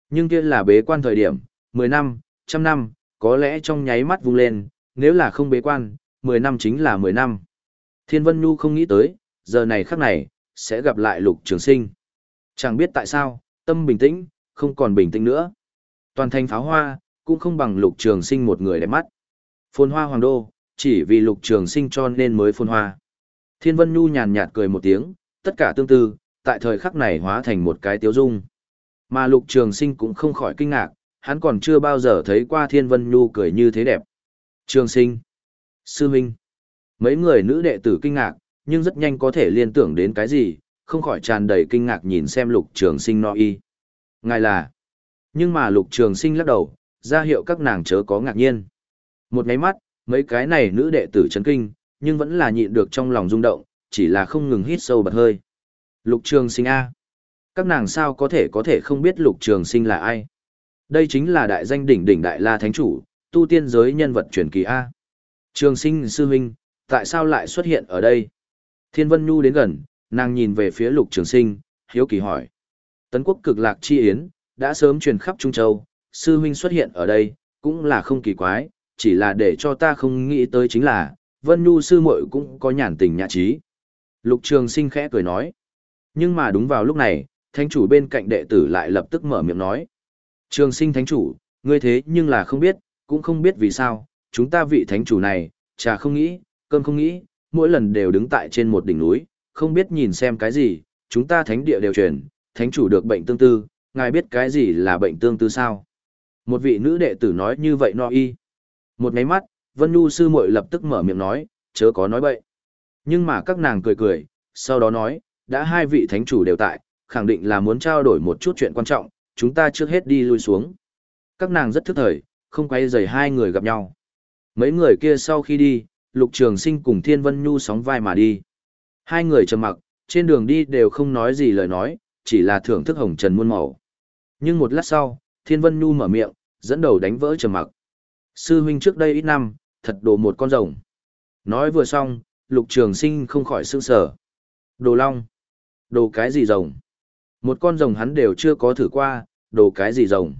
Nhưng kia là bế quan thời điểm, mười năm, trăm năm, có lẽ trong nháy mắt vung lên, nếu là không bế quan, mười năm chính là mười năm. Thiên Vân Nhu không nghĩ tới, giờ này khắc này, sẽ gặp lại Lục Trường Sinh. Chẳng biết tại sao, tâm bình tĩnh, không còn bình tĩnh nữa. Toàn thành pháo hoa, cũng không bằng Lục Trường Sinh một người đẹp mắt. Phồn hoa hoàng đô, chỉ vì Lục Trường Sinh cho nên mới phồn hoa. Thiên Vân Nhu nhàn nhạt cười một tiếng, tất cả tương tư, tại thời khắc này hóa thành một cái tiếu dung. Mà Lục Trường Sinh cũng không khỏi kinh ngạc, hắn còn chưa bao giờ thấy qua Thiên Vân Nhu cười như thế đẹp. Trường Sinh, Sư Minh, mấy người nữ đệ tử kinh ngạc, nhưng rất nhanh có thể liên tưởng đến cái gì, không khỏi tràn đầy kinh ngạc nhìn xem Lục Trường Sinh no y. Ngài là... Nhưng mà Lục Trường Sinh lắc đầu, ra hiệu các nàng chớ có ngạc nhiên. Một nháy mắt, mấy cái này nữ đệ tử chấn kinh, nhưng vẫn là nhịn được trong lòng rung động, chỉ là không ngừng hít sâu bật hơi. Lục Trường Sinh A. Các nàng sao có thể có thể không biết Lục Trường Sinh là ai? Đây chính là đại danh đỉnh đỉnh Đại La Thánh Chủ, tu tiên giới nhân vật truyền kỳ A. Trường Sinh sư huynh, tại sao lại xuất hiện ở đây? Thiên Vân Nhu đến gần, nàng nhìn về phía Lục Trường Sinh, hiếu kỳ hỏi. Tấn quốc cực lạc chi yến, đã sớm truyền khắp Trung Châu, sư huynh xuất hiện ở đây, cũng là không kỳ quái, chỉ là để cho ta không nghĩ tới chính là, Vân Nhu sư muội cũng có nhàn tình nhã trí. Lục Trường Sinh khẽ cười nói. Nhưng mà đúng vào lúc này, thánh chủ bên cạnh đệ tử lại lập tức mở miệng nói. Trường Sinh thánh chủ, ngươi thế nhưng là không biết, cũng không biết vì sao, chúng ta vị thánh chủ này, trà không nghĩ, cơm không nghĩ, mỗi lần đều đứng tại trên một đỉnh núi, không biết nhìn xem cái gì, chúng ta thánh địa đều truyền, thánh chủ được bệnh tương tư, ngài biết cái gì là bệnh tương tư sao? Một vị nữ đệ tử nói như vậy no y. Một nháy mắt, Vân Nhu sư muội lập tức mở miệng nói, chớ có nói bậy. Nhưng mà các nàng cười cười, sau đó nói, đã hai vị thánh chủ đều tại, khẳng định là muốn trao đổi một chút chuyện quan trọng, chúng ta trước hết đi lui xuống. Các nàng rất thức thời, không quay rời hai người gặp nhau. Mấy người kia sau khi đi, Lục Trường Sinh cùng Thiên Vân Nhu sóng vai mà đi. Hai người trầm mặc, trên đường đi đều không nói gì lời nói, chỉ là thưởng thức hồng trần muôn màu. Nhưng một lát sau, Thiên Vân Nhu mở miệng, dẫn đầu đánh vỡ trầm mặc. Sư huynh trước đây ít năm, thật đồ một con rồng. Nói vừa xong, Lục Trường Sinh không khỏi sững sờ. Đồ long. Đồ cái gì rồng? Một con rồng hắn đều chưa có thử qua, đồ cái gì rồng?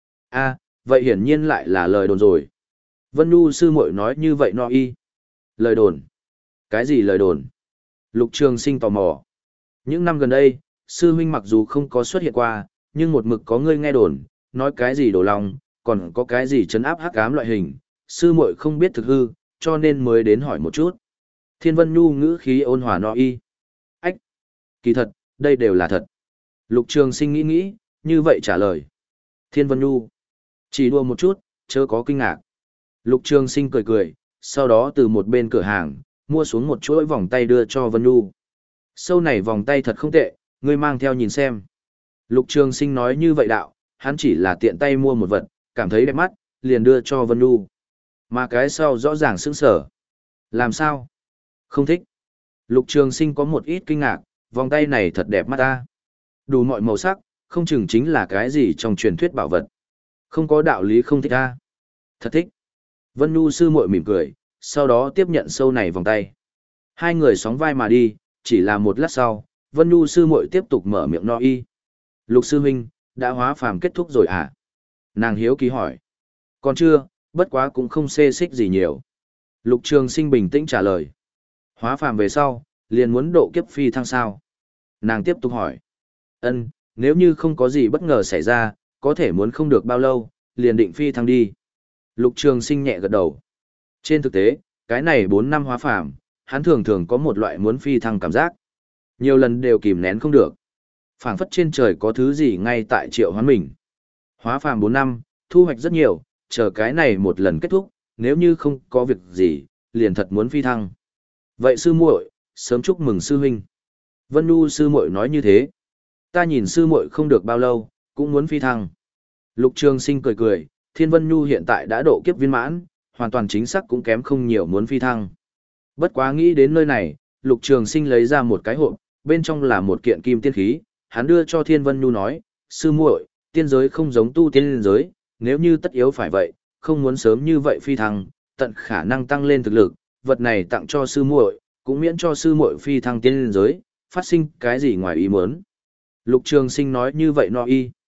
A, vậy hiển nhiên lại là lời đồn rồi. Vân Nhu sư muội nói như vậy no y. Lời đồn. Cái gì lời đồn? Lục Trường Sinh tò mò. Những năm gần đây, sư huynh mặc dù không có xuất hiện qua, nhưng một mực có người nghe đồn, nói cái gì đồ long, còn có cái gì trấn áp hắc ám loại hình, sư muội không biết thực hư, cho nên mới đến hỏi một chút. Thiên Vân Nhu ngữ khí ôn hòa no y. Ách! Kỳ thật, đây đều là thật. Lục Trường Sinh nghĩ nghĩ, như vậy trả lời. Thiên Vân Nhu. Chỉ đùa một chút, chớ có kinh ngạc. Lục Trường Sinh cười cười, sau đó từ một bên cửa hàng, mua xuống một chuỗi vòng tay đưa cho Vân Nhu. Sâu này vòng tay thật không tệ, ngươi mang theo nhìn xem. Lục Trường Sinh nói như vậy đạo, hắn chỉ là tiện tay mua một vật, cảm thấy đẹp mắt, liền đưa cho Vân Nhu. Mà cái sau rõ ràng sững sờ. Làm sao? Không thích. Lục Trường Sinh có một ít kinh ngạc, vòng tay này thật đẹp mắt ta. Đủ mọi màu sắc, không chừng chính là cái gì trong truyền thuyết bảo vật. Không có đạo lý không thích ta. Thật thích. Vân Nhu sư muội mỉm cười, sau đó tiếp nhận sâu này vòng tay. Hai người sóng vai mà đi, chỉ là một lát sau, Vân Nhu sư muội tiếp tục mở miệng no y. Lục sư huynh, đã hóa phàm kết thúc rồi à? Nàng hiếu kỳ hỏi. Còn chưa, bất quá cũng không xê xích gì nhiều. Lục Trường Sinh bình tĩnh trả lời. Hóa phàm về sau, liền muốn độ kiếp phi thăng sao? Nàng tiếp tục hỏi. Ân, nếu như không có gì bất ngờ xảy ra, có thể muốn không được bao lâu, liền định phi thăng đi. Lục Trường Sinh nhẹ gật đầu. Trên thực tế, cái này bốn năm hóa phàm, hắn thường thường có một loại muốn phi thăng cảm giác. Nhiều lần đều kìm nén không được. Phảng phất trên trời có thứ gì ngay tại triệu hoán mình. Hóa phàm bốn năm, thu hoạch rất nhiều, chờ cái này một lần kết thúc, nếu như không có việc gì, liền thật muốn phi thăng. Vậy sư muội, sớm chúc mừng sư huynh. Vân Nhu sư muội nói như thế. Ta nhìn sư muội không được bao lâu, cũng muốn phi thăng. Lục Trường Sinh cười cười, Thiên Vân Nhu hiện tại đã độ kiếp viên mãn, hoàn toàn chính xác cũng kém không nhiều muốn phi thăng. Bất quá nghĩ đến nơi này, Lục Trường Sinh lấy ra một cái hộp, bên trong là một kiện kim tiên khí, hắn đưa cho Thiên Vân Nhu nói, sư muội, tiên giới không giống tu tiên giới, nếu như tất yếu phải vậy, không muốn sớm như vậy phi thăng, tận khả năng tăng lên thực lực, vật này tặng cho sư muội, cũng miễn cho sư muội phi thăng tiên giới, phát sinh cái gì ngoài ý muốn. Lục Trường Sinh nói như vậy no y.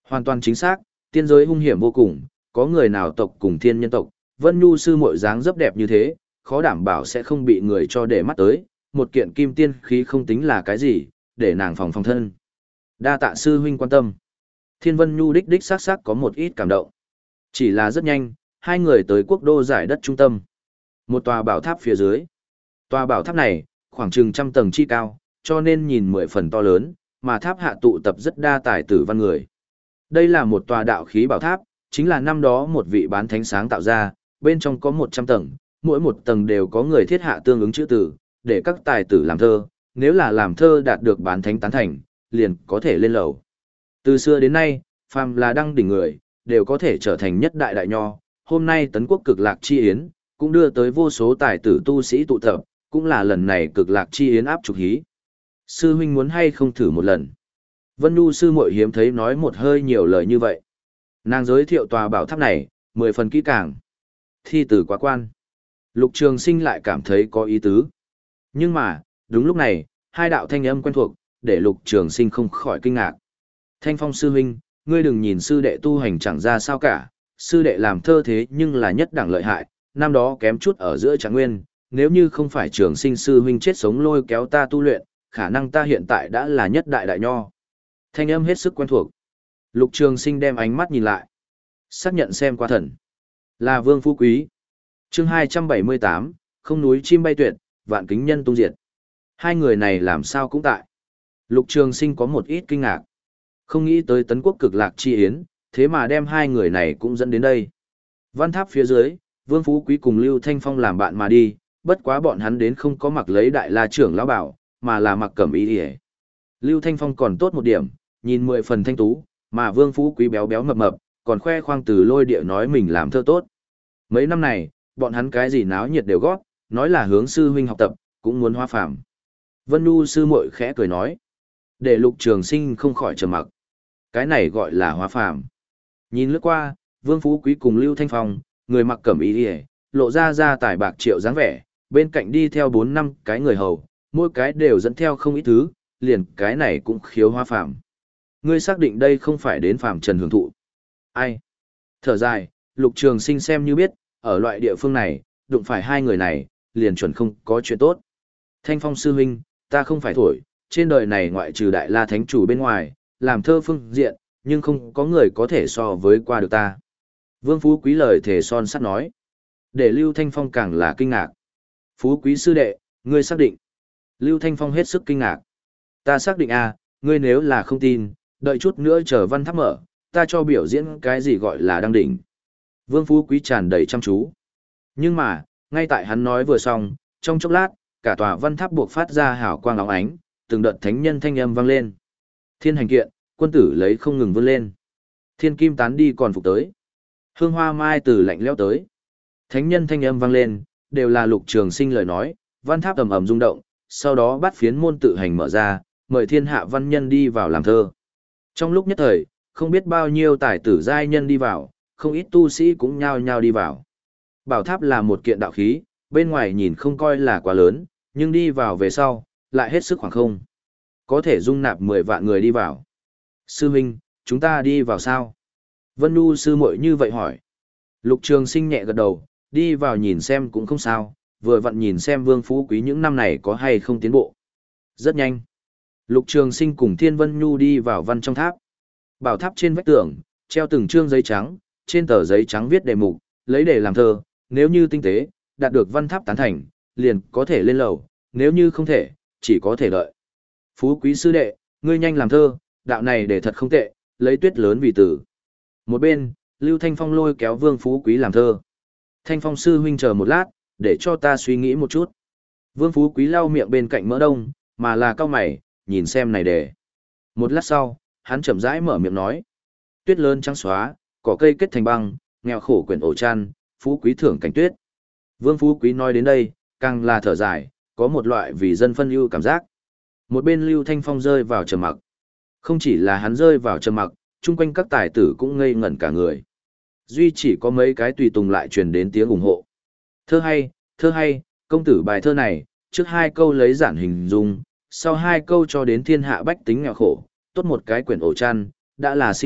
Hoàn toàn chính xác, tiên giới hung hiểm vô cùng, có người nào tộc cùng thiên nhân tộc, Vân Nhu sư muội dáng dấp đẹp như thế, khó đảm bảo sẽ không bị người cho để mắt tới, một kiện kim tiên khí không tính là cái gì, để nàng phòng phòng thân. Đa tạ sư huynh quan tâm. Thiên Vân Nhu đích đích sắc sắc có một ít cảm động. Chỉ là rất nhanh, hai người tới quốc đô giải đất trung tâm. Một tòa bảo tháp phía dưới. Tòa bảo tháp này, khoảng chừng trăm tầng chi cao, cho nên nhìn mười phần to lớn, mà tháp hạ tụ tập rất đa tài tử văn người. Đây là một tòa đạo khí bảo tháp, chính là năm đó một vị bán thánh sáng tạo ra, bên trong có một trăm tầng, mỗi một tầng đều có người thiết hạ tương ứng chữ tử, để các tài tử làm thơ, nếu là làm thơ đạt được bán thánh tán thành, liền có thể lên lầu. Từ xưa đến nay, phàm là đăng đỉnh người, đều có thể trở thành nhất đại đại nho, hôm nay tấn quốc cực lạc chi yến, cũng đưa tới vô số tài tử tu sĩ tụ tập, cũng là lần này cực lạc chi yến áp trục hí. Sư huynh muốn hay không thử một lần? Vân Nhu sư muội hiếm thấy nói một hơi nhiều lời như vậy. Nàng giới thiệu tòa bảo tháp này, mười phần kỹ càng. Thi tử quá quan. Lục Trường Sinh lại cảm thấy có ý tứ. Nhưng mà, đúng lúc này, hai đạo thanh âm quen thuộc, để Lục Trường Sinh không khỏi kinh ngạc. Thanh Phong sư huynh, ngươi đừng nhìn sư đệ tu hành chẳng ra sao cả, sư đệ làm thơ thế nhưng là nhất đẳng lợi hại, năm đó kém chút ở giữa Trạng Nguyên, nếu như không phải Trường Sinh sư huynh chết sống lôi kéo ta tu luyện, khả năng ta hiện tại đã là nhất đại đại nho. Thanh âm hết sức quen thuộc. Lục Trường Sinh đem ánh mắt nhìn lại. Xác nhận xem qua thần. Là Vương Phú Quý. Chương hai trăm bảy mươi tám, không núi chim bay tuyệt, vạn kính nhân tung diệt. Hai người này làm sao cũng tại. Lục Trường Sinh có một ít kinh ngạc. Không nghĩ tới tấn quốc cực lạc chi yến, thế mà đem hai người này cũng dẫn đến đây. Văn tháp phía dưới, Vương Phú Quý cùng Lưu Thanh Phong làm bạn mà đi, bất quá bọn hắn đến không có mặc lấy đại la trưởng lão bảo, mà là mặc cẩm y y. Lưu Thanh Phong còn tốt một điểm, nhìn mười phần thanh tú, mà Vương Phú Quý béo béo mập mập, còn khoe khoang từ lôi địa nói mình làm thơ tốt. Mấy năm này, bọn hắn cái gì náo nhiệt đều gót, nói là hướng sư huynh học tập, cũng muốn hóa phàm. Vân Nhu sư muội khẽ cười nói, để Lục Trường Sinh không khỏi trầm mặc. Cái này gọi là hóa phàm. Nhìn lướt qua, Vương Phú Quý cùng Lưu Thanh Phong, người mặc cẩm y y, lộ ra ra tài bạc triệu dáng vẻ, bên cạnh đi theo bốn năm cái người hầu, mỗi cái đều dẫn theo không ít thứ, liền cái này cũng khiếu hóa phàm. Ngươi xác định đây không phải đến phàm trần hưởng thụ. Ai? Thở dài, Lục Trường Sinh xem như biết, ở loại địa phương này, đụng phải hai người này, liền chuẩn không có chuyện tốt. Thanh Phong sư huynh, ta không phải thổi, trên đời này ngoại trừ Đại La Thánh Chủ bên ngoài, làm thơ phương diện, nhưng không có người có thể so với qua được ta. Vương Phú Quý lời thề son sắt nói. Để Lưu Thanh Phong càng là kinh ngạc. Phú Quý sư đệ, ngươi xác định. Lưu Thanh Phong hết sức kinh ngạc. Ta xác định à, ngươi nếu là không tin, đợi chút nữa chờ văn tháp mở, ta cho biểu diễn cái gì gọi là đăng đỉnh. Vương Phú Quý tràn đầy chăm chú. Nhưng mà, ngay tại hắn nói vừa xong, trong chốc lát, cả tòa văn tháp buộc phát ra hào quang óng ánh, từng đợt thánh nhân thanh âm vang lên. Thiên hành kiện, quân tử lấy không ngừng vươn lên. Thiên kim tán đi còn phục tới. Hương hoa mai từ lạnh lẽo tới. Thánh nhân thanh âm vang lên, đều là Lục Trường Sinh lời nói, văn tháp ầm ầm rung động, sau đó bắt phiến môn tự hành mở ra, mời thiên hạ văn nhân đi vào làm thơ. Trong lúc nhất thời, không biết bao nhiêu tài tử giai nhân đi vào, không ít tu sĩ cũng nhao nhao đi vào. Bảo tháp là một kiện đạo khí, bên ngoài nhìn không coi là quá lớn, nhưng đi vào về sau, lại hết sức khoảng không. Có thể dung nạp mười vạn người đi vào. Sư huynh, chúng ta đi vào sao? Vân Nhu sư muội như vậy hỏi. Lục Trường Sinh nhẹ gật đầu, đi vào nhìn xem cũng không sao, vừa vặn nhìn xem Vương Phú Quý những năm này có hay không tiến bộ. Rất nhanh. Lục Trường Sinh cùng Thiên Vân Nhu đi vào văn trong tháp. Bảo tháp trên vách tường, treo từng trương giấy trắng, trên tờ giấy trắng viết đề mục, lấy để làm thơ, nếu như tinh tế, đạt được văn tháp tán thành, liền có thể lên lầu, nếu như không thể, chỉ có thể đợi. Phú Quý sư đệ, ngươi nhanh làm thơ, đạo này để thật không tệ, lấy tuyết lớn vì tử. Một bên, Lưu Thanh Phong lôi kéo Vương Phú Quý làm thơ. Thanh Phong sư huynh chờ một lát, để cho ta suy nghĩ một chút. Vương Phú Quý lau miệng bên cạnh mỡ đông, mà là cao mày, nhìn xem này để. Một lát sau, hắn chậm rãi mở miệng nói. Tuyết lớn trắng xóa, cỏ cây kết thành băng, nghèo khổ quyển ổ chăn, Phú Quý thưởng cảnh tuyết. Vương Phú Quý nói đến đây, càng là thở dài, có một loại vì dân phân ưu cảm giác. Một bên Lưu Thanh Phong rơi vào trầm mặc. Không chỉ là hắn rơi vào trầm mặc, chung quanh các tài tử cũng ngây ngẩn cả người. Duy chỉ có mấy cái tùy tùng lại truyền đến tiếng ủng hộ. Thơ hay, thơ hay, công tử bài thơ này, trước hai câu lấy giản hình dung, sau hai câu cho đến thiên hạ bách tính nghèo khổ, tốt một cái quyển ổ chăn, đã là sinh động,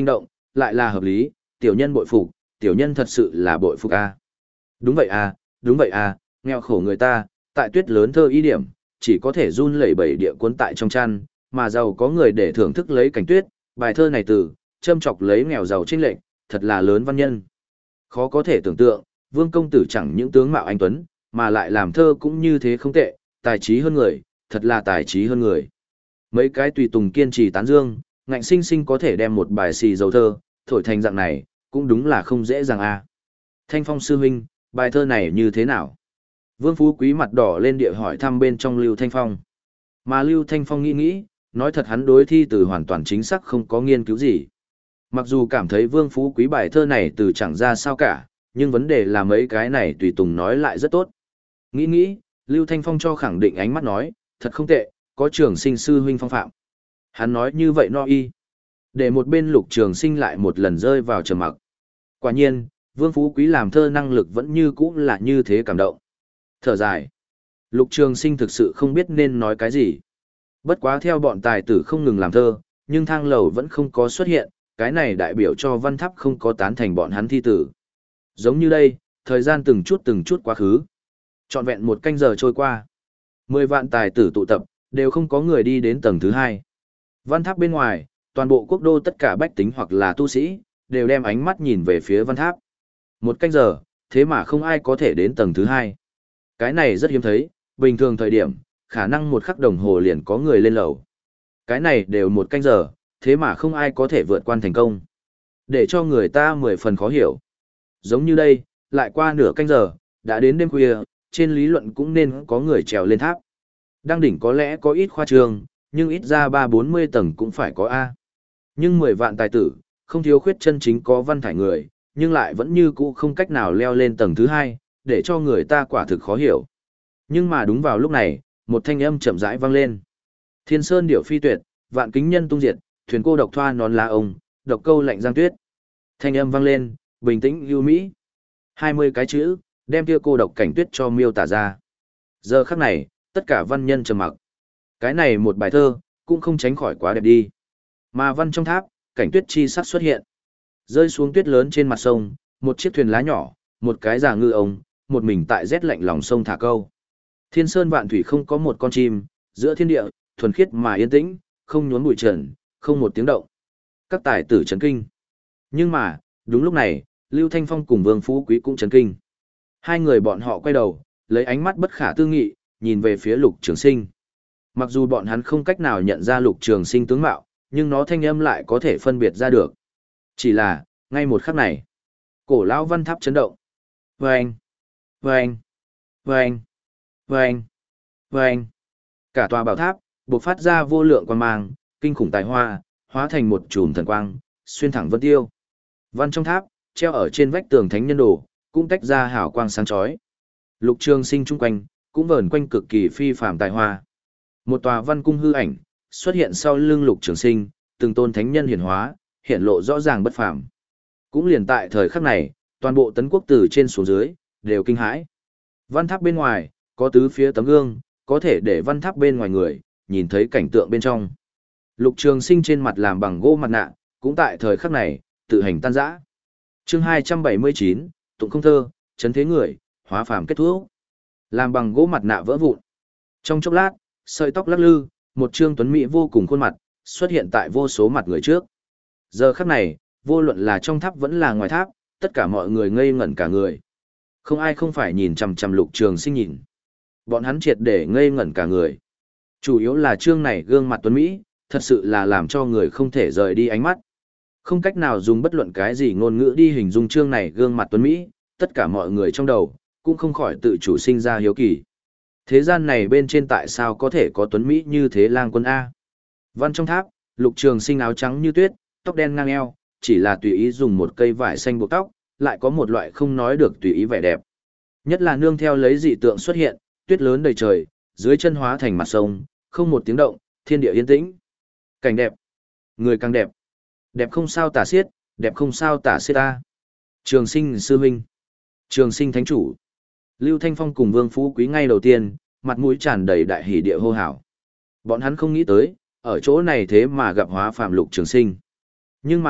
lại là hợp lý, tiểu nhân bội phục, tiểu nhân thật sự là bội phục a. Đúng vậy a, đúng vậy a, nghèo khổ người ta, tại tuyết lớn thơ ý điểm, chỉ có thể run lẩy bẩy địa cuốn tại trong chăn, mà giàu có người để thưởng thức lấy cảnh tuyết, bài thơ này từ, châm chọc lấy nghèo giàu chênh lệch, thật là lớn văn nhân. Khó có thể tưởng tượng, Vương công tử chẳng những tướng mạo anh tuấn, mà lại làm thơ cũng như thế không tệ, tài trí hơn người, thật là tài trí hơn người. Mấy cái tùy tùng kiên trì tán dương, ngạnh sinh sinh có thể đem một bài xì dầu thơ, thổi thành dạng này, cũng đúng là không dễ dàng a. Thanh Phong sư huynh, bài thơ này như thế nào? Vương Phú Quý mặt đỏ lên địa hỏi thăm bên trong Lưu Thanh Phong. Mà Lưu Thanh Phong nghĩ nghĩ, nói thật hắn đối thi từ hoàn toàn chính xác không có nghiên cứu gì. Mặc dù cảm thấy Vương Phú Quý bài thơ này từ chẳng ra sao cả, nhưng vấn đề là mấy cái này tùy tùng nói lại rất tốt. Nghĩ nghĩ, Lưu Thanh Phong cho khẳng định ánh mắt nói, thật không tệ, có trường sinh sư huynh phong phạm. Hắn nói như vậy no y. Để một bên Lục Trường Sinh lại một lần rơi vào trầm mặc. Quả nhiên, Vương Phú Quý làm thơ năng lực vẫn như cũ là như thế cảm động. Thở dài. Lục Trường Sinh thực sự không biết nên nói cái gì. Bất quá theo bọn tài tử không ngừng làm thơ, nhưng thang lầu vẫn không có xuất hiện, cái này đại biểu cho Văn Tháp không có tán thành bọn hắn thi tử. Giống như đây, thời gian từng chút từng chút quá khứ. Trọn vẹn một canh giờ trôi qua. Mười vạn tài tử tụ tập, đều không có người đi đến tầng thứ hai. Văn Tháp bên ngoài, toàn bộ quốc đô tất cả bách tính hoặc là tu sĩ, đều đem ánh mắt nhìn về phía Văn Tháp. Một canh giờ, thế mà không ai có thể đến tầng thứ hai. Cái này rất hiếm thấy, bình thường thời điểm, khả năng một khắc đồng hồ liền có người lên lầu. Cái này đều một canh giờ, thế mà không ai có thể vượt qua thành công. Để cho người ta mười phần khó hiểu. Giống như đây, lại qua nửa canh giờ, đã đến đêm khuya, trên lý luận cũng nên có người trèo lên tháp. Đăng đỉnh có lẽ có ít khoa trương, nhưng ít ra ba bốn mươi tầng cũng phải có A. Nhưng mười vạn tài tử, không thiếu khuyết chân chính có văn thải người, nhưng lại vẫn như cũ không cách nào leo lên tầng thứ hai, để cho người ta quả thực khó hiểu. Nhưng mà đúng vào lúc này, một thanh âm chậm rãi vang lên. Thiên sơn điểu phi tuyệt, vạn kính nhân tung diệt, thuyền cô độc thoa nón lá ông, độc câu lạnh giang tuyết. Thanh âm vang lên, bình tĩnh ưu mỹ. Hai mươi cái chữ, đem kia cô độc cảnh tuyết cho miêu tả ra. Giờ khắc này, tất cả văn nhân trầm mặc. Cái này một bài thơ, cũng không tránh khỏi quá đẹp đi. Mà văn trong tháp, cảnh tuyết chi sắc xuất hiện. Rơi xuống tuyết lớn trên mặt sông, một chiếc thuyền lá nhỏ, một cái già ngư ông, một mình tại rét lạnh lòng sông thả câu. Thiên sơn vạn thủy không có một con chim, giữa thiên địa, thuần khiết mà yên tĩnh, không nhốn bụi trần, không một tiếng động. Các tài tử chấn kinh. Nhưng mà, đúng lúc này, Lưu Thanh Phong cùng Vương Phú Quý cũng chấn kinh. Hai người bọn họ quay đầu, lấy ánh mắt bất khả tư nghị, nhìn về phía Lục Trường Sinh. Mặc dù bọn hắn không cách nào nhận ra Lục Trường Sinh tướng mạo, nhưng nó thanh âm lại có thể phân biệt ra được. Chỉ là, ngay một khắc này, cổ lão văn tháp chấn động. Vâng! Vâng! Vâng! Vâng! Vâng! Cả tòa bảo tháp, bộc phát ra vô lượng quang mang, kinh khủng tài hoa, hóa thành một chùm thần quang, xuyên thẳng vân tiêu. Văn trong tháp, treo ở trên vách tường thánh nhân đồ, cũng tách ra hào quang sáng chói. Lục Trường Sinh chung quanh, cũng vờn quanh cực kỳ phi phàm tài hoa. Một tòa văn cung hư ảnh, xuất hiện sau lưng Lục Trường Sinh, từng tôn thánh nhân hiển hóa, hiện lộ rõ ràng bất phàm. Cũng liền tại thời khắc này, toàn bộ tấn quốc từ trên xuống dưới, đều kinh hãi. Văn tháp bên ngoài, có tứ phía tấm gương, có thể để văn tháp bên ngoài người, nhìn thấy cảnh tượng bên trong. Lục Trường Sinh trên mặt làm bằng gỗ mặt nạ, cũng tại thời khắc này, tự hành tan rã. Chương hai trăm bảy mươi chín, Tụng không thơ, chấn thế người, hóa phàm kết thúc. Làm bằng gỗ mặt nạ vỡ vụn. Trong chốc lát, sợi tóc lắc lư, một trương tuấn mỹ vô cùng khuôn mặt, xuất hiện tại vô số mặt người trước. Giờ khắc này, vô luận là trong tháp vẫn là ngoài tháp, tất cả mọi người ngây ngẩn cả người. Không ai không phải nhìn chằm chằm Lục Trường Sinh nhìn. Bọn hắn triệt để ngây ngẩn cả người. Chủ yếu là trương này gương mặt tuấn mỹ, thật sự là làm cho người không thể rời đi ánh mắt. Không cách nào dùng bất luận cái gì ngôn ngữ đi hình dung trương này gương mặt tuấn mỹ, tất cả mọi người trong đầu, cũng không khỏi tự chủ sinh ra hiếu kỳ. Thế gian này bên trên tại sao có thể có tuấn mỹ như thế lang quân A? Văn trong tháp, Lục Trường Sinh áo trắng như tuyết, tóc đen ngang eo, chỉ là tùy ý dùng một cây vải xanh buộc tóc, lại có một loại không nói được tùy ý vẻ đẹp. Nhất là nương theo lấy dị tượng xuất hiện, tuyết lớn đầy trời, dưới chân hóa thành mặt sông, không một tiếng động, thiên địa yên tĩnh. Cảnh đẹp, người càng đẹp. Đẹp không sao tả xiết, đẹp không sao tả xiết ta. Trường Sinh sư huynh, Trường Sinh thánh chủ. Lưu Thanh Phong cùng Vương Phú Quý ngay đầu tiên, mặt mũi tràn đầy đại hỉ địa hô hào. Bọn hắn không nghĩ tới, ở chỗ này thế mà gặp hóa phàm Lục Trường Sinh. Nhưng mà,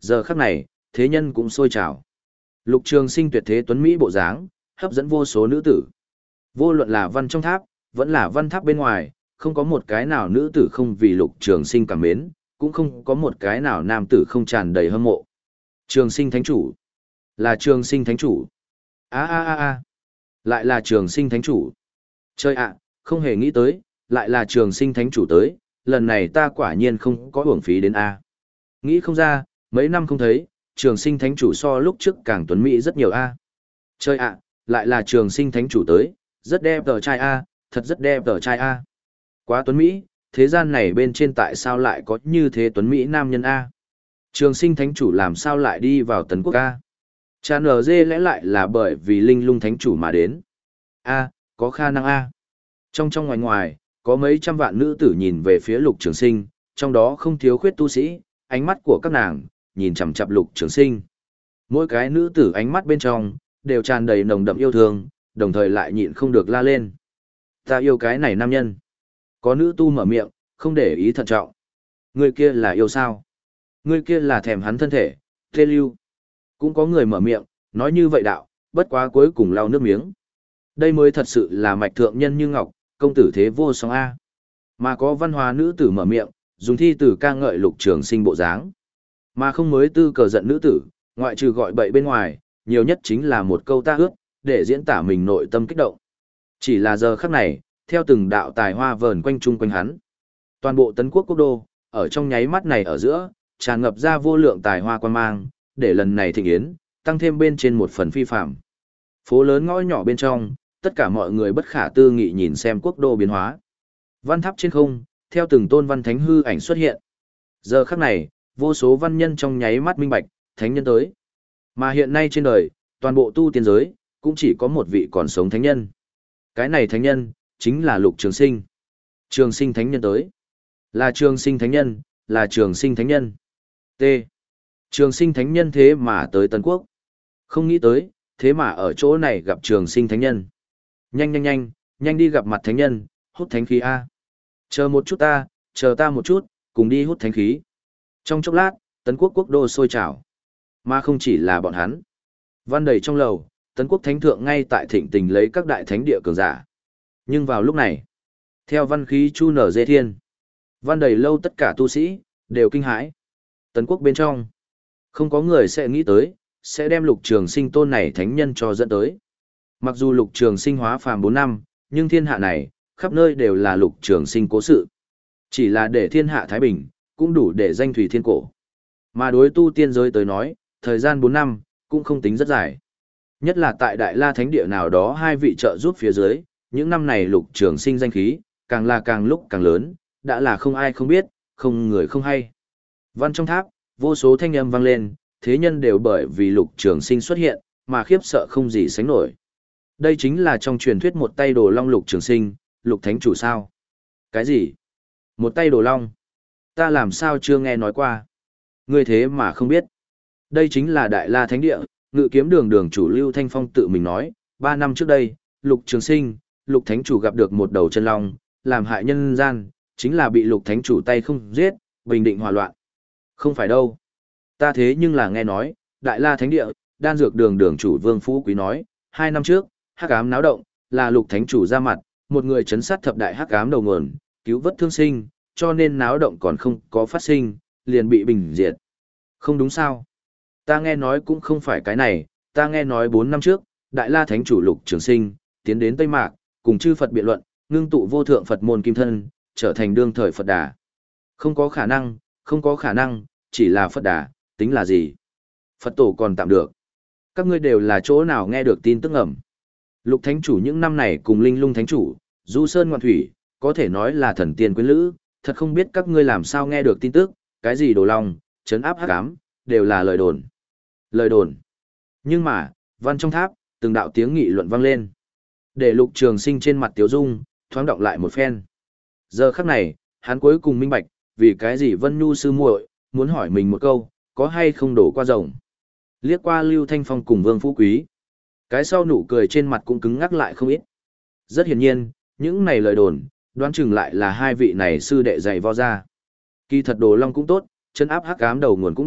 Giờ khắc này, thế nhân cũng sôi trào. Lục Trường Sinh tuyệt thế tuấn mỹ bộ dáng, hấp dẫn vô số nữ tử. Vô luận là văn trong tháp, vẫn là văn tháp bên ngoài, không có một cái nào nữ tử không vì Lục Trường Sinh cảm mến, cũng không có một cái nào nam tử không tràn đầy hâm mộ. Trường Sinh Thánh Chủ. Là Trường Sinh Thánh Chủ. A a a a. Lại là Trường Sinh Thánh Chủ. Chơi ạ, không hề nghĩ tới, lại là Trường Sinh Thánh Chủ tới, lần này ta quả nhiên không có uổng phí đến A. Nghĩ không ra, mấy năm không thấy, Trường Sinh Thánh Chủ so lúc trước càng tuấn mỹ rất nhiều A. Chơi ạ, lại là Trường Sinh Thánh Chủ tới, rất đẹp tờ trai A, thật rất đẹp tờ trai A. Quá tuấn mỹ, thế gian này bên trên tại sao lại có như thế tuấn mỹ nam nhân A. Trường Sinh Thánh Chủ làm sao lại đi vào Tấn Quốc A. Cha nở dê lẽ lại là bởi vì Linh Lung Thánh Chủ mà đến. A, có khả năng A. Trong trong ngoài ngoài, có mấy trăm vạn nữ tử nhìn về phía Lục Trường Sinh, trong đó không thiếu khuyết tu sĩ, ánh mắt của các nàng, nhìn chằm chằm Lục Trường Sinh. Mỗi cái nữ tử ánh mắt bên trong, đều tràn đầy nồng đậm yêu thương, đồng thời lại nhịn không được la lên. Ta yêu cái này nam nhân. Có nữ tu mở miệng, không để ý thận trọng. Người kia là yêu sao? Người kia là thèm hắn thân thể, tê lưu. Cũng có người mở miệng, nói như vậy đạo, bất quá cuối cùng lau nước miếng. Đây mới thật sự là mạch thượng nhân như ngọc, công tử thế vô song A. Mà có văn hóa nữ tử mở miệng, dùng thi tử ca ngợi Lục Trường Sinh bộ dáng. Mà không mới tư cờ giận nữ tử, ngoại trừ gọi bậy bên ngoài, nhiều nhất chính là một câu ta ước, để diễn tả mình nội tâm kích động. Chỉ là giờ khắc này, theo từng đạo tài hoa vờn quanh chung quanh hắn. Toàn bộ Tấn Quốc quốc đô, ở trong nháy mắt này ở giữa, tràn ngập ra vô lượng tài hoa quan mang, để lần này thịnh yến, tăng thêm bên trên một phần phi phạm. Phố lớn ngõ nhỏ bên trong, tất cả mọi người bất khả tư nghị nhìn xem quốc đô biến hóa. Văn tháp trên không, theo từng tôn văn thánh hư ảnh xuất hiện. Giờ khắc này, vô số văn nhân trong nháy mắt minh bạch, thánh nhân tới. Mà hiện nay trên đời, toàn bộ tu tiên giới, cũng chỉ có một vị còn sống thánh nhân. Cái này thánh nhân, chính là Lục Trường Sinh. Trường Sinh thánh nhân tới. Là Trường Sinh thánh nhân, là Trường Sinh thánh nhân. T. Trường Sinh thánh nhân thế mà tới Tân Quốc. Không nghĩ tới, thế mà ở chỗ này gặp Trường Sinh thánh nhân. Nhanh nhanh nhanh, nhanh đi gặp mặt thánh nhân, hút thánh khí A. Chờ một chút ta, chờ ta một chút, cùng đi hút thánh khí. Trong chốc lát, Tấn Quốc quốc đô sôi trào. Mà không chỉ là bọn hắn. Văn đầy trong lầu, Tấn Quốc thánh thượng ngay tại thịnh tình lấy các đại thánh địa cường giả. Nhưng vào lúc này, theo văn khí chu nở dê thiên, văn đầy lâu tất cả tu sĩ, đều kinh hãi. Tấn Quốc bên trong, không có người sẽ nghĩ tới, sẽ đem Lục Trường Sinh tôn này thánh nhân cho dẫn tới. Mặc dù Lục Trường Sinh hóa phàm bốn năm, nhưng thiên hạ này, khắp nơi đều là Lục Trường Sinh cố sự. Chỉ là để thiên hạ thái bình, cũng đủ để danh thủy thiên cổ. Mà đối tu tiên giới tới nói, thời gian bốn năm, cũng không tính rất dài. Nhất là tại Đại La Thánh Địa nào đó hai vị trợ giúp phía dưới, những năm này Lục Trường Sinh danh khí, càng là càng lúc càng lớn, đã là không ai không biết, không người không hay. Văn trong tháp, vô số thanh âm vang lên, thế nhân đều bởi vì Lục Trường Sinh xuất hiện, mà khiếp sợ không gì sánh nổi. Đây chính là trong truyền thuyết một tay đồ long Lục Trường Sinh, Lục Thánh Chủ sao? Cái gì? Một tay đồ long? Ta làm sao chưa nghe nói qua? Ngươi thế mà không biết. Đây chính là Đại La Thánh Địa, Ngự Kiếm Đường đường chủ Lưu Thanh Phong tự mình nói, ba năm trước đây, Lục Trường Sinh, Lục Thánh Chủ gặp được một đầu chân long, làm hại nhân gian, chính là bị Lục Thánh Chủ tay không giết, bình định hòa loạn. Không phải đâu. Ta thế nhưng là nghe nói, Đại La Thánh Địa, Đan Dược Đường đường chủ Vương Phú Quý nói, hai năm trước, hắc ám náo động, là Lục Thánh Chủ ra mặt, một người chấn sát thập đại hắc ám đầu nguồn, cứu vớt thương sinh, cho nên náo động còn không có phát sinh, liền bị bình diệt. Không đúng sao? Ta nghe nói cũng không phải cái này, ta nghe nói bốn năm trước, Đại La Thánh Chủ Lục Trường Sinh, tiến đến Tây Mạc, cùng chư Phật biện luận, ngưng tụ vô thượng Phật môn kim thân, trở thành đương thời Phật Đà. Không có khả năng, không có khả năng, chỉ là Phật Đà, tính là gì? Phật tổ còn tạm được. Các ngươi đều là chỗ nào nghe được tin tức ẩm. Lục Thánh Chủ những năm này cùng Linh Lung Thánh Chủ, Du Sơn Ngoạn Thủy, có thể nói là thần tiên quyến lữ, thật không biết các ngươi làm sao nghe được tin tức, cái gì đồ long, trấn áp hắc ám, đều là lời đồn. Lời đồn. Nhưng mà, văn trong tháp, từng đạo tiếng nghị luận vang lên. Để Lục Trường Sinh trên mặt tiếu dung, thoáng động lại một phen. Giờ khắc này, hắn cuối cùng minh bạch, vì cái gì Vân Nhu sư muội muốn hỏi mình một câu, có hay không đổ qua rồng. Liếc qua Lưu Thanh Phong cùng Vương Phú Quý. Cái sau nụ cười trên mặt cũng cứng ngắc lại không ít. Rất hiển nhiên, những này lời đồn, đoán chừng lại là hai vị này sư đệ dạy vo ra. Kỳ thật đồ long cũng tốt, chân áp hắc ám đầu nguồn cũng được,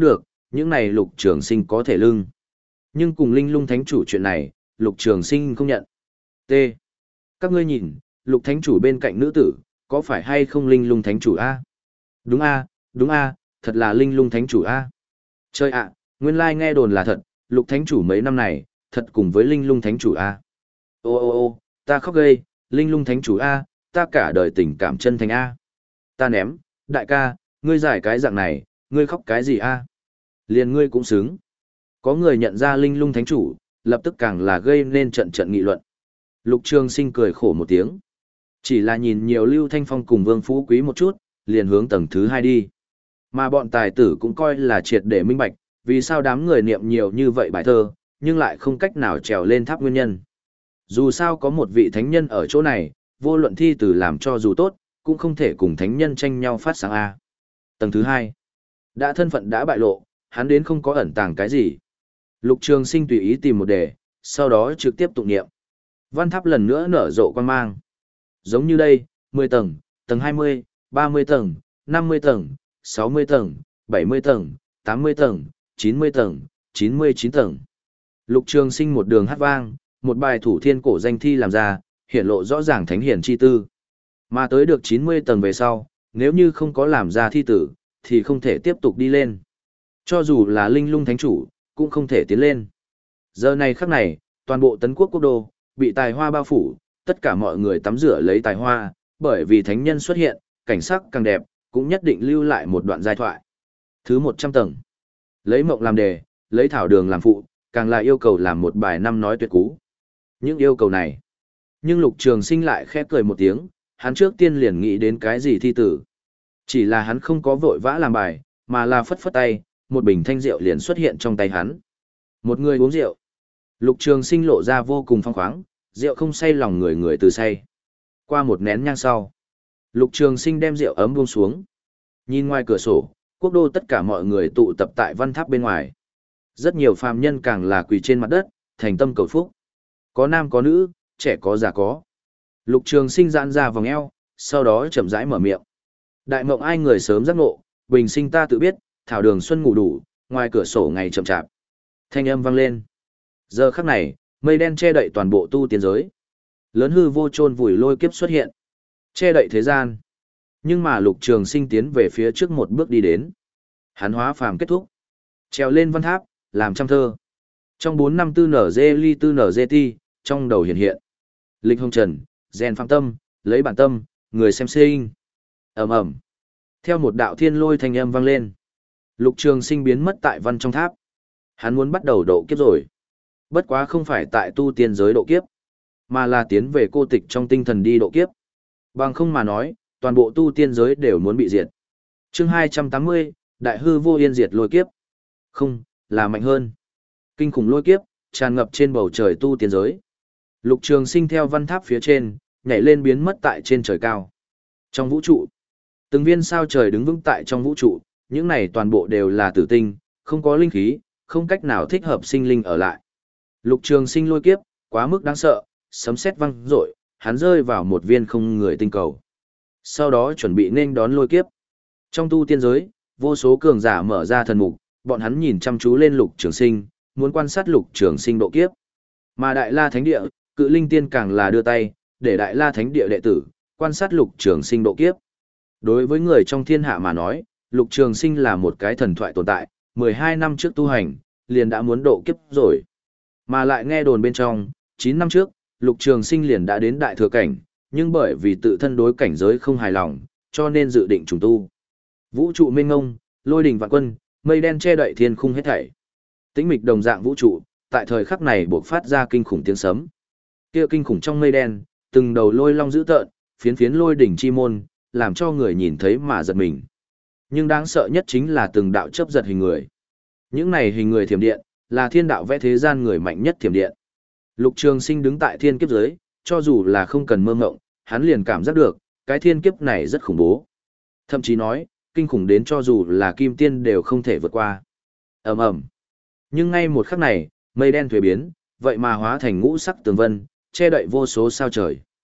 những này Lục Trường Sinh có thể lưng. Nhưng cùng Linh Lung Thánh Chủ chuyện này, Lục Trường Sinh không nhận. T. Các ngươi nhìn, Lục Thánh Chủ bên cạnh nữ tử, có phải hay không Linh Lung Thánh Chủ a? Đúng a, đúng a, thật là Linh Lung Thánh Chủ a. Chơi ạ, nguyên lai nghe đồn là thật, Lục Thánh Chủ mấy năm này, thật cùng với Linh Lung Thánh Chủ a. Ô ô ô, ta khóc gây, Linh Lung Thánh Chủ a, ta cả đời tình cảm chân thành a. Ta ném, đại ca, ngươi giải cái dạng này, ngươi khóc cái gì a? Liền ngươi cũng xứng. Có người nhận ra Linh Lung Thánh Chủ, lập tức càng là gây nên trận trận nghị luận. Lục Trường Sinh cười khổ một tiếng. Chỉ là nhìn nhiều Lưu Thanh Phong cùng Vương Phú Quý một chút, liền hướng tầng thứ hai đi. Mà bọn tài tử cũng coi là triệt để minh bạch, vì sao đám người niệm nhiều như vậy bài thơ, nhưng lại không cách nào trèo lên tháp nguyên nhân. Dù sao có một vị thánh nhân ở chỗ này, vô luận thi tử làm cho dù tốt, cũng không thể cùng thánh nhân tranh nhau phát sáng A. Tầng thứ hai, đã thân phận đã bại lộ, hắn đến không có ẩn tàng cái gì. Lục Trường Sinh tùy ý tìm một đề, sau đó trực tiếp tụng niệm. Văn tháp lần nữa nở rộ quang mang. Giống như đây, mười tầng, tầng hai mươi, ba mươi tầng, năm mươi tầng, sáu mươi tầng, bảy mươi tầng, tám mươi tầng, chín mươi tầng, chín mươi chín tầng. Lục Trường Sinh một đường hát vang, một bài thủ thiên cổ danh thi làm ra, hiển lộ rõ ràng thánh hiển chi tư. Mà tới được chín mươi tầng về sau, nếu như không có làm ra thi tử, thì không thể tiếp tục đi lên. Cho dù là Linh Lung Thánh Chủ, cũng không thể tiến lên. Giờ này khắc này, toàn bộ Tấn Quốc quốc đô, bị tài hoa bao phủ, tất cả mọi người tắm rửa lấy tài hoa, bởi vì thánh nhân xuất hiện, cảnh sắc càng đẹp, cũng nhất định lưu lại một đoạn giai thoại. Thứ một trăm tầng. Lấy mộng làm đề, lấy thảo đường làm phụ, càng là yêu cầu làm một bài năm nói tuyệt cú. Những yêu cầu này. Nhưng Lục Trường Sinh lại khẽ cười một tiếng, hắn trước tiên liền nghĩ đến cái gì thi tử. Chỉ là hắn không có vội vã làm bài, mà là phất phất tay, một bình thanh rượu liền xuất hiện trong tay hắn. Một người uống rượu. Lục Trường Sinh lộ ra vô cùng phong khoáng, rượu không say lòng người người từ say. Qua một nén nhang sau, Lục Trường Sinh đem rượu ấm buông xuống. Nhìn ngoài cửa sổ, quốc đô tất cả mọi người tụ tập tại văn tháp bên ngoài. Rất nhiều phàm nhân càng là quỳ trên mặt đất, thành tâm cầu phúc. Có nam có nữ, trẻ có già có. Lục Trường Sinh giãn ra vòng eo, sau đó chậm rãi mở miệng. Đại mộng ai người sớm giác ngộ, bình sinh ta tự biết, thảo đường xuân ngủ đủ, ngoài cửa sổ ngày chậm chạp. Thanh âm vang lên. Giờ khắc này, mây đen che đậy toàn bộ tu tiên giới. Lớn hư vô chôn vùi lôi kiếp xuất hiện, che đậy thế gian. Nhưng mà Lục Trường Sinh tiến về phía trước một bước đi đến. Hắn hóa phàm kết thúc, trèo lên văn tháp, làm trăm thơ. Trong bốn năm tư nở dê ly tư nở dê ti, trong đầu hiện hiện. Lịch hồng trần, rèn phàm tâm, lấy bản tâm, người xem sinh. Ầm ầm. Theo một đạo thiên lôi thanh âm vang lên, Lục Trường Sinh biến mất tại văn trong tháp. Hắn muốn bắt đầu độ kiếp rồi. Bất quá không phải tại tu tiên giới độ kiếp, mà là tiến về cô tịch trong tinh thần đi độ kiếp. Bằng không mà nói, toàn bộ tu tiên giới đều muốn bị diệt. Chương hai trăm tám mươi, Đại hư vô yên diệt lôi kiếp. Không, là mạnh hơn. Kinh khủng lôi kiếp, tràn ngập trên bầu trời tu tiên giới. Lục Trường Sinh theo văn tháp phía trên, nhảy lên biến mất tại trên trời cao. Trong vũ trụ, từng viên sao trời đứng vững tại trong vũ trụ, những này toàn bộ đều là tử tinh, không có linh khí, không cách nào thích hợp sinh linh ở lại. Lục Trường Sinh lôi kiếp, quá mức đáng sợ, sấm sét vang rội, hắn rơi vào một viên không người tinh cầu. Sau đó chuẩn bị nên đón lôi kiếp. Trong tu tiên giới, vô số cường giả mở ra thần mục, bọn hắn nhìn chăm chú lên Lục Trường Sinh, muốn quan sát Lục Trường Sinh độ kiếp. Mà Đại La Thánh Địa, Cự Linh Tiên càng là đưa tay, để Đại La Thánh Địa đệ tử quan sát Lục Trường Sinh độ kiếp. Đối với người trong thiên hạ mà nói, Lục Trường Sinh là một cái thần thoại tồn tại, mười hai năm trước tu hành, liền đã muốn độ kiếp rồi. Mà lại nghe đồn bên trong, chín năm trước, Lục Trường Sinh liền đã đến đại thừa cảnh, nhưng bởi vì tự thân đối cảnh giới không hài lòng, cho nên dự định trùng tu. Vũ trụ mênh mông, lôi đình vạn quân, mây đen che đậy thiên khung hết thảy. Tĩnh mịch đồng dạng vũ trụ, tại thời khắc này bộc phát ra kinh khủng tiếng sấm. Kia kinh khủng trong mây đen, từng đầu lôi long dữ tợn, phiến phiến lôi đỉnh chi môn, làm cho người nhìn thấy mà giật mình. Nhưng đáng sợ nhất chính là từng đạo chớp giật hình người. Những này hình người thiểm điện, là thiên đạo vẽ thế gian người mạnh nhất thiểm điện. Lục Trường Sinh đứng tại thiên kiếp dưới, cho dù là không cần mơ ngộng, hắn liền cảm giác được, cái thiên kiếp này rất khủng bố. Thậm chí nói, kinh khủng đến cho dù là kim tiên đều không thể vượt qua. Ầm ầm. Nhưng ngay một khắc này, mây đen thuế biến, vậy mà hóa thành ngũ sắc tường vân, che đậy vô số sao trời.